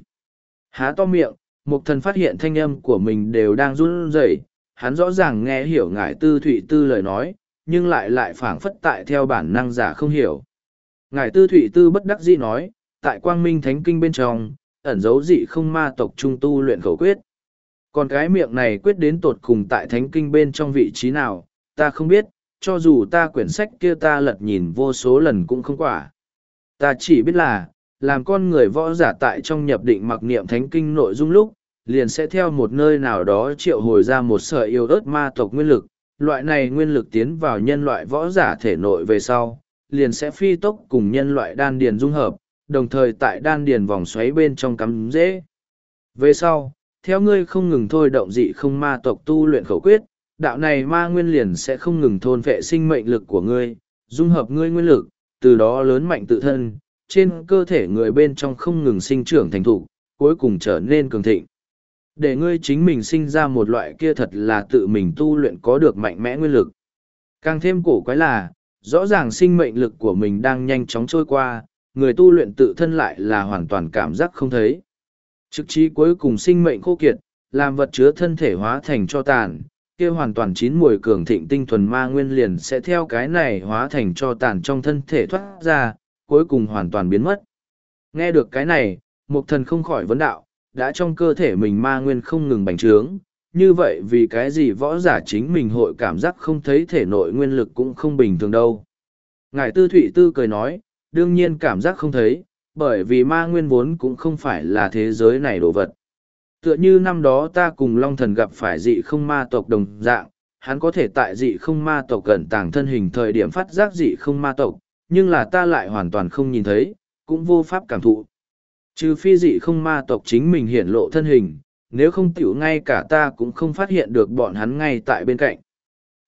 Há to miệng, Mục thần phát hiện thanh âm của mình đều đang run rẩy. Hắn rõ ràng nghe hiểu ngải Tư Thụy Tư lời nói, nhưng lại lại phảng phất tại theo bản năng giả không hiểu. Ngải Tư Thụy Tư bất đắc dĩ nói, tại Quang Minh Thánh Kinh bên trong, ẩn dấu dị không ma tộc trung tu luyện khẩu quyết. Còn cái miệng này quyết đến tột cùng tại Thánh Kinh bên trong vị trí nào, ta không biết, cho dù ta quyển sách kia ta lật nhìn vô số lần cũng không quả. Ta chỉ biết là, làm con người võ giả tại trong nhập định mặc niệm Thánh Kinh nội dung lúc, liền sẽ theo một nơi nào đó triệu hồi ra một sợi yêu ớt ma tộc nguyên lực. Loại này nguyên lực tiến vào nhân loại võ giả thể nội về sau, liền sẽ phi tốc cùng nhân loại đan điền dung hợp, đồng thời tại đan điền vòng xoáy bên trong cắm rễ. Về sau, theo ngươi không ngừng thôi động dị không ma tộc tu luyện khẩu quyết, đạo này ma nguyên liền sẽ không ngừng thôn phệ sinh mệnh lực của ngươi, dung hợp ngươi nguyên lực, từ đó lớn mạnh tự thân, trên cơ thể người bên trong không ngừng sinh trưởng thành thục, cuối cùng trở nên cường thịnh. Để ngươi chính mình sinh ra một loại kia thật là tự mình tu luyện có được mạnh mẽ nguyên lực. Càng thêm cổ quái là, rõ ràng sinh mệnh lực của mình đang nhanh chóng trôi qua, người tu luyện tự thân lại là hoàn toàn cảm giác không thấy. Trực chí cuối cùng sinh mệnh khô kiệt, làm vật chứa thân thể hóa thành cho tàn, kia hoàn toàn chín mùi cường thịnh tinh thuần ma nguyên liền sẽ theo cái này hóa thành cho tàn trong thân thể thoát ra, cuối cùng hoàn toàn biến mất. Nghe được cái này, Mục thần không khỏi vấn đạo, đã trong cơ thể mình ma nguyên không ngừng bành trướng, như vậy vì cái gì võ giả chính mình hội cảm giác không thấy thể nội nguyên lực cũng không bình thường đâu. Ngài Tư Thụy Tư cười nói, đương nhiên cảm giác không thấy, bởi vì ma nguyên vốn cũng không phải là thế giới này đồ vật. Tựa như năm đó ta cùng Long Thần gặp phải dị không ma tộc đồng dạng, hắn có thể tại dị không ma tộc gần tàng thân hình thời điểm phát giác dị không ma tộc, nhưng là ta lại hoàn toàn không nhìn thấy, cũng vô pháp cảm thụ. Trừ phi dị không ma tộc chính mình hiển lộ thân hình, nếu không tiểu ngay cả ta cũng không phát hiện được bọn hắn ngay tại bên cạnh.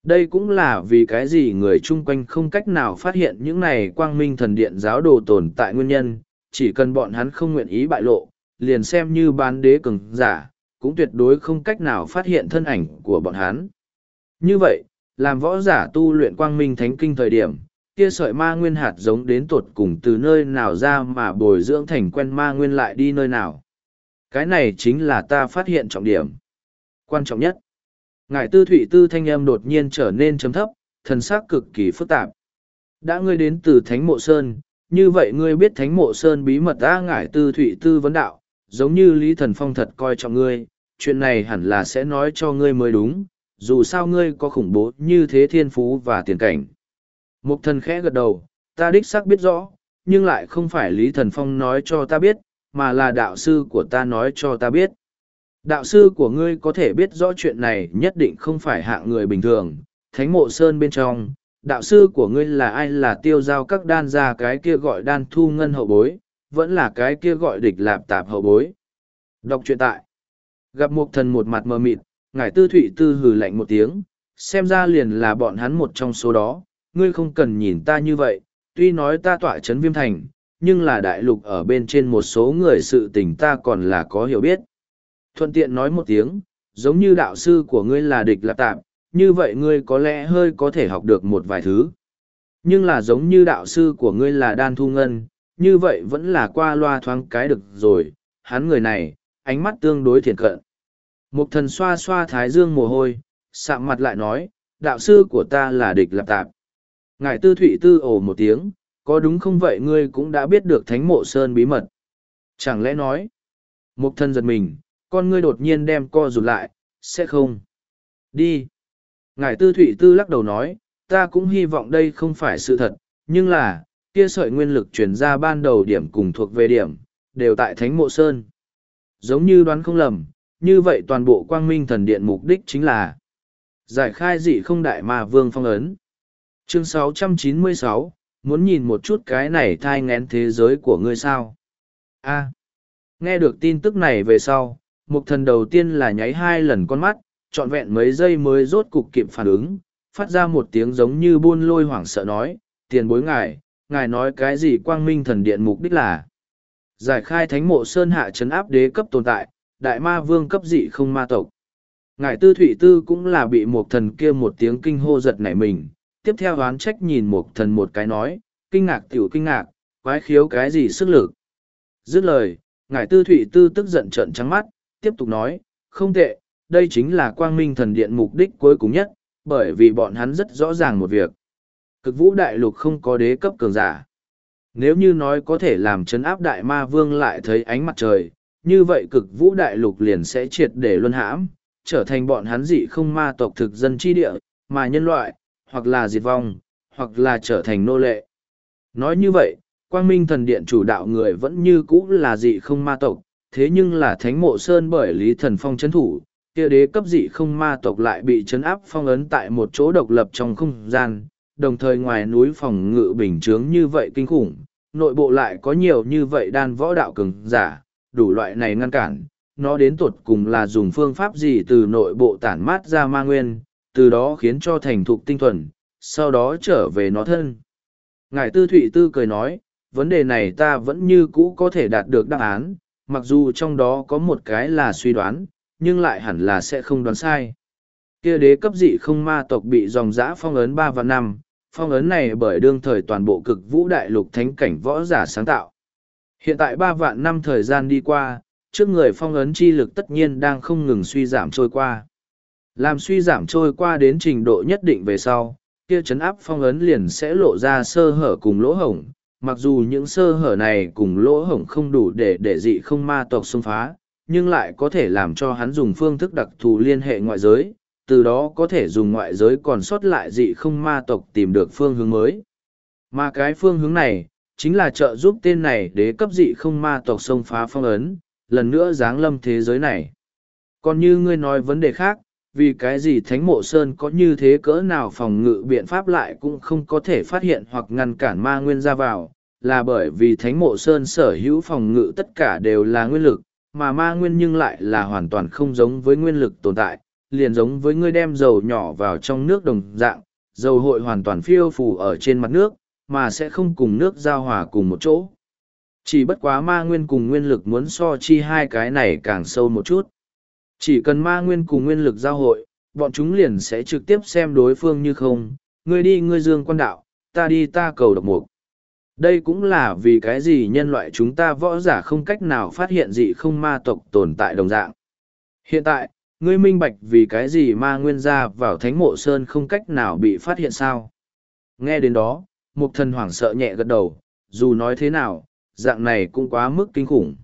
Đây cũng là vì cái gì người chung quanh không cách nào phát hiện những này quang minh thần điện giáo đồ tồn tại nguyên nhân, chỉ cần bọn hắn không nguyện ý bại lộ, liền xem như bán đế cường giả, cũng tuyệt đối không cách nào phát hiện thân ảnh của bọn hắn. Như vậy, làm võ giả tu luyện quang minh thánh kinh thời điểm, kia sợi ma nguyên hạt giống đến tột cùng từ nơi nào ra mà bồi dưỡng thành quen ma nguyên lại đi nơi nào. Cái này chính là ta phát hiện trọng điểm. Quan trọng nhất, ngài tư thụy tư thanh âm đột nhiên trở nên chấm thấp, thần sắc cực kỳ phức tạp. Đã ngươi đến từ Thánh Mộ Sơn, như vậy ngươi biết Thánh Mộ Sơn bí mật đã ngải tư thụy tư vấn đạo, giống như Lý Thần Phong thật coi trọng ngươi, chuyện này hẳn là sẽ nói cho ngươi mới đúng, dù sao ngươi có khủng bố như thế thiên phú và tiền cảnh. Mục thần khẽ gật đầu, ta đích xác biết rõ, nhưng lại không phải Lý Thần Phong nói cho ta biết, mà là đạo sư của ta nói cho ta biết. Đạo sư của ngươi có thể biết rõ chuyện này nhất định không phải hạng người bình thường, Thánh Mộ Sơn bên trong, đạo sư của ngươi là ai, là tiêu giao các đan ra cái kia gọi đan thu ngân hậu bối, vẫn là cái kia gọi địch lạp tạp hậu bối. Đọc truyện tại. Gặp Mục thần một mặt mờ mịt, ngải tư thụy tư hừ lạnh một tiếng, xem ra liền là bọn hắn một trong số đó, ngươi không cần nhìn ta như vậy, tuy nói ta tọa chấn viêm thành, nhưng là đại lục ở bên trên một số người sự tình ta còn là có hiểu biết. Thuận tiện nói một tiếng, giống như đạo sư của ngươi là địch lạp tạp, như vậy ngươi có lẽ hơi có thể học được một vài thứ. Nhưng là giống như đạo sư của ngươi là đan thu ngân, như vậy vẫn là qua loa thoáng cái được rồi, hắn người này, ánh mắt tương đối thiện cận. Mục thần xoa xoa thái dương mồ hôi, sạm mặt lại nói, đạo sư của ta là địch lạp tạp. Ngài tư thụy tư ồ một tiếng, có đúng không vậy ngươi cũng đã biết được Thánh Mộ Sơn bí mật. Chẳng lẽ nói, mục thần giật mình, con ngươi đột nhiên đem co rụt lại, sẽ không. Đi. Ngài tư thụy tư lắc đầu nói, ta cũng hy vọng đây không phải sự thật, nhưng là, kia sợi nguyên lực chuyển ra ban đầu điểm cùng thuộc về điểm, đều tại Thánh Mộ Sơn. Giống như đoán không lầm, như vậy toàn bộ quang minh thần điện mục đích chính là giải khai dị không đại ma vương phong ấn. Chương sáu trăm chín mươi sáu, muốn nhìn một chút cái này thai ngén thế giới của ngươi sao? A. Nghe được tin tức này về sau, mục thần đầu tiên là nháy hai lần con mắt, trọn vẹn mấy giây mới rốt cục kịp phản ứng, phát ra một tiếng giống như buôn lôi hoảng sợ nói, tiền bối ngài, ngài nói cái gì quang minh thần điện mục đích là giải khai Thánh Mộ Sơn hạ trấn áp đế cấp tồn tại, đại ma vương cấp dị không ma tộc. Ngài tư thụy tư cũng là bị một thần kia một tiếng kinh hô giật nảy mình, tiếp theo oán trách nhìn một thần một cái nói, kinh ngạc tiểu kinh ngạc, quái khiếu cái gì sức lực. Dứt lời, ngài tư thụy tư tức giận trợn trắng mắt, tiếp tục nói, không tệ, đây chính là quang minh thần điện mục đích cuối cùng nhất, bởi vì bọn hắn rất rõ ràng một việc. Cực vũ đại lục không có đế cấp cường giả. Nếu như nói có thể làm chấn áp đại ma vương lại thấy ánh mặt trời, như vậy cực vũ đại lục liền sẽ triệt để luân hãm, trở thành bọn hắn dị không ma tộc thực dân chi địa, mà nhân loại, hoặc là diệt vong, hoặc là trở thành nô lệ. Nói như vậy, quang minh thần điện chủ đạo người vẫn như cũ là dị không ma tộc, thế nhưng là Thánh Mộ Sơn bởi Lý Thần Phong chấn thủ, kia đế cấp dị không ma tộc lại bị chấn áp phong ấn tại một chỗ độc lập trong không gian, đồng thời ngoài núi phòng ngự bình chướng như vậy kinh khủng, nội bộ lại có nhiều như vậy đan võ đạo cường giả, đủ loại này ngăn cản, nó đến tột cùng là dùng phương pháp gì từ nội bộ tản mát ra ma nguyên, từ đó khiến cho thành thục tinh thuần, sau đó trở về nó thân. Ngài Tư Thụy Tư cười nói, vấn đề này ta vẫn như cũ có thể đạt được đáp án, mặc dù trong đó có một cái là suy đoán, nhưng lại hẳn là sẽ không đoán sai. Kia đế cấp dị không ma tộc bị dòng dã phong ấn ba và năm, phong ấn này bởi đương thời toàn bộ cực vũ đại lục thánh cảnh võ giả sáng tạo. Hiện tại ba vạn năm thời gian đi qua, trước người phong ấn chi lực tất nhiên đang không ngừng suy giảm trôi qua. Làm suy giảm trôi qua đến trình độ nhất định về sau, kia chấn áp phong ấn liền sẽ lộ ra sơ hở cùng lỗ hổng. Mặc dù những sơ hở này cùng lỗ hổng không đủ để để dị không ma tộc xông phá, nhưng lại có thể làm cho hắn dùng phương thức đặc thù liên hệ ngoại giới, từ đó có thể dùng ngoại giới còn sót lại dị không ma tộc tìm được phương hướng mới. Mà cái phương hướng này, chính là trợ giúp tên này đế cấp dị không ma tộc xông phá phong ấn, lần nữa giáng lâm thế giới này. Còn như ngươi nói vấn đề khác, vì cái gì Thánh Mộ Sơn có như thế cỡ nào phòng ngự biện pháp lại cũng không có thể phát hiện hoặc ngăn cản ma nguyên ra vào, là bởi vì Thánh Mộ Sơn sở hữu phòng ngự tất cả đều là nguyên lực, mà ma nguyên nhưng lại là hoàn toàn không giống với nguyên lực tồn tại, liền giống với ngươi đem dầu nhỏ vào trong nước đồng dạng, dầu hội hoàn toàn phiêu phù ở trên mặt nước, mà sẽ không cùng nước giao hòa cùng một chỗ. Chỉ bất quá ma nguyên cùng nguyên lực muốn so chi hai cái này càng sâu một chút. Chỉ cần ma nguyên cùng nguyên lực giao hội, bọn chúng liền sẽ trực tiếp xem đối phương như không, ngươi đi ngươi dương quan đạo, ta đi ta cầu độc mục. Đây cũng là vì cái gì nhân loại chúng ta võ giả không cách nào phát hiện dị không ma tộc tồn tại đồng dạng. Hiện tại, ngươi minh bạch vì cái gì ma nguyên ra vào thánh mộ sơn không cách nào bị phát hiện sao. Nghe đến đó, mục thần hoảng sợ nhẹ gật đầu, dù nói thế nào, dạng này cũng quá mức kinh khủng.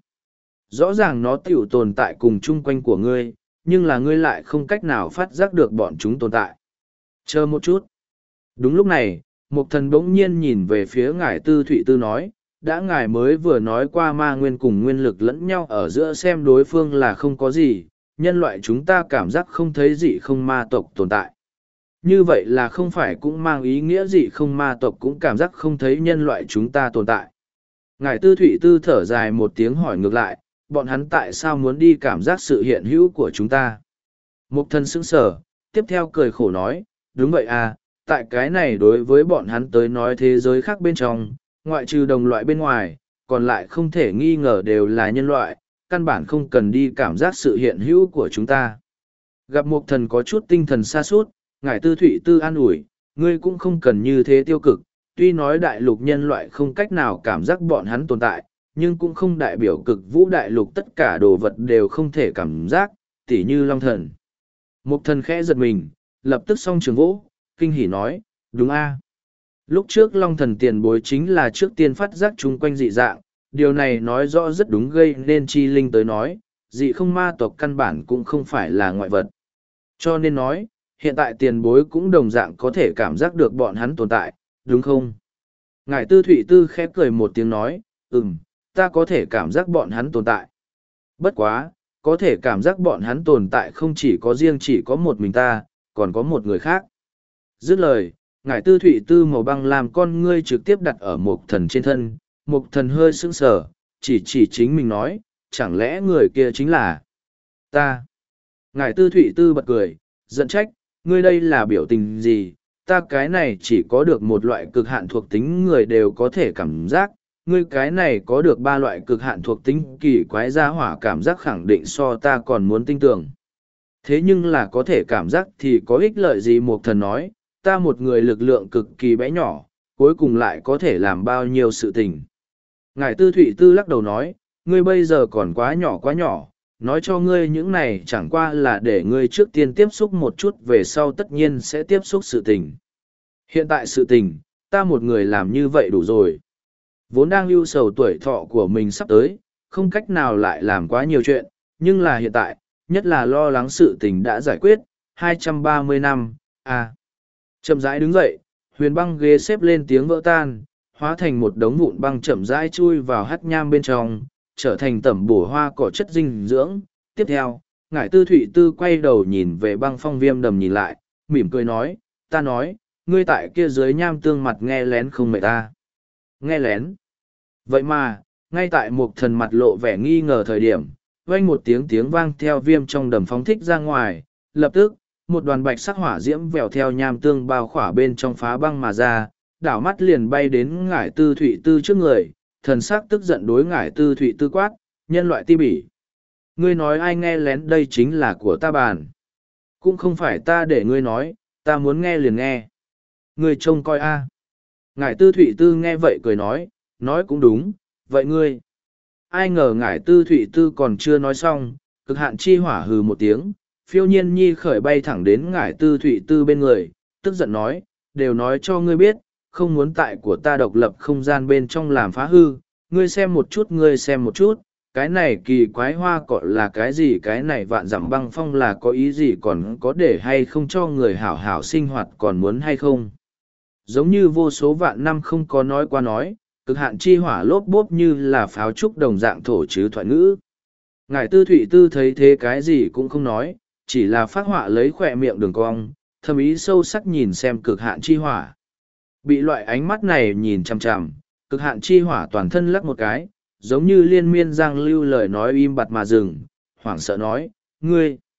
Rõ ràng nó tiểu tồn tại cùng chung quanh của ngươi, nhưng là ngươi lại không cách nào phát giác được bọn chúng tồn tại. Chờ một chút. Đúng lúc này, mục thần bỗng nhiên nhìn về phía ngài tư thụy tư nói, đã ngài mới vừa nói qua ma nguyên cùng nguyên lực lẫn nhau ở giữa xem đối phương là không có gì, nhân loại chúng ta cảm giác không thấy dị không ma tộc tồn tại. Như vậy là không phải cũng mang ý nghĩa dị không ma tộc cũng cảm giác không thấy nhân loại chúng ta tồn tại. Ngài tư thụy tư thở dài một tiếng hỏi ngược lại, bọn hắn tại sao muốn đi cảm giác sự hiện hữu của chúng ta? Mục thần sững sờ, tiếp theo cười khổ nói, đúng vậy à, tại cái này đối với bọn hắn tới nói thế giới khác bên trong, ngoại trừ đồng loại bên ngoài, còn lại không thể nghi ngờ đều là nhân loại, căn bản không cần đi cảm giác sự hiện hữu của chúng ta. Gặp mục thần có chút tinh thần xa suốt, ngài tư thụy tư an ủi, ngươi cũng không cần như thế tiêu cực, tuy nói đại lục nhân loại không cách nào cảm giác bọn hắn tồn tại, nhưng cũng không đại biểu cực vũ đại lục tất cả đồ vật đều không thể cảm giác, tỉ như long thần. Mục thần khẽ giật mình, lập tức song trường vỗ, kinh hỉ nói, đúng a. Lúc trước long thần tiền bối chính là trước tiên phát giác chung quanh dị dạng, điều này nói rõ rất đúng gây nên chi linh tới nói, dị không ma tộc căn bản cũng không phải là ngoại vật. Cho nên nói, hiện tại tiền bối cũng đồng dạng có thể cảm giác được bọn hắn tồn tại, đúng không? Ngài tư thụy tư khẽ cười một tiếng nói, ừm, ta có thể cảm giác bọn hắn tồn tại. Bất quá, có thể cảm giác bọn hắn tồn tại không chỉ có riêng chỉ có một mình ta, còn có một người khác. Dứt lời, ngài tư thụy tư màu băng làm con ngươi trực tiếp đặt ở mục thần trên thân, mục thần hơi sững sờ, chỉ chỉ chính mình nói, chẳng lẽ người kia chính là ta. Ngài tư thụy tư bật cười, giận trách, ngươi đây là biểu tình gì, ta cái này chỉ có được một loại cực hạn thuộc tính người đều có thể cảm giác, ngươi cái này có được ba loại cực hạn thuộc tính kỳ quái ra hỏa cảm giác khẳng định so ta còn muốn tin tưởng. Thế nhưng là có thể cảm giác thì có ích lợi gì một thần nói, ta một người lực lượng cực kỳ bé nhỏ, cuối cùng lại có thể làm bao nhiêu sự tình. Ngài tư thụy tư lắc đầu nói, ngươi bây giờ còn quá nhỏ quá nhỏ, nói cho ngươi những này chẳng qua là để ngươi trước tiên tiếp xúc một chút về sau tất nhiên sẽ tiếp xúc sự tình. Hiện tại sự tình, ta một người làm như vậy đủ rồi. Vốn đang lưu sầu tuổi thọ của mình sắp tới, không cách nào lại làm quá nhiều chuyện, nhưng là hiện tại, nhất là lo lắng sự tình đã giải quyết, hai trăm ba mươi năm, à. Chậm rãi đứng dậy, huyền băng ghế xếp lên tiếng vỡ tan, hóa thành một đống vụn băng chậm rãi chui vào hắt nham bên trong, trở thành tẩm bổ hoa cỏ chất dinh dưỡng. Tiếp theo, ngải tư thụy tư quay đầu nhìn về băng phong viêm đầm nhìn lại, mỉm cười nói, ta nói, ngươi tại kia dưới nham tương mặt nghe lén không mệt ta. Nghe lén. Vậy mà, ngay tại một thần mặt lộ vẻ nghi ngờ thời điểm, vang một tiếng tiếng vang theo viêm trong đầm phóng thích ra ngoài, lập tức, một đoàn bạch sắc hỏa diễm vèo theo nham tương bao khỏa bên trong phá băng mà ra, đảo mắt liền bay đến ngải tư thụy tư trước người, thần sắc tức giận đối ngải tư thụy tư quát, nhân loại ti bỉ. Ngươi nói ai nghe lén đây chính là của ta bàn. Cũng không phải ta để ngươi nói, ta muốn nghe liền nghe. Ngươi trông coi a. Ngải tư thụy tư nghe vậy cười nói, nói cũng đúng, vậy ngươi. Ai ngờ ngải tư thụy tư còn chưa nói xong, cực hạn chi hỏa hừ một tiếng, phiêu nhiên nhi khởi bay thẳng đến ngải tư thụy tư bên người, tức giận nói, đều nói cho ngươi biết, không muốn tại của ta độc lập không gian bên trong làm phá hư, ngươi xem một chút ngươi xem một chút, cái này kỳ quái hoa cọ là cái gì, cái này vạn dặm băng phong là có ý gì, còn có để hay không cho người hảo hảo sinh hoạt còn muốn hay không. Giống như vô số vạn năm không có nói qua nói, cực hạn chi hỏa lốp bốp như là pháo trúc đồng dạng thổ chứ thoại ngữ. Ngài tư thụy tư thấy thế cái gì cũng không nói, chỉ là phát họa lấy khỏe miệng đường cong, thầm ý sâu sắc nhìn xem cực hạn chi hỏa. Bị loại ánh mắt này nhìn chằm chằm, cực hạn chi hỏa toàn thân lắc một cái, giống như liên miên giang lưu lời nói im bặt mà dừng, hoảng sợ nói, ngươi,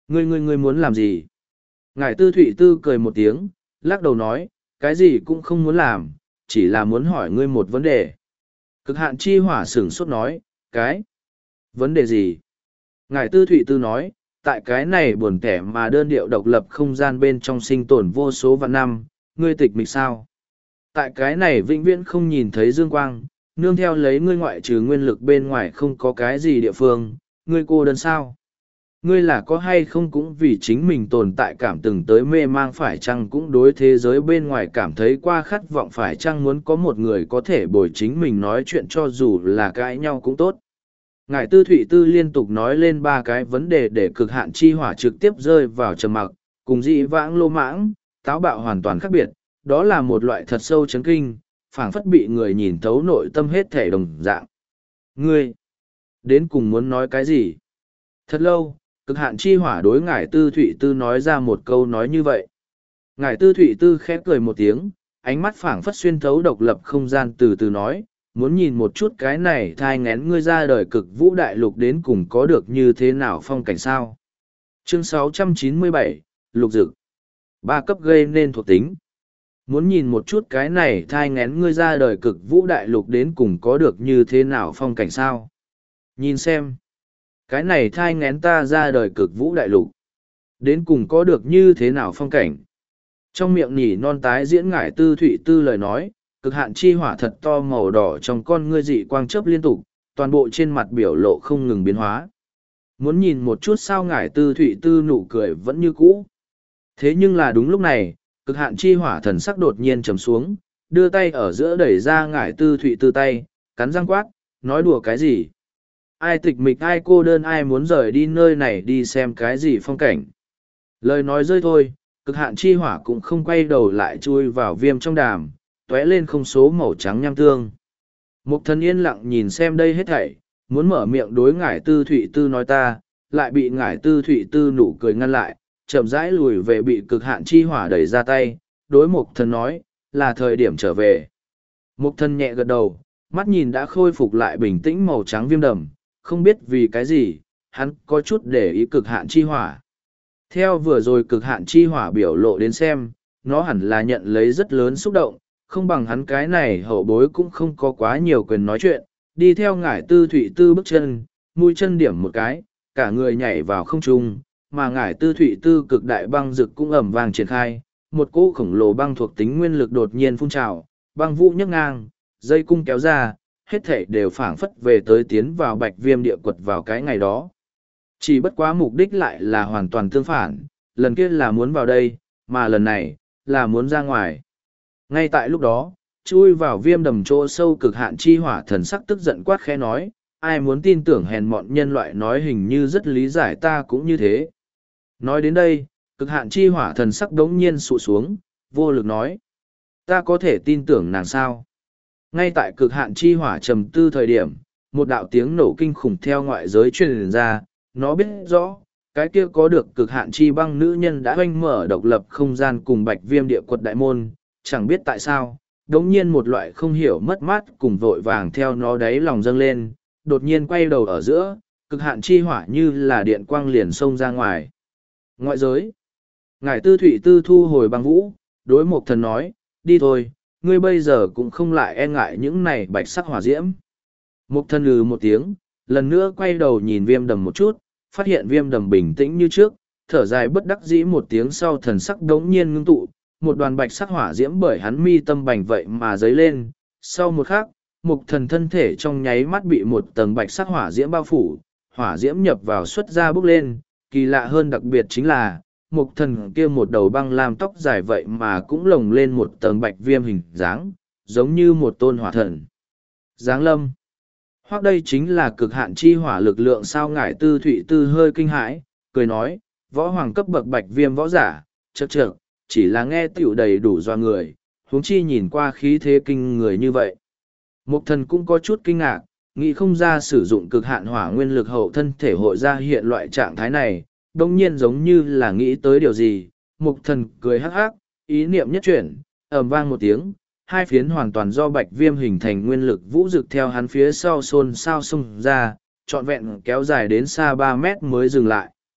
Ngươi ngươi ngươi muốn làm gì? Ngải tư thụy tư cười một tiếng, lắc đầu nói, cái gì cũng không muốn làm, chỉ là muốn hỏi ngươi một vấn đề. Cực hạn chi hỏa sửng sốt nói, cái? Vấn đề gì? Ngải tư thụy tư nói, tại cái này buồn kẻ mà đơn điệu độc lập không gian bên trong sinh tồn vô số vạn năm, ngươi tịch mịch sao? Tại cái này vĩnh viễn không nhìn thấy dương quang, nương theo lấy ngươi ngoại trừ nguyên lực bên ngoài không có cái gì địa phương, ngươi cô đơn sao? Ngươi là có hay không cũng vì chính mình tồn tại cảm từng tới mê mang phải chăng cũng đối thế giới bên ngoài cảm thấy qua khát vọng phải chăng muốn có một người có thể bồi chính mình nói chuyện cho dù là cãi nhau cũng tốt. Ngải tư thụy tư liên tục nói lên ba cái vấn đề để cực hạn chi hỏa trực tiếp rơi vào trầm mặc, cùng dị vãng lô mãng, táo bạo hoàn toàn khác biệt, đó là một loại thật sâu chấn kinh, phảng phất bị người nhìn thấu nội tâm hết thể đồng dạng. Ngươi, đến cùng muốn nói cái gì? Thật lâu, cực hạn chi hỏa đối ngải tư thụy tư nói ra một câu nói như vậy. Ngải tư thụy tư khẽ cười một tiếng, ánh mắt phảng phất xuyên thấu độc lập không gian từ từ nói, muốn nhìn một chút cái này thai ngén ngươi ra đời cực vũ đại lục đến cùng có được như thế nào phong cảnh sao. Chương sáu trăm chín mươi bảy, Lục Dực. Ba cấp gây nên thuộc tính. Muốn nhìn một chút cái này thai ngén ngươi ra đời cực vũ đại lục đến cùng có được như thế nào phong cảnh sao. Nhìn xem. Cái này thai ngén ta ra đời cực vũ đại lục. Đến cùng có được như thế nào phong cảnh. Trong miệng nhỉ non tái diễn ngải tư thụy tư lời nói, cực hạn chi hỏa thật to màu đỏ trong con ngươi dị quang chớp liên tục, toàn bộ trên mặt biểu lộ không ngừng biến hóa. Muốn nhìn một chút sao ngải tư thụy tư nụ cười vẫn như cũ. Thế nhưng là đúng lúc này, cực hạn chi hỏa thần sắc đột nhiên trầm xuống, đưa tay ở giữa đẩy ra ngải tư thụy tư tay, cắn răng quát, nói đùa cái gì? Ai tịch mịch ai cô đơn ai muốn rời đi nơi này đi xem cái gì phong cảnh. Lời nói rơi thôi, cực hạn chi hỏa cũng không quay đầu lại chui vào viêm trong đàm, tóe lên không số màu trắng nham tương. Mục thần yên lặng nhìn xem đây hết thảy, muốn mở miệng đối ngải tư thụy tư nói ta, lại bị ngải tư thụy tư nụ cười ngăn lại, chậm rãi lùi về bị cực hạn chi hỏa đẩy ra tay, đối mục thần nói, là thời điểm trở về. Mục thần nhẹ gật đầu, mắt nhìn đã khôi phục lại bình tĩnh màu trắng viêm đầm, không biết vì cái gì, hắn có chút để ý cực hạn chi hỏa. Theo vừa rồi cực hạn chi hỏa biểu lộ đến xem, nó hẳn là nhận lấy rất lớn xúc động, không bằng hắn cái này hậu bối cũng không có quá nhiều quyền nói chuyện, đi theo ngải tư thụy tư bước chân, mũi chân điểm một cái, cả người nhảy vào không trung, mà ngải tư thụy tư cực đại băng rực cũng ẩm vàng triển khai, một cỗ khổng lồ băng thuộc tính nguyên lực đột nhiên phun trào, băng vũ nhấc ngang, dây cung kéo ra, hết thể đều phảng phất về tới tiến vào bạch viêm địa quật vào cái ngày đó. Chỉ bất quá mục đích lại là hoàn toàn tương phản, lần kia là muốn vào đây, mà lần này, là muốn ra ngoài. Ngay tại lúc đó, chui vào viêm đầm chỗ sâu cực hạn chi hỏa thần sắc tức giận quát khẽ nói, ai muốn tin tưởng hèn mọn nhân loại nói hình như rất lý giải ta cũng như thế. Nói đến đây, cực hạn chi hỏa thần sắc đống nhiên sụ xuống, vô lực nói, ta có thể tin tưởng nàng sao? Ngay tại cực hạn chi hỏa trầm tư thời điểm, một đạo tiếng nổ kinh khủng theo ngoại giới truyền ra, nó biết rõ, cái kia có được cực hạn chi băng nữ nhân đã oanh mở độc lập không gian cùng bạch viêm địa quật đại môn, chẳng biết tại sao, đống nhiên một loại không hiểu mất mát cùng vội vàng theo nó đáy lòng dâng lên, đột nhiên quay đầu ở giữa, cực hạn chi hỏa như là điện quang liền xông ra ngoài. Ngoại giới, ngải tư thụy tư thu hồi băng vũ, đối mục thần nói, đi thôi, ngươi bây giờ cũng không lại e ngại những này bạch sắc hỏa diễm. Mục thần lừ một tiếng, lần nữa quay đầu nhìn viêm đầm một chút, phát hiện viêm đầm bình tĩnh như trước, thở dài bất đắc dĩ một tiếng sau thần sắc đống nhiên ngưng tụ, một đoàn bạch sắc hỏa diễm bởi hắn mi tâm bành vậy mà dấy lên. Sau một khắc, mục thần thân thể trong nháy mắt bị một tầng bạch sắc hỏa diễm bao phủ, hỏa diễm nhập vào xuất ra bốc lên, kỳ lạ hơn đặc biệt chính là, mục thần kia một đầu băng lam tóc dài vậy mà cũng lồng lên một tầng bạch viêm hình dáng, giống như một tôn hỏa thần. Giáng lâm. Hoặc đây chính là cực hạn chi hỏa lực lượng sao ngải tư thụy tư hơi kinh hãi, cười nói, võ hoàng cấp bậc bạch viêm võ giả, chật chật, chỉ là nghe tiểu đầy đủ doa người, huống chi nhìn qua khí thế kinh người như vậy. Mục thần cũng có chút kinh ngạc, nghĩ không ra sử dụng cực hạn hỏa nguyên lực hậu thân thể hội ra hiện loại trạng thái này, đông nhiên giống như là nghĩ tới điều gì. Mục thần cười hắc hắc, ý niệm nhất chuyển, ầm vang một tiếng, hai phiến hoàn toàn do bạch viêm hình thành nguyên lực vũ rực theo hắn phía sau xôn xao xông ra, trọn vẹn kéo dài đến xa ba mét mới dừng lại.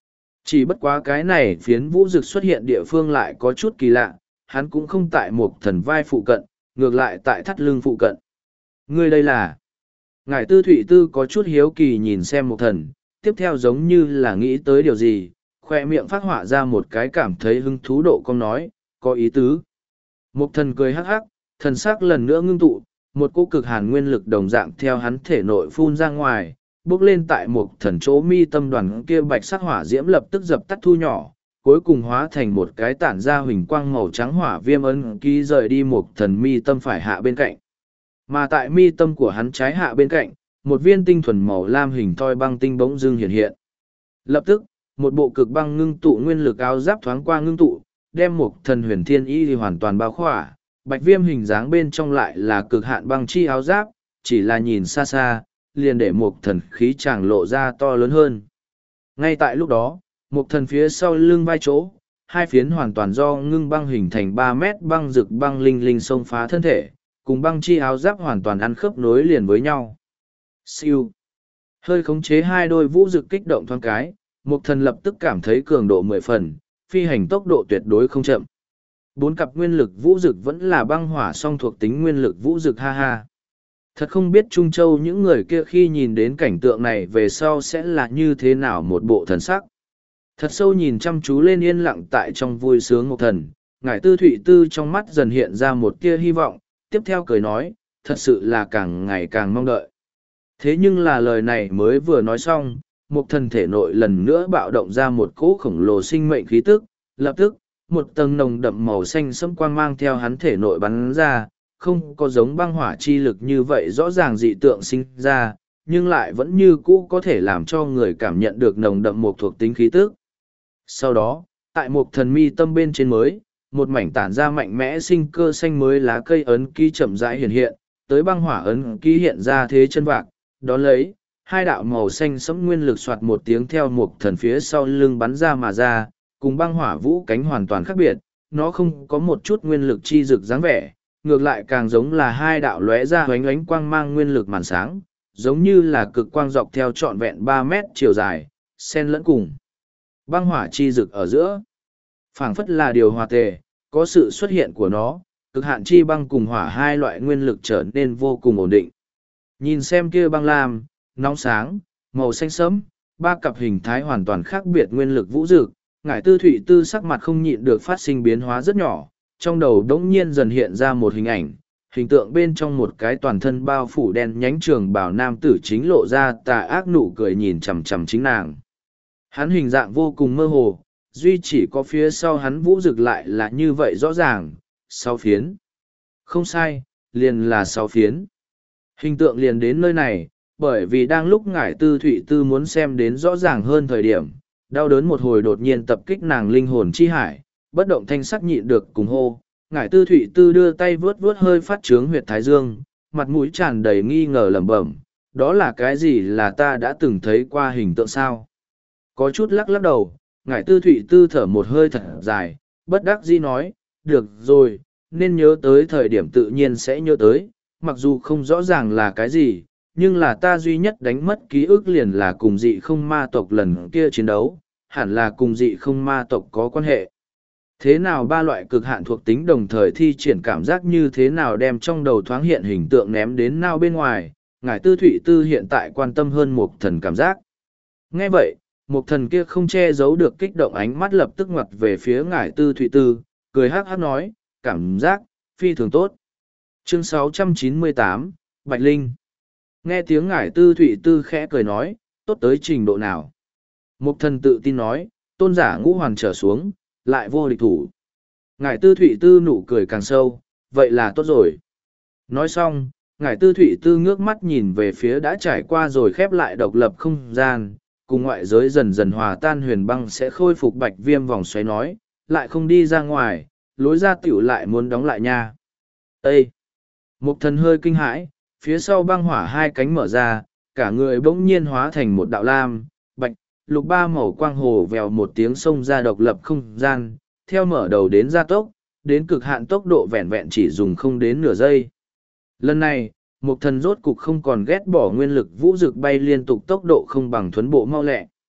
Chỉ bất quá cái này phiến vũ rực xuất hiện địa phương lại có chút kỳ lạ, hắn cũng không tại một thần vai phụ cận, ngược lại tại thắt lưng phụ cận. Ngươi đây là... Ngải Tư Thụy Tư có chút hiếu kỳ nhìn xem một thần, tiếp theo giống như là nghĩ tới điều gì, khoe miệng phát họa ra một cái cảm thấy hứng thú độ cong nói, có ý tứ. Một thần cười hắc hắc, thần sắc lần nữa ngưng tụ, một cỗ cực hàn nguyên lực đồng dạng theo hắn thể nội phun ra ngoài, bước lên tại một thần chỗ mi tâm đoàn kia bạch sắc hỏa diễm lập tức dập tắt thu nhỏ, cuối cùng hóa thành một cái tản ra huỳnh quang màu trắng hỏa viêm ấn ký rời đi một thần mi tâm phải hạ bên cạnh. Mà tại mi tâm của hắn trái hạ bên cạnh, một viên tinh thuần màu lam hình thoi băng tinh bỗng dưng hiện hiện. Lập tức, một bộ cực băng ngưng tụ nguyên lực áo giáp thoáng qua ngưng tụ, đem một thần huyền thiên y thì hoàn toàn bao khỏa, bạch viêm hình dáng bên trong lại là cực hạn băng chi áo giáp, chỉ là nhìn xa xa, liền để một thần khí chàng lộ ra to lớn hơn. Ngay tại lúc đó, một thần phía sau lưng vai chỗ, hai phiến hoàn toàn do ngưng băng hình thành ba mét băng rực băng linh linh xông phá thân thể, cùng băng chi áo giáp hoàn toàn ăn khớp nối liền với nhau. Siêu. Hơi khống chế hai đôi vũ rực kích động thoáng cái, một thần lập tức cảm thấy cường độ mười phần, phi hành tốc độ tuyệt đối không chậm. Bốn cặp nguyên lực vũ rực vẫn là băng hỏa song thuộc tính nguyên lực vũ rực ha ha. Thật không biết Trung Châu những người kia khi nhìn đến cảnh tượng này về sau sẽ là như thế nào một bộ thần sắc. Thật sâu nhìn chăm chú lên yên lặng tại trong vui sướng một thần, Ngải Tư Thụy Tư trong mắt dần hiện ra một tia hy vọng, tiếp theo cười nói, thật sự là càng ngày càng mong đợi. Thế nhưng là lời này mới vừa nói xong, một thần thể nội lần nữa bạo động ra một cỗ khổng lồ sinh mệnh khí tức, lập tức, một tầng nồng đậm màu xanh sẫm quang mang theo hắn thể nội bắn ra, không có giống băng hỏa chi lực như vậy rõ ràng dị tượng sinh ra, nhưng lại vẫn như cũ có thể làm cho người cảm nhận được nồng đậm một thuộc tính khí tức. Sau đó, tại một thần mi tâm bên trên mới, một mảnh tản ra mạnh mẽ sinh cơ xanh mới lá cây ấn ký chậm rãi hiện hiện, tới băng hỏa ấn ký hiện ra thế chân vạc, đón lấy, hai đạo màu xanh sẫm nguyên lực soạt một tiếng theo một thần phía sau lưng bắn ra mà ra, cùng băng hỏa vũ cánh hoàn toàn khác biệt, nó không có một chút nguyên lực chi rực dáng vẻ, ngược lại càng giống là hai đạo lóe ra hoánh ánh quang mang nguyên lực màn sáng, giống như là cực quang dọc theo trọn vẹn ba mét chiều dài, xen lẫn cùng. Băng hỏa chi rực ở giữa, phảng phất là điều hòa tề, có sự xuất hiện của nó, cực hạn chi băng cùng hỏa hai loại nguyên lực trở nên vô cùng ổn định. Nhìn xem kia băng lam, nóng sáng, màu xanh sẫm, ba cặp hình thái hoàn toàn khác biệt nguyên lực vũ dực, Ngải Tư Thụy Tư sắc mặt không nhịn được phát sinh biến hóa rất nhỏ, trong đầu đống nhiên dần hiện ra một hình ảnh, hình tượng bên trong một cái toàn thân bao phủ đen nhánh trường bảo nam tử chính lộ ra tà ác nụ cười nhìn chằm chằm chính nàng. Hắn hình dạng vô cùng mơ hồ, duy chỉ có phía sau hắn vũ rực lại là như vậy rõ ràng, sáu phiến. Không sai, liền là sáu phiến. Hình tượng liền đến nơi này, bởi vì đang lúc Ngải Tư Thụy Tư muốn xem đến rõ ràng hơn thời điểm, đau đớn một hồi đột nhiên tập kích nàng linh hồn chi hải, bất động thanh sắc nhịn được cùng hô. Ngải Tư Thụy Tư đưa tay vướt vướt hơi phát trướng huyệt thái dương, mặt mũi tràn đầy nghi ngờ lẩm bẩm, đó là cái gì là ta đã từng thấy qua hình tượng sao? Có chút lắc lắc đầu, Ngải Tư Thụy Tư thở một hơi thật dài, bất đắc dĩ nói, được rồi, nên nhớ tới thời điểm tự nhiên sẽ nhớ tới, mặc dù không rõ ràng là cái gì, nhưng là ta duy nhất đánh mất ký ức liền là cùng dị không ma tộc lần kia chiến đấu, hẳn là cùng dị không ma tộc có quan hệ. Thế nào ba loại cực hạn thuộc tính đồng thời thi triển cảm giác như thế nào đem trong đầu thoáng hiện hình tượng ném đến nao bên ngoài, Ngải Tư Thụy Tư hiện tại quan tâm hơn một thần cảm giác. Nghe vậy, một thần kia không che giấu được kích động ánh mắt lập tức ngoặt về phía Ngải Tư Thụy Tư, cười hát hát nói, cảm giác, phi thường tốt. Chương sáu trăm chín mươi tám, Bạch Linh. Nghe tiếng Ngải Tư Thụy Tư khẽ cười nói, tốt tới trình độ nào. Một thần tự tin nói, tôn giả ngũ hoàn trở xuống, lại vô địch thủ. Ngải Tư Thụy Tư nụ cười càng sâu, vậy là tốt rồi. Nói xong, Ngải Tư Thụy Tư ngước mắt nhìn về phía đã trải qua rồi khép lại độc lập không gian, cùng ngoại giới dần dần hòa tan huyền băng sẽ khôi phục bạch viêm vòng xoáy nói, lại không đi ra ngoài, lối ra tiểu lại muốn đóng lại nha. Ê! Một thần hơi kinh hãi, phía sau băng hỏa hai cánh mở ra, cả người bỗng nhiên hóa thành một đạo lam, bạch, lục ba màu quang hồ vèo một tiếng xông ra độc lập không gian, theo mở đầu đến gia tốc, đến cực hạn tốc độ vẹn vẹn chỉ dùng không đến nửa giây. Lần này, một thần rốt cục không còn ghét bỏ nguyên lực vũ rực bay liên tục tốc độ không bằng thuấn bộ mau lẹ.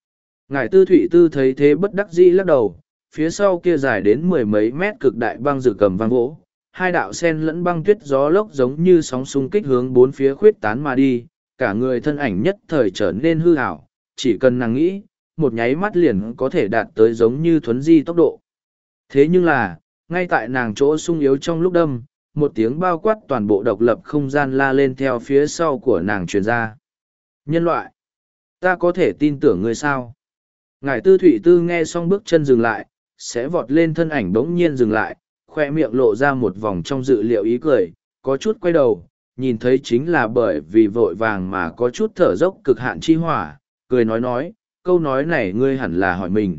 Ngải tư thụy tư thấy thế bất đắc dĩ lắc đầu, phía sau kia dài đến mười mấy mét cực đại băng rực cầm vang vỗ, hai đạo sen lẫn băng tuyết gió lốc giống như sóng xung kích hướng bốn phía khuyết tán mà đi, cả người thân ảnh nhất thời trở nên hư hảo, chỉ cần nàng nghĩ, một nháy mắt liền có thể đạt tới giống như thuấn di tốc độ. Thế nhưng là, ngay tại nàng chỗ sung yếu trong lúc đâm, một tiếng bao quát toàn bộ độc lập không gian la lên theo phía sau của nàng truyền ra. Nhân loại! Ta có thể tin tưởng ngươi sao? Ngải tư thụy tư nghe xong bước chân dừng lại, sẽ vọt lên thân ảnh bỗng nhiên dừng lại, khoe miệng lộ ra một vòng trong dự liệu ý cười, có chút quay đầu, nhìn thấy chính là bởi vì vội vàng mà có chút thở dốc cực hạn chi hỏa, cười nói nói, câu nói này ngươi hẳn là hỏi mình.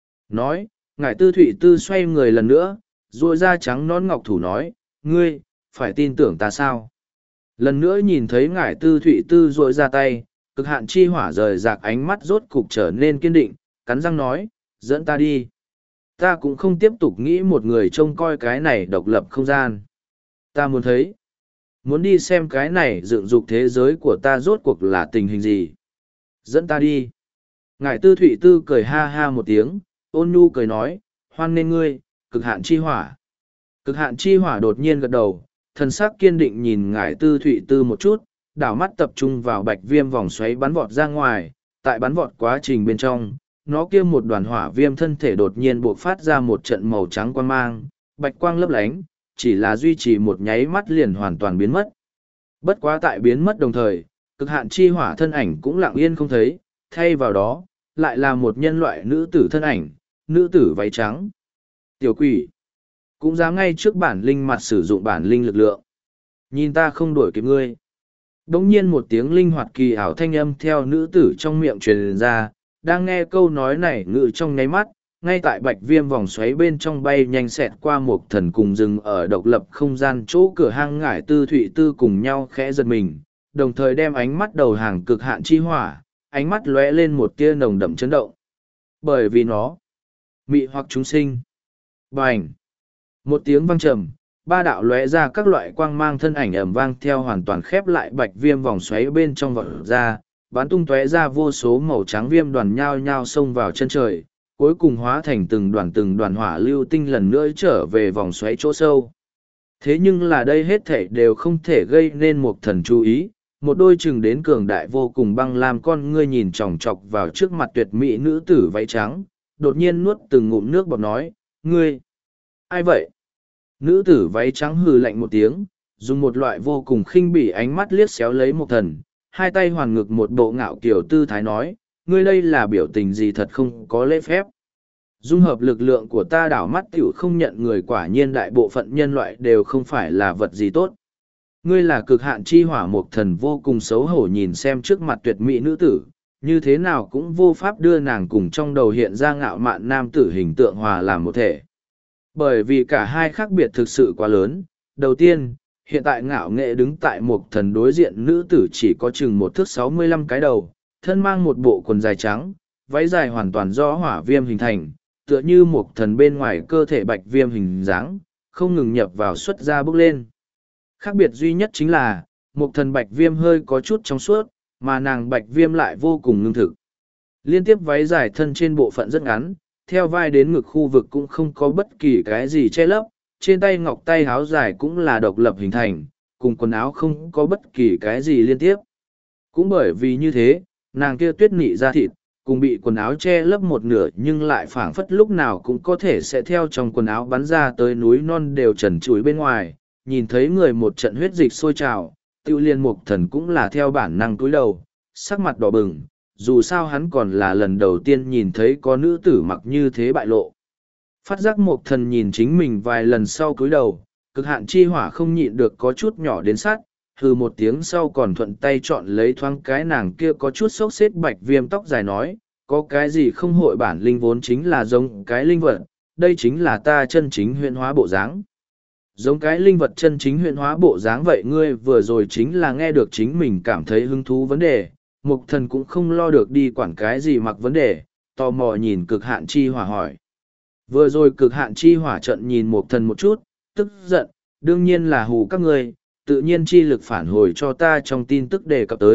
Nói, ngải tư thụy tư xoay người lần nữa, ruôi da trắng nón ngọc thủ nói, ngươi, phải tin tưởng ta sao? Lần nữa nhìn thấy ngải tư thụy tư ruôi ra tay, cực hạn chi hỏa rời rạc ánh mắt rốt cục trở nên kiên định, cắn răng nói, dẫn ta đi. Ta cũng không tiếp tục nghĩ một người trông coi cái này độc lập không gian. Ta muốn thấy, muốn đi xem cái này dựng dục thế giới của ta rốt cuộc là tình hình gì. Dẫn ta đi. Ngải tư thụy tư cười ha ha một tiếng, ôn nhu cười nói, hoan nên ngươi, cực hạn chi hỏa. Cực hạn chi hỏa đột nhiên gật đầu, thần sắc kiên định nhìn ngải tư thụy tư một chút, đảo mắt tập trung vào bạch viêm vòng xoáy bắn vọt ra ngoài, tại bắn vọt quá trình bên trong, nó kia một đoàn hỏa viêm thân thể đột nhiên buộc phát ra một trận màu trắng quang mang, bạch quang lấp lánh, chỉ là duy trì một nháy mắt liền hoàn toàn biến mất. Bất quá tại biến mất đồng thời, cực hạn chi hỏa thân ảnh cũng lặng yên không thấy, thay vào đó, lại là một nhân loại nữ tử thân ảnh, nữ tử váy trắng. Tiểu quỷ, cũng dám ngay trước bản linh mặt sử dụng bản linh lực lượng. Nhìn ta không đuổi kịp ngươi. Đống nhiên một tiếng linh hoạt kỳ ảo thanh âm theo nữ tử trong miệng truyền ra, đang nghe câu nói này ngự trong nháy mắt, ngay tại bạch viêm vòng xoáy bên trong bay nhanh xẹt qua một thần cùng rừng ở độc lập không gian chỗ cửa hang ngải tư thụy tư cùng nhau khẽ giật mình, đồng thời đem ánh mắt đầu hàng cực hạn chi hỏa, ánh mắt lóe lên một tia nồng đậm chấn động. Bởi vì nó, mị hoặc chúng sinh. Bành! Một tiếng vang trầm, ba đạo lóe ra các loại quang mang thân ảnh ầm vang theo hoàn toàn khép lại bạch viêm vòng xoáy bên trong vọt ra, bắn tung tóe ra vô số màu trắng viêm đoàn nhao nhao xông vào chân trời, cuối cùng hóa thành từng đoàn từng đoàn hỏa lưu tinh lần nữa trở về vòng xoáy chỗ sâu. Thế nhưng là đây hết thể đều không thể gây nên một thần chú ý, một đôi chừng đến cường đại vô cùng băng làm con ngươi nhìn chòng chọc vào trước mặt tuyệt mỹ nữ tử váy trắng, đột nhiên nuốt từng ngụm nước bọt nói, ngươi, ai vậy? Nữ tử váy trắng hừ lạnh một tiếng, dùng một loại vô cùng khinh bỉ ánh mắt liếc xéo lấy một thần, hai tay hoàn ngực một bộ ngạo kiểu tư thái nói, ngươi đây là biểu tình gì thật không có lễ phép. Dung hợp lực lượng của ta đảo mắt tiểu không nhận người, quả nhiên đại bộ phận nhân loại đều không phải là vật gì tốt. Ngươi là cực hạn chi hỏa một thần vô cùng xấu hổ nhìn xem trước mặt tuyệt mỹ nữ tử, như thế nào cũng vô pháp đưa nàng cùng trong đầu hiện ra ngạo mạn nam tử hình tượng hòa làm một thể. Bởi vì cả hai khác biệt thực sự quá lớn. Đầu tiên, hiện tại ngạo nghệ đứng tại một thần đối diện nữ tử chỉ có chừng một thước sáu mươi lăm cái đầu, thân mang một bộ quần dài trắng, váy dài hoàn toàn do hỏa viêm hình thành, tựa như một thần bên ngoài cơ thể bạch viêm hình dáng, không ngừng nhập vào xuất ra bước lên. Khác biệt duy nhất chính là, một thần bạch viêm hơi có chút trong suốt, mà nàng bạch viêm lại vô cùng ngưng thực. Liên tiếp váy dài thân trên bộ phận rất ngắn, theo vai đến ngực khu vực cũng không có bất kỳ cái gì che lấp, trên tay ngọc tay áo dài cũng là độc lập hình thành, cùng quần áo không có bất kỳ cái gì liên tiếp. Cũng bởi vì như thế, nàng kia tuyết nị ra thịt, cùng bị quần áo che lấp một nửa nhưng lại phảng phất lúc nào cũng có thể sẽ theo trong quần áo bắn ra tới núi non đều trần trụi bên ngoài, nhìn thấy người một trận huyết dịch sôi trào, tiêu liên mục thần cũng là theo bản năng cúi đầu, sắc mặt đỏ bừng, dù sao hắn còn là lần đầu tiên nhìn thấy có nữ tử mặc như thế bại lộ. Phát giác mục thần nhìn chính mình vài lần sau cúi đầu, cực hạn chi hỏa không nhịn được có chút nhỏ đến sát, hừ một tiếng sau còn thuận tay chọn lấy thoáng cái nàng kia có chút xốc xếp bạch viêm tóc dài nói, có cái gì không hội bản linh vốn chính là giống cái linh vật, đây chính là ta chân chính huyện hóa bộ dáng. Giống cái linh vật chân chính huyện hóa bộ dáng vậy ngươi vừa rồi chính là nghe được chính mình cảm thấy hứng thú vấn đề, mục thần cũng không lo được đi quản cái gì mặc vấn đề, tò mò nhìn cực hạn chi hỏa hỏi. Vừa rồi cực hạn chi hỏa trận nhìn mục thần một chút, tức giận, đương nhiên là hù các ngươi, tự nhiên chi lực phản hồi cho ta trong tin tức đề cập tới,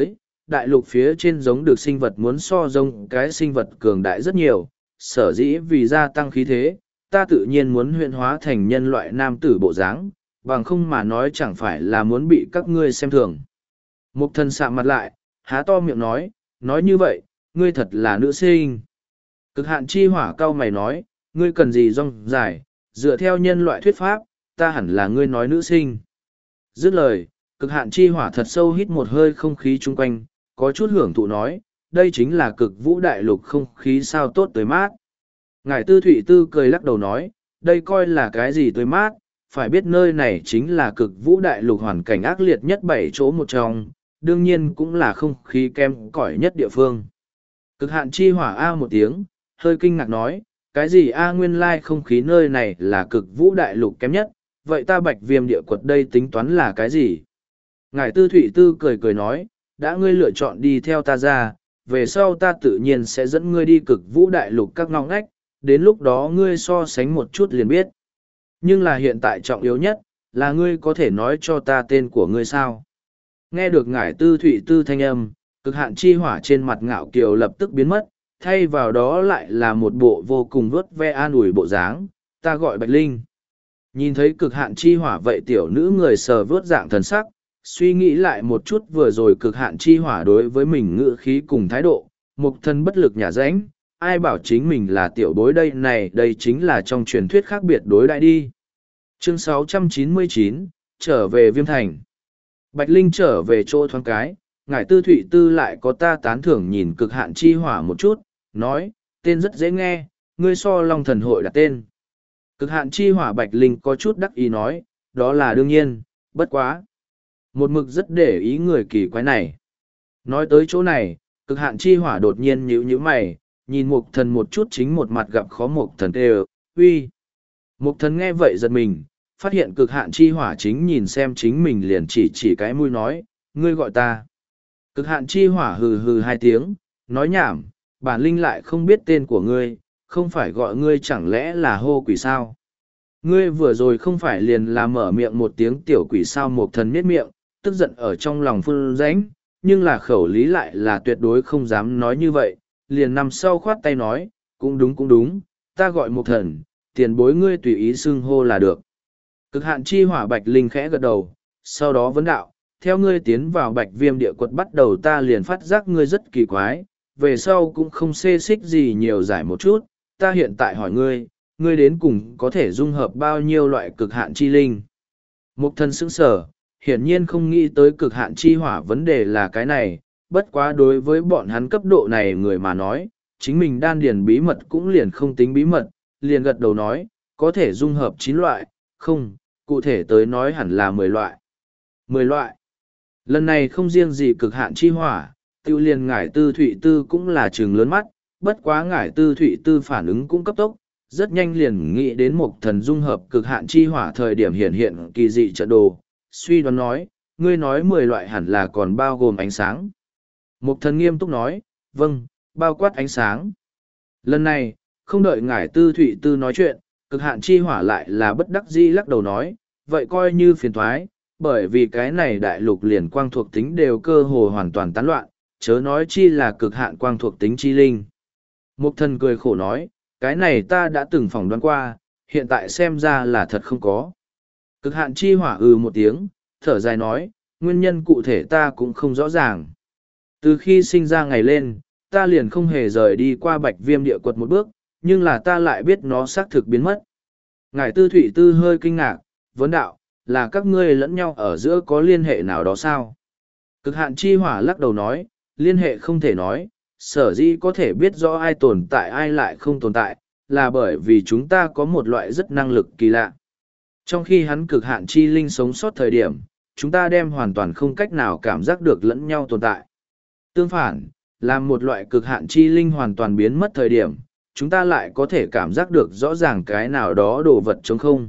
đại lục phía trên giống được sinh vật muốn so giống cái sinh vật cường đại rất nhiều, sở dĩ vì gia tăng khí thế, ta tự nhiên muốn huyện hóa thành nhân loại nam tử bộ dáng, bằng không mà nói chẳng phải là muốn bị các ngươi xem thường. Mục thần sạm mặt lại, há to miệng nói, nói như vậy, ngươi thật là nữ sinh. Cực hạn chi hỏa cao mày nói, ngươi cần gì rong dài, dựa theo nhân loại thuyết pháp, ta hẳn là ngươi nói nữ sinh. Dứt lời, cực hạn chi hỏa thật sâu hít một hơi không khí chung quanh, có chút hưởng thụ nói, đây chính là cực vũ đại lục không khí sao tốt tới mát. Ngài Tư Thụy Tư cười lắc đầu nói, đây coi là cái gì tới mát, phải biết nơi này chính là cực vũ đại lục hoàn cảnh ác liệt nhất bảy chỗ một trong, đương nhiên cũng là không khí kem cỏi nhất địa phương. Cực hạn chi hỏa A một tiếng, hơi kinh ngạc nói, cái gì A nguyên lai không khí nơi này là cực vũ đại lục kém nhất, vậy ta bạch viêm địa quật đây tính toán là cái gì? Ngài Tư Thụy Tư cười cười nói, đã ngươi lựa chọn đi theo ta ra, về sau ta tự nhiên sẽ dẫn ngươi đi cực vũ đại lục các ngóc ngách, đến lúc đó ngươi so sánh một chút liền biết. Nhưng là hiện tại trọng yếu nhất, là ngươi có thể nói cho ta tên của ngươi sao? Nghe được ngải Tư Thụy Tư thanh âm, cực hạn chi hỏa trên mặt ngạo kiều lập tức biến mất, thay vào đó lại là một bộ vô cùng vớt ve an ủi bộ dáng, ta gọi Bạch Linh. Nhìn thấy cực hạn chi hỏa vậy tiểu nữ người sờ vớt dạng thần sắc, suy nghĩ lại một chút vừa rồi cực hạn chi hỏa đối với mình ngữ khí cùng thái độ, mục thân bất lực nhả rãnh, ai bảo chính mình là tiểu bối đây này, đây chính là trong truyền thuyết khác biệt đối đại đi. Chương sáu trăm chín mươi chín, trở về Viêm Thành. Bạch Linh trở về chỗ thoáng cái, ngải Tư Thụy Tư lại có ta tán thưởng nhìn cực hạn chi hỏa một chút, nói, tên rất dễ nghe, ngươi so Long Thần Hội đặt tên. Cực hạn chi hỏa Bạch Linh có chút đắc ý nói, đó là đương nhiên, bất quá. Một mực rất để ý người kỳ quái này. Nói tới chỗ này, cực hạn chi hỏa đột nhiên nhíu nhíu mày, nhìn mục thần một chút chính một mặt gặp khó mục thần tê uy. Mục thần nghe vậy giật mình, phát hiện cực hạn chi hỏa chính nhìn xem chính mình liền chỉ chỉ cái mũi nói, ngươi gọi ta. Cực hạn chi hỏa hừ hừ hai tiếng, nói nhảm, bản linh lại không biết tên của ngươi, không phải gọi ngươi chẳng lẽ là hô quỷ sao. Ngươi vừa rồi không phải liền là mở miệng một tiếng tiểu quỷ sao mục thần miết miệng, tức giận ở trong lòng phun ránh, nhưng là khẩu lý lại là tuyệt đối không dám nói như vậy, liền nằm sau khoát tay nói, cũng đúng cũng đúng, ta gọi mục thần, tiền bối ngươi tùy ý xưng hô là được. Cực hạn chi hỏa Bạch Linh khẽ gật đầu, sau đó vấn đạo, theo ngươi tiến vào Bạch Viêm địa quật bắt đầu ta liền phát giác ngươi rất kỳ quái, về sau cũng không xê xích gì nhiều giải một chút, ta hiện tại hỏi ngươi, ngươi đến cùng có thể dung hợp bao nhiêu loại cực hạn chi linh. Mục thần sững sở, hiển nhiên không nghĩ tới cực hạn chi hỏa vấn đề là cái này, bất quá đối với bọn hắn cấp độ này người mà nói, chính mình đan điền bí mật cũng liền không tính bí mật, liền gật đầu nói, có thể dung hợp chín loại, không, cụ thể tới nói hẳn là mười loại. Mười loại. Lần này không riêng gì cực hạn chi hỏa, tiêu liền ngải Tư Thụy Tư cũng là trường lớn mắt, bất quá ngải Tư Thụy Tư phản ứng cũng cấp tốc, rất nhanh liền nghĩ đến một thần dung hợp cực hạn chi hỏa thời điểm hiện hiện kỳ dị trận đồ, suy đoán nói, ngươi nói mười loại hẳn là còn bao gồm ánh sáng. Một thần nghiêm túc nói, vâng, bao quát ánh sáng. Lần này, không đợi ngải Tư Thụy Tư nói chuyện, cực hạn chi hỏa lại là bất đắc dĩ lắc đầu nói, vậy coi như phiền thoái, bởi vì cái này đại lục liền quang thuộc tính đều cơ hồ hoàn toàn tán loạn, chớ nói chi là cực hạn quang thuộc tính chi linh. Mục thần cười khổ nói, cái này ta đã từng phỏng đoán qua, hiện tại xem ra là thật không có. Cực hạn chi hỏa ừ một tiếng, thở dài nói, nguyên nhân cụ thể ta cũng không rõ ràng. Từ khi sinh ra ngày lên, ta liền không hề rời đi qua Bạch Viêm địa quật một bước, nhưng là ta lại biết nó xác thực biến mất. Ngài Tư Thụy Tư hơi kinh ngạc, vấn đạo, là các ngươi lẫn nhau ở giữa có liên hệ nào đó sao? Cực hạn chi hỏa lắc đầu nói, liên hệ không thể nói, sở dĩ có thể biết rõ ai tồn tại ai lại không tồn tại, là bởi vì chúng ta có một loại rất năng lực kỳ lạ. Trong khi hắn cực hạn chi linh sống sót thời điểm, chúng ta đem hoàn toàn không cách nào cảm giác được lẫn nhau tồn tại. Tương phản, là một loại cực hạn chi linh hoàn toàn biến mất thời điểm, chúng ta lại có thể cảm giác được rõ ràng cái nào đó đồ vật trống không.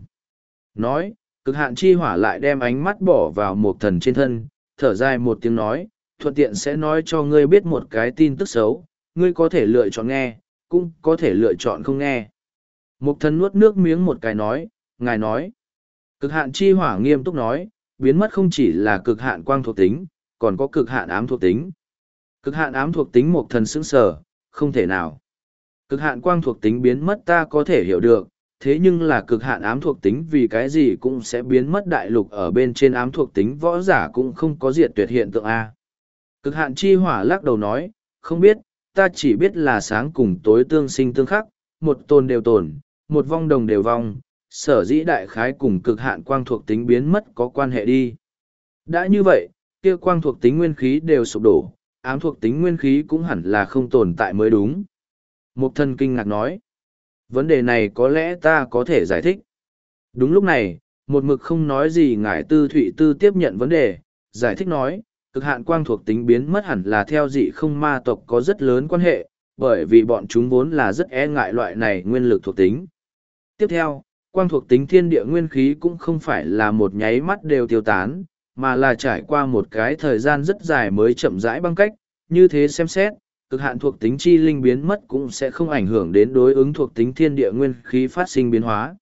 Nói, cực hạn chi hỏa lại đem ánh mắt bỏ vào một thần trên thân, thở dài một tiếng nói, thuận tiện sẽ nói cho ngươi biết một cái tin tức xấu, ngươi có thể lựa chọn nghe, cũng có thể lựa chọn không nghe. Một thần nuốt nước miếng một cái nói, ngài nói. Cực hạn chi hỏa nghiêm túc nói, biến mất không chỉ là cực hạn quang thuộc tính, còn có cực hạn ám thuộc tính. Cực hạn ám thuộc tính một thần sững sờ, không thể nào. Cực hạn quang thuộc tính biến mất ta có thể hiểu được, thế nhưng là cực hạn ám thuộc tính vì cái gì cũng sẽ biến mất đại lục ở bên trên ám thuộc tính võ giả cũng không có diệt tuyệt hiện tượng A. Cực hạn chi hỏa lắc đầu nói, không biết, ta chỉ biết là sáng cùng tối tương sinh tương khắc, một tồn đều tồn, một vong đồng đều vong, sở dĩ đại khái cùng cực hạn quang thuộc tính biến mất có quan hệ đi. Đã như vậy, kia quang thuộc tính nguyên khí đều sụp đổ, ám thuộc tính nguyên khí cũng hẳn là không tồn tại mới đúng. Mục thần kinh ngạc nói, vấn đề này có lẽ ta có thể giải thích. Đúng lúc này, một mực không nói gì ngải tư thụy tư tiếp nhận vấn đề, giải thích nói, cực hạn quang thuộc tính biến mất hẳn là theo dị không ma tộc có rất lớn quan hệ, bởi vì bọn chúng vốn là rất e ngại loại này nguyên lực thuộc tính. Tiếp theo, quang thuộc tính thiên địa nguyên khí cũng không phải là một nháy mắt đều tiêu tán, mà là trải qua một cái thời gian rất dài mới chậm rãi băng cách, như thế xem xét, cực hạn thuộc tính chi linh biến mất cũng sẽ không ảnh hưởng đến đối ứng thuộc tính thiên địa nguyên khí phát sinh biến hóa.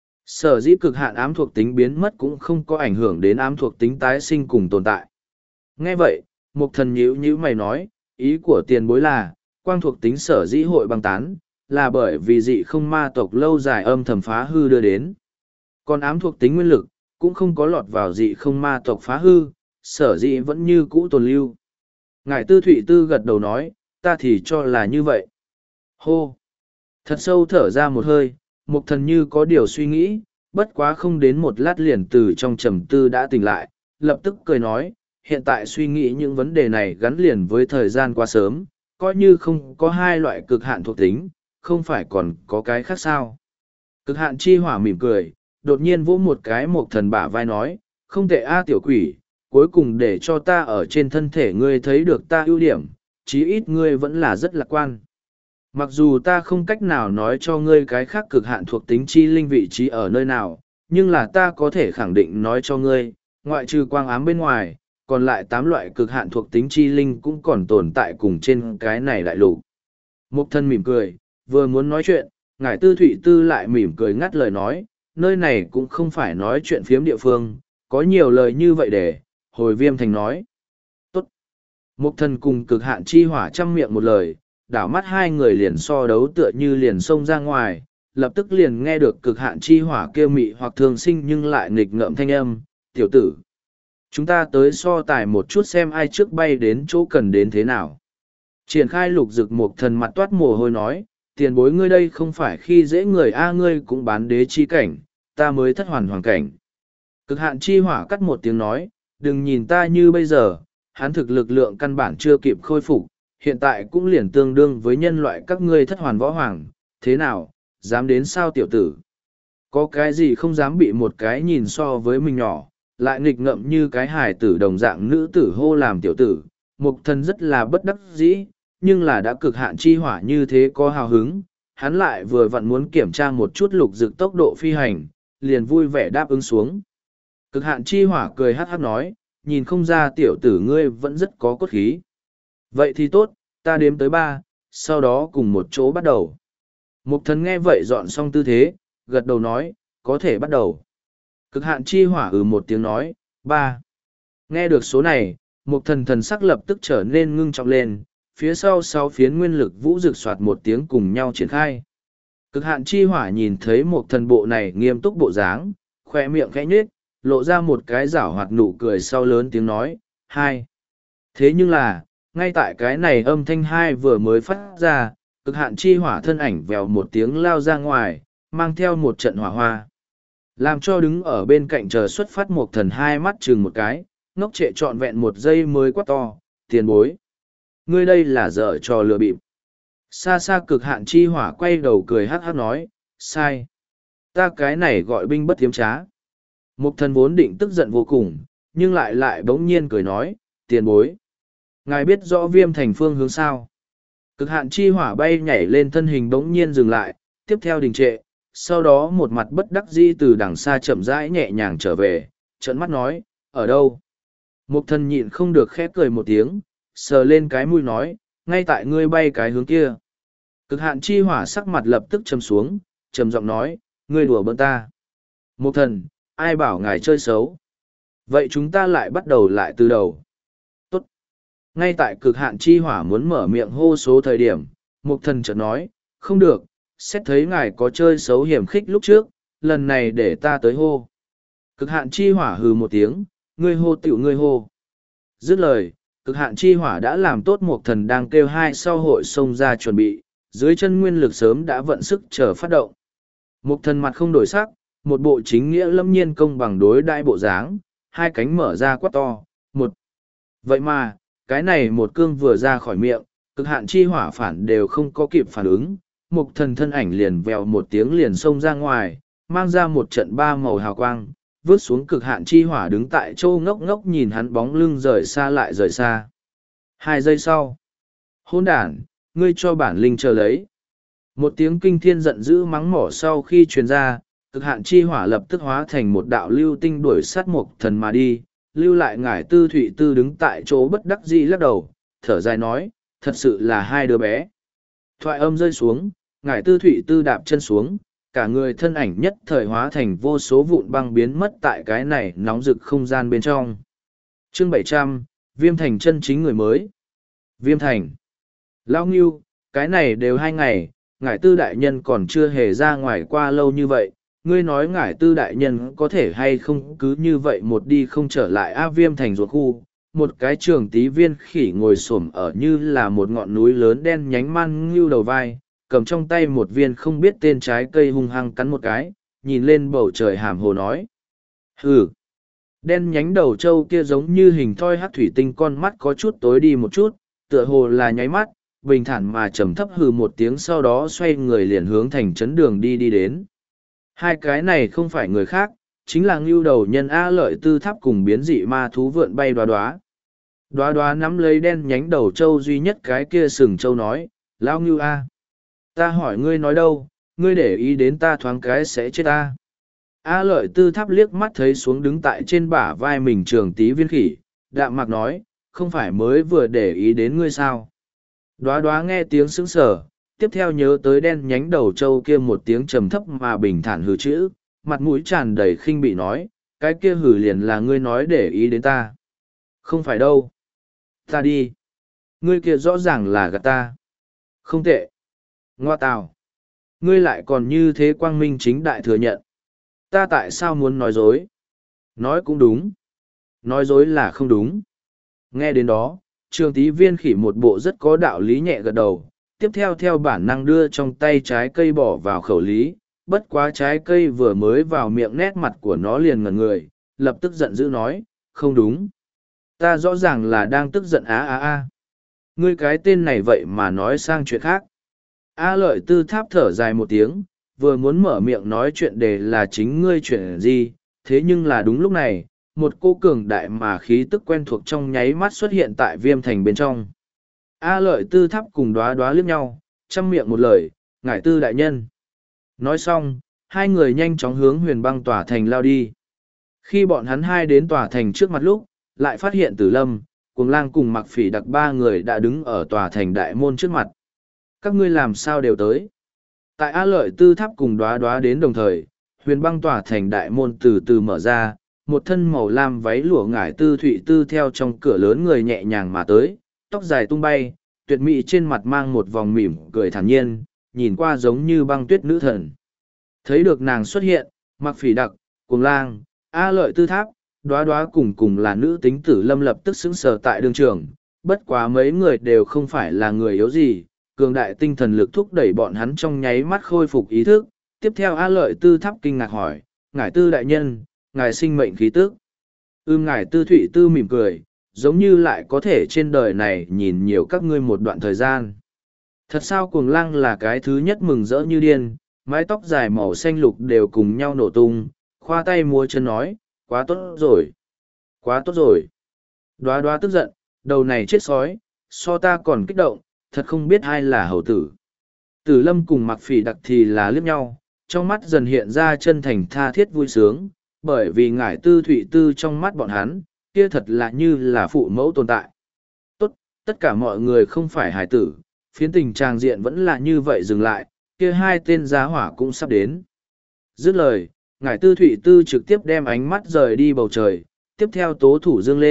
Sở dĩ cực hạn ám thuộc tính biến mất cũng không có ảnh hưởng đến ám thuộc tính tái sinh cùng tồn tại. Nghe vậy, một thần nhíu nhíu mày nói, ý của tiền bối là, quang thuộc tính sở dĩ hội băng tán, là bởi vì dị không ma tộc lâu dài âm thầm phá hư đưa đến. Còn ám thuộc tính nguyên lực, cũng không có lọt vào dị không ma tộc phá hư, sở dĩ vẫn như cũ tồn lưu. Ngải tư thụy tư gật đầu nói, ta thì cho là như vậy. Hô! Thật sâu thở ra một hơi, mục thần như có điều suy nghĩ, bất quá không đến một lát liền từ trong trầm tư đã tỉnh lại, lập tức cười nói, hiện tại suy nghĩ những vấn đề này gắn liền với thời gian quá sớm, coi như không có hai loại cực hạn thuộc tính, không phải còn có cái khác sao. Cực hạn chi hỏa mỉm cười, đột nhiên vỗ một cái mục thần bả vai nói, không tệ a tiểu quỷ, cuối cùng để cho ta ở trên thân thể ngươi thấy được ta ưu điểm, chí ít ngươi vẫn là rất lạc quan. Mặc dù ta không cách nào nói cho ngươi cái khác cực hạn thuộc tính chi linh vị trí ở nơi nào, nhưng là ta có thể khẳng định nói cho ngươi, ngoại trừ quang ám bên ngoài, còn lại tám loại cực hạn thuộc tính chi linh cũng còn tồn tại cùng trên cái này đại lục. Mục thân mỉm cười, vừa muốn nói chuyện, ngải tư thụy tư lại mỉm cười ngắt lời nói, nơi này cũng không phải nói chuyện phiếm địa phương, có nhiều lời như vậy để, hồi viêm thành nói. Tốt. Mục thần cùng cực hạn chi hỏa chăm miệng một lời, đảo mắt hai người liền so đấu tựa như liền xông ra ngoài, lập tức liền nghe được cực hạn chi hỏa kêu mị hoặc thường sinh nhưng lại nghịch ngợm thanh âm, tiểu tử. Chúng ta tới so tài một chút xem ai trước bay đến chỗ cần đến thế nào. Triển khai lục dực một thần mặt toát mồ hôi nói, tiền bối ngươi đây không phải khi dễ người a ngươi cũng bán đế chi cảnh, ta mới thất hoàn hoàn cảnh. Cực hạn chi hỏa cắt một tiếng nói, đừng nhìn ta như bây giờ, hắn thực lực lượng căn bản chưa kịp khôi phục, hiện tại cũng liền tương đương với nhân loại các ngươi thất hoàn võ hoàng, thế nào, dám đến sao tiểu tử? Có cái gì không dám bị một cái nhìn so với mình nhỏ, lại nghịch ngợm như cái hài tử đồng dạng nữ tử hô làm tiểu tử, mục thần rất là bất đắc dĩ, nhưng là đã cực hạn chi hỏa như thế có hào hứng, hắn lại vừa vặn muốn kiểm tra một chút lục dực tốc độ phi hành, liền vui vẻ đáp ứng xuống. Cực hạn chi hỏa cười hát hát nói, nhìn không ra tiểu tử ngươi vẫn rất có cốt khí. Vậy thì tốt, ta đếm tới ba, sau đó cùng một chỗ bắt đầu. Mục thần nghe vậy dọn xong tư thế, gật đầu nói, có thể bắt đầu. Cực hạn chi hỏa ừ một tiếng nói, ba. Nghe được số này, mục thần thần sắc lập tức trở nên ngưng trọng lên, phía sau sáu phiến nguyên lực vũ rực soạt một tiếng cùng nhau triển khai. Cực hạn chi hỏa nhìn thấy một thần bộ này nghiêm túc bộ dáng, khoe miệng khẽ nhếch, lộ ra một cái giảo hoạt nụ cười sau lớn tiếng nói, hai. Thế nhưng là, ngay tại cái này âm thanh hai vừa mới phát ra, cực hạn chi hỏa thân ảnh vèo một tiếng lao ra ngoài, mang theo một trận hỏa hoa. Làm cho đứng ở bên cạnh chờ xuất phát một thần hai mắt chừng một cái, ngốc trệ trọn vẹn một giây mới quát to, tiền bối. Ngươi đây là dở trò lừa bịp. Xa xa cực hạn chi hỏa quay đầu cười hát hát nói, sai. Ta cái này gọi binh bất tiếm trá. Mục thần vốn định tức giận vô cùng, nhưng lại lại bỗng nhiên cười nói, tiền bối. Ngài biết rõ viêm thành phương hướng sao. Cực hạn chi hỏa bay nhảy lên thân hình bỗng nhiên dừng lại, tiếp theo đình trệ, sau đó một mặt bất đắc dĩ từ đằng xa chậm rãi nhẹ nhàng trở về, trợn mắt nói, ở đâu? Mục thần nhịn không được khép cười một tiếng, sờ lên cái mũi nói, ngay tại ngươi bay cái hướng kia. Cực hạn chi hỏa sắc mặt lập tức châm xuống, trầm giọng nói, ngươi đùa bỡn ta. Mục thần, ai bảo ngài chơi xấu? Vậy chúng ta lại bắt đầu lại từ đầu. Tốt. Ngay tại cực hạn chi hỏa muốn mở miệng hô số thời điểm, Mục Thần chợt nói, không được, xét thấy ngài có chơi xấu hiểm khích lúc trước, lần này để ta tới hô. Cực hạn chi hỏa hừ một tiếng, ngươi hô tiểu ngươi hô. Dứt lời, cực hạn chi hỏa đã làm tốt Mục Thần đang kêu hai sau hội xông ra chuẩn bị, dưới chân nguyên lực sớm đã vận sức chờ phát động. Mục Thần mặt không đổi sắc, một bộ chính nghĩa lâm nhiên công bằng đối đại bộ dáng, hai cánh mở ra quát to, một. Vậy mà, cái này một cương vừa ra khỏi miệng, cực hạn chi hỏa phản đều không có kịp phản ứng, Mục Thần thân ảnh liền vèo một tiếng liền xông ra ngoài, mang ra một trận ba màu hào quang, vướt xuống cực hạn chi hỏa đứng tại châu ngốc ngốc nhìn hắn bóng lưng rời xa lại rời xa. Hai giây sau, hôn đản, ngươi cho bản linh chờ lấy. Một tiếng kinh thiên giận dữ mắng mỏ sau khi truyền ra, cực hạn chi hỏa lập tức hóa thành một đạo lưu tinh đuổi sát Mục Thần mà đi, lưu lại ngải tư thụy tư đứng tại chỗ bất đắc dĩ lắc đầu, thở dài nói, thật sự là hai đứa bé. Thoại âm rơi xuống, ngải tư thụy tư đạp chân xuống, cả người thân ảnh nhất thời hóa thành vô số vụn băng biến mất tại cái này nóng rực không gian bên trong. Chương bảy trăm, Viêm Thành chân chính người mới. Viêm Thành. Lao Ngưu, cái này đều hai ngày, ngải tư đại nhân còn chưa hề ra ngoài qua lâu như vậy. Ngươi nói ngải tư đại nhân có thể hay không cứ như vậy một đi không trở lại A Viêm Thành ruột khu. Một cái trường tí viên khỉ ngồi xổm ở như là một ngọn núi lớn đen nhánh man ngưu đầu vai, cầm trong tay một viên không biết tên trái cây hung hăng cắn một cái, nhìn lên bầu trời hàm hồ nói. Hừ! Đen nhánh đầu trâu kia giống như hình thoi hát thủy tinh, con mắt có chút tối đi một chút, tựa hồ là nháy mắt, bình thản mà trầm thấp hừ một tiếng, sau đó xoay người liền hướng thành trấn đường đi đi đến. Hai cái này không phải người khác, chính là ngưu đầu nhân A Lợi Tư Tháp cùng biến dị ma thú vượn bay đoá đoá. Đoá đoá nắm lấy đen nhánh đầu trâu duy nhất cái kia sừng trâu nói, Lao ngưu A. Ta hỏi ngươi nói đâu, ngươi để ý đến ta thoáng cái sẽ chết ta. A Lợi Tư Tháp liếc mắt thấy xuống đứng tại trên bả vai mình trường tí viên khỉ, đạm mạc nói, không phải mới vừa để ý đến ngươi sao. Đoá đoá nghe tiếng sững sờ, tiếp theo nhớ tới đen nhánh đầu trâu kia một tiếng trầm thấp mà bình thản hừ chữ, mặt mũi tràn đầy khinh bị nói, cái kia hừ liền là ngươi nói để ý đến ta. Không phải đâu. Ta đi. Ngươi kia rõ ràng là gạt ta. Không tệ. Ngoa tào. Ngươi lại còn như thế quang minh chính đại thừa nhận. Ta tại sao muốn nói dối? Nói cũng đúng. Nói dối là không đúng. Nghe đến đó, trường tí viên khỉ một bộ rất có đạo lý nhẹ gật đầu, tiếp theo theo bản năng đưa trong tay trái cây bỏ vào khẩu lý, bất quá trái cây vừa mới vào miệng nét mặt của nó liền ngẩn người, lập tức giận dữ nói, không đúng. Ta rõ ràng là đang tức giận á á á. Ngươi cái tên này vậy mà nói sang chuyện khác. A Lợi Tư Tháp thở dài một tiếng, vừa muốn mở miệng nói chuyện đề là chính ngươi chuyện gì, thế nhưng là đúng lúc này, một cô cường đại mà khí tức quen thuộc trong nháy mắt xuất hiện tại Viêm Thành bên trong. A Lợi Tư Tháp cùng đoá đoá liếc nhau, chăm miệng một lời, ngải tư đại nhân. Nói xong, hai người nhanh chóng hướng huyền băng tòa thành lao đi. Khi bọn hắn hai đến tòa thành trước mặt lúc, lại phát hiện Tử Lâm, Cuồng Lang cùng Mặc Phỉ Đặc ba người đã đứng ở tòa thành đại môn trước mặt. Các ngươi làm sao đều tới? Tại A Lợi Tư Tháp cùng đoá đoá đến đồng thời, huyền băng tòa thành đại môn từ từ mở ra, một thân màu lam váy lụa ngải tư thụy tư theo trong cửa lớn người nhẹ nhàng mà tới, tóc dài tung bay, tuyệt mỹ trên mặt mang một vòng mỉm cười thản nhiên, nhìn qua giống như băng tuyết nữ thần. Thấy được nàng xuất hiện, Mặc Phỉ Đặc, Cuồng Lang, A Lợi Tư Tháp, đoá đoá cùng cùng là nữ tính Tử Lâm lập tức sững sờ tại đường trường, bất quá mấy người đều không phải là người yếu gì, cường đại tinh thần lực thúc đẩy bọn hắn trong nháy mắt khôi phục ý thức. Tiếp theo A Lợi Tư Tháp kinh ngạc hỏi, ngải tư đại nhân, ngài sinh mệnh khí tức. Ưm ngải tư thụy tư mỉm cười, giống như lại có thể trên đời này nhìn nhiều các ngươi một đoạn thời gian. Thật sao Cuồng Lang là cái thứ nhất mừng rỡ như điên, mái tóc dài màu xanh lục đều cùng nhau nổ tung, khoa tay múa chân nói, quá tốt rồi, quá tốt rồi. Đoá đoá tức giận, đầu này chết sói, so ta còn kích động, thật không biết ai là hầu tử. Tử Lâm cùng Mặc Phỉ Đặc thì là liếc nhau, trong mắt dần hiện ra chân thành tha thiết vui sướng, bởi vì ngải tư thụy tư trong mắt bọn hắn, kia thật là như là phụ mẫu tồn tại. Tốt, tất cả mọi người không phải hải tử, phiến tình tràng diện vẫn là như vậy dừng lại, kia hai tên giá hỏa cũng sắp đến. Dứt lời, ngải tư thụy tư trực tiếp đem ánh mắt rời đi bầu trời, tiếp theo tố thủ dương lên,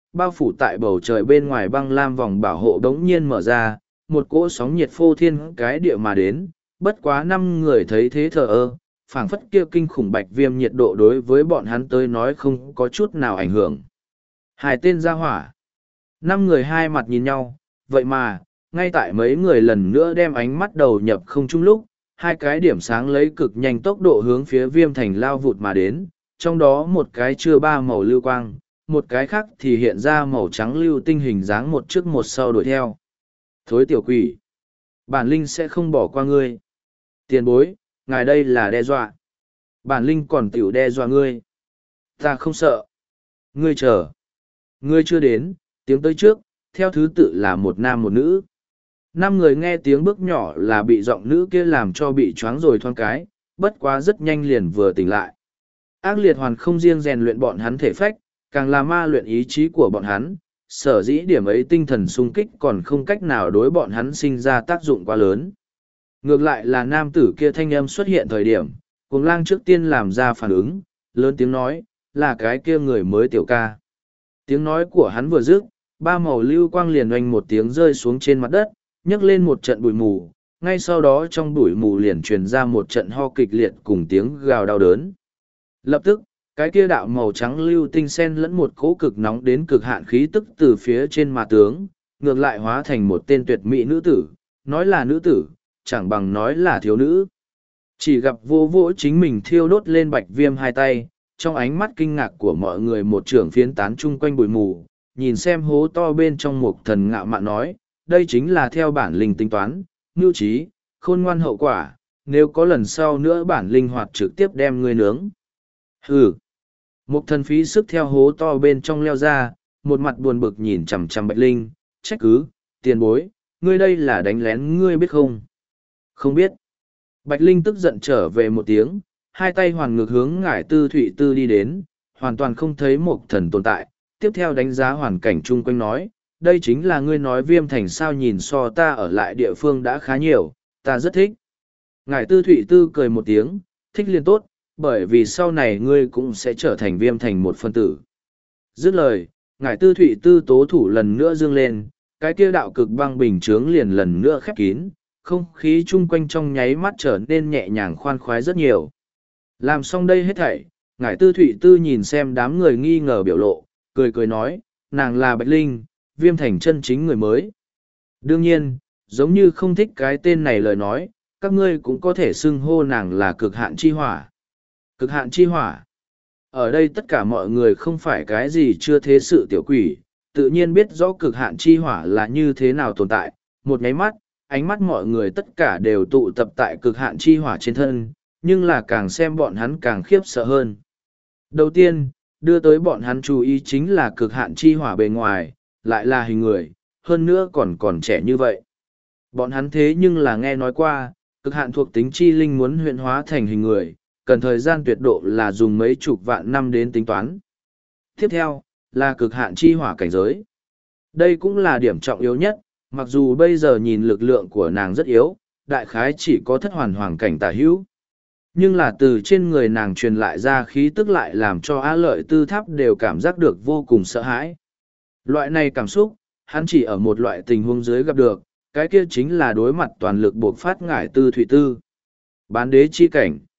bao phủ tại bầu trời bên ngoài băng lam vòng bảo hộ đống nhiên mở ra, một cỗ sóng nhiệt phô thiên cái địa mà đến, bất quá năm người thấy thế thờ ơ, phảng phất kia kinh khủng bạch viêm nhiệt độ đối với bọn hắn tới nói không có chút nào ảnh hưởng. Hai tên ra hỏa. Năm người hai mặt nhìn nhau, vậy mà, ngay tại mấy người lần nữa đem ánh mắt đầu nhập không chung lúc, hai cái điểm sáng lấy cực nhanh tốc độ hướng phía viêm thành lao vụt mà đến, trong đó một cái chưa ba màu lưu quang, một cái khác thì hiện ra màu trắng lưu tinh hình dáng một trước một sau đuổi theo. Thối tiểu quỷ! Bản linh sẽ không bỏ qua ngươi. Tiền bối, ngài đây là đe dọa. Bản linh còn tiểu đe dọa ngươi. Ta không sợ. Ngươi chờ. Ngươi chưa đến, tiếng tới trước, theo thứ tự là một nam một nữ. Năm người nghe tiếng bước nhỏ là bị giọng nữ kia làm cho bị choáng rồi thoáng cái, bất quá rất nhanh liền vừa tỉnh lại. Ác liệt hoàn không riêng rèn luyện bọn hắn thể phách, càng là ma luyện ý chí của bọn hắn, sở dĩ điểm ấy tinh thần sung kích còn không cách nào đối bọn hắn sinh ra tác dụng quá lớn. Ngược lại là nam tử kia thanh âm xuất hiện thời điểm, cuồng lang trước tiên làm ra phản ứng, lớn tiếng nói, là cái kia người mới tiểu ca. Tiếng nói của hắn vừa dứt, ba màu lưu quang liền oanh một tiếng rơi xuống trên mặt đất, nhấc lên một trận bụi mù, ngay sau đó trong bụi mù liền truyền ra một trận ho kịch liệt cùng tiếng gào đau đớn. Lập tức, cái kia đạo màu trắng lưu tinh sen lẫn một cỗ cực nóng đến cực hạn khí tức từ phía trên mà tướng, ngược lại hóa thành một tên tuyệt mỹ nữ tử, nói là nữ tử, chẳng bằng nói là thiếu nữ. Chỉ gặp vô vỗ chính mình thiêu đốt lên bạch viêm hai tay, trong ánh mắt kinh ngạc của mọi người một trưởng phiến tán chung quanh bụi mù, nhìn xem hố to bên trong một thần ngạo mạn nói, đây chính là theo bản linh tính toán, mưu trí, khôn ngoan hậu quả, nếu có lần sau nữa bản linh hoạt trực tiếp đem ngươi nướng. Hừ! Một thần phí sức theo hố to bên trong leo ra, một mặt buồn bực nhìn chằm chằm Bạch Linh, trách cứ, tiền bối, ngươi đây là đánh lén ngươi biết không? Không biết. Bạch Linh tức giận trở về một tiếng, hai tay hoàn ngược hướng ngải tư thụy tư đi đến, hoàn toàn không thấy một thần tồn tại, tiếp theo đánh giá hoàn cảnh chung quanh nói, đây chính là ngươi nói viêm thành sao nhìn so ta ở lại địa phương đã khá nhiều, ta rất thích. Ngải tư thụy tư cười một tiếng, thích liền tốt, bởi vì sau này ngươi cũng sẽ trở thành viêm thành một phân tử. Dứt lời, ngải tư thụy tư tố thủ lần nữa dương lên, cái kia đạo cực băng bình chướng liền lần nữa khép kín, không khí chung quanh trong nháy mắt trở nên nhẹ nhàng khoan khoái rất nhiều. Làm xong đây hết thảy, ngải tư thụy tư nhìn xem đám người nghi ngờ biểu lộ, cười cười nói, nàng là Bạch Linh, viêm thành chân chính người mới. Đương nhiên, giống như không thích cái tên này lời nói, các ngươi cũng có thể xưng hô nàng là cực hạn chi hỏa. Cực hạn chi hỏa. Ở đây tất cả mọi người không phải cái gì chưa thế sự tiểu quỷ, tự nhiên biết rõ cực hạn chi hỏa là như thế nào tồn tại. Một nháy mắt, ánh mắt mọi người tất cả đều tụ tập tại cực hạn chi hỏa trên thân, nhưng là càng xem bọn hắn càng khiếp sợ hơn. Đầu tiên, đưa tới bọn hắn chú ý chính là cực hạn chi hỏa bề ngoài, lại là hình người, hơn nữa còn còn trẻ như vậy. Bọn hắn thế nhưng là nghe nói qua, cực hạn thuộc tính chi linh muốn huyện hóa thành hình người, cần thời gian tuyệt độ là dùng mấy chục vạn năm đến tính toán. Tiếp theo, là cực hạn chi hỏa cảnh giới. Đây cũng là điểm trọng yếu nhất, mặc dù bây giờ nhìn lực lượng của nàng rất yếu, đại khái chỉ có thất hoàn hoàng cảnh tả hữu. Nhưng là từ trên người nàng truyền lại ra khí tức lại làm cho Á Lợi Tư Tháp đều cảm giác được vô cùng sợ hãi. Loại này cảm xúc, hắn chỉ ở một loại tình huống dưới gặp được, cái kia chính là đối mặt toàn lực buộc phát ngải tư thủy tư. Bán đế chi cảnh.